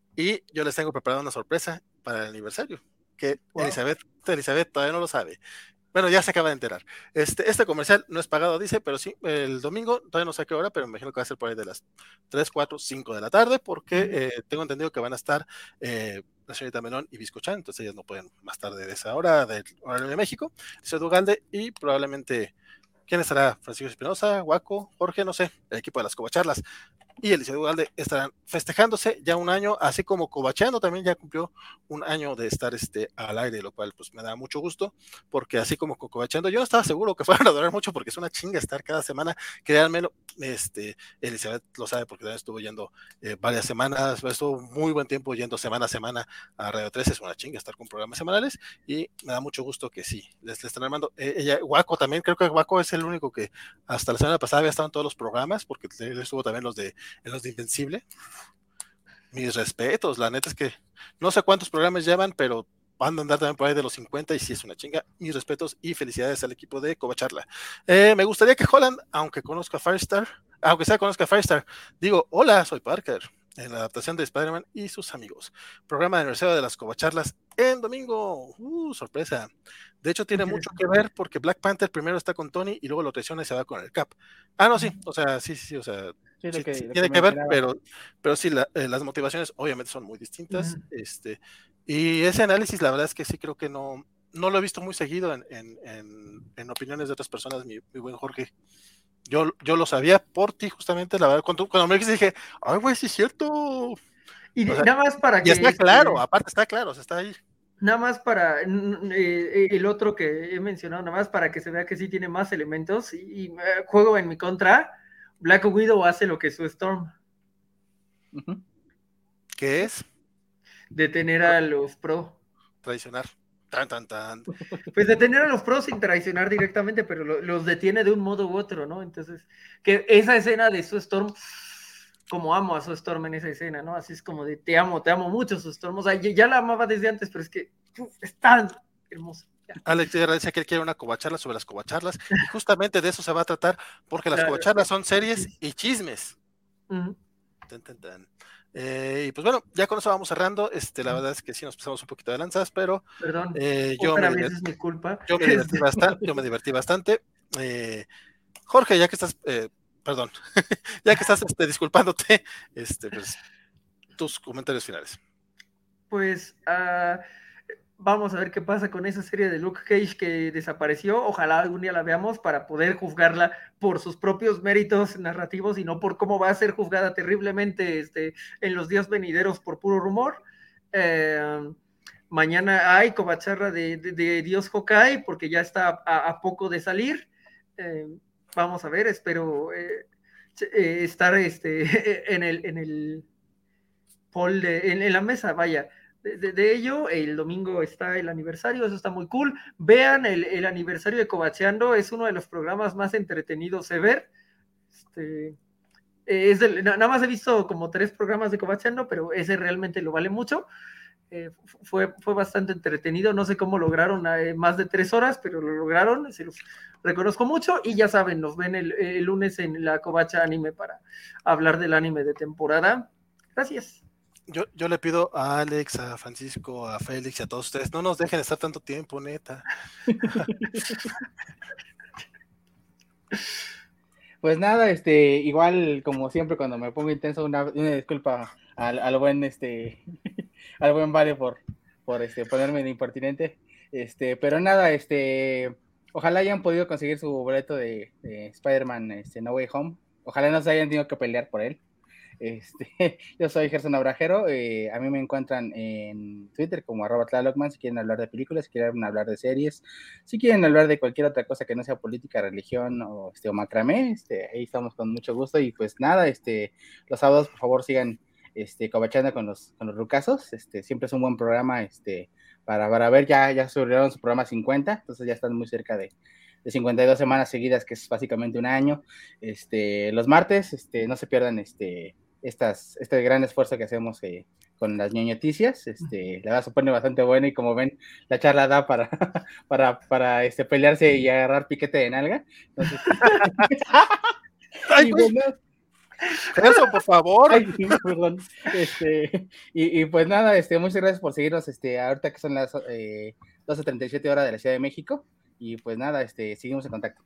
Speaker 1: y yo les tengo preparada una sorpresa para el aniversario, que wow. Elizabeth, Elizabeth todavía no lo sabe. Bueno, ya se acaba de enterar. Este, este comercial no es pagado, dice, pero sí, el domingo, todavía no sé a qué hora, pero me imagino que va a ser por ahí de las tres, cuatro, cinco de la tarde, porque eh, tengo entendido que van a estar eh, la señorita Melón y Biscochan, entonces ellas no pueden más tarde de esa hora, del horario de México. Dice Dugalde, y probablemente, ¿quién estará? Francisco Espinosa, Guaco, Jorge, no sé, el equipo de las Covacharlas. Y el Liceo Ugalde estarán festejándose ya un año, así como Covacheando también ya cumplió un año de estar este, al aire, lo cual pues me da mucho gusto, porque así como Covacheando, yo no estaba seguro que fueran a durar mucho, porque es una chinga estar cada semana, créanmelo, este, Elizabeth lo sabe, porque también estuvo yendo eh, varias semanas, estuvo muy buen tiempo yendo semana a semana a Radio trece, es una chinga estar con programas semanales, y me da mucho gusto que sí, les, les están armando, eh, ella, Guaco también, creo que Guaco es el único que hasta la semana pasada había estado en todos los programas, porque él estuvo también los de en los de Invencible. Mis respetos, la neta es que no sé cuántos programas llevan, pero van a andar también por ahí de los cincuenta y sí es una chinga. Mis respetos y felicidades al equipo de Covacharla. Eh, me gustaría que Holland, aunque conozca a Firestar, aunque sea conozca a Firestar, digo, hola, soy Parker, en la adaptación de Spider-Man y sus amigos. Programa de aniversario de las Covacharlas en domingo. Uh, sorpresa. De hecho, tiene mucho que ver porque Black Panther primero está con Tony y luego lo traiciona y se va con el Cap. Ah, no, sí, o sea, sí, sí, sí, o sea, sí, sí, que, sí tiene que, que ver, pero, pero sí, la, eh, las motivaciones obviamente son muy distintas. Uh-huh. Este, y ese análisis, la verdad es que sí creo que no, no lo he visto muy seguido en, en, en, en opiniones de otras personas, mi, mi buen Jorge. Yo, yo lo sabía por ti, justamente, la verdad, cuando, cuando me dijiste dije, ay, güey, sí es cierto.
Speaker 3: Y
Speaker 1: O sea,
Speaker 3: nada más para
Speaker 1: y
Speaker 3: que...
Speaker 1: está
Speaker 3: este,
Speaker 1: claro, aparte está claro, o sea, está ahí.
Speaker 3: Nada más para eh, el otro que he mencionado, nada más para que se vea que sí tiene más elementos y, y eh, juego en mi contra, Black Widow hace lo que su Storm.
Speaker 2: Uh-huh.
Speaker 1: ¿Qué es?
Speaker 3: Detener a los pro.
Speaker 1: Traicionar. Tan, tan, tan.
Speaker 3: Pues detener a los pros sin traicionar directamente, pero lo, los detiene de un modo u otro, ¿no? Entonces, que esa escena de su Storm, como amo a su Storm en esa escena, ¿no? Así es como de te amo, te amo mucho su Storm. O sea, ya, ya la amaba desde antes, pero es que uf, es tan hermoso.
Speaker 1: Alex dice que él quiere una covacharla sobre las covacharlas, y justamente de eso se va a tratar, porque las
Speaker 3: Claro.
Speaker 1: covacharlas son series y chismes.
Speaker 3: Uh-huh.
Speaker 1: Tan, tan, tan. Eh, y pues bueno, ya con eso vamos cerrando. Este, la verdad es que sí nos pasamos un poquito de lanzas, pero
Speaker 3: Perdón,
Speaker 1: eh, yo,
Speaker 3: otra
Speaker 1: me
Speaker 3: vez
Speaker 1: divertí,
Speaker 3: es mi culpa.
Speaker 1: yo me divertí bastante. Yo me divertí bastante. Eh, Jorge, ya que estás, eh, perdón, ya que estás este, disculpándote, este, pues, tus comentarios finales.
Speaker 3: Pues uh, vamos a ver qué pasa con esa serie de Luke Cage que desapareció. Ojalá algún día la veamos para poder juzgarla por sus propios méritos narrativos y no por cómo va a ser juzgada terriblemente este, en los días venideros por puro rumor. Eh, mañana hay covacharra de, de, de Dios Hawkeye porque ya está a, a poco de salir. Eh, vamos a ver, espero eh, eh, estar este, en el... En el Paul de, en, en, la mesa, vaya, de, de, de, ello, el domingo está el aniversario, eso está muy cool, vean el, el aniversario de Covacheando, es uno de los programas más entretenidos ever, este, es del, nada más he visto como tres programas de Covacheando, pero ese realmente lo vale mucho, eh, fue, fue bastante entretenido, no sé cómo lograron eh, más de tres horas, pero lo lograron, se los reconozco mucho, y ya saben, nos ven el, el lunes en la Covacha Anime para hablar del anime de temporada, gracias.
Speaker 1: Yo, yo le pido a Alex, a Francisco, a Félix y a todos ustedes, no nos dejen estar tanto tiempo, neta.
Speaker 2: Pues nada, este, igual como siempre cuando me pongo intenso, una, una disculpa al, al buen este, al buen Vale por, por este ponerme de impertinente. Este, pero nada, este, ojalá hayan podido conseguir su boleto de, de Spider-Man este, No Way Home. Ojalá no se hayan tenido que pelear por él. Este, yo soy Gerson Abrajero, eh, a mí me encuentran en Twitter como arroba tlalocman si quieren hablar de películas, si quieren hablar de series, si quieren hablar de cualquier otra cosa que no sea política, religión o, este, o macramé, este, ahí estamos con mucho gusto. Y pues nada, este, los sábados por favor sigan este, covachando con los, con los rucasos, este, siempre es un buen programa este, para, para ver, ya, ya subieron su programa cincuenta, entonces ya están muy cerca de de cincuenta y dos semanas seguidas, que es básicamente un año. Este, los martes, este, no se pierdan este, estas, este gran esfuerzo que hacemos eh, con las ñoñoticias. Este, la verdad se pone bastante bueno y como ven, la charla da para, para, para este, pelearse y agarrar piquete de nalga. Entonces,
Speaker 1: Ay, y, bueno, eso, por favor.
Speaker 2: Ay, perdón. Este, y, y pues nada, este, muchas gracias por seguirnos este, ahorita que son las eh, doce treinta y siete horas de la Ciudad de México. Y pues nada, este, seguimos en contacto.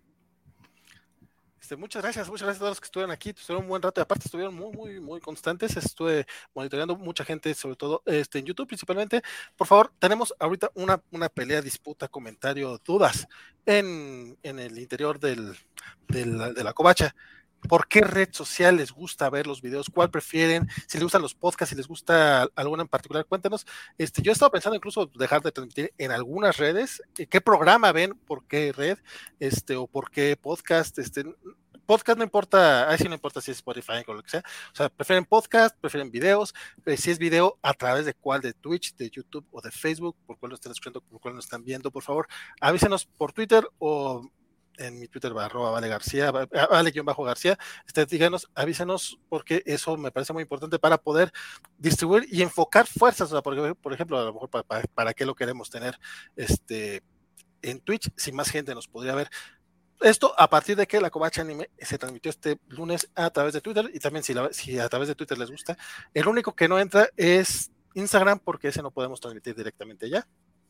Speaker 1: Este, muchas gracias, muchas gracias a todos los que estuvieron aquí, estuvieron un buen rato y aparte estuvieron muy, muy, muy constantes. Estuve monitoreando mucha gente, sobre todo este, en YouTube principalmente. Por favor, tenemos ahorita una, una pelea, disputa, comentario, dudas en, en el interior del, del, de la covacha. ¿Por qué red social les gusta ver los videos? ¿Cuál prefieren? Si les gustan los podcasts, si les gusta alguna en particular, cuéntanos. Este, yo he estado pensando incluso dejar de transmitir en algunas redes. ¿Qué programa ven? ¿Por qué red? Este, o por qué podcast. Este, podcast no importa, ahí sí no importa si es Spotify o lo que sea. O sea, prefieren podcast, prefieren videos. Eh, si es video, ¿a través de cuál? De Twitch, de YouTube o de Facebook. ¿Por cuál lo están escuchando? ¿Por cuál lo están viendo? Por favor, avísenos por Twitter o en mi Twitter, arroba Vale García, Vale-García, este, díganos, avísenos, porque eso me parece muy importante para poder distribuir y enfocar fuerzas. O sea, por, por ejemplo, a lo mejor para, para, para qué lo queremos tener este, en Twitch, si más gente nos podría ver. Esto a partir de que la Covacha Anime se transmitió este lunes a través de Twitter, y también si, la, si a través de Twitter les gusta. El único que no entra es Instagram, porque ese no podemos transmitir directamente ya.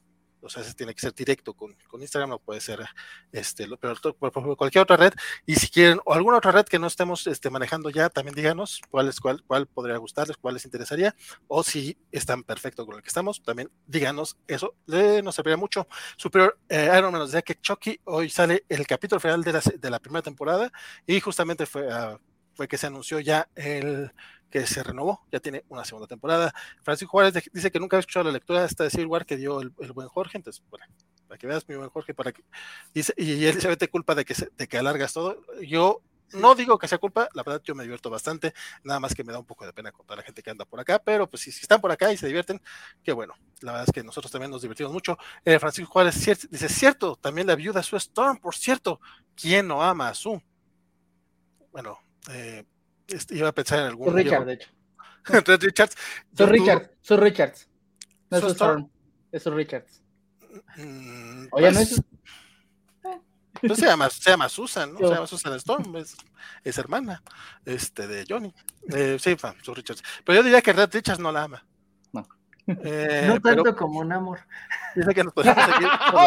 Speaker 1: o sea, se tiene que ser directo con, con Instagram, no puede ser este, pero por, por cualquier otra red, y si quieren, o alguna otra red que no estemos este, manejando ya, también díganos cuál, es, cuál, cuál podría gustarles, cuál les interesaría, o si están perfectos con el que estamos, también díganos, eso le, nos serviría mucho. Superior eh, Iron Man nos decía que Chucky, hoy sale el capítulo final de la, de la primera temporada, y justamente fue, uh, fue que se anunció ya el que se renovó, ya tiene una segunda temporada. Francisco Juárez de, dice que nunca había escuchado la lectura hasta de Civil War que dio el, el buen Jorge, entonces, bueno, para que veas mi buen Jorge, para que, dice, y él se vete culpa de que, se, de que alargas todo. Yo no digo que sea culpa, la verdad yo me divierto bastante, nada más que me da un poco de pena con toda la gente que anda por acá, pero pues si, si están por acá y se divierten, qué bueno, la verdad es que nosotros también nos divertimos mucho. eh, Francisco Juárez cierto, dice, cierto, también la viuda Sue Storm, por cierto, ¿quién no ama a Sue? Bueno, eh, este, iba a pensar en algún...
Speaker 2: Su Richard, de hecho.
Speaker 1: Red Richards.
Speaker 2: Su Richards, su Richards. No es
Speaker 1: su
Speaker 2: su Storm, es su Richards.
Speaker 1: Mm,
Speaker 2: Oye,
Speaker 1: pues,
Speaker 2: no es...
Speaker 1: pues se llama, se llama Susan, ¿no? Yo. Se llama Susan Storm, es, es hermana este, de Johnny. Eh, sí, su Richards. Pero yo diría que Red Richards no la ama.
Speaker 2: No.
Speaker 3: Eh, no tanto pero, como Namor.
Speaker 1: Dice que nos podemos seguir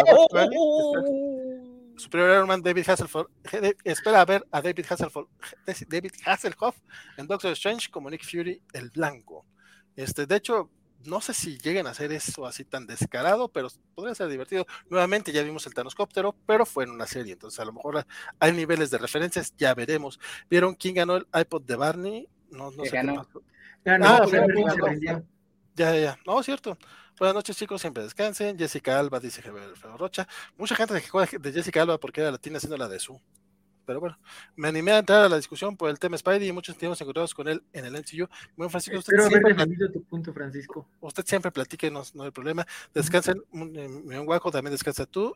Speaker 1: Superior Iron Man David Hasselhoff espera a ver a David Hasselhoff David Hasselhoff en Doctor Strange como Nick Fury el blanco. Este, de hecho, no sé si lleguen a hacer eso así tan descarado, pero podría ser divertido. Nuevamente ya vimos el Thanoscóptero, pero fue en una serie, entonces a lo mejor hay niveles de referencias, ya veremos. ¿Vieron quién ganó el iPod de Barney? No, no sé
Speaker 2: ganó.
Speaker 1: qué pasó.
Speaker 3: Ganó,
Speaker 1: ah,
Speaker 3: ganó,
Speaker 1: ganó,
Speaker 3: ganó,
Speaker 1: ganó. Ya, ya, ya. No, cierto. Buenas noches, chicos, siempre descansen. Jessica Alba dice Javier Rocha. Mucha gente que juega de Jessica Alba porque era latina haciendo la de su. Pero bueno, me animé a entrar a la discusión por el tema Spidey y muchos tenemos encontrados con él en el M C U. Bueno, Francisco, usted
Speaker 3: Espero
Speaker 1: siempre
Speaker 3: haber defendido tu punto, Francisco.
Speaker 1: Usted siempre platique, no, no hay problema. Descansen, uh-huh. Mi Guaco también descansa tú.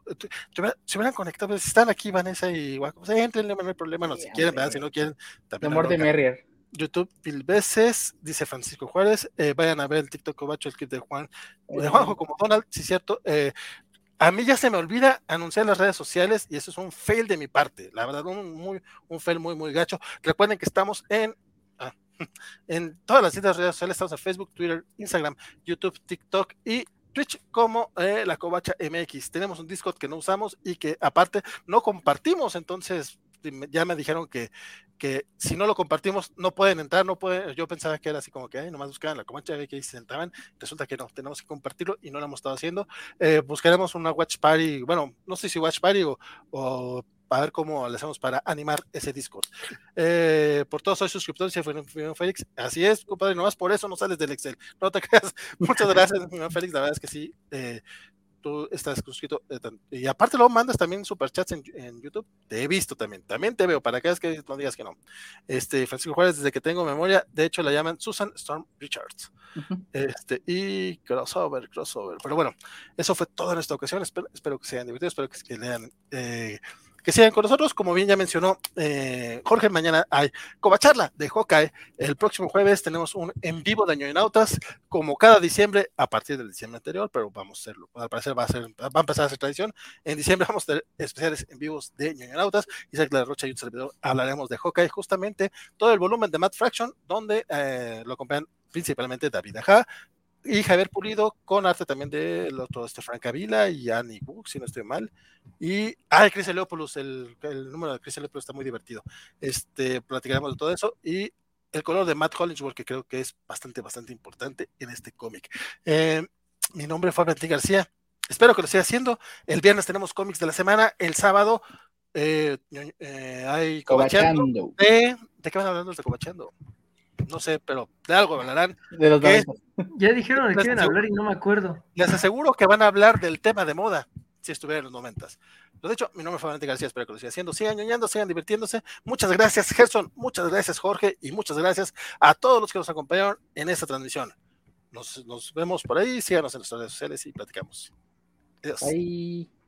Speaker 1: Se hubieran conectado, si están aquí Vanessa y Guaco, pues entrenle, no hay problema, no, sí, si quieren, ¿verdad? Si no quieren,
Speaker 2: también. Amor de Merrier.
Speaker 1: YouTube mil veces, dice Francisco Juárez, eh, vayan a ver el TikTok Covacho, el clip de Juan, de Juanjo como Donald, sí cierto, eh, a mí ya se me olvida anunciar las redes sociales y eso es un fail de mi parte, la verdad, un, muy, un fail muy, muy gacho. Recuerden que estamos en, ah, en todas las redes sociales, estamos en Facebook, Twitter, Instagram, YouTube, TikTok y Twitch como eh, la Covacha M X. Tenemos un Discord que no usamos y que aparte no compartimos, entonces ya me dijeron que, que si no lo compartimos no pueden entrar, no pueden, yo pensaba que era así como que ay, nomás buscaban la Covacha que ahí se sentaban, resulta que no, tenemos que compartirlo y no lo hemos estado haciendo. Eh, buscaremos una watch party, bueno, no sé si watch party o, o a ver cómo le hacemos para animar ese Discord. Eh, por todos soy suscriptor, dice Félix, así es, compadre, nomás por eso no sales del Excel, no te creas. Muchas gracias, Félix, la verdad es que sí, eh, tú estás suscrito, eh, y aparte luego mandas también superchats en, en YouTube, te he visto también, también te veo, para que es que no digas que no. Este, Francisco Juárez, desde que tengo memoria, de hecho la llaman Susan Storm Richards. Uh-huh. Este, y crossover, crossover, pero bueno, eso fue todo en esta ocasión, espero, espero que se hayan divertido, espero que, que lean eh, que sigan con nosotros, como bien ya mencionó eh, Jorge, mañana hay Covacharla de Hawkeye, el próximo jueves tenemos un en vivo de Ñoñonautas, como cada diciembre, a partir del diciembre anterior, pero vamos a hacerlo, al parecer va a, ser, va a empezar a ser tradición, en diciembre vamos a tener especiales en vivos de Ñoñonautas, Isaac La Rocha y un servidor hablaremos de Hawkeye, justamente todo el volumen de Matt Fraction, donde eh, lo acompañan principalmente David Aja, y Javier Pulido con arte también del otro este Frank Avila y Annie Book, si no estoy mal, y ah, Chris Leopolus, el, el número de Chris Leopolus está muy divertido, este, platicaremos de todo eso y el color de Matt Hollingsworth, que creo que es bastante, bastante importante en este cómic. Eh, mi nombre fue Valentín García, espero que lo siga haciendo. El viernes tenemos cómics de la semana, el sábado eh, eh, hay Covachando. ¿De, ¿De qué van hablando de Covachando? No sé, pero de algo hablarán.
Speaker 2: De los
Speaker 1: que,
Speaker 3: ya dijeron de qué quieren hablar y no me acuerdo.
Speaker 1: Les aseguro que van a hablar del tema de moda, si estuviera en los noventas. De hecho, mi nombre fue Valentín García, espero que lo sigan haciendo, sigan ñoñando, sigan divirtiéndose. Muchas gracias, Gerson, muchas gracias, Jorge, y muchas gracias a todos los que nos acompañaron en esta transmisión. Nos, nos vemos por ahí, síganos en nuestras redes sociales y platicamos. Adiós.
Speaker 2: Bye.